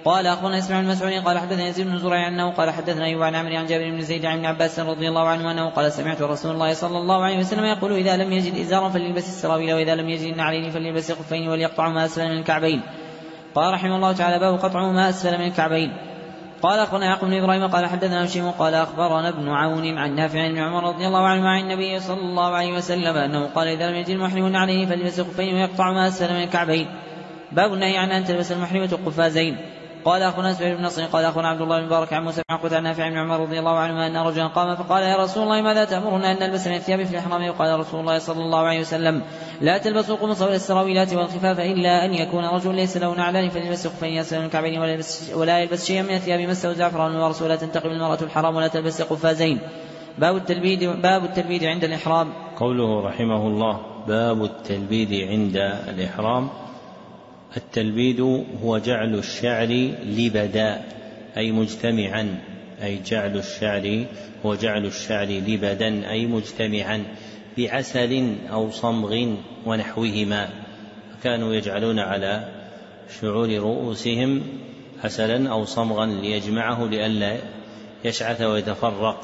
قال أخبرنا إسماعيل المسعودي قال حدثنا يزيد بن زريع أنه قال حدثنا أيوب عن عمرو عن جابر بن زيد عن ابن عباس رضي الله عنه أنه قال سمعت رسول الله صلى الله عليه وسلم يقول إذا لم يجد إزارا فليلبس السراويل وإذا لم يجد النعلين فليلبس خفين وليقطع ما أسفل من الكعبين. قال رحمه الله تعالى باب قطع ما أسفل من الكعبين. قال أخبرنا يعقوب بن إبراهيم قال حدثنا هشيم قال أخبرنا ابن عون عن نافع بن عمر رضي الله عنه عن النبي صلى الله عليه وسلم أنه قال إذا لم يجد المحرم النعلين فليلبس خفين ويقطع ما أسفل من الكعبين. باب النهي عن أن تلبس المحرمة القفازين. قال أخونا سعيد بن نصر قال أخونا عبد الله بن مبارك عن موسى بن عقبة عن نافع بن عمر رضي الله عنه أن رجلا قام فقال يا رسول الله ماذا تأمرنا أن نلبس من الثياب في الإحرام؟ وقال رسول الله صلى الله عليه وسلم لا تلبسوا القمص ولا السراويلات والخفاف إلا أن يكون رجل ليس له نعلان فليلبس خفين يسفل من الكعبين ولا يلبس, ولا يلبس شيئا من الثياب مسه زعفران ورسول لا تنتقب المرأة الحرام ولا تلبس قفازين. باب التلبيد باب التلبيد عند الإحرام. قوله رحمه الله باب التلبيد عند الإحرام. التلبيد هو جعل الشعر لبدا أي مجتمعا أي جعل الشعر هو جعل الشعر لبدا أي مجتمعا بعسل أو صمغ ونحوهما. كانوا يجعلون على شعور رؤوسهم عسلا أو صمغا ليجمعه لئلا يشعث ويتفرق.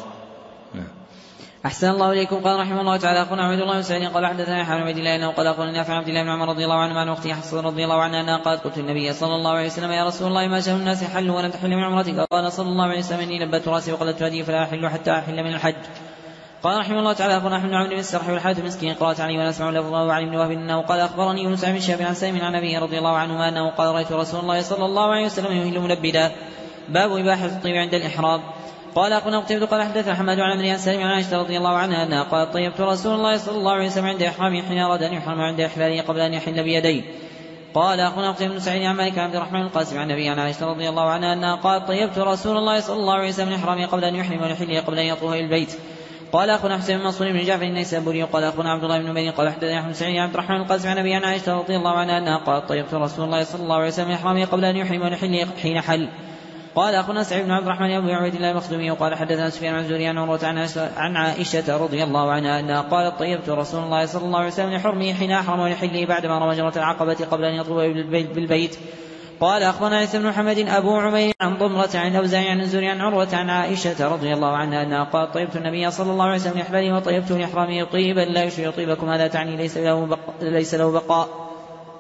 أحسن الله إليكم. قال رحمه الله تعالى أخونا عبد الله بن سعيد قال حدثنا يحيى بن عبد الله أنه قال أخونا نافع عبد الله بن عمر رضي الله عنه عن أخته حفصة رضي الله عنها أنها قالت قلت النبي صلى الله عليه وسلم يا رسول الله ما شأن الناس حلوا ولم تحل من عمرتك؟ قال صلى الله عليه وسلم إني لبت رأسي وقلدت هدي فلا أحل حتى أحل من الحج. قال رحمه الله تعالى أخونا أحمد بن عمرو بن السرح والحارث المسكين قرأت علي ولا أسمع لفظه عن ابن وهب أنه قال أخبرني يونس بن شهاب عن سالم عن أبيه رضي الله عنهما أنه قال رأيت رسول الله صلى الله عليه وسلم يهل ملبدا. باب إباحة الطيب عند الإحرام. قال أخونا قتيبة قال حدثنا حماد عن عمرو عن سالم عن عائشة رضي الله عنها أنها قالت طيبت رسول الله صلى الله عليه وسلم عند إحرامه حين أراد أن يحرم عند إحلاله قبل أن يحل بيديه. قال أخونا قتيبة بن سعيد عن مالك عن عبد الرحمن القاسم عن أبي عن عائشة رضي الله عنها أنها قالت طيبت رسول الله صلى الله عليه وسلم إحرامه قبل أن يحرم ويحله قبل أن يطوف إلى البيت. قال أخونا حسين بن منصور بن جعفر النيسابوري قال أخونا عبد الله بن نمير قال حدثنا أحمد سعيد عن عبد الرحمن القاسم عن أبي عن عائشة رضي الله عنها أنها قالت طيبت رسول الله صلى الله عليه وسلم إحرامه قبل أن يحرم ويحله حين حل. قال أخونا سعيد بن عبد الرحمن أبو عبيد الله المخزومي وقال حدثنا سفيان عن زهري عن عروة عن عائشة رضي الله عنها أنها قالت طيبت رسول الله صلى الله عليه وسلم لحرمه حين أحرم ولحله بعدما رمى جمرة العقبة قبل أن يطوف بالبيت. قال أخبرنا عيسى بن محمد أبو عمير عن ضمرة عن أوزاعي عن زهري عن عروة عن عائشة رضي الله عنها أنها قالت طيبت النبي صلى الله عليه وسلم لإحلاله وطيبته لإحرامه طيبا لا يشفي طيبكم هذا تعني ليس له بقاء, ليس له بقاء.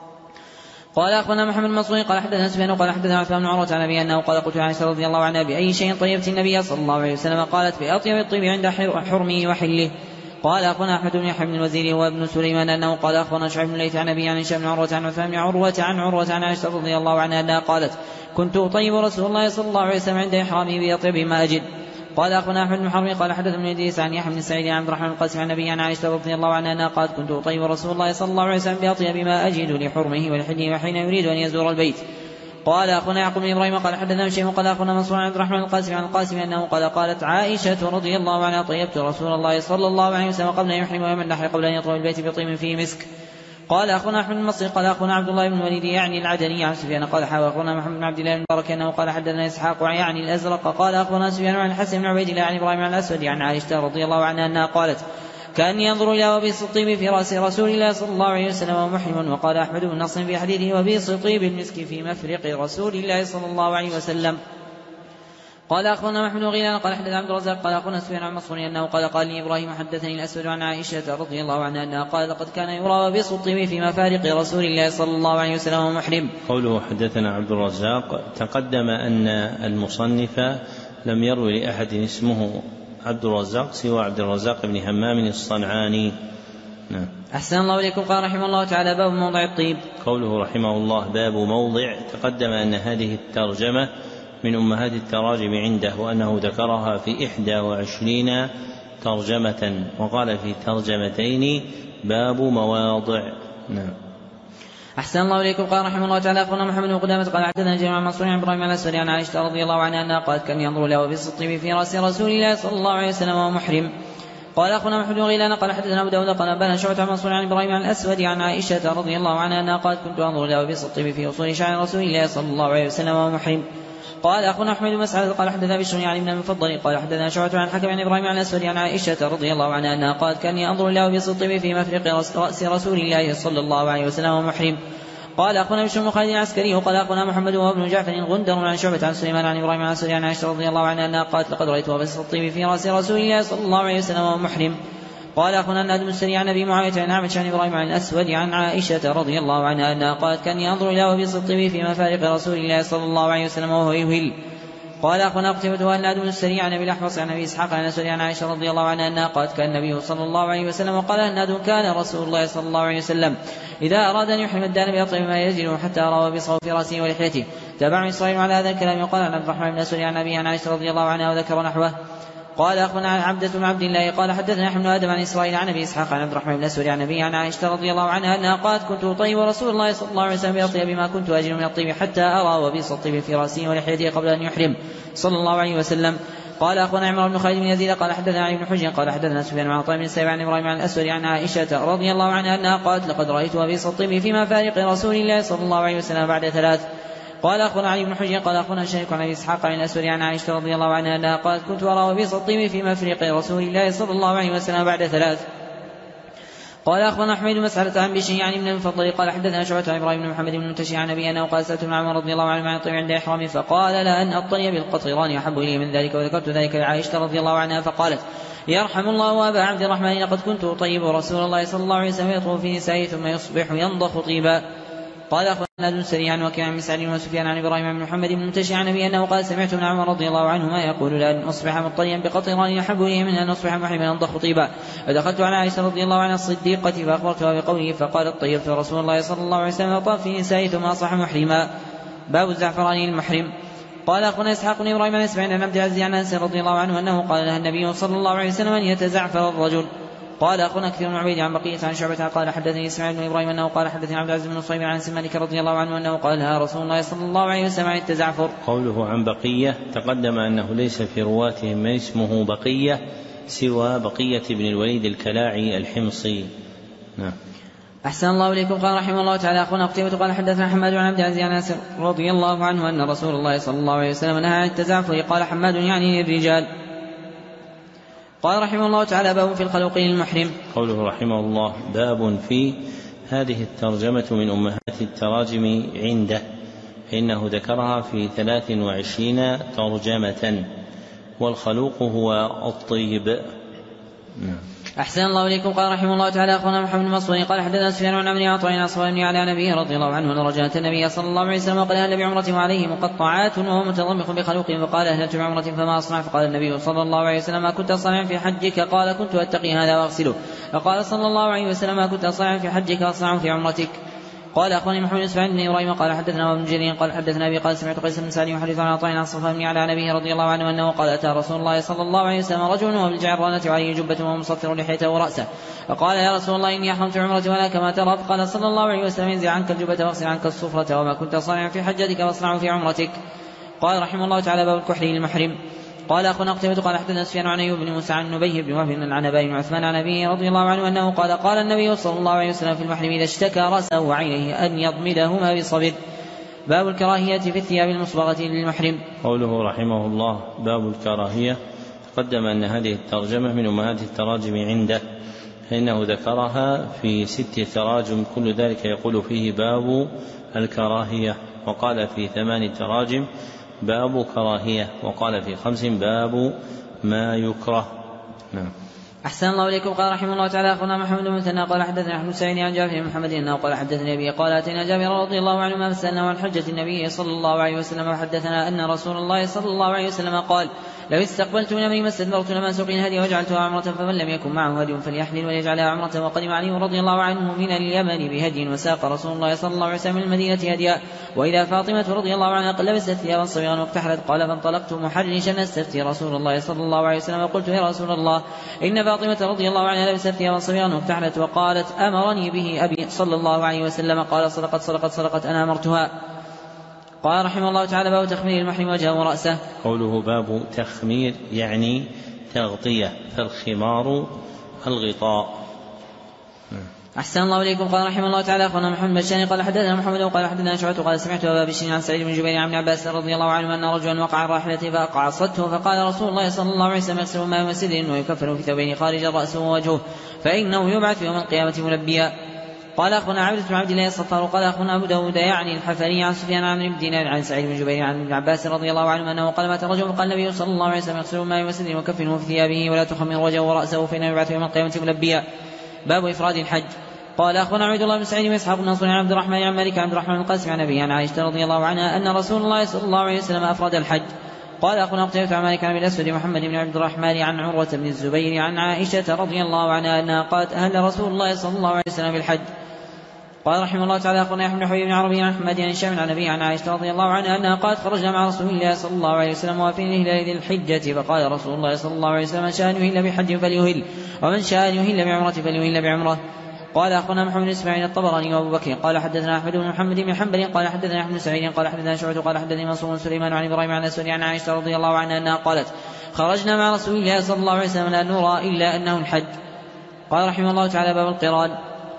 قال أخبرنا محمد المنصوري قال حدثنا سفيان قال حدثنا عثمان بن عروة عن أبي أنه قال قلت عائشة رضي الله عنها بأي شيء طيبت النبي صلى الله عليه وسلم؟ قالت بأطيب الطيب عند حرمه وحله. قال أخبرنا أحمد بن يحيى بن الوزير وابن سليمان أنه قال أخبرنا شعيب بن الليث عن أبي عن هشام بن عروة عن عثمان بن عروة عن عروة عن عائشة رضي الله عنها أنها قالت كنت أطيب رسول الله صلى الله عليه وسلم عند إحرامه بأطيب ما أجد. قال أخونا أحمد بن حرمي قال حدث ابن إدريس عن يحيى بن سعيد عن عبد الرحمن القاسم عن أبي عن عائشة رضي الله عنها أنها قالت كنت أطيب رسول الله صلى الله عليه وسلم بأطيب ما أجد لحرمه ولحله وحين يريد أن يزور البيت. قال أخونا يعقوب بن إبراهيم قال حدثنا شيء قال أخونا منصور عن عبد الرحمن القاسم عن القاسم أنه قال قالت عائشة رضي الله عنها طيبت رسول الله صلى الله عليه وسلم قبل أن يحرم ويوم النحر قبل أن يطوف البيت بطيب فيه مسك. قال أخونا أحمد المصري قال أخونا عبد الله بن الوليد يعني العدني عن سفيان قال حاوى أخونا محمد بن عبد الله بن مبارك أنه قال حدثنا إسحاق يعني الأزرق قال أخونا سفيان عن الحسن بن عبيد الله عن إبراهيم عن الأسود عن عائشة رضي الله عنها أنها قالت كان ينظر إلى وبيص الطيب في رأس رسول الله صلى الله عليه وسلم ومحرم. وقال أحمد بن نصر في حديثه وبيص طيب المسك في مفرق رسول الله صلى الله عليه وسلم. قال أخونا محمد وغيلان قال حدث عبد الرزاق قال أخونا سفيان عن منصور أنه قال قال لي إبراهيم حدثني الأسود عن عائشة رضي الله عنها أنها قال لقد كان يرى وبيص الطيب في مفارق رسول الله صلى الله عليه وسلم ومحرم. قوله حدثنا عبد الرزاق تقدم أن المصنف لم يروي لأحد اسمه عبد الرزاق سوى عبد الرزاق بن همام الصنعاني. نعم. أحسن الله إليكم. قال رحمه الله تعالى باب موضع الطيب. قوله رحمه الله باب موضع تقدم أن هذه الترجمة من أمهات التراجم عنده وأنه ذكرها في إحدى وعشرين ترجمة وقال في ترجمتين باب مواضع. نعم. أحسن الله إليكم. قال رحمه الله تعالى أخونا محمد بن قدامة قال حدثنا جميع عن منصور عن إبراهيم عن الأسود عن عائشة رضي الله عنها أنها قالت كان ينظر له وبيص الطيب في رأس رسول الله صلى الله عليه وسلم ومحرم. قال أخونا محمد بن غيلان قال حدثنا أبو داود قال أنبأنا شعبة عن منصور عن إبراهيم عن الأسود عن عائشة رضي الله عنها أنها قالت كنت أنظر له وبيص الطيب في أصول شعر رسول الله صلى الله عليه وسلم ومحرم. قال أخونا أحمد بن مسعود قال حدثنا بشر يعني بن المفضل قال حدثنا شعبة عن الحكم عن إبراهيم عن الأسود عن عائشة رضي الله عنها أنها قالت كان ينظر له وبيص الطيب في مفرق رأس رسول الله صلى الله عليه وسلم ومحرم. قال أخونا بشر بن خالد العسكري قال أخونا محمد وابن جعفر غندر عن شعبة عن سليمان عن إبراهيم عن سوريا عن عائشة رضي الله عنها أنها قالت لقد رأيت أبا الطيب في رأس رسول الله صلى الله عليه وسلم وهو محرم. قال أخونا النادم السري عن أبي معاوية عن عامش عن إبراهيم عن الأسود عن عائشة رضي الله عنها أنها قالت كان ينظر إلى أبي الطيب في مفارق رسول الله صلى الله عليه وسلم وهو يهل. قال أخونا قتيبة والنادم السري عن أبي الأحوص عن أبي إسحاق عن الأسود عن عائشة رضي الله عنها أنها قالت كان النبي صلى الله عليه وسلم وقال النادم كان رسول الله صلى الله عليه وسلم إذا أراد أن يحرم الدان بأطيب ما يجده حتى روى بصوف رأسه ولحيته. تابع إسرائيل على هذا الكلام يقال عن عبد الرحمن بن الأسود عن أبيه عن عائشة رضي الله عنها وذكر نحوه. قال أخونا عبدة بن عبد الله قال حدثنا أحمد آدم عن إسرائيل عن أبي إسحاق عن عبد الرحمن بن الأسود عن أبيه عن عائشة رضي الله عنها أنها قالت كنت أطيب رسول الله صلى الله عليه وسلم بأطيب ما كنت أجد من الطيب حتى أرى وبيص الطيب في رأسه ولحيته قبل أن يحرم صلى الله عليه وسلم. قال أخونا عمران بن خالد بن يزيد قال حدثنا علي بن حجر قال حدثنا سفيان عن عطاء بن السائب عن إبراهيم عن الأسود عن عائشة رضي الله عنها أنها قالت لقد رأيت وبيص الطيب في مفارق رسول الله صلى الله عليه وسلم بعد ثلاث. قال أخونا علي بن حجر قال أخونا شريك عن أبي إسحاق عن الأسود عن عائشة رضي الله عنها أنها قالت كنت أرى وبيص الطيب في مفرق رسول الله صلى الله عليه وسلم بعد ثلاث. قال أخونا أحمد مسألة عن بشيء عن ابن المفضل قال حدثنا شعبة عن إبراهيم بن محمد بن المنتشي عن أبي أنه قال سألت ابن عمر رضي الله عنه عن الطيب عند إحرامه فقال لا أن الطيب بالقطران أحب إلي من ذلك وذكرت ذلك لعائشة رضي الله عنها فقالت يرحم الله أبا عبد الرحمن لقد كنت أطيب رسول الله صلى الله عليه وسلم يطوف في نسائه ثم يصبح ينضخ طيبا. قال أخونا نادم سريعا وكيع عن مسعد وسفيان عن إبراهيم بن محمد بن المنتشي عن أبي أنه قال سمعت ابن عمر رضي الله عنهما يقول لأن أصبح مطليا بقطران أحب إلي من أن أصبح محرما ينضخ طيبا. فدخلت على عائشة رضي الله عنها الصديقة فأخبرتها بقوله فقالت طيبت رسول الله صلى الله عليه وسلم وطاف في نسائه ثم أصبح محرما. باب الزعفران المحرم. قال أخونا إسحاق بن إبراهيم عن إسماعيل عن عبد العزيز عن أنس رضي الله عنه أنه قال لها النبي صلى الله عليه وسلم أن يتزعفر الرجل. قال أخونا كثير بن عبيد عن بقية عن شعبة قال حدثني إسماعيل بن إبراهيم أنه قال حدثني عبد العزيز بن صهيب عن مالك رضي الله عنه أنه قال لها رسول الله صلى الله عليه وسلم عن التزعفر. قوله عن بقية تقدم أنه ليس في رواتهم من اسمه بقية سوى بقية بن الوليد الكلاعي الحمصي. نعم. أحسن الله إليكم. قال رحمه الله تعالى أخونا قتيبة قال حدثنا حماد عن عبد العزيز عن أنس رضي الله عنه أن رسول الله صلى الله عليه وسلم نهى عن التزعفر. قال حماد يعني الرجال. قال رحمه الله تعالى باب في الخلوق للمحرم. قوله رحمه الله باب في هذه الترجمة من أمهات التراجم عنده فإنه ذكرها في ثلاث وعشرين ترجمة والخلوق هو الطيب. أحسن الله إليكم. قال رحمه الله تعالى أخونا محمد بن مسعود قال حدثنا سفيان عن عمرو عطاء عن صهيب بن علي نبيه رضي الله عنه أن رجلا أتى النبي صلى الله عليه وسلم وقال أهل بعمرة وعليه مقطعات وهو متضمخ بخلوقه فقال أهلت بعمرة فما أصنع؟ فقال النبي صلى الله عليه وسلم ما كنت أصنع في حجك؟ قال كنت أتقي هذا وأغسله. فقال صلى الله عليه وسلم ما كنت أصنع في حجك أصنع في عمرتك. قال أخواني محمد إسماعيل بن إبراهيم قال حدثنا ابن جرير قال حدثنا أبي قال سمعت قيس بن سعد يحدث عن عطاء عن صفوان بن علي نبيه رضي الله عنه أنه قال أتى رسول الله صلى الله عليه وسلم رجل وهو بالجعرانة وعليه جبة وهو مصفر لحيته ورأسه فقال يا رسول الله إني أحرمت عمرتي ولا كما ترى. فقال صلى الله عليه وسلم انزع عنك الجبة واغسل عنك الصفرة وما كنت صانعا في حجتك واصنعه في عمرتك. قال رحمه الله تعالى باب الكحل للمحرم. قال أخونا قتيبة قال حدثنا سفيان عن أيوب بن موسى عن نبيه بن وهب عن أبي بن عثمان عن أبيه رضي الله عنه أنه قال قال النبي صلى الله عليه وسلم في المحرم إذا اشتكى رأسه وعينيه أن يضمدهما بصبر. باب الكراهية في الثياب المصبغة للمحرم. قوله رحمه الله باب الكراهية تقدم أن هذه الترجمة من أمهات التراجم عنده فإنه ذكرها في ست تراجم كل ذلك يقول فيه باب الكراهية وقال في ثمان تراجم باب كراهية وقال في خمس باب ما يكره. نعم. أحسن الله إليكم. قال رحمه الله تعالى أخونا محمد بن مثنى قال حدثنا أحمد سعيد عن جابر بن محمد أنه قال حدثني أبي قال أتينا جابر رضي الله عنه ما فسألناه عن حجة النبي صلى الله عليه وسلم وحدثنا أن رسول الله صلى الله عليه وسلم قال لو استقبلت من أمري ما استدبرت لما سوق الهدي وجعلتها عمرة فمن لم يكن معه هدي فليحلل وليجعلها عمرة. وقدم علي رضي الله عنه من اليمن بهدي وساق رسول الله صلى الله عليه وسلم من المدينة هديا. وإذا فاطمة رضي الله عنها قد لبست ثيابا صغيرا واكتحلت قال فانطلقت محرشا استفتي رسول الله صلى الله عليه وسلم وقلت يا رسول الله إن فاطمة رضي الله عنها لبست ثيابا صغيرا واكتحلت وقالت أمرني به أبي صلى الله عليه وسلم. قال صدقت صدقت صدقت أنا أمرتها. قال رحمه الله تعالى باب تخمير المحرم وجهه ورأسه. قوله باب تخمير يعني تغطية فالخمار الغطاء. أحسن الله إليكم. قال رحمه الله تعالى أخونا محمد بشاني قال حدثنا محمد وقال حدثنا شعبة قال سمعت أبا بشير عن سعيد بن جبير عن ابن عباس رضي الله عنه أن رجلا وقع راحلته فأقعصته فقال رسول الله صلى الله عليه وسلم يغسل ماء وسدر ويكفن في ثوبين خارج الرأس ووجهه فإنه يبعث يوم القيامة ملبيا. قال أخونا عبد بن عبد الله الصفار قال أخونا أبو داود يعني الحفري عن سفيان عن ابن دينار عن سعيد بن جبير عن ابن عباس رضي الله عنه أنه قال مات رجل قال النبي صلى الله عليه وسلم اغسلوا الماء وسدر وكفنه في ثيابه ولا تخمر وجهه ورأسه فإنه يبعث يوم القيامة ملبيا. باب إفراد الحج. قال أخبرنا عبد الله بن سعيد وإسحاق بن نصر عن عبد الرحمن عن مالك عن عبد الرحمن القاسم عن أبيه عن عائشة رضي الله عنها أن رسول الله صلى الله عليه وسلم أفرد الحج. قال أخونا قتيبة عن مالك عن الأسود محمد بن عبد الرحمن عن عروة بن الزبير عن عائشة رضي الله عنها أنها قالت أهل رسول الله صلى الله عليه وسلم بالحج. قال رحمه الله تعالى أخونا يحيى بن حبيب بن عربي عن أحمد عن هشام عن أبيه عن عائشة رضي الله عنها أنها قالت خرجنا مع رسول الله صلى الله عليه وسلم وفي الهلال ذي الحجة فقال رسول الله صلى الله عليه وسلم من شاء أن يهل بحج فليهل ومن شاء أن يهل بعمرة فليهل بعمرة. قال أخونا محمد بن إسماعيل الطبراني وأبو بكر قال حدثنا أحمد بن محمد بن حنبل قال حدثنا أحمد بن سعيد قال حدثنا شعبة قال حدثني منصور سليمان عن إبراهيم عن الأسود عن عائشة رضي الله عنها أنها قالت خرجنا مع رسول الله صلى الله عليه وسلم لا نرى إلا أنه الحج. قال رحمه الله تعالى باب القران.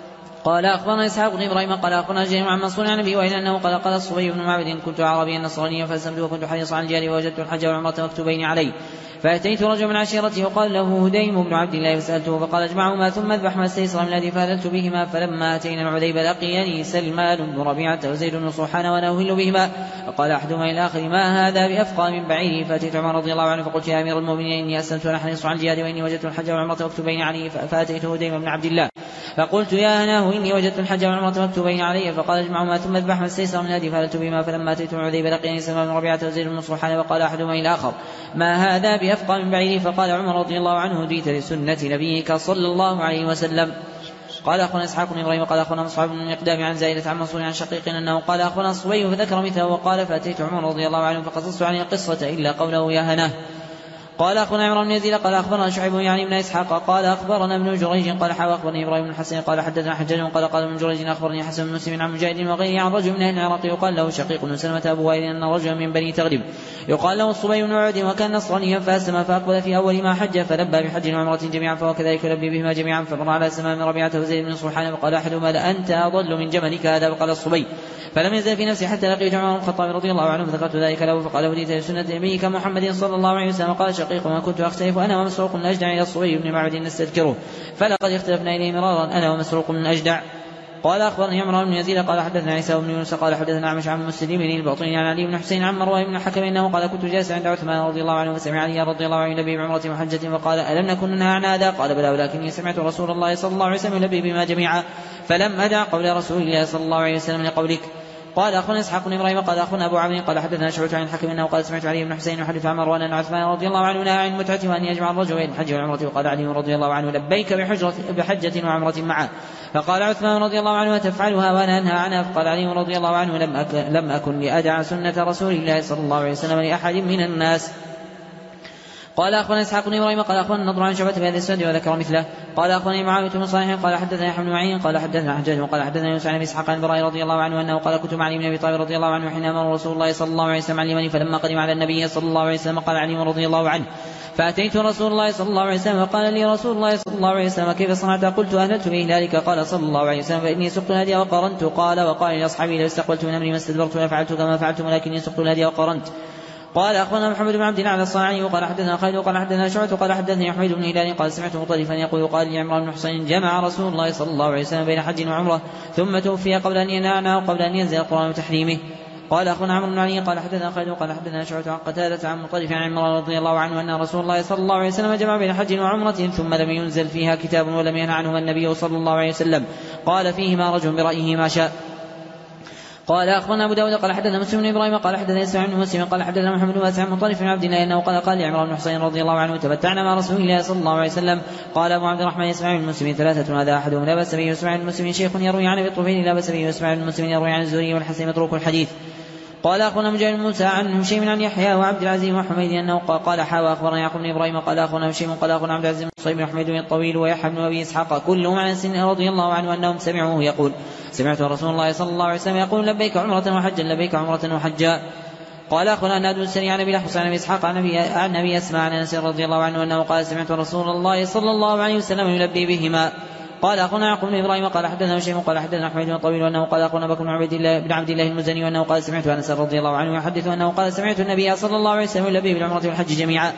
قال أخبرنا إسحاق بن إبراهيم قال أخبرنا جرير عن منصور عن أبي وإلى أنه قال قال الصبي بن معبد كنت عربيا نصرانيا فأسلمت وكنت حريصا على الجهاد ووجدت الحج والعمرة مكتوبين علي فأتيت رجل من عشيرته وقال له هديم بن عبد الله فسألته فقال اجمعهما ثم اذبح ما استيسر من الذي فأذلت بهما. فلما أتينا العذيب لقيني سلمان بن ربيعة وزيد بن صوحان ونوهل بهما فقال أحدهما إلى آخر ما هذا بأفقى من بعيره. فأتيت عمر رضي الله عنه فقلت يا أمير المؤمنين إني أسلمت وأنا حريص على الجهاد وإني وجدت الحج والعمرة مكتوبين علي. فأتيت هديم بن عبد الله فقلت يا هناه إني وجدت الحج والعمرة مكتوبين علي. فقال اجمعهما ثم اذبح ما استيسر من الذي فأذلت بهما. فلما أتيت العذيب لقيني سلمان بن ربيعة وزيد بن صوحان وقال أحدهما إلى آخر ما هذا بأفقى من بعيره. فقال عمر رضي الله عنه هديت لسنة نبيك صلى الله عليه وسلم. قال أخونا إسحاق بن إبراهيم قال أخونا مصعب بن المقدام عن زائدة عن منصور عن شقيق أنه قال أخونا الصبي فذكر مثله وقال فأتيت عمر رضي الله عنه فقصصت عن القصة إلا قوله يا هناه. قال أخونا عمران بن يزيد قال أخبرنا شعيب يعني ابن إسحاق قال أخبرنا ابن جريج قال حاوى أخبرني إبراهيم بن الحسن قال حدثنا حجاج قال قال ابن جريج أخبرني حسن بن مسلم عن مجاهد وغيره عن رجل من أهل العراق يقال له شقيق بن سلمة أبو وائل أن رجلا من بني تغلب يقال له الصبي بن عبد وكان نصرانيا فأسلم فأقبل في أول ما حج فلبى بحج وعمرة جميعا فهو كذلك يلبي بهما جميعا. فمر على سلمان بن ربيعة وزيد بن صوحان فقال أحدهما لأنت أضل من جملك هذا. فقال الصبي فلم يزل في نفسي حتى لقيت عمر بن الخطاب رضي الله عنه فذكرت ذلك له. فقال هديت لسنة نبيك محمد صلى الله عليه وسلم. قال شقيق وما كنت أختلف أنا ومسروق الأجدع إلى الصبي بن معبد نستذكره فلقد اختلفنا إليه مرارا أنا ومسروق الأجدع. قال أخبرني عمران بن يزيد قال حدثنا عيسى بن يونس قال حدثنا أعمش عن مسلم الباطني عن علي بن حسين عن مروان بن الحكم إنه قال كنت جالسا عند عثمان رضي الله عنه فسمع علي رضي الله عنه يلبي بعمرة وحجة فقال ألم نكن ننهى عن هذا؟ قال بلى ولكني سمعت رسول الله صلى الله عليه وسلم يلبي بما جميعا فلم أدع قول رسول الله صلى الله عليه وسلم لقولك. قال أخونا إسحاق بن إبراهيم قال أخونا أبو عبد قال حدثنا شعبة عن الحكم أنه قال سمعت علي بن حسين يحدث عن مروان أن عثمان رضي الله عنه نهى عن متعته وأن يجمع الرجل بين الحج والعمرة. وقال علي رضي الله عنه لبيك بحجة وعمرة معه. فقال عثمان رضي الله عنه تفعلها وأنا أنهى عنها. فقال علي رضي الله عنه لم أكن, لم أكن لأدع سنة رسول الله صلى الله عليه وسلم لأحد من الناس. قال أخونا إسحاق بن إبراهيم قال أخونا النضر عن شعبة بهذا السند وذكر مثله. قال أخونا معاوية بن صالح قال حدثنا يحيى بن معين قال حدثنا حجاج وقال حدثنا يونس عن أبي إسحاق عن البراء رضي الله عنه أنه قال كنت مع علي بن أبي طالب رضي الله عنه حين أمر رسول الله صلى الله عليه وسلم عن اليمن فلما قدم على النبي صلى الله عليه وسلم قال علي رضي الله عنه فأتيت رسول الله صلى الله عليه وسلم وقال لي رسول الله صلى الله عليه وسلم كيف صنعت؟ قلت أهلت بإهلالك. قال صلى الله عليه وسلم فإني سقت الهدي وقرنت. قال وقال لأصحابي لو استقبلت من أمري ما استدبرت ولا فعلت كما فعلت ولكني سقت الهدي وقرنت. قال أخونا محمد بن عبد الله على الصناعي وقال حدثنا خالد وقال حدثنا شعبة وقال حدثني حميد بن هلال قال سمعت مطرفا يقول قال لي عمران بن حسين جمع رسول الله صلى الله عليه وسلم بين حج وعمرة ثم توفي قبل أن ينعنى وقبل أن ينزل القرآن بتحريمه. قال أخونا عمرو بن علي قال حدثنا خالد وقال حدثنا شعبة عن قتادة عن مطرف عن عمران رضي الله عنه أن رسول الله صلى الله عليه وسلم جمع بين حج وعمرة ثم لم ينزل فيها كتاب ولم ينه عنهما النبي صلى الله عليه وسلم. قال فيهما رجل برأيه ما شاء. قال أخبرنا أبو داود قال حدثنا مسلم بن إبراهيم قال حدثنا يسمع بن مسلم قال حدثنا محمد بن واسع عن مطرف بن عبد الله أنه قال قال لعمران بن حسين رضي الله عنه تبتعنا مع رسول الله صلى الله عليه وسلم. قال أبو عبد الرحمن يسمع بن مسلم ثلاثة هذا أحدهم لا بأس به يسمع بن مسلم شيخ يروي عن أبي الطفيل لا بأس به يسمع بن مسلم يروي عن الزهري والحسن متروك الحديث. قال أخونا مجاهد بن موسى عن هشيم عن يحيى وعبد العزيز وحميد أنه قال حاوى أخبرنا يعقوب بن إبراهيم قال أخونا هشيم قال أخونا عبد العزيز بن صهيب بن حميد الطويل ويحيى بن أبي إسحاق كلهم عن سن رضي الله عنه أنهم سمعوه يقول سمعت رسول الله صلى الله عليه وسلم يقول لبيك عمرة وحجا لبيك عمرة وحجا. قال أخونا ناد السري عن أبي الأحوص عن أبي إسحاق عن أبي أسماء عن أنس رضي الله عنه أنه قال سمعت رسول الله صلى الله عليه وسلم يلبي بهما. قال أخونا يعقوب بن إبراهيم قال حدثنا هشيم قال حدثنا حميد بن طويل وأنه قال أخونا بكر بن عبد الله بن عبد الله المزني وأنه قال سمعت أنس رضي الله عنه يحدث أنه قال سمعت النبي صلى الله عليه وسلم يلبي بالعمرة والحج جميعا.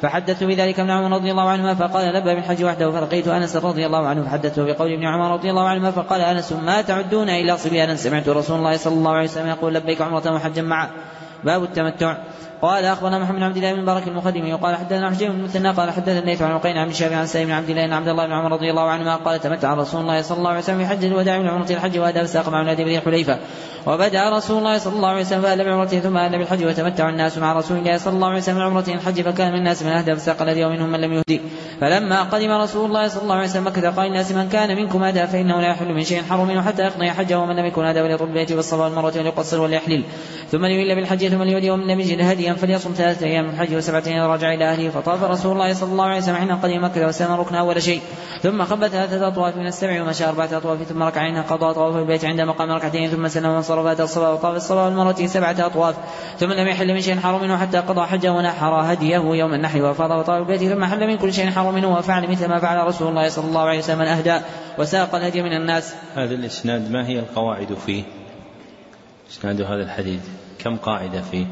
فحدثت بذلك ابن عمر رضي الله عنهما فقال لبى بالحج وحده. فلقيت أنس رضي الله عنه فحدثته بقول ابن عمر رضي الله عنهما فقال أنس ما تعدون إلا صبيانا سمعت رسول الله صلى الله عليه وسلم يقول لبيك عمرة وحجا معه. باب التمتع. قال أخبرنا محمد بن عبد الله بن مبارك المقدمي وقال حدثنا حجين بن المثنى قال حدثنا الليث عن عقيل عن شافعي عن سالم بن عبد الله بن عبد الله بن عمر رضي الله عنهما قال تمتع رسول الله صلى الله عليه وسلم في حج الوداع من عمرة الحج وأدى فساق مع ولاد بني حليفة. وبدأ رسول الله صلى الله عليه وسلم فأهل بعمرته ثم أهل بالحج وتمتع الناس مع رسول الله صلى الله عليه وسلم من عمرته الحج فكان من الناس من أهدى فساق الذي ومنهم من لم يهدي. فلما قدم رسول الله صلى الله عليه وسلم مكة قال الناس من كان منكم أهدى فإنه لا يحل من شيء حرم منه حتى يقضي حجه ومن لم يكن أهدى وليطل بالبيت والصفا والمروة وليقصر وليحلل ثم ليهل بالحج ثم ليهدي ومن لم يجد هديا فليصم ثلاثة أيام من الحج وسبعة أيام رجع إلى أهله. فطاف رسول الله صلى الله عليه وسلم حين قدم مكة وسلم ركن أول شيء ثم خب ثلاثة أطواف من السبع ومشى أربعة أطواف ثم ركع عنها قضاء طواف البيت عند مقام ركعتين ثم سلم وانصرف أتى الصفا وطاف الصفا والمروة سبعة أطواف ثم لم يحل من شيء حرم منه حتى قضى حجه ونحر هديه يوم النحر وأفاض وطاف البيت ثم حل من كل شيء حرم منه وفعل مثل ما فعل رسول الله صلى الله عليه وسلم أهدى وساق الهدي من الناس. هذا الإسناد ما هي القواعد فيه؟ إسناد هذا الحديث كم قاعدة فيه؟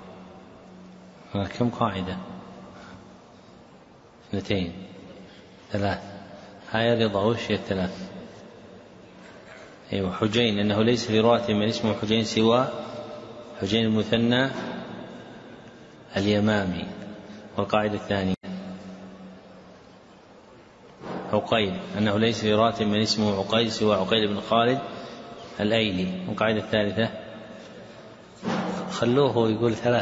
كم قاعدة؟ اثنتين ثلاث. هاي رضا وش هي الثلاث؟ أيوة حجين أنه ليس لرواة من اسمه حجين سوى حجين المثنى اليمامي. والقاعدة الثانية عقيل أنه ليس لرواة من اسمه عقيل سوى عقيل بن خالد الأيلي. والقاعدة الثالثة خلوه يقول ثلاث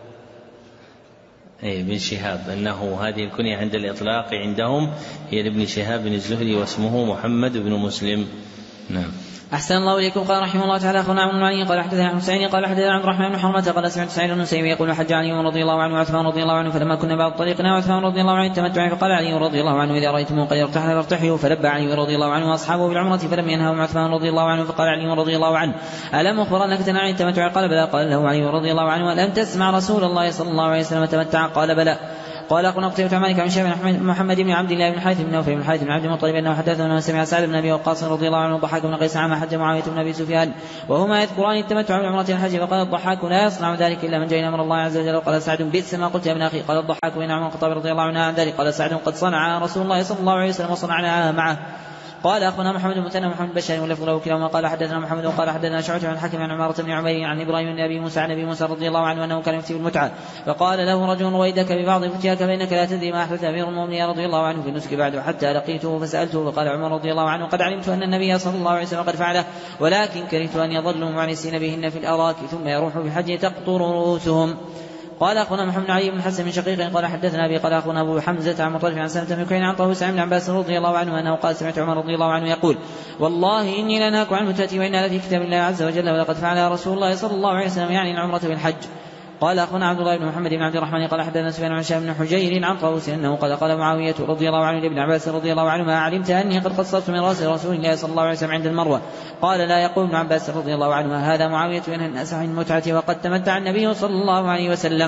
أي بن شهاب أنه هذه الكنية عند الإطلاق عندهم هي لابن شهاب بن الزهري واسمه محمد بن مسلم. نعم. أحسن الله إليكم. قال رحمه الله تعالى أخونا عمرو بن علي قال حدثنا عن حسين قال حدثنا عبد الرحمن بن حرمة قال سمعت سعيد بن مسيب يقول حج علي رضي الله عنه وعثمان رضي الله عنه فلما كنا بعد طريقنا وعثمان رضي الله عنه التمتع فقال علي رضي الله عنه إذا رأيتموه قد ارتحل فارتحلوا. فلبى علي رضي الله عنه وأصحابه بالعمرة فلم ينههم عثمان رضي الله عنه فقال علي رضي الله عنه ألم أخبر أنك تنهى عن التمتع؟ قال بلى. قال له علي رضي الله عنه ألم تسمع رسول الله صلى الله عليه وسلم تمتع؟ قال بلى. قال أخونا قتيبة عن مالك عن شافعي محمد بن عبد الله بن حارث بن نوفل بن حارث بن عبد المطلب أنه حدثه أنه سمع سعد بن أبي وقاص رضي الله عنه الضحاك بن قيس عما حج معاوية بن أبي سفيان وهما يذكران التمتع بعمرة الحج. فقال الضحاك لا يصنع ذلك إلا من جاء أمر الله عز وجل. قال سعد بئس ما قلت يا ابن أخي. قال الضحاك بن عمر بن الخطاب رضي الله عنه عن ذلك. قال سعد قد صنع رسول الله صلى الله عليه وسلم وصنعنا معه. قال أخونا محمد المثنى محمد البشاري ولفظ له كلاهما قال حدثنا محمد وقال حدثنا شعبة عن الحكم عن عمارة بن عمير عن إبراهيم بن أبي موسى عن أبي موسى رضي الله عنه أنه كان يفتي بالمتعة فقال له رجل رويدك ببعض فتياك فإنك لا تدري ما أحدث أمير المؤمنين رضي الله عنه في النسك بعد حتى لقيته فسألته فقال عمر رضي الله عنه قد علمت أن النبي صلى الله عليه وسلم قد فعله ولكن كرهت أن يظلوا معنسين بهن في الأراك ثم يروحوا بحج تقطر رؤوسهم. قال أخونا محمد علي بن حسن من شقيق قال حدثنا أبي قال أخونا أبو حمزة عن مطرف عن سلمة بن كعين عن طاووس عن عباس رضي الله عنه أنه قال سمعت عمر رضي الله عنه يقول والله إني لنهاك عن المتأتي وإنها لفي كتاب الله عز وجل ولقد فعل رسول الله صلى الله عليه وسلم يعني العمرة بالحج. قال أخونا عبد الله بن محمد بن عبد الرحمن قال حدثنا سفيان عن هشام بن حجير عن طاووس أنه قال قال معاوية رضي الله عنه لابن عباس رضي الله عنه ما علمت أني قد قصرت من رأس رسول الله صلى الله عليه وسلم عند المروة. قال لا. يقول ابن عباس رضي الله عنه هذا معاوية ينهى الناس عن المتعة وقد تمتع النبي صلى الله عليه وسلم.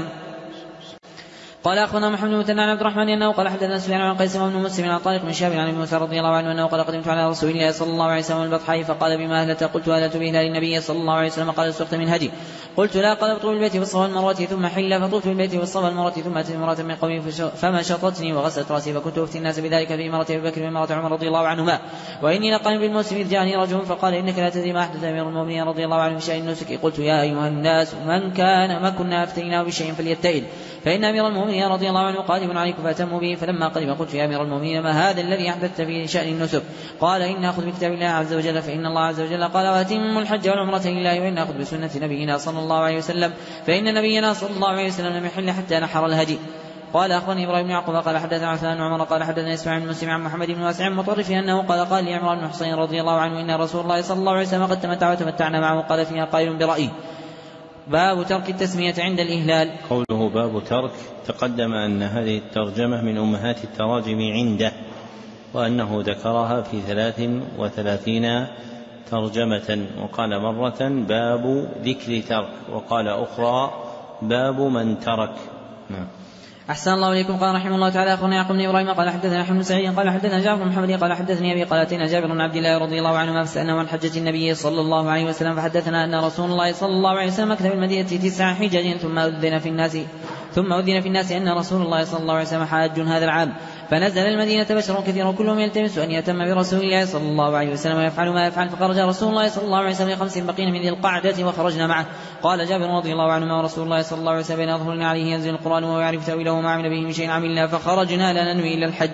قال أخونا محمد بن مثنى عن عبد الرحمن أنه قال حدثنا سفيان عن قيس بن مسلم عن طارق بن شهاب عن ابي موسى رضي الله عنه أنه قال قدمت على رسول الله صلى الله عليه وسلم البطحاء فقال بما أهلت؟ قلت أهلت بهلال النبي صلى الله عليه وسلم. قال استقت من هدي؟ قلت لا. قال اطوف بالبيت والصفا والمروة ثم حل فطوفت بالبيت والصفا والمروة ثم أتت امرأة من قومي فما شطتني وغسلت رأسي فكنت أفتي الناس بذلك في إمارة أبي بكر وإمارة عمر رضي الله عنهما. وإني لقائم بالموسم إذ جاءني رجل فقال إنك لا تدري ما أحدث أمير المؤمنين رضي الله عنه بشيء النسك. قلت يا أيها الناس من كان ما كنا أفتيناه بشيء فليتئل فإن أمير المؤمنين رضي الله عنه قادم عليكم فأتموا به. فلما قدم قلت يا أمير المؤمنين ما هذا الذي أحدثت في شأن النسك؟ قال إن أخذ بكتاب الله عز وجل فإن الله عز وجل قال وأتموا الحج والعمرة لله وإن أخذ بسنة نبينا صلى الله عليه وسلم فإن نبينا صلى الله عليه وسلم لم يحل حتى نحر الهدي. قال أخبرني إبراهيم بن يعقوب قال حدثنا عثمان بن عمر قال حدثنا إسماعيل بن مسلم عن محمد بن واسع مطرف أنه قال قال لي عمران بن حسين رضي الله عنه إن رسول الله صلى الله عليه وسلم قد تمتع وتمتعنا معه. قال فيها قائل برأيه. باب ترك التسمية عند الإهلال. قوله باب ترك تقدم أن هذه الترجمة من أمهات التراجم عنده وأنه ذكرها في ثلاث وثلاثين ترجمة وقال مرة باب ذكر ترك وقال أخرى باب من ترك. نعم. أحسن الله إليكم. قال رحمه الله تعالى أخونا يعقوب بن إبراهيم قال حدثنا أحمد بن سعيد قال حدثنا جعفر بن محمد قال حدثني أبي قال أتينا جابر بن عبد الله رضي الله عنهما فسألنا عن حجة النبي صلى الله عليه وسلم فحدثنا أن رسول الله صلى الله عليه وسلم مكث بالمدينة تسع حجج ثم أذن في الناس ثم أذن في الناس أن رسول الله صلى الله عليه وسلم حاج هذا العام، فنزل المدينة بشر كثير كلهم يلتمس أن يتم برسول الله صلى الله عليه وسلم ويفعل ما يفعل، فخرج رسول الله صلى الله عليه وسلم لخمس بقين من ذي القعدة وخرجنا معه. قال جابر رضي الله عنه ورسول الله صلى الله عليه وسلم بين أظهرنا عليه ينزل القرآن وهو يعرف تأويله وما عمل به من شيء عملنا، فخرجنا لا ننوي إلا الحج.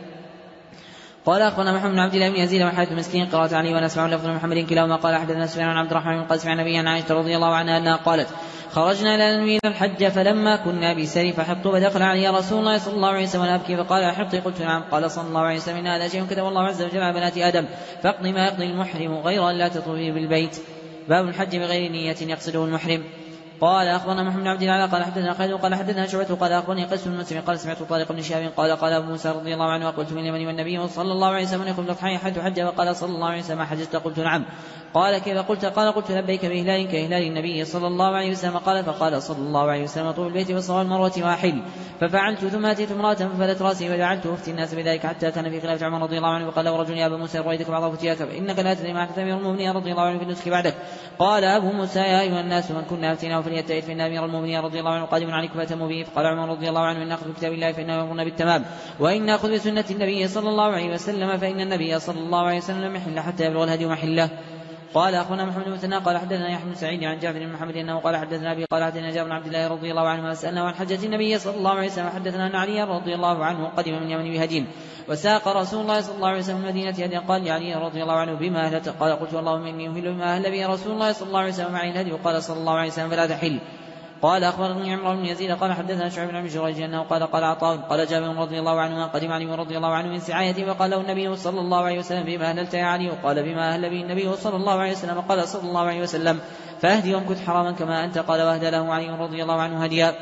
قال أخبرنا محمد بن عبد الله بن يزيد وحارث مسكين قراءة عليه ونسمع لفظ محمد كلاهما قال حدثنا سفيان عن عبد الرحمن بن قاسم عن نبي عن عائشة رضي الله عنها أنها قالت خرجنا لا ننوي الحج فلما كنا بسري فحطت فدخل علي رسول الله صلى الله عليه وسلم أبكي فقال أحطي؟ قلت نعم. قال صلى الله عليه وسلم إن هذا شيء كتب الله عز وجل على بنات آدم فاقضي ما يقضي المحرم غير أن لا تطوفي بالبيت. باب الحج بغير نية يقصده المحرم. قال أخبرنا محمد بن عبد الله قال حدثنا خالد قال حدثنا شعبة قال أخبرني قيس بن مسلم قال سمعت طارق بن شهاب قال قال أبو موسى رضي الله عنه قلت من اليمن والنبي صلى الله عليه وسلم يقول الأضحى حج حج وقال صلى الله عليه وسلم حججت؟ قلت نعم. قال كيف قلت؟ قال قلت لبيك بإهلال كإهلال النبي صلى الله عليه وسلم. قال فقال صلى الله عليه وسلم طوف البيت والصفا والمروة وأحل. ففعلت ثم أتيت امرأة ففلت رأسي وجعلت أفتي الناس بذلك حتى كان في خلافة عمر رضي الله عنه فقال له رجل يا أبا موسى رويتك بعض فتياك فإنك لا تدري ما أحدث أمير المؤمنين رضي الله عنه في النسك بعدك. قال أبو موسى يا أيها الناس من كنا أفتيناه فليتئت فإن أمير المؤمنين رضي الله عنه قادم عليكم فأتموا به. فقال عمر رضي الله عنه إن نأخذ بكتاب الله فإنه يأمرنا بالتمام وإن نأخذ بسنة النبي صلى الله عليه وسلم فإن النبي صلى الله عليه وسلم لم يحل حتى يبلغ الهدي محله. قال أخونا محمد بن مثنى قال حدثنا يحيى بن سعيد عن جابر بن محمد أنه قال حدثنا أبي قال حدثنا جابر بن عبد الله رضي الله عنه وسألنا عن حجة النبي صلى الله عليه وسلم حدثنا أن علي رضي الله عنه قدم من اليمن بهدي وساق رسول الله صلى الله عليه وسلم من المدينة هديا. قال لعلي رضي الله عنه بما أهلت؟ قال قلت اللهم إني أهل بما أهل به رسول الله صلى الله عليه وسلم معي الهدي. وقال صلى الله عليه وسلم فلا تحل. قال أخبرني عمرو بن يزيد قال حدثنا شعيب بن جريج أنه قال قال عطاء قال جابر رضي الله عنه قدم علي رضي الله عنه من سعايته وقال له النبي صلى الله عليه وسلم بما أهللت يا علي؟ وقال بما أهل به النبي صلى الله عليه وسلم. قال صلى الله عليه وسلم فاهدي وامكث حراما كما أنت. قال واهدى له علي رضي الله عنه هديا.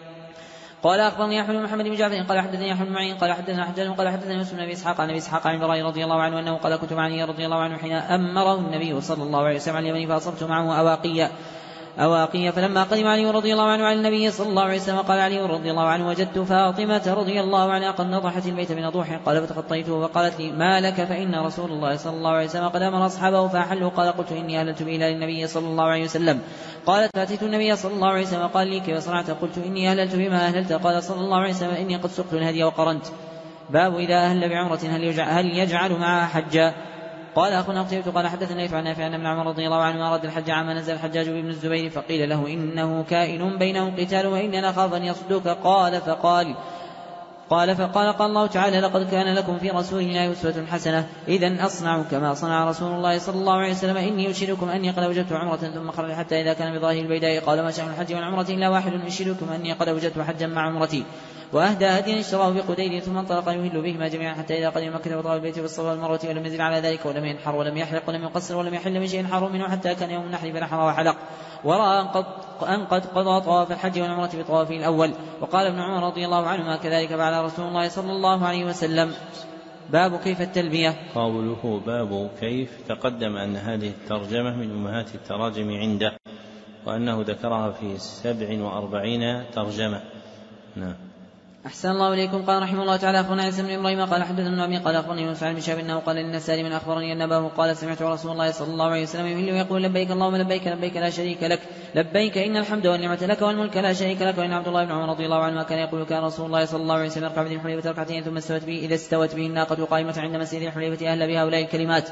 قال أخبرني أحمد بن محمد بن جعفر قال حدثني أحمد بن معين قال حدثنا حجاج قال حدثنا يوسف بن أبي إسحاق عن أبي إسحاق عن البراء رضي الله عنه أنه قال كنت مع علي رضي الله عنه حين أمره النبي صلى الله عليه وسلم على اليمن فأصبت معه أواقيا أواقية فلما قدم علي رضي الله عنه على النبي صلى الله عليه وسلم قال علي رضي الله عنه وجدت فاطمة رضي الله عنها قد نضحت البيت من نضوح. قال فتخطيته وقالت لي ما لك؟ فإن رسول الله صلى الله عليه وسلم قد أمر أصحابه فأحلوا. قال قلت إني أهللت بإهلال النبي صلى الله عليه وسلم. قالت فأتيت النبي صلى الله عليه وسلم قال لي كيف صنعت؟ قلت إني أهللت بما أهللت. قال صلى الله عليه وسلم إني قد سقت الهدي وقرنت. باب إذا أهل بعمرة هل يجعل معها حجا؟ قال أخونا قتيبة قال حدثنا يفعل نافع أن ابن عمر رضي الله عنه أراد الحج عما نزل الحجاج بن الزبير فقيل له إنه كائن بينهم قتال وإننا نخاف أن يصدوك. قال فقال قال فقال قال الله تعالى لقد كان لكم في رسول الله أسوة حسنة إذن أصنع كما صنع رسول الله صلى الله عليه وسلم. إني أشهدكم أني قد وجدت عمرة ثم خرج حتى إذا كان بظاهر البيداء قال ما شأن الحج والعمرة إلا واحد أشهدكم أني قد وجدت حجا مع عمرتي. وأهدى هديا اشتراه بقديد ثم انطلق يهل بهما جميعا حتى إذا قدم مكة وطاف البيت والصفا والمروة ولم يزل على ذلك ولم ينحر ولم يحلق ولم يقصر ولم يحل من شيء حرم منه حتى كان يوم النحر فنحر وحلق ورأى أن قد قضى طواف الحج والعمرة بطوافه الأول. وقال ابن عمر رضي الله عنهما كذلك فعل رسول الله صلى الله عليه وسلم. باب كيف التلبية. قوله باب كيف تقدم أن هذه الترجمة من أمهات التراجم عنده وأنه ذكرها في سبع وأربعين ترجمة. نعم. أحسن الله إليكم. قال رحمه الله تعالى أخونا عيسى بن إبراهيم قال حدثنا ابن أبي قال أخبرني يونس عن بشاب أنه قال إن سالما أخبرني أن أباه قال سمعت رسول الله صلى الله عليه وسلم يهل ويقول لبيك اللهم لبيك لبيك لا شريك لك لبيك إن الحمد والنعمة لك والملك لا شريك لك. وإن عبد الله بن عمر رضي الله عنه كان يقول كان رسول الله صلى الله عليه وسلم يركع بذي الحليفة ركعتين ثم استوت به إذا استوت به الناقة قائمة عند مسجد الحليفة أهل بها هؤلاء الكلمات.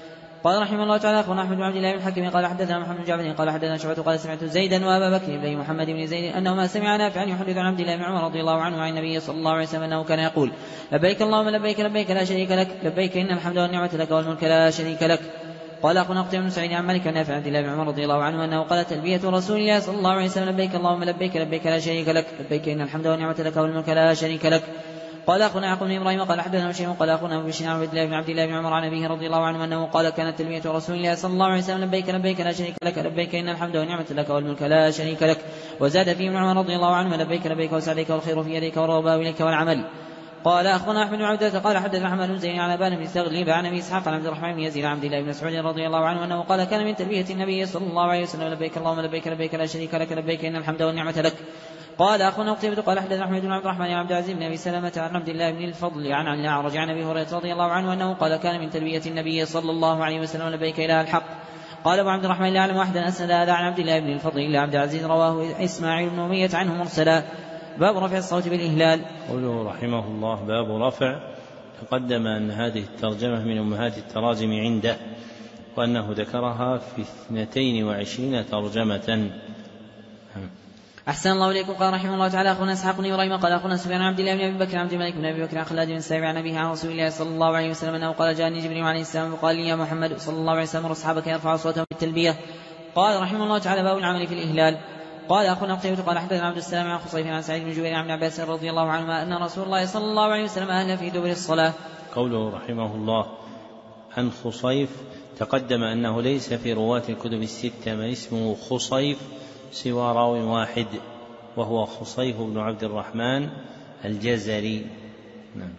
قال رحمه الله تعالى أخبرنا أحمد بن عبد الله بن الحكيم قال حدثنا محمد بن جعفر قال حدثنا شعبة قال سمعت زيدا وأبا بكر بن محمد بن زيد أنهما سمعا نافعا يحدث عن عبد الله بن عمر رضي الله عنه عن النبي صلى الله عليه وسلم أنه كان يقول لبيك اللهم لبيك لبيك لا شريك لك لبيك إن الحمد والنعمة لك والملك لا شريك لك. قال أخونا قتيبة بن سعيد عن مالك عن نافع عن عبد الله بن عمر رضي الله عنه أنه قال تلبية رسول الله صلى الله عليه وسلم لبيك اللهم لبيك لبيك لا شريك لك لبيك إن الحمد والنعمة لك والملك لا شريك لك. قال أخونا يعقوب بن إبراهيم قال حدثنا هشيم قال أخونا أبو بشير عن عبد الله بن عبد الله بن عمر عن أبيه رضي الله عنه أنه قال كانت تلبية رسول الله صلى الله عليه وسلم لبيك لبيك لا شريك لك لبيك إن الحمد والنعمة لك والملك لا شريك لك. وزاد فيه ابن عمر رضي الله عنه لبيك لبيك وسعديك والخير في يديك والرغباء إليك والعمل. قال أخونا أحمد بن عبدة قال حدثنا أحمد بن زين عن أبان بن استغلب عن أبي إسحاق عن عبد الرحمن بن يزيد عن عبد الله بن مسعود رضي الله عنه أنه قال كان من تلبية النبي صلى الله عليه وسلم لبيك اللهم لبيك لبيك لا شريك لك لبيك إن الحمد والنعمة لك. قال أخونا قتيبة قال حدثنا أحمد بن عبد الرحمن عن عبد العزيز بن أبي سلمة عن عبد الله بن الفضل عن عن الأعرج عن أبي هريرة رضي الله عنه أنه قال كان من تلبية النبي صلى الله عليه وسلم لبيك إله الحق. قال أبو عبد الرحمن لا أعلم واحدا أسند هذا عن عبد الله بن الفضل إلا عبد العزيز رواه إسماعيل بن أمية عنه مرسلا. باب رفع الصوت بالإهلال. قوله رحمه الله باب رفع، تقدم أن هذه الترجمة من أمهات التراجم عنده، وأنه ذكرها في اثنتين وعشرين ترجمة. أحسن الله إليكم. قال رحمه الله تعالى أخونا إسحاق بن إبراهيم قال أخونا سفيان عبد الله بن أبي بكر عبد الملك بن أبي بكر عن خلاد بن سعيد عن أبيه عن رسول الله صلى الله عليه وسلم أنه قال جاءني جبريل عليه السلام وقال لي يا محمد صلى الله عليه وسلم أصحابك يرفع صوتهم بالتلبية. قال رحمه الله تعالى باب العمل في الإهلال. قال أخونا قتيبة قال حدثنا عبد السلام عن خصيف عن سعيد بن جبير عن ابن عباس رضي الله عنهما أن رسول الله صلى الله عليه وسلم أهل في دبر الصلاة. قوله رحمه الله عن خصيف، تقدم أنه ليس في رواة الكتب الستة من اسمه خصيف سوى راو واحد، وهو خصيف بن عبد الرحمن الجزري. نعم.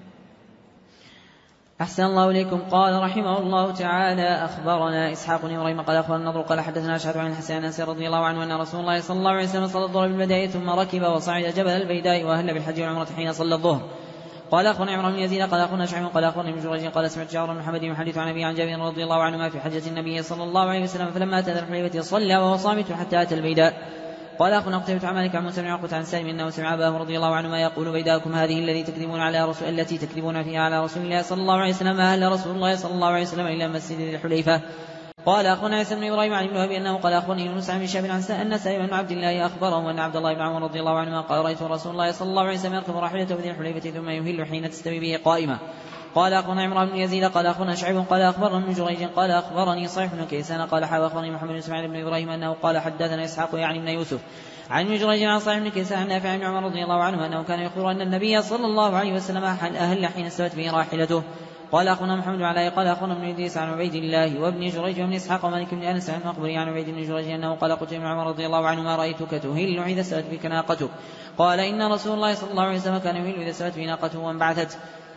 أحسن الله إليكم. قال رحمه الله تعالى أخبرنا إسحاق بن إبراهيم قال أخبرنا النضر قال حدثنا أشعث عن الحسن عن أنس رضي الله عنه أن رسول الله صلى الله عليه وسلم صلى الظهر بالبداية ثم ركب وصعد جبل البيداء وأهل بالحج والعمرة حين صلى الظهر. قال أخبرنا عمرو بن يزيد قال أخبرنا شعيب قال أخبرنا ابن جريج قال سمعت جابر بن محمد يحدث عن أبي عن جابر رضي الله عنهما في حجة النبي صلى الله عليه وسلم فلما أتى الحليفة صلى وهو صامت حتى أتى البيداء. قال أخونا قتيبة عن مالك عن موسى بن عقبة عن سالم أنه سمع أباه رضي الله عنهما يقول بيداكم هذه التي تكذبون على رسول التي تكذبون فيها على رسول الله صلى الله عليه وسلم أهل رسول الله صلى الله عليه وسلم إلى مسجد الحليفة. قال أخونا عيسى بن إبراهيم عن ابن وهب أنه قال أخبرني يونس عن شاب عن أن سالم بن عبد الله أخبره أن عبد الله بن عمر رضي الله عنهما قال رأيت رسول الله صلى الله عليه وسلم يركب راحلته بذي الحليفة ثم يهل حين تستوي به قائمة. قال أخونا عمران بن يزيد قال أخونا شعيب قال أخبرنا ابن جريج قال أخبرني صحيح بن كيسان قال حاوى أخبرني محمد بن إسماعيل بن إبراهيم أنه قال حدثنا إسحاق يعني بن يوسف عن ابن جريج عن صحيح بن كيسان عن نافع بن عمر رضي الله عنه أنه كان يخبر أن النبي صلى الله عليه وسلم أهل حين استوت به راحلته. قال أخونا محمد بن علاء قال أخونا ابن إدريس عن عبيد الله وابن جريج وابن إسحاق ومالك بن أنس عن المقبري عن عبيد بن جريج أنه قال قلت ابن عمر رضي الله عنهما رأيتك تهل إذا استوت بك ناقتك. قال إن رسول الله صلى الله عليه وسلم كان يهل إذا استوت به ناقته وانبعثت.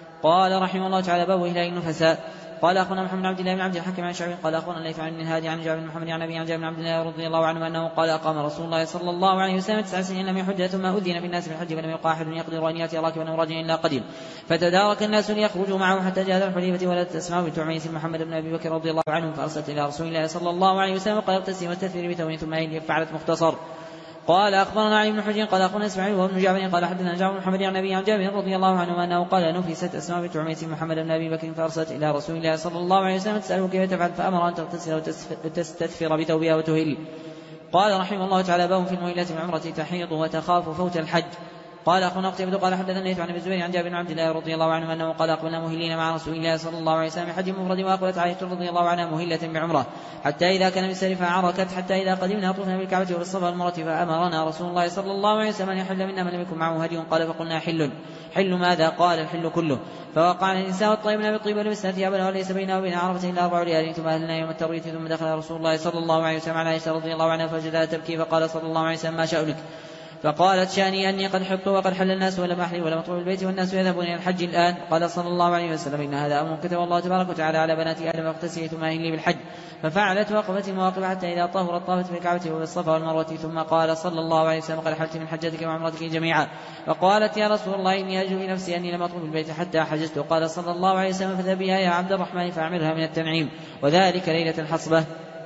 قال رحمه الله تعالى باب إهلال النفساء. قال أخونا محمد بن عبد الله بن عبد الحكم عن شعبي قال أخونا الليث عن الهادي عن جابر بن محمد عن أبي عن جابر بن عبد الله رضي الله عنه أنه قال أقام رسول الله صلى الله عليه وسلم تسع سنين لم يحج ثم أذن في الناس بالحج فلم يلقى أحد يقدر أن يأتي راكبا أو راجلا إلا قدم فتدارك الناس ليخرجوا معه حتى جاء الحليفة ولا تسمع بنت عميس محمد بن أبي بكر رضي الله عنه فأرسلت إلى رسول الله صلى الله عليه وسلم قال اغتسل واستثمر بثوب ثم أهل فعلت مختصر. قال أخبرنا علي بن حجر قال أخونا إسماعيل وابن جابر قال حدثنا جابر بن محمد عن أبي عن جابر رضي الله عنه أنه قال نفست أسماء بنت عميس محمد بن أبي بكر فأرسلت إلى رسول الله صلى الله عليه وسلم تسأله كيف تفعل فأمر أن تغتسل وتستثفر بثوبها وتهل. قال رحمه الله تعالى باب في المهلة العمرة تحيض وتخاف فوت الحج. قال أخونا قتيبة قال حدثنا الليث عن ابي الزبير عن جابر بن عبد الله رضي الله عنه أنه قال أقبلنا مهلين مع رسول الله صلى الله عليه وسلم حج مفرد وأقبلت عائشة رضي الله عنها مهلة بعمرة حتى إذا كان بالسرف عركت حتى إذا قدمنا طفنا بالكعبة وبالصفا والمروة فأمرنا رسول الله صلى الله عليه وسلم أن يحل منا من لم يكن معه هدي. قال فقلنا حل حل ماذا؟ قال الحل كله. فوقعنا النساء والطيبنا بالطيب ولبسنا ثيابنا وليس بيننا وبين عرفة إلا أربع ليال ثم أهلنا يوم التروية ثم دخل رسول الله صلى الله عليه وسلم على عائشة رضي الله عنها فوجدها تبكي فقال صلى الله عليه وسلم ما شأنك؟ فقالت شاني أني قد حط وقد حل الناس ولم أحلل ولم أطلب البيت والناس يذهبون إلى الحج الآن. قال صلى الله عليه وسلم إن هذا أمر كتب الله تبارك وتعالى على بنات آدم فاغتسلي ثم أهلي بالحج. ففعلت وقفت المواقف حتى إذا طهرت طافت في الكعبة وبالصفا والمروة ثم قال صلى الله عليه وسلم قد حلت من حجتك وعمرتك جميعا. فقالت يا رسول الله إني أجد في نفسي أني لم أطلب البيت حتى حجزت. قال صلى الله عليه وسلم فذهبيها يا عبد الرحمن فأعملها من التنعيم وذلك ليلة الحصبة.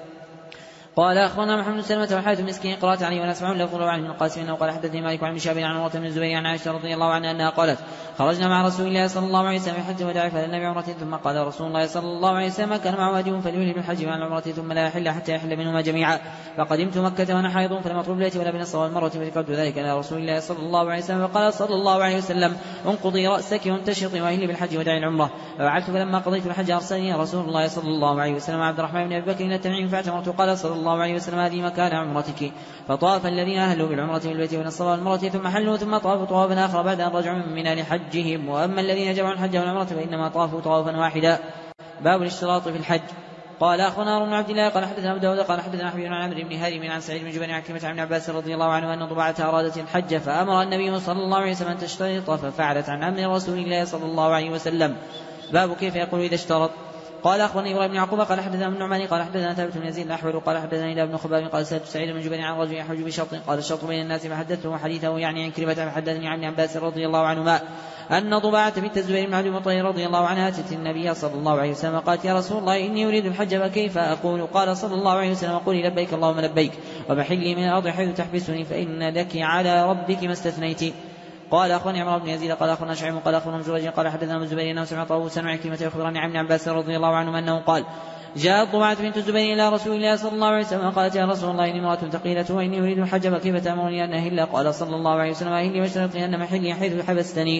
قال أخبرنا محمد بن سلمة وحارث بن مسكين قرأت عليه ونسمع له فضل عن ابن القاسم أنه قال حدثني مالك عن شاب عن عمرة بن الزبير عن عائشة رضي الله عنها أنها قالت خرجنا مع رسول الله صلى الله عليه وسلم في حج الوداع فدلنا بعمرة ثم قال رسول الله صلى الله عليه وسلم كان معه هدي فليهل بالحج مع العمرة ثم لا يحل حتى يحل منهما جميعا. فقدمت مكة وانا حائض فلم أطلب البيت ولا بين الصفا والمروة فذكرت ذلك إلى رسول الله صلى الله عليه وسلم فقال صلى الله عليه وسلم انقضي رأسك وانتشطي وأهلي بالحج وداعي العمرة. ففعلت فلما قضيت الحج أرسلني رسول الله صلى الله عليه وسلم عبد الرحمن بن أبي بكر إلى التنعيم فاعتمرت. قال صلى الله عليه وسلم هذه مكان عمرتك. فطاف الذين أهلوا بالعمرة من البيت وبين الصفا والمروة ثم حلوا ثم طافوا طوافا آخر بعد أن رجعوا من منى لحجهم. وأما الذين جمعوا الحج والعمرة فإنما طافوا طوافا واحدا. باب الاشتراط في الحج. قال أخونا بن عبد الله قال حدثنا أبو داود قال حدثنا حبيب بن عمرو بن هارم عن سعيد بن جبير عن كلمة عن ابن عباس رضي الله عنه أن ضبعة أرادت الحج فأمر النبي صلى الله عليه وسلم أن تشترط ففعلت عن أمر رسول الله صلى الله عليه وسلم. باب كيف يقول إذا اشترط. قال أخبرني إبراهيم بن يعقوب قال حدثنا ابن نعمان قال حدثنا ثابت بن يزيد الأحول قال حدثنا إلى ابن خباب قال سألت سعيد بن جبير عن رجل يحج بشرط قال الشرط بين الناس فحدثته حديثه يعني عن كلمة فحدثني عن عباس رضي الله عنهما أن ضباعة بنت الزبير بن عبد المطلب رضي الله عنها أتت النبي صلى الله عليه وسلم قالت يا رسول الله إني أريد الحج فكيف أقول؟ قال صلى الله عليه وسلم قولي لبيك اللهم لبيك ومحلي من الأرض حيث تحبسني فإن لك على ربك ما استثنيت. قال أخبرني عمرو بن يزيد قال أخبرنا شعيب قال أخبرنا جريج قال حدثنا ابن الزبير أنه سمع طاووسا وعكرمة يخبرني عن ابن عباس رضي الله عنهما أنه قال جاءت طبعة بنت الزبير إلى رسول الله صلى الله عليه وسلم قالت يا رسول الله إني امرأة ثقيلة وإني أريد الحج فكيف تأمرني أن أهل؟ قال صلى الله عليه وسلم أهلي واشترطي أن محلي حيث حبستني.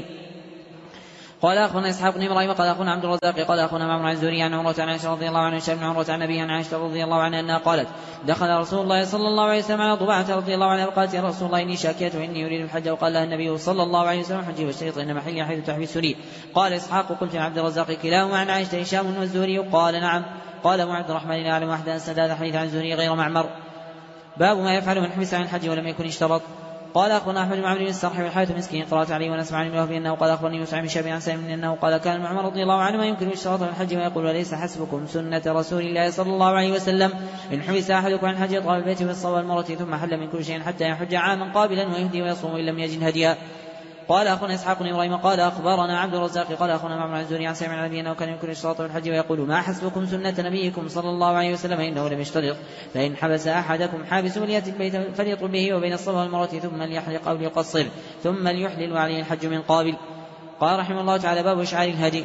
قال أخونا إسحاق بن إبراهيم قال أخونا عبد الرزاق قال أخونا معمر عن الزهري عن عروة عن عائشة رضي الله عنها بن عروة عن أبيه عن عائشة رضي الله عنها أنها قالت دخل رسول الله صلى الله عليه وسلم على طباعة رضي الله عنها وقالت يا رسول الله إني شاكية وإني أريد الحج وقال لها النبي صلى الله عليه وسلم حجي واشترطي أن محلي حيث تحبسني. قال إسحاق قلت عبد الرزاق كلاهما عن عائشة هشام والزهري قال نعم. قال أبو عبد الرحمن لا أعلم أحدا أسند هذا الحديث عن الزهري غير معمر. باب ما يفعل من حبس عن الحج ولم يكن اشترط. قال أخبرنا أحمد بن عمرو بن السرح والحارث مسكين قرأت عليه ونسمع عن وهب أنه قال أخبرني موسى بن شهاب عن سالم أنه قال كان عمر رضي الله عنه ما يمكن اشتراط من الحج ويقول وليس حسبكم سنة رسول الله صلى الله عليه وسلم إن حبس أحدكم عن الحج يطلع البيت والصوى المرة ثم حل من كل شيء حتى يحج عاما قابلا ويهدي ويصوم إن لم يجد هديا. قال أخونا إسحاق بن إبراهيم قال أخبرنا عبد الرزاق قال أخونا معمر عن الزهري عن سالم عن أبيه أنه كان يمكن اشتراط من الحج ويقول ما حسبكم سنة نبيكم صلى الله عليه وسلم إنه لم يشترط فإن حبس أحدكم حابس فليأتي البيت فليطلب به وبين الصفا والمروة ثم ليحلق أو ليقصر ثم ليحلل وعليه الحج من قابل. قال رحمه الله تعالى باب إشعار الهدي.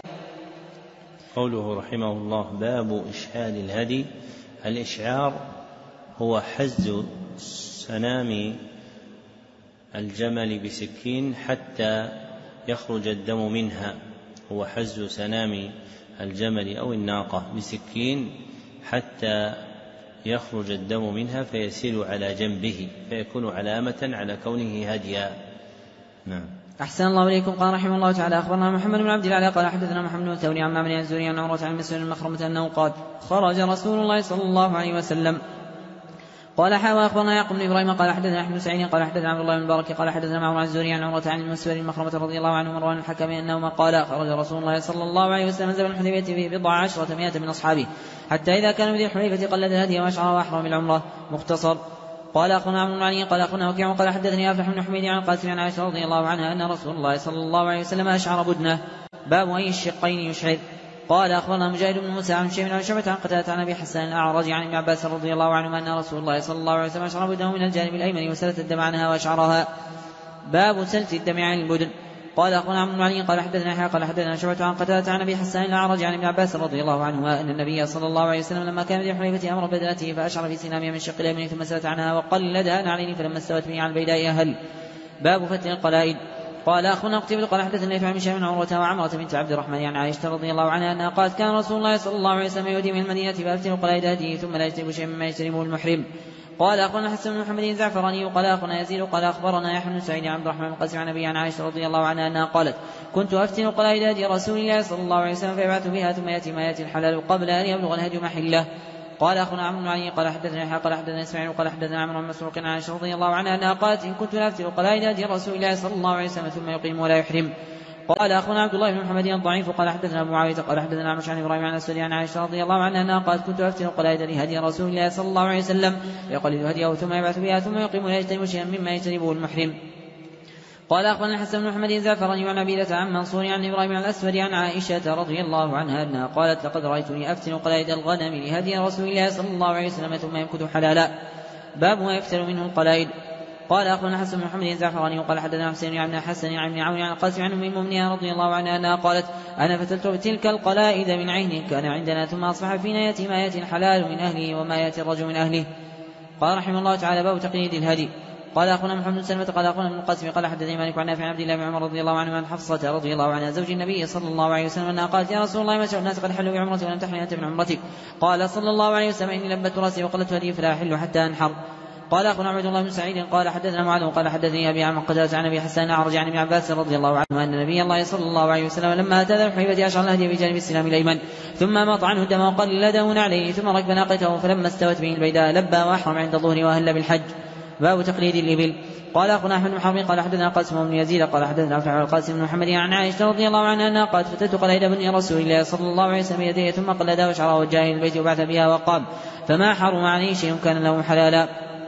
قوله رحمه الله باب إشعار الهدي. الإشعار هو حز سنام الجمل بسكين حتى يخرج الدم منها. هو حز سنام الجمل أو الناقة بسكين حتى يخرج الدم منها فيسيل على جنبه فيكون علامة على كونه هديا. نعم. أحسن الله إليكم. قال رحمه الله تعالى أخبرنا محمد بن عبد الله قال حدثنا محمد بن ثوري عن معمر عن الزهري عن عروة عن مسعود المخرمة أنه قال خرج رسول الله صلى الله عليه وسلم. قال حاوى أخبرنا يعقوب بن إبراهيم قال حدثنا أحمد سعيد قال حدثنا عبد الله بن مبارك قال حدثنا معمر عن الزهري عن عروة عن المسور المخرمة رضي الله عنه مروان الحكم أنهما قال خرج رسول الله صلى الله عليه وسلم زمن الحديبية فيه بضع عشرة مئة من أصحابه حتى إذا كانوا بذي الحليفة قلد الهدي وأشعر وأحرم العمرة. مختصر. قال أخونا عمرو بن علي قال أخونا وكيع قال حدثني أفلح بن حميد عن القاسم عن عائشة رضي الله عنها أن رسول الله صلى الله عليه وسلم أشعر بدنه. باب أي الشقين يشعر. قال أخبرنا مجاهد بن موسى عن شيء من شعبة عن قتادة عن أبي حسان الأعرج عن ابن عباس رضي الله عنهما أن رسول الله صلى الله عليه وسلم أشعر بدنه من الجانب الأيمن وسلت الدم عنها وأشعرها. باب سلت الدم عن البدن. قال أخونا عمرو بن علي قال حدثنا يحيى قال حدثنا شعبة عن قتادة عن أبي حسان الأعرج عن ابن عباس رضي الله عنهما أن النبي صلى الله عليه وسلم لما كان ذي حليفة أمر بدنته فأشعر في سنامها من شق اليمين ثم سلت عنها وقلدها نعلين فلما استوت به على البيداء أهل. باب فتن القلائد. قال أخونا قتيبة قال حدثنا يفعل من شيء من عروة وعمرة بنت عبد الرحمن عن عائشة رضي الله عنها أنها قالت كان رسول الله صلى الله عليه وسلم يهدي من المدينة فأفتن قلائد هديه ثم لا يجتنب شيء مما يجتنبه المحرم. قال أخونا حسن بن محمد الزعفراني قال أخونا يزيد قال أخبرنا يحيى بن سعيد عن عبد الرحمن القاسم عن أبي عن عائشة رضي الله عنها أنها قالت كنت أفتن قلائد هدي رسول الله صلى الله عليه وسلم فيبعث بها ثم يأتي ما يأتي الحلال قبل أن يبلغ الهدي محله. قال أخونا عمرو بن علي قال حدثنا يحيى قال حدثنا إسماعيل قال حدثنا عمرو بن مسروق عن عائشة رضي الله عنها أنها قالت إن كنت لأفتن قلائد هدي رسول الله صلى الله عليه وسلم ثم يقيم ولا يحرم. قال أخونا عبد الله بن محمد الضعيف قال حدثنا أبو معاوية قال حدثنا عمش عن إبراهيم عن الأسود عن عائشة رضي الله عنها أنها قالت كنت أفتن قلائد هدي رسول الله صلى الله عليه وسلم يقلد هديه ثم يبعث بها ثم يقيم ولا يجتنب شيئا مما يجتنبه المحرم. قال أخونا الحسن بن محمد الزعفراني عن عبيدة عن منصور عن إبراهيم عن الأسود عن عائشة رضي الله عنها أنها قالت لقد رأيتني أفتن قلائد الغنم لهدي رسول الله صلى الله عليه وسلم ثم يمكث حلالا. باب ما يفتن منه القلائد. قال أخونا حسن بن محمد الزعفراني وقال حدثنا حسين عن حسن عن عون عن القاسم عن أم المؤمنين رضي الله عنها أنها قالت أنا فتلت بتلك القلائد من عين كان عندنا ثم أصبح فينا يأتي ما يأتي الحلال من أهله وما يأتي الرجل من أهله. قال رحمه الله تعالى باب تقليد الهدي. قال أخونا محمد بن سلمة قال أخونا ابن القاسم قال حدثني مالك عن نافع عن عبد الله بن عمر رضي الله عنه عن حفصة رضي الله عنها زوج النبي صلى الله عليه وسلم أنها قالت يا رسول الله ما شاء الناس قد حلوا بعمرتي ولم تحل أنت من عمرتك. قال صلى الله عليه وسلم إني لبت رأسي وقلت هدي فلا أحل حتى أنحر. قال أخونا عبد الله بن سعيد قال حدثنا معاذ قال حدثني أبي عن قتادة عن أبي حسان الأعرج عن ابن عباس رضي الله عنه أن النبي الله صلى الله عليه وسلم لما أتى ذا الحليفة أشعر الهدي بجانب السلام الأيمن ثم ماط عنه الدم وقلده عليه ثم ركب ناقته فلما استوت به البيداء لبى وأحرم عند الظهر وأهل بالحج. باب تقليد الإبل. قال أخونا أحمد بن حرب قال حدثنا قاسم بن يزيد قال حدثنا أفلح عن القاسم بن محمد عن عائشة رضي الله عنها أنها قالت فتت قليد بن رسول الله صلى الله عليه وسلم يديه ثم قلده وشعره وجاه إلى البيت وبعث بها وقام فما حرم عليه شيء كان له حلالا.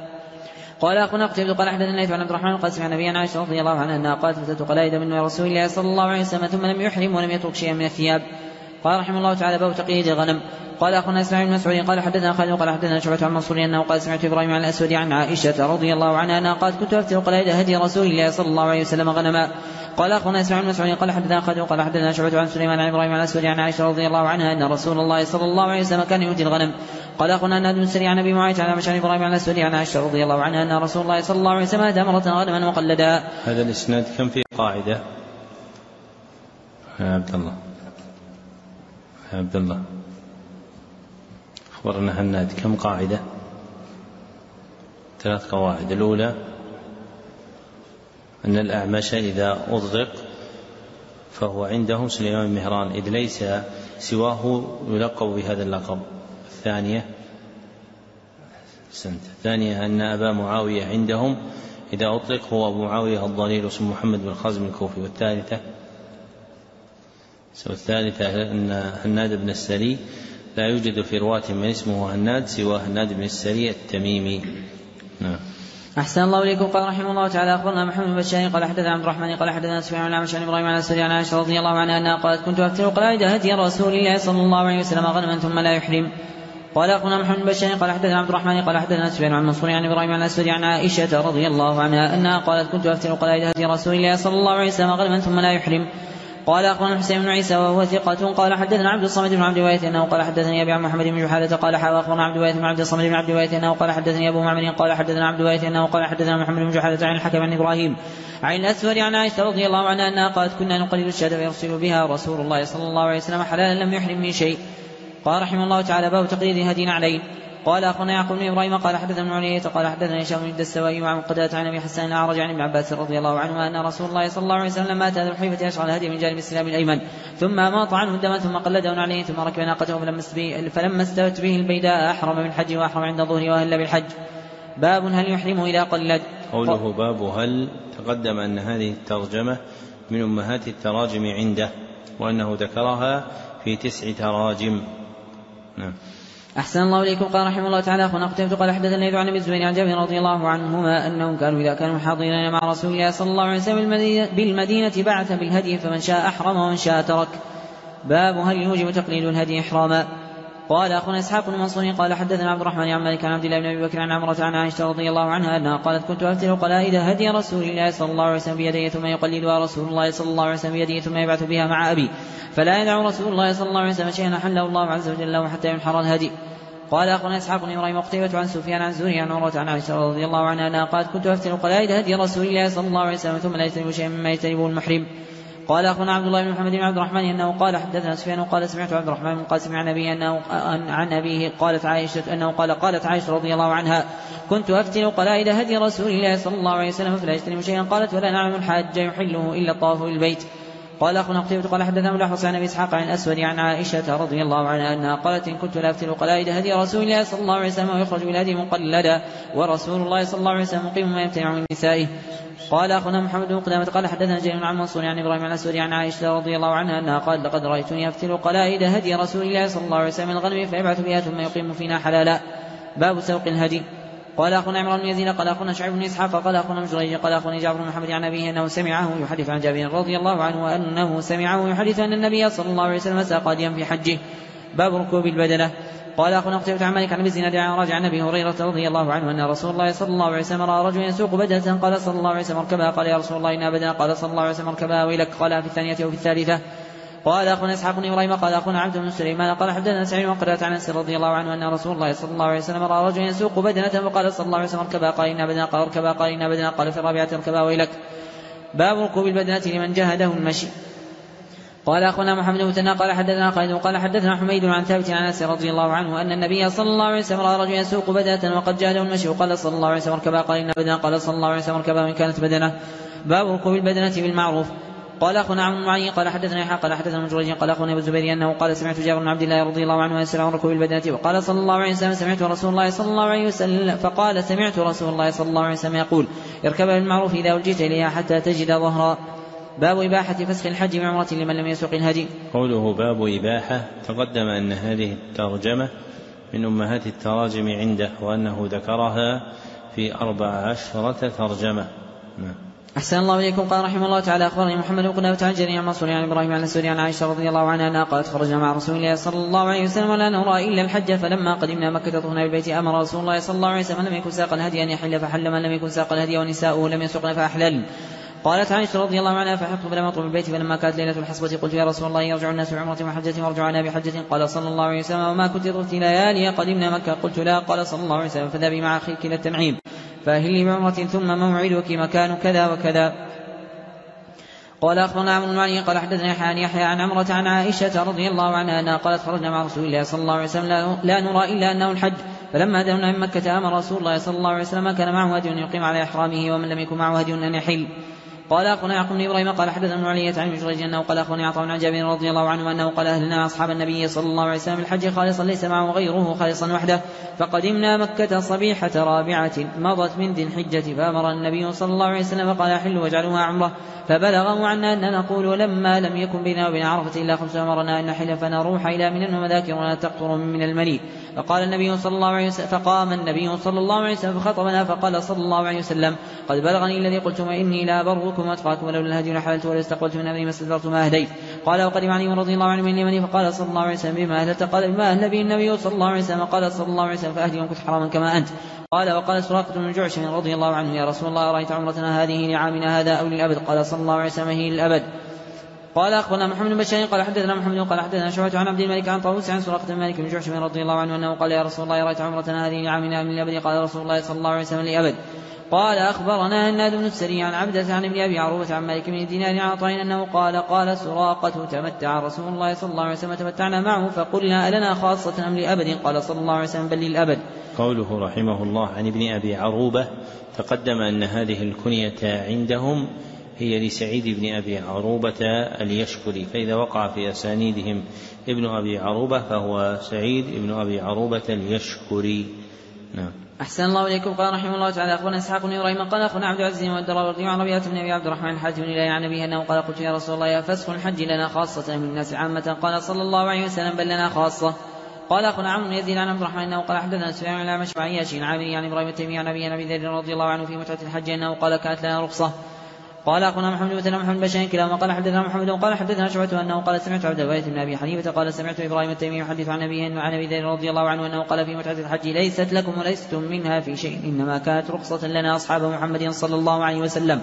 قال أخونا قتيبة قال حدثنا ليث عن عبد الرحمن القاسم عن أبي عن عائشة رضي الله عنها أنها قالت فتت قليد بن رسول الله صلى الله عليه وسلم ثم لم يحرم ولم يترك شيئا من الثياب. قال رحمه الله تعالى: باب تقييد الغنم. قال أخونا إسماعيل بن مسعود قال حدثنا خالد قال حدثنا شعبة عن منصور أنه قال: سمعت إبراهيم عن الأسود عن عائشة رضي الله عنها أنها قالت: كنت أفتر قلائد هدي رسول الله صلى الله عليه وسلم غنما. قال أخونا إسماعيل بن مسعود قال حدثنا خالد قال حدثنا شعبة عن سليمان عن إبراهيم عن الأسود عن عائشة رضي الله عنها أن رسول الله صلى الله عليه وسلم كان يؤتي الغنم. قال أخونا ناد بن سري عن أبي معاوية عن مشعر إبراهيم عن الأسود عن عائشة رضي الله عنها أن رسول الله صلى الله عليه وسلم أهدى مرة غنما وقلدا. هذا الإسناد كم في قاعدة يا عبد الله يا عبد الله أخبرنا هناد كم قاعدة؟ ثلاث قواعد. الأولى أن الأعمش إذا أطلق فهو عندهم سليمان بن مهران إذ ليس سواه يلقب بهذا اللقب. الثانية سنت. الثانية أن أبا معاوية عندهم إذا أطلق هو أبو معاوية الضليل اسمه محمد بن خازم الكوفي. والثالثة والثالثة أن هناد بن السري لا يوجد في رواة من اسمه هناد سوى هناد بن السري التميمي. نعم. أحسن الله إليكم. قال رحمه الله تعالى: أخبرنا محمد بن بشار قال حدثنا عبد الرحمن قال حدثنا سفيان عن عائشة عن إبراهيم عن الأسود عن عائشة رضي الله عنها أنها قالت: كنت أفتر قلائد هدي رسول الله صلى الله عليه وسلم غنما ثم لا يحرم. قال أخونا محمد بن بشار قال حدثنا عبد الرحمن قال حدثنا سفيان عن منصور عن إبراهيم عن الأسود عن عائشة رضي الله عنها أنها قالت: كنت أفتر قلائد هدي رسول الله صلى الله عليه وسلم غنما ثم لا يحرم. قال أخونا حسين بن عيسى وهو ثقة قال حدثنا عبد الصمد بن عبد الوارث أنه قال حدثني أبي عن محمد بن جحادة قال حاوى أخونا عبد الوارث بن عبد الصمد بن عبد الوارث أنه قال حدثني أبو معمر قال حدثنا عبد الوارث أنه قال حدثنا محمد بن جحادة عن الحكم عن إبراهيم عن الأسود عن عائشة رضي الله عنها أنها قالت: كنا نقلد الشاة فيرسل بها رسول الله صلى الله عليه وسلم حلالا لم يحرم من شيء. قال رحمه الله تعالى: باب تقليد هدي عليه. قال أخونا يعقوب بن إبراهيم قال حدثنا ابن علية قال حدثنا هشام بن الدستوائي وعن قتادة عن أبي حسان الأعرج عن ابن عباس رضي الله عنه أن رسول الله صلى الله عليه وسلم مات ذو الحليفة أشعل الهدي من جانب السلام الأيمن ثم أماط عنه الدم ثم قلده عليه ثم ركب ناقته فلما استوت به البيداء أحرم بالحج وأحرم عند ظهره وأهل بالحج. باب هل يحرم إذا قلد. قوله باب هل تقدم أن هذه الترجمة من أمهات التراجم عنده وأنه ذكرها في تسع تراجم. نعم. أحسن الله إليكم. قال رحمه الله تعالى: أخونا قتيبة قال حدثنا الليث عن أبي الزبير عن جابر رضي الله عنهما أنهم كانوا إذا كانوا حاضرين مع رسول الله صلى الله عليه وسلم بالمدينة بعث بالهدي فمن شاء أحرم ومن شاء ترك. باب هل يوجب تقليد الهدي إحراما. قال أخونا إسحاق بن منصور قال حدثنا عبد الرحمن عن مالك عن عبد الله بن أبي بكر عن عمرة عن عائشة رضي الله عنها أنها قالت: كنت أفتر قلائد هدي رسول الله صلى الله عليه وسلم بيديه ثم يقلدها رسول الله صلى الله عليه وسلم بيديه ثم يبعث بها مع أبي فلا يدع رسول الله صلى الله عليه وسلم شيئا حله الله عز وجل له حتى ينحر الهدي. قال أخونا إسحاق بن إبراهيم وقتيبة عن سفيان عن زهري عن عروة عن عائشة رضي الله عنها أنها قالت: كنت أفتر قلائد هدي رسول الله صلى الله عليه وسلم ثم لا يجتنب شيئا مما يجتنبه المحرم. قال أخونا عبد الله بن محمد بن عبد الرحمن أنه قال حدثنا سفيان قال سمعت عبد الرحمن بن قاسم عن أبيه أنه عن أبيه قالت عائشة أنه قال قالت عائشة رضي الله عنها: كنت أفتر قلائد هدي رسول الله صلى الله عليه وسلم فلا يجتنب شيئا. قالت: ولا نعلم الحاج يحله إلا الطواف بالبيت. قال أخونا قتيبة قال حدثنا ملاحظ عن أبي إسحاق عن الأسود عن عائشة رضي الله عنها أنها قالت: إن كنت لأفتر قلائد هدي رسول الله صلى الله عليه وسلم ويخرج بالهدي مقلدا ورسول الله صلى الله عليه وسلم مقيم ما يمتنع من نسائه. قال أخونا محمد بن قدامة قال حدثنا جرير عن منصور عن إبراهيم عن الأسود عن عائشة رضي الله عنها أنها قالت: لقد رأيتني أفتر قلائد هدي رسول الله صلى الله عليه وسلم الغنم فيبعث بها ثم يقيم فينا حلالا. باب سوق الهدي. قال أخونا عمران بن يزيد قال أخونا شعيب بن إسحاق قال أخونا مجريج قال أخونا جعفر بن محمد عن أبيه أنه سمعه يحدث عن جابر رضي الله عنه وأنه سمعه يحدث أن النبي صلى الله عليه وسلم ساق هديا في حجه. باب ركوب البدنة. قال أخونا قتيبة عن مالك عن أبي الزناد عن راجع عن أبي هريرة رضي الله عنه أن رسول الله صلى الله عليه وسلم رأى رجلا يسوق بدنة قال صلى الله عليه وسلم اركبها. قال: يا رسول الله إنها بدنة. قال صلى الله عليه وسلم اركبها ويلك. قال: في الثانية وفي الثالثة. قال أخونا إسحاق بن إبراهيم قال أخونا عبد بن سليمان قال حدثنا سعيد وقرأت عن أنس رضي الله عنه أن رسول الله صلى الله عليه وسلم رأى رجلا يسوق بدنة فقال صلى الله عليه وسلم اركبها. قال: إنها بدنة. قال: اركبها. قال: إنها بدنة. قال: في الرابعة اركبها ويلك. باب ركوب البدنة لمن جهده المشي. قال أخونا محمد بن مثنى قال حدثنا خالد قال حدثنا حميد عن ثابت عن أنس رضي الله عنه أن النبي صلى الله عليه وسلم رأى رجلا يسوق بدنة وقد جهده المشي وقال صلى الله عليه وسلم اركبها. قال: إنها بدنة. قال صلى الله عليه وسلم اركبها وإن كانت بدنة. باب ركوب البدنة بالمعروف. قال أخونا عمرو بن معين قال حدثنا يحيى قال حدثنا مجرد قال أخونا أبو الزبير أنه قال سمعت جابر بن عبد الله رضي الله عنه يسأل عن ركوب البدنة وقال صلى الله عليه وسلم سمعت رسول الله صلى الله عليه وسلم فقال سمعت رسول الله صلى الله عليه وسلم يقول اركبها بالمعروف إذا ألجيت إليها حتى تجد ظهرا. باب إباحة فسخ الحج بعمرة لمن لم يسوق الهدي. قوله باب إباحة تقدم أن هذه الترجمة من أمهات التراجم عنده وأنه ذكرها في أربع عشرة ترجمة. أحسن الله إليكم. قال رحمه الله تعالى أخبرني محمد بن قدامة عن جرير عن منصور عن إبراهيم عن السوري عن عائشة رضي الله عنها أنها قالت خرجنا مع رسول الله صلى الله عليه وسلم ولا نرى إلا الحج فلما قدمنا مكة طفنا بالبيت أمر رسول الله صلى الله عليه وسلم لم يكن ساق الهدي أن يحل فحل من لم يكن ساق الهدي ونساؤه لم يسقن فأحلل. قالت عائشة رضي الله عنها فحقت فلم أطلب البيت فلما كانت ليلة الحصبة قلت يا رسول الله يرجع الناس بعمرة وحجة وارجعنا بحجة قال صلى الله عليه وسلم وما كنت طفت ليالي قدمنا مكة قلت لا قال صلى الله عليه وسلم فذهبي مع أخيك إلى التنعيم فأهلي بعمرة ثم موعدك مكان كذا وكذا. قال أخبرنا عمرو بن علي قال حدثنا يحيى يحيى عن عمرة عن عائشة رضي الله عنها أنها قالت خرجنا مع رسول الله صلى الله عليه وسلم لا نرى إلا أنه الحج فلما دمنا من مكة أمر رسول الله صلى الله عليه وسلم كان معه هدي يقيم على إحرامه ومن لم يكن معه هدي أن يحل. قال أخونا يعقوب بن إبراهيم قال حدثنا ابن علية عن جريج أنه قال أخونا عطاء عن جابر رضي الله عنه أنه قال أهلنا أصحاب النبي صلى الله عليه وسلم الحج خالصا ليس معه غيره خالصا وحده فقدمنا مكة صبيحة رابعة مضت من ذي الحجة فأمر النبي صلى الله عليه وسلم فقال أحلوا واجعلوها عمرة فبلغوا عنا أن نقول لما لم يكن بيننا وبين عرفة إلا خمس أمرنا أن نحل فنروح إلى منى ومذاكرنا تقطر من المني فقال النبي صلى الله عليه وسلم فقام النبي صلى الله عليه وسلم فخطبنا فقال صلى الله عليه وسلم قد بلغني الذي قلتم إني لا بركم وأتقاكم ولولا الهدي لحللت ولا استقبلت من أمري ما استدبرت ما أهديت. قال وقدم علي رضي الله عنه من اليمن فقال صلى الله عليه وسلم بما أهلت قال بما أهل به النبي صلى الله عليه وسلم قال صلى الله عليه وسلم فأهدي وكنت حراما كما أنت. قال وقال سراقة بن جعش رضي الله عنه يا رسول الله أرأيت عمرتنا هذه لعامنا هذا أو للأبد قال صلى الله عليه وسلم هي للأبد. قال أخبرنا محمد بن بشار قال حدثنا محمد قال حدثنا شعبة عن عبد الملك عن طاووس عن سراقة بن مالك بن جعش رضي الله عنه أنه قال يا رسول الله أرأيت عمرتنا هذه لعامنا من الأبد قال رسول الله صلى الله عليه وسلم للأبد. قال أخبرنا هناد بن السري عن عبدة عن ابن أبي عروبة عن مالك بن دينار عن عطاء أنه قال قال سراقة تمتع رسول الله صلى الله عليه وسلم تمتعنا معه فقلنا ألنا خاصة أم لأبد قال صلى الله عليه وسلم بل للأبد. قوله رحمه الله عن ابن أبي عروبة تقدم أن هذه الكنية عندهم هي لسعيد بن أبي عروبة اليشكري فإذا وقع في أسانيدهم ابن أبي عروبة فهو سعيد بن أبي عروبة اليشكري. نعم. أحسن الله إليكم. قال رحمه الله تعالى أخبرنا إسحاق بن إبراهيم قال أخبرنا عبد العزيز والدراوردي عن ربيعة بن أبي عبد الرحمن الحاج بن إلهي عن أبيه أنه قال قلت يا رسول الله فسخ الحج لنا خاصة من الناس عامة قال صلى الله عليه وسلم بل لنا خاصة. قال أخونا عمرو بن يزيد عن عبد الرحمن أنه قال حدثنا سفيان عن الأعمش عن عياش عن عامر عن إبراهيم التيمي عن أبي أبي ذر رضي الله عنه في متعة الحج أنه قال كانت لنا رخصة. قال أخونا محمد بن محمد بن كلاهما قال حدثنا محمد قال حدثنا شعبة أنه قال سمعت عبد الوارث بن أبي حنيفة قال سمعت إبراهيم التيمي يحدث عن أبيه عن أبي ذر رضي الله عنه أنه قال في متعة الحج ليست لكم ولستم منها في شيء إنما كانت رخصة لنا أصحاب محمد صلى الله عليه وسلم.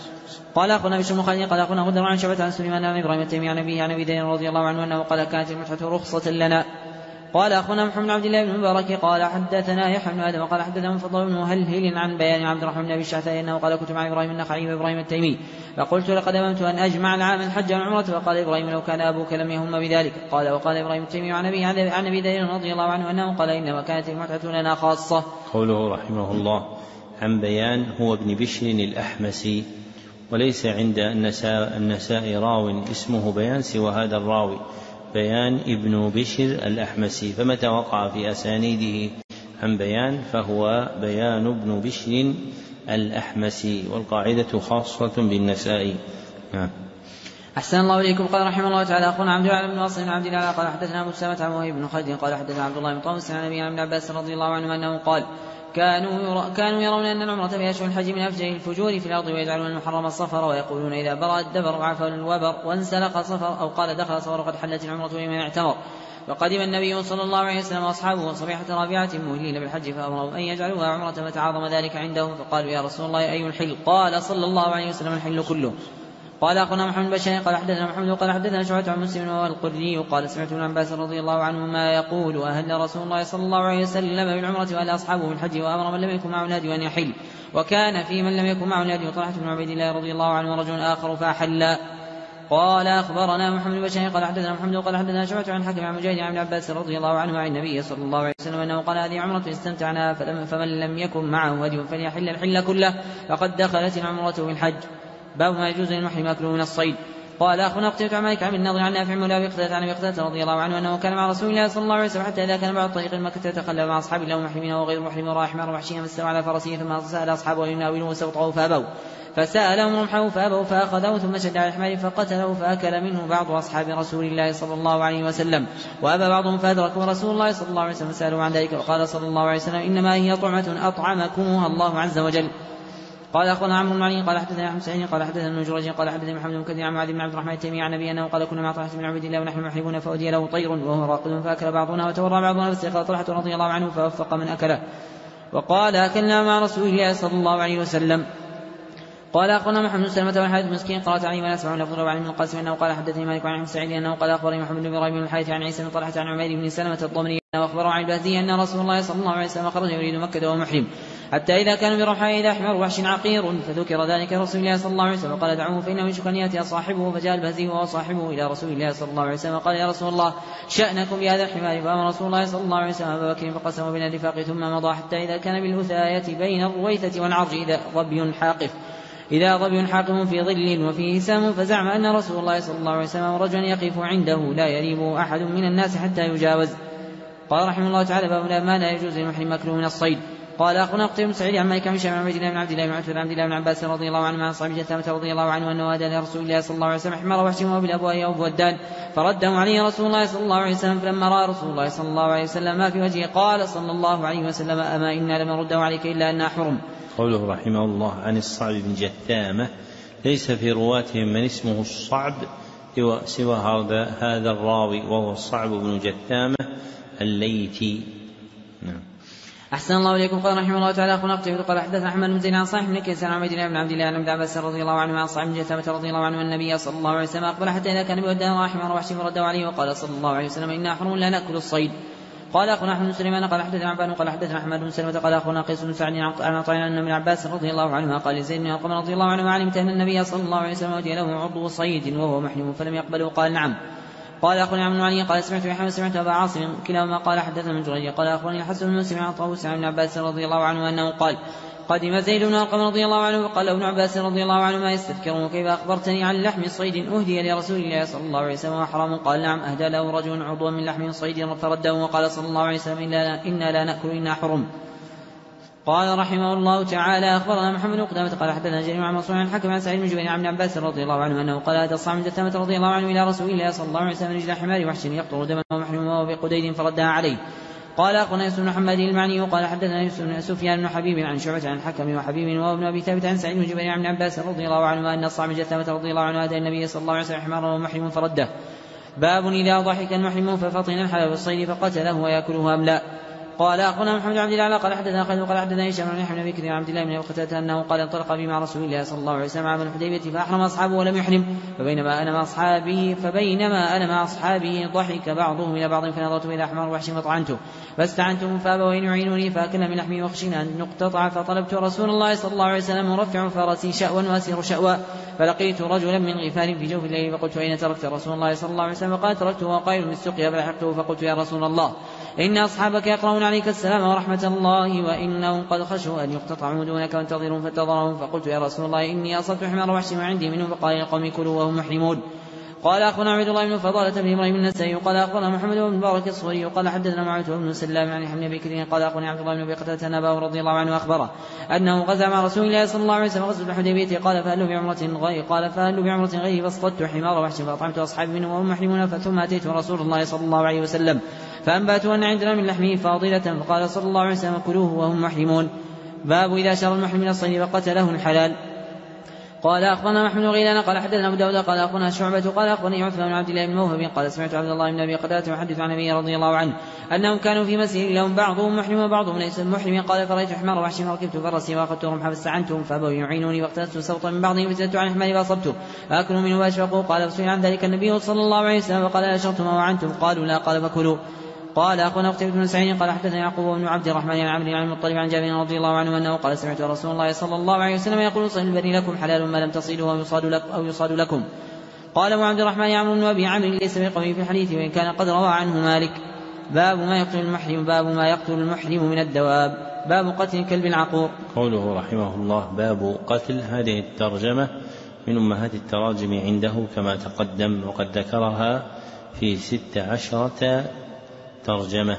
قال أخونا بشر مخالد قال أخونا غدر عن شعبة عن سليمان عن إبراهيم التيمي عن أبيه عن أبي ذر رضي الله عنه أنه قال كانت المتعة رخصة لنا. قال أخونا محمد بن عبد الله بن المبارك قال حدثنا يحيى بن آدم قال حدثنا من فضل بن مهلهل عن بيان عبد الرحمن بن أبي الشعثاء أنه قال كنت مع إبراهيم النخعي وإبراهيم التيمي فقلت لقد أممت أن أجمع العام الحج والعمرة فقال إبراهيم لو كان أبوك لم يهم بذلك. قال وقال إبراهيم التيمي عن أبي عن أبي ذر رضي الله عنه أنه قال إنما كانت المتعة لنا خاصة. قوله رحمه الله عن بيان هو ابن بشر الأحمسي وليس عند النساء, النساء راو اسمه بيان سوى هذا الراوي بيان ابن بشر الأحمسي فمتى وقع في أسانيده عن بيان فهو بيان ابن بشر الأحمسي والقاعدة خاصة بالنساء. نعم. أحسن الله إليكم. قال رحمه الله تعالى أخونا عبد الله بن واصل بن عبد الله قال حدثنا أبو سلمة عن وهيب بن خالد قال حدثنا عبد الله بن طاووس عن أبي ابن عباس رضي الله عنه أنه قال كانوا كانوا يرون أن العمرة في أشهر الحج من أفجر الفجور في الأرض ويجعلون المحرم الصفر ويقولون إذا برأ الدبر وعفى الوبر وانسلق صفر أو قال دخل صفر قد حلت العمرة لمن اعتمر. وقدم النبي صلى الله عليه وسلم وأصحابه صبيحة رابعة مهلين بالحج فأمروا أن يجعلوها عمرة فتعاظم ذلك عندهم فقالوا يا رسول الله أي الحل قال صلى الله عليه وسلم الحل كله. قال أخونا محمد بن قال حدثنا محمد قال حدثنا شعبة عن مسلم والقري قال سمعت ابن عباس رضي الله عنهما يقول أهل رسول الله صلى الله عليه وسلم بالعمرة وأهل أصحابه بالحج وأمر من لم يكن معه الهدي أن يحل وكان في من لم يكن معه الهدي طلحة بن عبيد الله رضي الله عنه ورجل آخر فأحل. قال أخبرنا محمد بن بشار قال حدثنا محمد قال حدثنا شعبة عن حكم عن مجاهد عن عباس رضي الله عنه عن النبي صلى الله عليه وسلم أنه قال هذه عمرة استمتعنا فمن لم يكن معه هدي فليحل الحل كله فقد دخلت العمرة بالحج. باب ما يجوز للمحرم أكله من الصيد. قال أخونا قتيبة عن مالك عن النضر عن نافع مولى أبي قتادة عن أبي قتادة رضي الله عنه أنه كان مع رسول الله صلى الله عليه وسلم حتى إذا كان بعد طريق مكة تخلى مع أصحاب الله محرمين وغير محرم ورأى حمار وحشيا فاستوى على فرسه ثم سأل أصحابه أن يناولوه سوطه فأبوا فسألهم رمحه فأبوا فأخذوه ثم شد على الحمار فقتله فأكل منه بعض أصحاب رسول الله صلى الله عليه وسلم وأبى بعضهم فأدركوا رسول الله صلى الله عليه وسلم سألوا عن ذلك وقال صلى الله عليه وسلم إنما هي طعمة أطعمكمها الله عز وجل. قال أخبرنا عمرو بن علي قال حدثنا أحمد سعيد قال حدثنا ابن جريج قال حدثنا محمد بن كثير عن معاذ بن عبد الرحمن التيمي عن النبي أنه قال كنا مع طلحة بن عبد الله ونحن محرمون فأودي له طير وهو راقد فأكل بعضنا وتورى بعضنا فاستيقظ طلحة رضي الله عنه فوفق من أكله وقال أكلنا مع رسول الله صلى الله عليه وسلم. قال أخبرنا محمد بن سلمة والحارث مسكين قرأت عليه ولا أسمع لفظه وعن ابن القاسم أنه قال حدثني مالك عن أحمد سعيد أنه قال أخبرني محمد بن إبراهيم بن الحارث عن عيسى بن طلحة عن عمير بن سلمة الضمري أنه أخبره عن البهزي أن رسول الله صلى الله عليه وسلم خرج يريد مكة وهو محرم حتى إذا كانوا برحاء إذا حمر وحش عقير فذكر ذلك رسول الله صلى الله عليه وسلم قال دعوه فإنه يشك أن يأتي صاحبه فجاء البهزي وهو صاحبه إلى رسول الله صلى الله عليه وسلم قال يا رسول الله شأنكم بهذا الحمار فأمر رسول الله صلى الله عليه وسلم أبا بكر فقسموا بين الرفاق ثم مضى حتى إذا كان بالأثاية بين الرويثة والعرج إذا ظبي حاقف إذا ظبي حاقف في ظل وفيه سام فزعم أن رسول الله صلى الله عليه وسلم رجلا يقف عنده لا يريبه أحد من الناس حتى يجاوز. قال رحمه الله تعالى باب ما لا يجوز للمحرم أكله من الصيد. قال أخونا قتيبة بن سعيد عن مالك بن هشام عن عبد الله بن عبد الله بن عتبة عن عبد الله بن عباس رضي الله عنه عن صاحب جثامة رضي الله عنه أنه أهدى لرسول الله صلى الله عليه وسلم حمار وحش وبالأبواء أو بودان فرده عليه رسول الله صلى الله عليه وسلم فلما رأى رسول الله صلى الله عليه وسلم ما في وجهه قال صلى الله عليه وسلم أما إنا لم نرده عليك إلا أننا حرم. قوله رحمه الله عن الصعب بن جثامة ليس في رواتهم من اسمه الصعب سوى هذا الراوي وهو الصعب بن جثامة الليثي. نعم. أحسن الله إليكم. قال رحمه الله تعالى أخونا قتيبة قال حدثنا أحمد بن زيد عن صالح بن كيسان عن عبد الله بن عبد الله عن ابن عباس رضي الله عنه عن صاحب جثامة رضي الله عنه النبي صلى الله عليه وسلم أقبل حتى إذا كان بودان راحما وحش فرده عليه وقال صلى الله عليه وسلم إنا حرم لا نأكل الصيد. قال أخونا أحمد بن سليمان قال حدثنا عبان قال حدثنا أحمد بن سلمة قال أخونا قيس بن سعد عن عطاء أن ابن عباس رضي الله عنهما قال لزيد بن أرقم رضي الله عنه علمت أن النبي صلى الله عليه وسلم أودي له عضو صيد وهو محرم فلم يقبله قال نعم. قال أخونا عمرو بن علي قال سمعت محمد سمعت أبا عاصم كلاهما قال حدثنا من جريج قال أخونا الحسن بن مسلم عن طاووس عن ابن عباس رضي الله عنه أنه قال قدم زيد بن أرقم رضي الله عنه وقال ابن عباس رضي الله عنه ما يستذكرون كيف أخبرتني عن لحم صيد أهدي لرسول الله صلى الله عليه وسلم وحرام قال نعم أهدى له رجل عضوا من لحم صيد فرده وقال صلى الله عليه وسلم إنا لا نأكل إنا حرم. قال رحمه الله تعالى أخبرنا محمد بن قدامة قال حدثنا جرير عن منصور عن الحكم عن سعيد بن جبير عن ابن عباس رضي الله عنه أنه قال هذا الصعب بن جثامة رضي الله عنه إلى رسول الله صلى الله عليه وسلم رجل حمار وحش يقطر دما ومحرم وهو بقديد فردها عليه. قال أخونا يوسف بن محمد المعني وقال حدثنا يوسف سفيان بن حبيب عن شعبة عن الحكم وحبيب وابن أبي ثابت عن سعيد بن جبير عن ابن عباس رضي الله عنه أن الصعب بن جثامة رضي الله عنه هدى النبي صلى الله عليه وسلم حمارا ومحرم فرده. باب إذا ضحك المحرم ففطن الحلال بالصيد فقتله ويأكله أم لا. قال أخونا محمد عبد الله قال حدثنا خالد قال حدثنا هشام بن يحيى بن بكر عن عبد الله بن قتادة أنه قال انطلق بي مع رسول الله صلى الله عليه وسلم عام الحديبية فأحرم أصحابه ولم يحرم فبينما أنا مع أصحابه فبينما أنا مع أصحابه ضحك بعضهم إلى بعض فنظرت إلى أحمر وحش فطعنته فاستعنتهم فأبوا أن يعينوني فأكل من لحمي وخشينا أن نقتطع فطلبت رسول الله صلى الله عليه وسلم مرفع فرسي شأوا وأسير شأوا فلقيت رجلا من غفار في جوف الليل فقلت أين تركت رسول الله صلى الله عليه وسلم قال تركته وقائل بالسقيا فلحقته فقلت يا رسول الله إن أصحابك يقرؤون عليك السلام ورحمة الله وإنهم قد خشوا أن يقتطعوا دونك وانتظرون فانتظرهم فقلت يا رسول الله إني أصبت حمار وحش وعندي منه فقال لقوم كلوا وهم محرمون. قال أخونا عبد الله بن فضالة بن إبراهيم النسائي قال أخونا محمد بن مبارك الصوري قال حدثنا معاوية بن سلام عن حمد بن بكر قال أخونا عبد الله بن أبي قتادة أن أباه رضي الله عنه أخبره أنه غزا مع رسول الله صلى الله عليه وسلم غزوة الحديبية قال فهل بعمرة غير قال فهل بعمرة غير فاصطدت حمار وحش فأطعمت أصحابي منهم وهم محرمون ثم أتيت رسول الله صلى الله عليه وسلم فأنبأت أن عندنا من لحمه فاضلة فقال صلى الله عليه وسلم كلوه وهم محرمون. باب إذا شر المحرم من الصيد فقتله الحلال. قال أخبرنا محمد بن غيلان قال حدثنا أبو داود قال أخبرنا شعبة قال أخبرني عثمان بن عبد الله بن موهب قال سمعت عبد الله بن أبي قتادة يحدث عن النبي رضي الله عنه أنهم كانوا في مسير لهم بعضهم محرم وبعضهم ليس محرم قال فرأيت حمار وحش فركبت فرسي وأخذت رمحا فاستعنتهم فأبوا يعينوني واقتلت سوطا من بعضهم فزدت عن حماري فأصبته فأكلوا منه وأشفقوا قال فسئل عن ذلك النبي صلى الله عليه وسلم وقال أشرتم وعنتم قالوا لا قال فكلوا. قال أخونا قتيبة بن سعيد قال حدثنا يعقوب بن عبد الرحمن عن عمرو عن المطلب عن جابر رضي الله عنه أنه قال سمعت رسول الله صلى الله عليه وسلم يقول صيد البر لكم حلال ما لم تصيدوا أو يصاد لك أو يصاد لكم. قال أبو عبد الرحمن عمرو بن أبي عمرو ليس بقوي في الحديث وإن كان قد روى عنه مالك. باب ما يقتل المحرم باب ما يقتل المحرم من الدواب. باب قتل الكلب العقور. قوله رحمه الله باب قتل هذه الترجمة من أمهات التراجم عنده كما تقدم وقد ذكرها في ست عشرة ترجمة.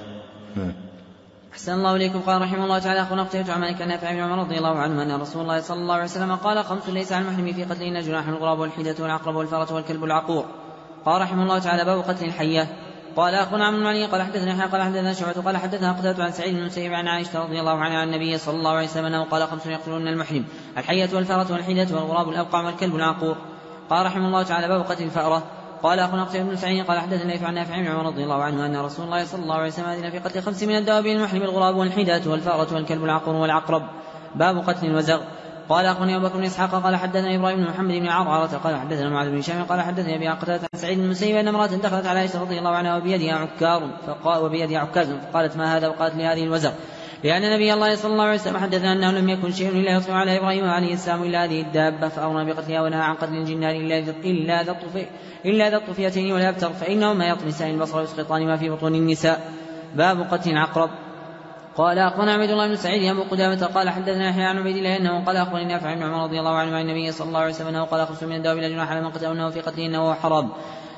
أحسن الله إليكم. قال رحمه الله تعالى أخونا قتيبة عن مالك نافع بن عمر رضي الله عنه أن رسول الله صلى الله عليه وسلم قال خمس ليس على المحرم في قتلهن جناح الغراب والحيدة والعقرب والفرة والكلب العقور. قال رحمه الله تعالى باب قتل الحية. قال أخونا عمرو بن علي قال حدثنا يحيى قال حدثنا شعبة قال حدثنا قتادة عن سعيد بن المسيب عن عائشة رضي الله عنها عن النبي صلى الله عليه وسلم أنه قال خمس يقتلون المحرم: الحية والفأرة والحيدة والغراب والأبقع والكلب العقور. قال رحمه الله تعالى: باب قتل الفأرة. قال أخونا قتيبة بن سعيد قال حدثنا ليث عن نافع عن عمر رضي الله عنه أن رسول الله صلى الله عليه وسلم أذن في قتل خمس من الدواب المحرم: الغراب والحيدة والفأرة والكلب العقور والعقرب. باب قتل الوزغ. قال أخونا أبو بكر بن إسحاق قال حدثنا إبراهيم بن محمد بن عرعرة قال حدثنا معاذ بن هشام قال حدثني أبي قتادة عن سعيد بن المسيب أن امرأة دخلت على عائشة رضي الله عنها وبيدها عكار فقال وبيدها عكاز فقالت: ما هذا؟ وقالت: لهذه الوزغ، لأن نبي الله صلى الله عليه وسلم حدثنا أنه لم يكن شيء إلا يطلع على إبراهيم عليه السلام إلا هذه الدابة، فأمرنا بقتلها ونهى عن قتل الجنان إلا ذا الطفي إلا ذا الطفيتين والأبتر، فإنهما يطمسان البصر ويسقطان ما في بطون النساء. باب قتل العقرب. قال أخونا عبد الله بن سعيد أبو قدامة قال حدثنا يحيى عن عبيد الله أنه قال أخونا نافع بن عمر رضي الله عنه عن النبي صلى الله عليه وسلم أنه قال: خمس من الدواب لا جناح على من قتله أنه في قتله أنه حرام: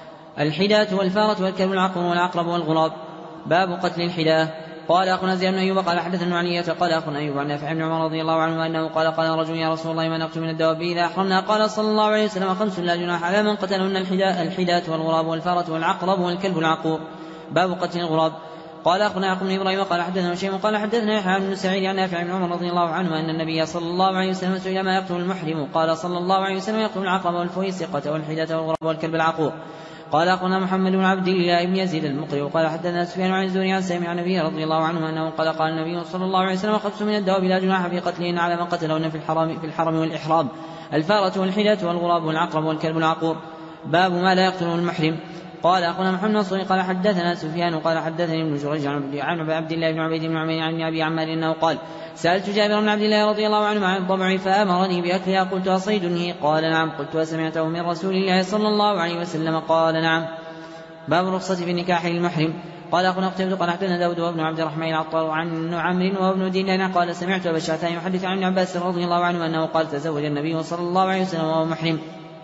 الحداة والفارة والكلب العقر والعقرب والغراب. باب قتل الحداة. قال أخونا زياد بن أيوب قال حدثنا علية قال أخونا أيوب عن نافع بن عمر رضي الله عنه أنه قال: قال رجل: يا رسول الله ما نقتل من الدواب إذا أحرمنا؟ قال صلى الله عليه وسلم: خمس لا جناح على من قتلهن: الحداة والغراب والفارة والعقرب والكلب العقور. باب قتل الغراب. قال أخونا يعقوب بن إبراهيم قال حدثنا هشيم قال حدثنا يحيى بن سعيد عن نافع بن عمر رضي الله عنه أن النبي صلى الله عليه وسلم سئل: ما يقتل المحرم؟ قال صلى الله عليه وسلم: يقتل العقرب والفويسقة والحداة والغراب والكلب العقور. قال أخونا محمد بن عبد الله بن يزيد المقري قال حدثنا سفيان عن الزهري عن سامع عن النبي رضي الله عنه أنه قال: قال النبي صلى الله عليه وسلم: خمس من الدواب لا جناح في قتلهن على من قتلهن في الحرم في الحرم والإحرام: الفارة والحداة والغراب والعقرب والكلب العقور. باب ما لا يقتله المحرم. قال أخونا محمد نصر قال حدثنا سفيان قال حدثني ابن جريج عن عبد الله بن عبيد بن عمير عن أبي عمار أنه قال: سألت جابر بن عبد الله رضي الله عنه عن الضبع فأمرني بأكلها، قلت: أصيدني؟ قال: نعم. قلت: وسمعته من رسول الله صلى الله عليه وسلم؟ قال: نعم. باب الرخصة في النكاح للمحرم. قال أخونا قتيبة قال حدثنا داود وابن عبد الرحمن العطار عن عمرو وابن دينار قال: سمعت أبا الشعثاء يحدث عن ابن عباس رضي الله عنه أنه قال: تزوج النبي صلى الله عليه وسلم وهو محرم.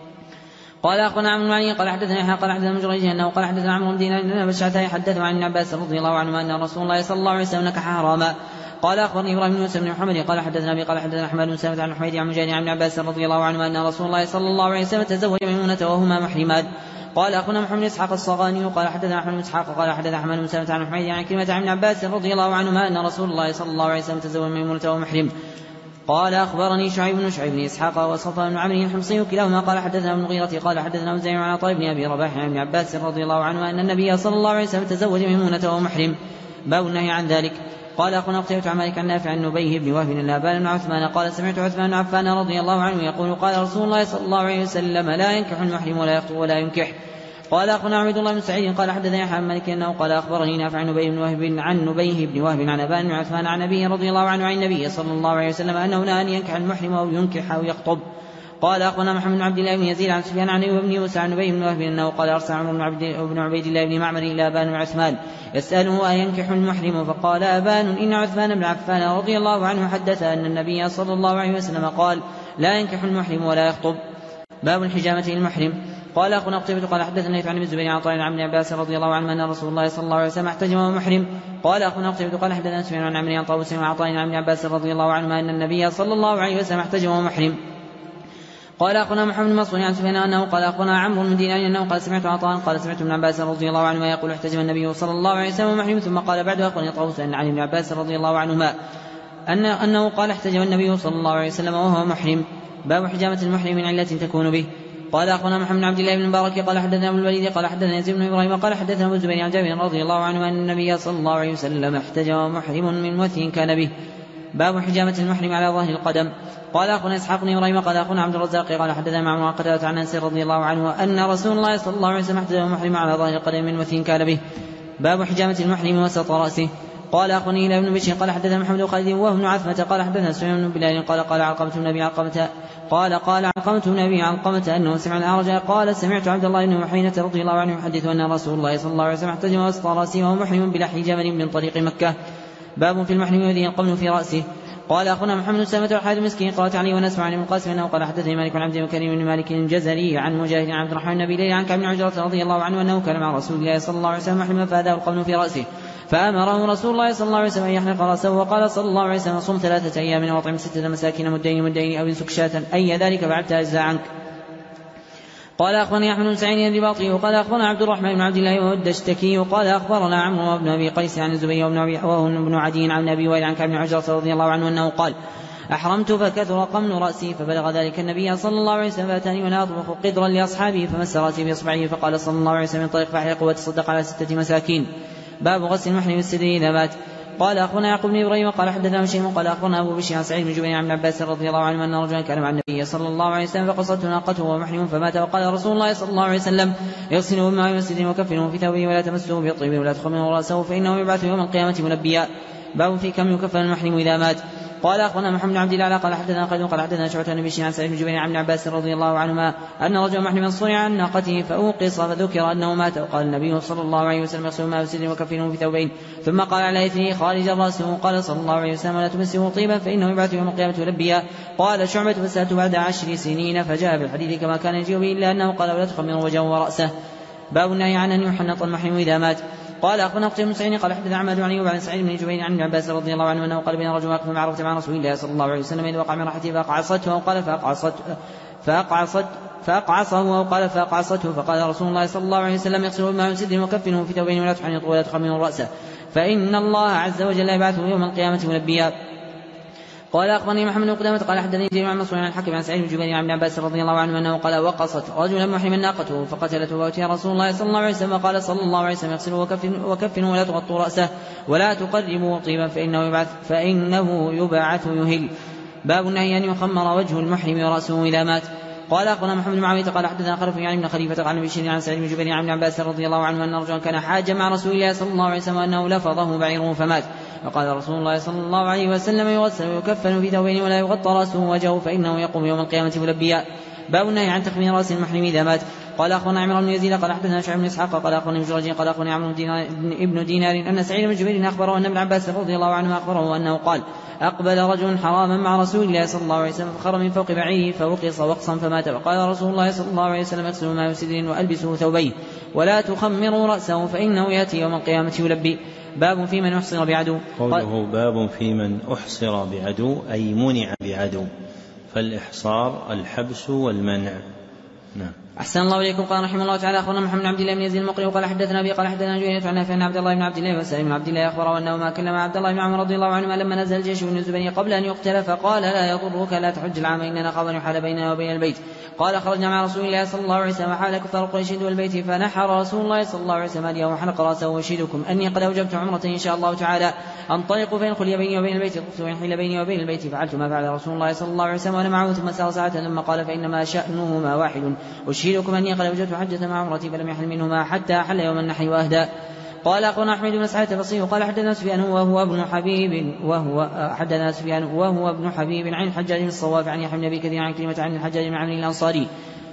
قال أخونا عمرو بن علي قال حدثنا يحيى قال حدثنا جريج أنه قال حدثنا عمرو بن دينار أن أبا الشعثاء حدث عن ابن عباس رضي الله عنه أن رسول الله صلى الله عليه وسلم نكح حراما. قال أخبرني إبراهيم بن موسى بن محمد قال حدثنا أبي قال حدثنا أحمد بن سلمة عن حميد عن مجاهد عن ابن عباس رضي الله عنه أن رسول الله صلى الله عليه وسلم تزوج ميمونة وهما محرمان. قال أخونا محمد إسحاق الصغاني قال حدثنا أحمد بن إسحاق قال حدثنا أحمد بن سلمة عن حميد عن كلمة عن ابن عباس رضي الله عنهما أن رسول الله صلى الله عليه وسلم تزوج ميمونة وهو محرم. قال أخبرني شعيب بن شعيب بن إسحاق وصفوان بن عمرو الحمصي كلاهما قال حدثنا ابن المغيرة قال حدثنا وزيع عن عطاء بن أبي رباح عن ابن عباس رضي الله عنه أن النبي صلى الله عليه وسلم تزوج ميمونة وهو محرم. باب النهي عن ذلك. قال أخونا قتيبة عن مالك عن نافع عن نبيه بن وهب بن آبان بن عثمان قال: سمعت عثمان بن عفان رضي الله عنه يقول: قال رسول الله صلى الله عليه وسلم: لا ينكح المحرم ولا يخطب ولا ينكح. قال أخونا عبد الله بن سعيد قال حدثنا يحيى عن مالك أنه قال: أخبرني نافع عن نبيه بن وهب عن نبيه بن وهب عن آبان بن عثمان عن نبيه رضي الله عنه عن النبي صلى الله عليه وسلم أنه نهى أن ينكح المحرم أو ينكح أو يخطب. قال أخونا محمد بن عبد الله بن يزيد عن سفيان عن أيوب بن موسى عن نبيه بن وهب أنه قال: أرسل عمرو بن عبيد الله بن معمر إلى آبان بن عثمان يسأله: أينكح المحرم؟ فقال آبان: إن عثمان بن عفان رضي الله عنه حدث أن النبي صلى الله عليه وسلم قال: لا ينكح المحرم ولا يخطب. باب الحجامة للمحرم. قال أخونا قتيبة قال حدثنا عن ابن الزبير عن عطاء عن ابن عباس رضي الله عنه أن رسول الله صلى الله عليه وسلم احتجم وهو محرم. قال أخونا قتيبة قال حدثنا سفيان عن عمرو عن طاووس عن عطاء عن ابن عباس رضي الله عنه أن النبي صلى الله عليه وسلم احتجم وهو محرم. قال أخونا محمد بن مسعود عن سفيان أنه قال: أخونا عمرو بن دينار أنه قال: سمعت عطاء قال: سمعت ابن عباس رضي الله عنهما يقول: احتجم النبي صلى الله عليه وسلم محرم. ثم قال بعد أخونا طاووس عن ابن عباس رضي الله عنهما أن أنه قال: احتجم النبي صلى الله عليه وسلم وهو محرم. باب حجامة المحرم من علة تكون به. قال أخونا محمد بن عبد الله بن المبارك قال حدثنا ابن الوليد قال حدثنا يزيد بن إبراهيم قال حدثنا ابو الزبير عن جابر رضي الله عنه أن النبي صلى الله عليه وسلم احتجم محرم من وثي كان به. باب حجامة المحرم على ظهر القدم. قال أخونا إسحاق بن إبراهيم قال أخونا عبد الرزاق قال حدثنا معمر عن قتادة عن أنس رضي الله عنه أن رسول الله صلى الله عليه وسلم احتجم محرم على ظهر القدم من وثي كان به. باب حجامة المحرم وسط رأسه. قال أخونا إلى ابن بشير قال حدثنا محمد بن خالد وابن عثمة قال حدثنا سليمان بن بلال قال قال علقمة بن أبي علقمة قال قال علقمة بن أبي علقمة أنه سمع الأعرج قال: سمعت عبد الله بن محينة رضي الله عنه يحدث أن رسول الله صلى الله عليه وسلم احتجم وسط رأسه وهو محرم بلحي جمل من طريق مكة. باب في المحرم الذي ينقبل في رأسه. قال أخونا محمد بن سلمة والحارث المسكين قالت علي ونسمع عن ابن القاسم أنه قال حدثني مالك بن عبد الكريم بن مالك الجزري عن مجاهد عن عبد الرحمن النبي ليلى عن كعب بن عجرة رضي الله عنه أنه كان مع رسول الله صلى الله عليه وسلم محرما فأذاه القبل في رأسه فأمره رسول الله صلى الله عليه وسلم أن يحلق رأسه وقال صلى الله عليه وسلم: صم ثلاثة أيام واطعم ستة مساكين مدين مدين أو انسك شاة أي ذلك فعلت أجزاء عنك. قال أخبرني أحمد بن سعيد الرباطي وقال أخبرنا عبد الرحمن بن عبد الله والدشتكي وقال أخبرنا عمرو بن أبي قيس عن الزبير بن أبي وهن بن عدي عن أبي وائل عن كعب بن عجرة رضي الله عنه أنه قال أحرمت فكثر قمن رأسي فبلغ ذلك النبي صلى الله عليه وسلم فأتاني وأنا أطبخ قدرا لأصحابه فمس رأسي بإصبعه فقال صلى الله عليه وسلم انطلق فاحلق وتصدق على ستة مساكين. باب غسل المحرم السدر إذا مات. قال أخبرنا يعقوب بن إبراهيم قال حدثنا هشيم قال أخبرنا أبو بشر عن سعيد بن جبير عن عباس رضي الله عنه أن رجلا كان مع النبي صلى الله عليه وسلم فقصته ناقته وهو محرم فمات وقال رسول الله صلى الله عليه وسلم يغسله بماء مسجد وكفنه في ثوبه ولا تمسه بطيب ولا تخمره رأسه فإنه يبعث يوم القيامة ملبيا. باب في كم يكفن المحرم إذا مات. قال أخبرنا محمد بن عبد الله قال حدثنا خالد قال حدثنا شعبة بن بشير عن سعيد بن جبير عن عباس رضي الله عنهما أن رجلا محرما صنع عن ناقته فأوقص فذكر أنه مات وقال النبي صلى الله عليه وسلم يغسل ماء مسجد وكفنه في ثوبين ثم قال على إثره خارج رأسه قال صلى الله عليه وسلم لا تمسه طيبا فإنه يبعث يوم القيامة ملبيا. قال شعبة فسألت بعد عشر سنين فجاء بالحديث كما كان يجيء به إلا أنه قال ولا تخمر وجهه ورأسه. باب النهي عن أن يحنط المحرم إذا مات. قال أخبرنا قتيبة بن سعيد قال حدثنا عماد عن أيوب عن سعيد بن جبير عن ابن عباس رضي الله عنه أنه قال بين رجل واقف مع عرفة مع رسول الله صلى الله عليه وسلم إذ وقع من راحته فأقعصته أو قال فأقعصته فأقعصت فأقعصه أو قال فأقعصته فقال رسول الله صلى الله عليه وسلم يغسله بماء مسجد وكفنه في ثوبين ولا تحنط ولا تخمر رأسه فإن الله عز وجل يبعثه يوم القيامة ملبيا. قال أخبرني محمد بن قدامة قال حدثني جرير عن منصور عن الحكم عن سعيد بن جبير عن ابن عباس رضي الله عنه أنه قال وقصت رجلا محرما ناقته فقتلته وأتي رسول الله صلى الله عليه وسلم قال صلى الله عليه وسلم يغسله وكفنه وكفن ولا تغطوا رأسه ولا تقربوا طيبا فإنه يبعث فإنه يبعث يهل. باب النهي أن يخمر وجه المحرم ورأسه إذا مات. قال أخبرنا محمد بن معاوية قال حدثنا خلف يعني بن خليفة عن بشير عن سعيد بن جبير عن ابن عباس رضي الله عنه أن رجلا كان حاجا مع رسول الله صلى الله عليه وسلم أنه لفظه بعيره فمات فقال رسول الله صلى الله عليه وسلم يغسل ويكفن في ثوبين ولا يغطى رأسه وجهه فإنه يقوم يوم القيامة ملبيا. باب النهي عن تخمير رأس المحرم إذا مات. قال أخبرنا عمرو بن يزيد قال حدثنا شعيب بن إسحاق قال أخبرني ابن جريج قال أخبرني عمرو بن دينار أن سعيد بن جبير أخبره أن ابن عباس رضي الله عنه أخبره أنه قال أقبل رجل حراما مع رسول الله صلى الله عليه وسلم فخر من فوق بعيره فوقص وقصا فمات وقال رسول الله صلى الله عليه وسلم اغسلوا ماء مسجد وألبسه ثوبين ولا تخمروا رأسه فإنه يأتي يوم القيامة يلبي. باب في من أحصر بعدو. قوله باب في من أحصر بعدو أي منع بعدو فالإحصار الحبس والمنع. نعم. أحسن الله إليكم. قال رحمه الله تعالى أخبرنا محمد بن عبد الله بن يزيد المقري وقال حدثنا أبي قال حدثنا جرير عن نافع عن عبد الله بن عبد الله وسالم بن عبد الله أخبره أنه ما كلم عبد الله بن عمر رضي الله عنهما لما نزل الجيش بن الزبير قبل أن يقتل فقال لا يضرك لا تحج العام إننا نخاف أن يحال بيننا وبين البيت. قال خرجنا مع رسول الله صلى الله عليه وسلم وحال كفار قريش والبيت فنحر رسول الله صلى الله عليه وسلم اليوم وحلق رأسه وأشهدكم أني قد أوجبت عمرة إن شاء الله تعالى أنطلق فإن خلي بيني وبين البيت طفت وإن حل بيني وبين البيت فعلت ما فعل رسول الله صلى الله عليه وسلم وأنا معه ثم سار ساعة ثم قال فإنما شأنهما واحد أشهدكم أني قد أوجبت حجة مع عمرتي فلم يحل منهما حتى حل يوم النحر وأهدى. قال أخبرنا أحمد بن سعيد البصري قال حدثنا سفيان وهو ابن حبيب وهو حدثنا سفيان وهو ابن حبيب عن الحجاج بن الصواف عن يحيى بن أبي كثير عن كلمة عن الحجاج بن عمرو الأنصاري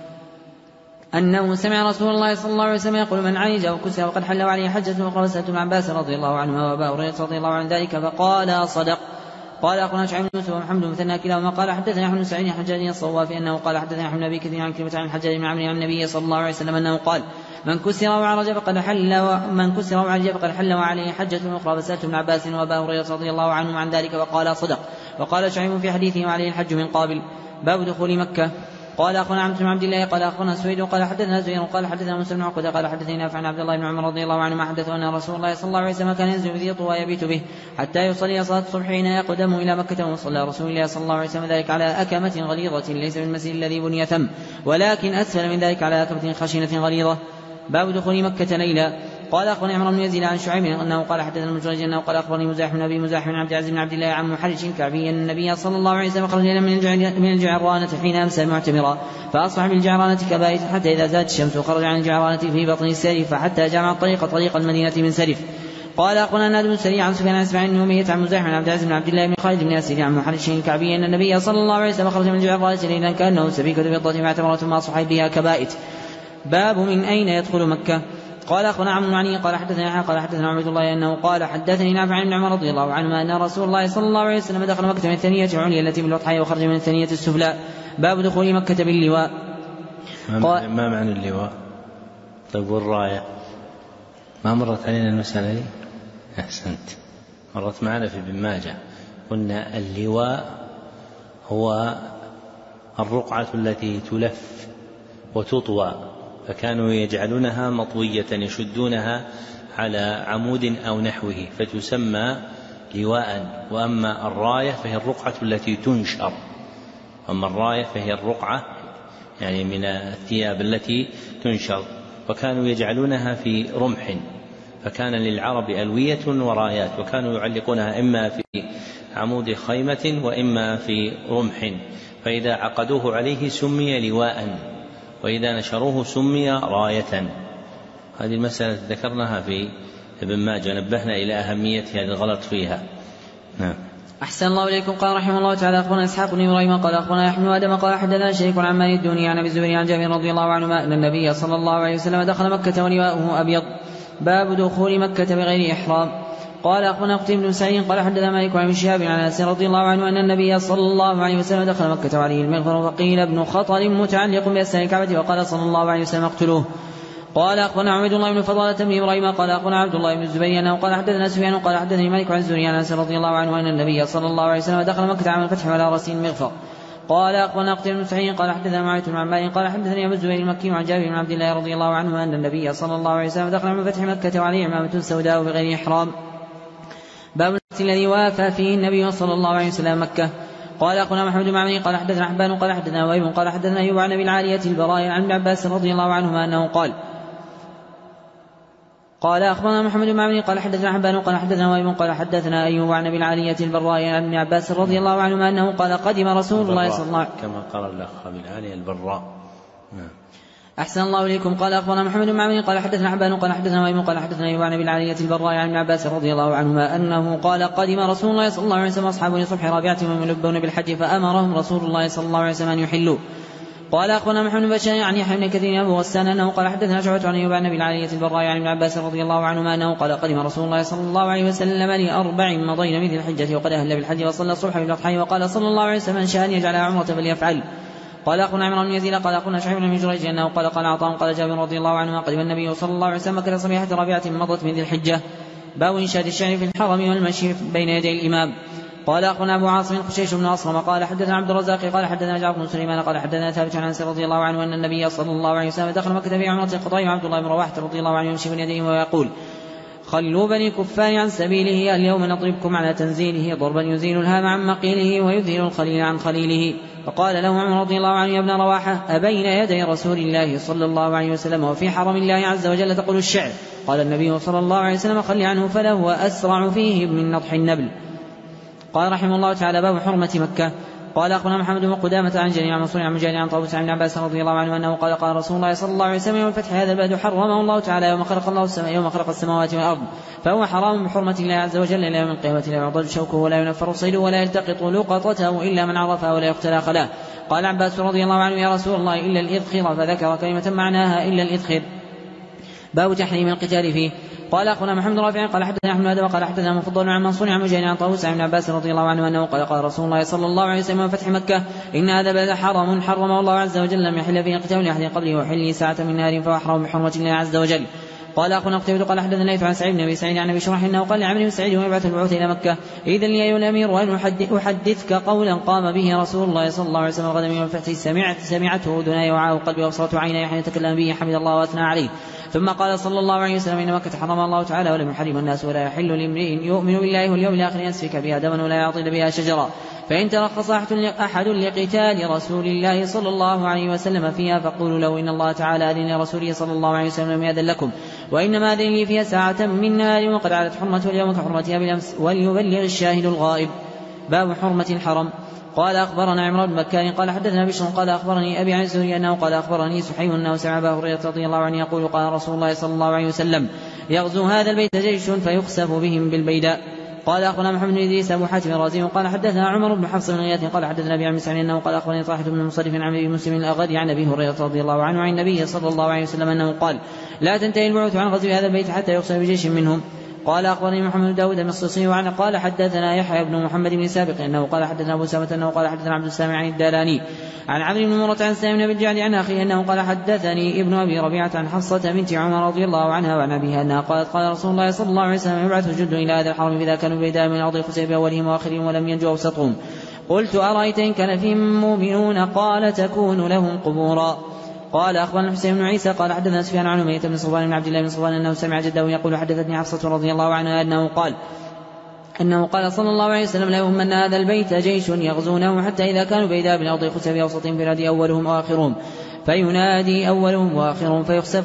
أنه سمع رسول الله صلى الله عليه وسلم يقول من عالج أو كسر وقد حل عليه حجة أخرى وسألت ابن عباس رضي الله عنه وأبا هريرة رضي الله عن ذلك فقال صدق. قال أخبرنا شعيب بن يوسف ومحمد بن مثنى كلاهما قال حدثنا أحمد بن سعيد عن الحجاج الصواف أنه قال حدثنا أحمد بن أبي كثير عن كلمة عن الحجاج بن عمرو عن النبي صلى الله عليه وسلم أنه قال من كسر وعرج فقد حل ومن كسر وعرج فقد حل وعليه حجة أخرى فسألت ابن عباس وأبا هريرة رضي الله عنهم عن ذلك وقال صدق. وقال شعيب في حديثه وعليه الحج من قابل. باب دخول مكة. قال أخونا عبد بن عبد الله قال أخونا سويد قال حدثنا زهير قال حدثنا مسلم بن عقبة قال حدثني نافع عن عبد الله بن عمر رضي الله عنهما حدثه أن رسول الله صلى الله عليه وسلم كان ينزل بذي طوى يبيت به حتى يصلي صلاة الصبح حين يقدم إلى مكة وصلى رسول الله صلى الله عليه وسلم ذلك على أكمة غليظة ليس من المسجد الذي بني ثم ولكن أسفل من ذلك على أكمة خشنة غليظة. باب دخول مكة ليلا. قال أخبرني عمرو بن يزيد عن شعيب أنه قال حدثنا المجرد أنه قال أخبرني مزاحم بن أبي مزاحم بن عبد العزيز بن عبد الله عن محرش الكعبي أن النبي صلى الله عليه وسلم خرج من الجعرانة حين أمسى معتمرا فأصبح بالجعرانة كبائت حتى إذا زادت الشمس وخرج عن الجعرانة في بطن السرف حتى جمع الطريق طريق المدينة من سرف. قال أخبرنا نادر بن سريع عن سفيان عن اسماعيل بن أمية عن مزاحم بن عبد العزيز بن عبد الله بن خالد بن أسيد عن محرش الكعبي أن النبي صلى الله عليه وسلم خرج من الجعرانة ليلا كأنه سبيكة فضة معتمرة ثم أصبح بها كبائت. باب من أين يدخل مكة. قال أخونا عمرو بن قال حدثنا قال حدثنا عبد الله أنه قال حدثني نافع بن عمر رضي الله عنهما أن رسول الله صلى الله عليه وسلم دخل مكة من الثانية العليا التي بالوضحى وخرج من الثانية السفلى. باب دخول مكة باللواء. ما, ما معنى اللواء؟ طيب والراية ما مرت علينا المسألة دي؟ أحسنت مرت معنا في ابن ماجه قلنا اللواء هو الرقعة التي تلف وتطوى، فكانوا يجعلونها مطوية يشدونها على عمود أو نحوه فتسمى لواء. وأما الراية فهي الرقعة التي تنشر، أما الراية فهي الرقعة يعني من الثياب التي تنشر، وكانوا يجعلونها في رمح، فكان للعرب ألوية ورايات، وكانوا يعلقونها إما في عمود خيمة وإما في رمح، فإذا عقدوه عليه سمي لواء، وإذا نشروه سمي راية. هذه المسألة ذكرناها في ابن ماجه، نبهنا إلى أهمية هذا الغلط فيها. نعم. أحسن الله إليكم. قال رحمه الله تعالى أخبرنا إسحاق بن إبراهيم قال أخبرنا يحيى بن آدم قال حدثنا شريك عن مالك الدنيا عن أبي الزبير عن جابر رضي الله عنهما أن النبي صلى الله عليه وسلم دخل مكة ولواءه أبيض. باب دخول مكة بغير إحرام. قال أخبرنا قتيبة بن سعيد قال حدثنا مالك عن شهاب عن أنس رضي الله عنه أن النبي صلى الله عليه وسلم دخل مكة وعليه المغفر فقيل ابن خطر متعلق بأسنان الكعبة وقال صلى الله عليه وسلم اقتلوه. قال أخبرنا عبد الله بن فضالة بن إبراهيم قال أخبرنا عبد الله بن الزبير أنه قال حدثنا سفيان قال حدثني مالك عن الزهري عن أنس رضي الله عنه أن النبي صلى الله عليه وسلم دخل مكة عام الفتح وعلى رأسه المغفر. قال أخبرنا قتيبة بن سعيد قال حدثنا معاوية بن عمار قال حدثني أبو الزبير المكي عن جابر بن عبد الله رضي الله عنه أن النبي صلى الله عليه وسلم دخل عام الفتح مكة وعليه عمامة سوداء بغير إحرام. باب الذي وافى فيه النبي صلى الله عليه وسلم مكة. قال أخونا محمد بن عمرو قال حدثنا حبان قال حدثنا وهيب قال حدثنا أيوب عن أبي العالية البراء عن ابن عباس رضي الله عنهما أنه قال قال أخبرنا محمد بن عمرو قال حدثنا حبان قال حدثنا وهيب قال حدثنا أيوب عن أبي العالية البراء عن ابن عباس رضي الله عنهما أنه قال قدم رسول الله صلى الله عليه وسلم كما قال الأخ أبي العالية البراء. أحسن الله إليكم. قال أخبرنا محمد بن عمرو قال حدثنا حبان قال حدثنا وهيب قال حدثنا أيوب عن أبي العالية البراء عن ابن عباس رضي الله عنهما أنه قال قدم رسول الله صلى الله عليه وسلم أصحابه لصبح رابعة يلبون بالحج فأمرهم رسول الله صلى الله عليه وسلم أن يحلوا. قال أخبرنا محمد بن بشار عن يحيى بن كثير أبو غسان أنه قال حدثنا شعبة عن أيوب عن أبي العالية البراء عن ابن عباس رضي الله عنهما أنه قال قدم رسول الله صلى الله عليه وسلم لأربع مضين مثل الحجة وقد أهل بالحج وصلى الصبح بالأضحى وقال صلى الله عليه وسلم من شاء أن يجعل عمرة فليفعل. قال أخونا عمران بن يزيد قال أخونا شعيب بن جريج أنه قال قال عطاء قال جابر رضي الله عنه قدم النبي صلى الله عليه وسلم مكة صبيحة رابعة مضت من ذي الحجة. باب إنشاد الشعر في الحرم والمشي بين يدي الإمام. قال أخونا أبو عاصم خشيش بن أصرم قال حدثنا عبد الرزاق قال حدثنا جعفر بن سليمان قال حدثنا ثابت عن أنس رضي الله عنه أن النبي صلى الله عليه وسلم دخل مكة في عمرة القضاء وعبد الله بن رواحة رضي الله عنه يمشي بين يديه ويقول خلوا بني كفار عن سبيله اليوم نضربكم على تنزيله ضربا يزيل الهام عن مقيله ويذيل الخليل عن خليله. فقال له عمر رضي الله عنه يا ابن رواحة أبين يدي رسول الله صلى الله عليه وسلم وفي حرم الله عز وجل تقول الشعر؟ قال النبي صلى الله عليه وسلم خلي عنه فله أسرع فيه من نضح النبل. قال رحمه الله تعالى باب حرمة مكة. قال أخبرنا محمد بن قدامة عن جرير عن منصور عن مجاهد عن طاووس عن ابن عباس رضي الله عنه أنه قال قال رسول الله صلى الله عليه وسلم يوم الفتح هذا البلد حرمه الله تعالى يوم خلق الله السماء يوم خلق السماوات والأرض فهو حرام بحرمة الله عز وجل إلى يوم القيامة لا يعضل شوكه ولا ينفر صيده ولا يلتقط لقطته إلا من عرفها ولا يختلى خلاه. قال عباس رضي الله عنه يا رسول الله إلا الإذخر فذكر كلمة معناها إلا الإذخر. باب تحريم القتال فيه. قال أخونا محمد رافع قال حدثنا أحمد آدم قال حدثنا مفضل عن منصور عن مجاهد عن طاووس عن ابن عباس رضي الله عنه أنه قال قال رسول الله صلى الله عليه وسلم فتح مكة إن هذا بلد حرم حرمه الله عز وجل لم يحل فيه القتال لأحد قبله وحل ساعة من نار فهو حرام بحرمة الله عز وجل. قال أخونا قتيبة قال حدثنا الليث عن سعيد بن أبي سعيد عن أبي شرح أنه قال لعمرو بن سعيد ويبعث البعوث إلى مكة إذا لي أيها الأمير أن أحدثك قولا قام به رسول الله صلى الله عليه وسلم غدا من الفتح سمعت سمعته أذناي وعاه قلبي وبصرت عيني حين تكلم به حمد الله وأثنى عليه. ثم قال صلى الله عليه وسلم إن مكة حرم الله تعالى ولم يحرم الناس ولا يحل لامرئ يؤمن بالله واليوم الآخر يسفك بها دما ولا يعضد بها شجرا فإن ترخص أحد لقتال رسول الله صلى الله عليه وسلم فيها فقولوا له إن الله تعالى أذن لرسوله صلى الله عليه وسلم لم يأذن لكم وإنما أذن لي فيها ساعة من نار وقد عادت حرمته اليوم كحرمتها بالأمس وليبلغ الشاهد الغائب. باب حرمة الحرم. قال أخبرنا عمران بن مكان قال حدثنا بشر قال أخبرني أبي عن الزهري أنه قال أخبرني سحيم أنه سمع أبا هريرة رضي الله عنه يقول قال رسول الله صلى الله عليه وسلم يغزو هذا البيت جيش فيخسف بهم بالبيداء. قال أخبرنا محمد بن إدريس أبو حاتم الرازي قال حدثنا عمر بن حفص بن غياث قال حدثنا أبي عن مسعود أنه قال أخبرني طاحة بن مصرف عن أبي مسلم الأغدي عن أبي هريرة رضي الله عنه عن النبي صلى الله عليه وسلم أنه قال لا تنتهي البعوث عن غزو هذا البيت حتى يخسف بجيش منهم. قال أخبرني محمد بن داود المصري وعن قال حدثنا يحيى بن محمد بن سابق أنه قال حدثنا أبو سامة أنه قال حدثنا عبد السامع عن الدالاني عن عمرو بن مرة عن سالم بن الجعد عن أخيه أنه قال حدثني ابن أبي ربيعة عن حصة بنت عمر رضي الله عنها وعن أبيها أنها قالت قال رسول الله صلى الله عليه وسلم يبعث جند إلى هذا الحرم إذا كانوا بيداء من الأرض خسف بأولهم وآخرهم ولم ينجوا أوسطهم. قلت أرأيت إن كان فيهم مؤمنون قال تكون لهم قبورا. قال أخبرنا حسين بن عيسى قال حدثنا سفيان عن أمية بن صفوان بن عبد الله بن صفوان أنه سمع جده يقول حدثتني حفصة رضي الله عنها أنه قال أنه قال صلى الله عليه وسلم لا يهمن هذا البيت جيش يغزونه حتى إذا كانوا بيدا بالأرض يخسف في أوسطهم فينادي أولهم وآخرهم فينادي أولهم وآخرهم فيخسف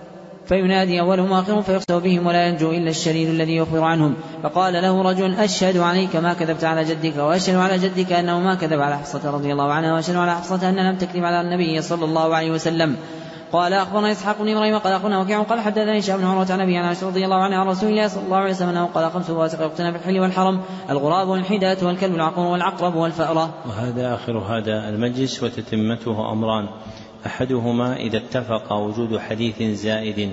فينادي أولهم وآخرهم فيخسف بهم ولا ينجو إلا الشرير الذي يخبر عنهم. فقال له رجل أشهد عليك ما كذبت على جدك وأشهد على جدك أنه ما كذب على حفصة رضي الله عنها وأشهد على حفصة أن لم تكذب على النبي صلى الله عليه وسلم. قال أخبرنا إسحاق بن إبراهيم قال أخبرنا وكيع قال حدثني هشام بن عروة عن أبي عن عائشة رضي الله عنها عن رسول الله صلى الله عليه وسلم أنه قال خمس فواسق يقتلن في الحل والحرم الغراب والحداة والكلب العقور والعقرب والفأرة. وهذا آخر هذا المجلس وتتمته أمران: أحدهما إذا اتفق وجود حديث زائد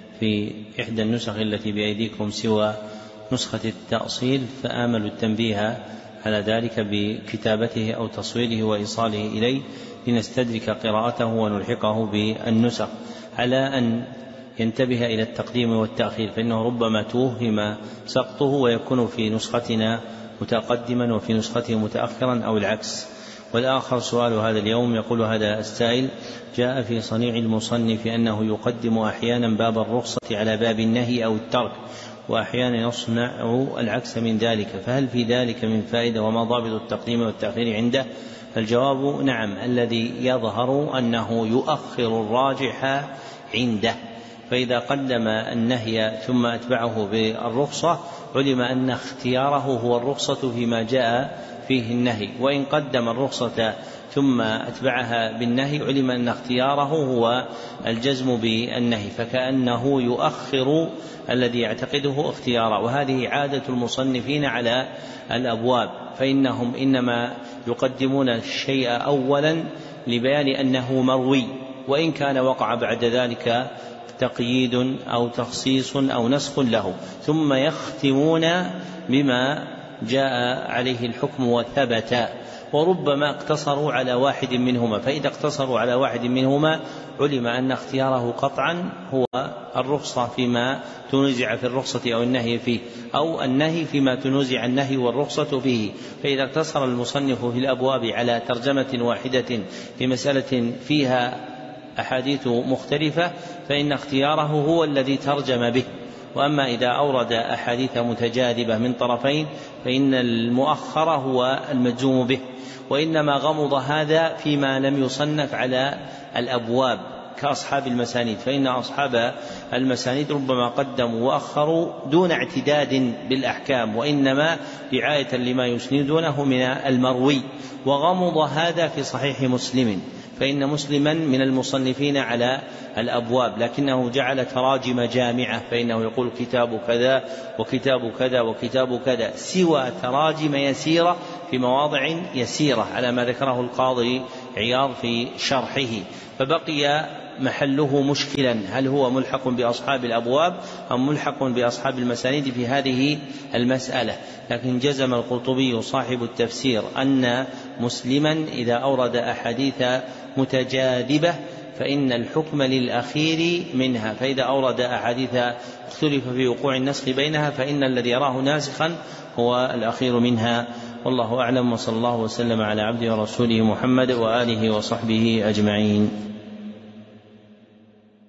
في إحدى النسخ التي بأيديكم سوى نسخة التأصيل فآملوا التنبيه على ذلك بكتابته أو تصويره وإيصاله إليه لنستدرك قراءته ونلحقه بالنسخ، على أن ينتبه إلى التقديم والتأخير فإنه ربما توهم سقطه ويكون في نسختنا متقدما وفي نسخته متأخرا أو العكس. والآخر سؤال هذا اليوم يقول هذا السائل: جاء في صنيع المصنف أنه يقدم أحيانا باب الرخصة على باب النهي أو الترك وأحيانا يصنع العكس من ذلك، فهل في ذلك من فائدة وما ضابط التقديم والتأخير عنده؟ الجواب نعم، الذي يظهر أنه يؤخر الراجح عنده، فإذا قدم النهي ثم أتبعه بالرخصة علم أن اختياره هو الرخصة فيما جاء فيه النهي، وإن قدم الرخصة ثم أتبعها بالنهي علم أن اختياره هو الجزم بالنهي، فكأنه يؤخر الذي يعتقده اختيارا. وهذه عادة المصنفين على الأبواب، فإنهم إنما يقدمون الشيء أولا لبيان أنه مروي، وإن كان وقع بعد ذلك تقييد أو تخصيص أو نسخ له، ثم يختمون بما جاء عليه الحكم وثبت، وربما اقتصروا على واحد منهما، فإذا اقتصروا على واحد منهما علم أن اختياره قطعا هو الرخصة فيما تنزع في الرخصة أو النهي فيه، أو النهي فيما تنزع النهي والرخصة فيه. فإذا اقتصر المصنف في الأبواب على ترجمة واحدة لمسألة فيها أحاديث مختلفة فإن اختياره هو الذي ترجم به، وأما إذا أورد أحاديث متجاذبة من طرفين فإن المؤخر هو المجزوم به، وإنما غمض هذا فيما لم يصنف على الأبواب كأصحاب المسانيد، فإن أصحاب المسانيد ربما قدموا وأخروا دون اعتداد بالأحكام، وإنما رعاية لما يسندونه من المروي، وغمض هذا في صحيح مسلم، فإن مسلما من المصنفين على الأبواب لكنه جعل تراجم جامعة، فإنه يقول كتاب كذا وكتاب كذا وكتاب كذا، سوى تراجم يسيرة في مواضع يسيرة على ما ذكره القاضي عياض في شرحه، فبقي محله مشكلا: هل هو ملحق بأصحاب الأبواب أم ملحق بأصحاب المسانيد في هذه المسألة؟ لكن جزم القرطبي صاحب التفسير أن مسلما إذا أورد أحاديث متجاذبة فإن الحكم للأخير منها، فإذا أورد أحاديث اختلف في وقوع النسخ بينها فإن الذي يراه ناسخا هو الأخير منها. والله أعلم، وصلى الله وسلم على عبده ورسوله محمد وآله وصحبه أجمعين.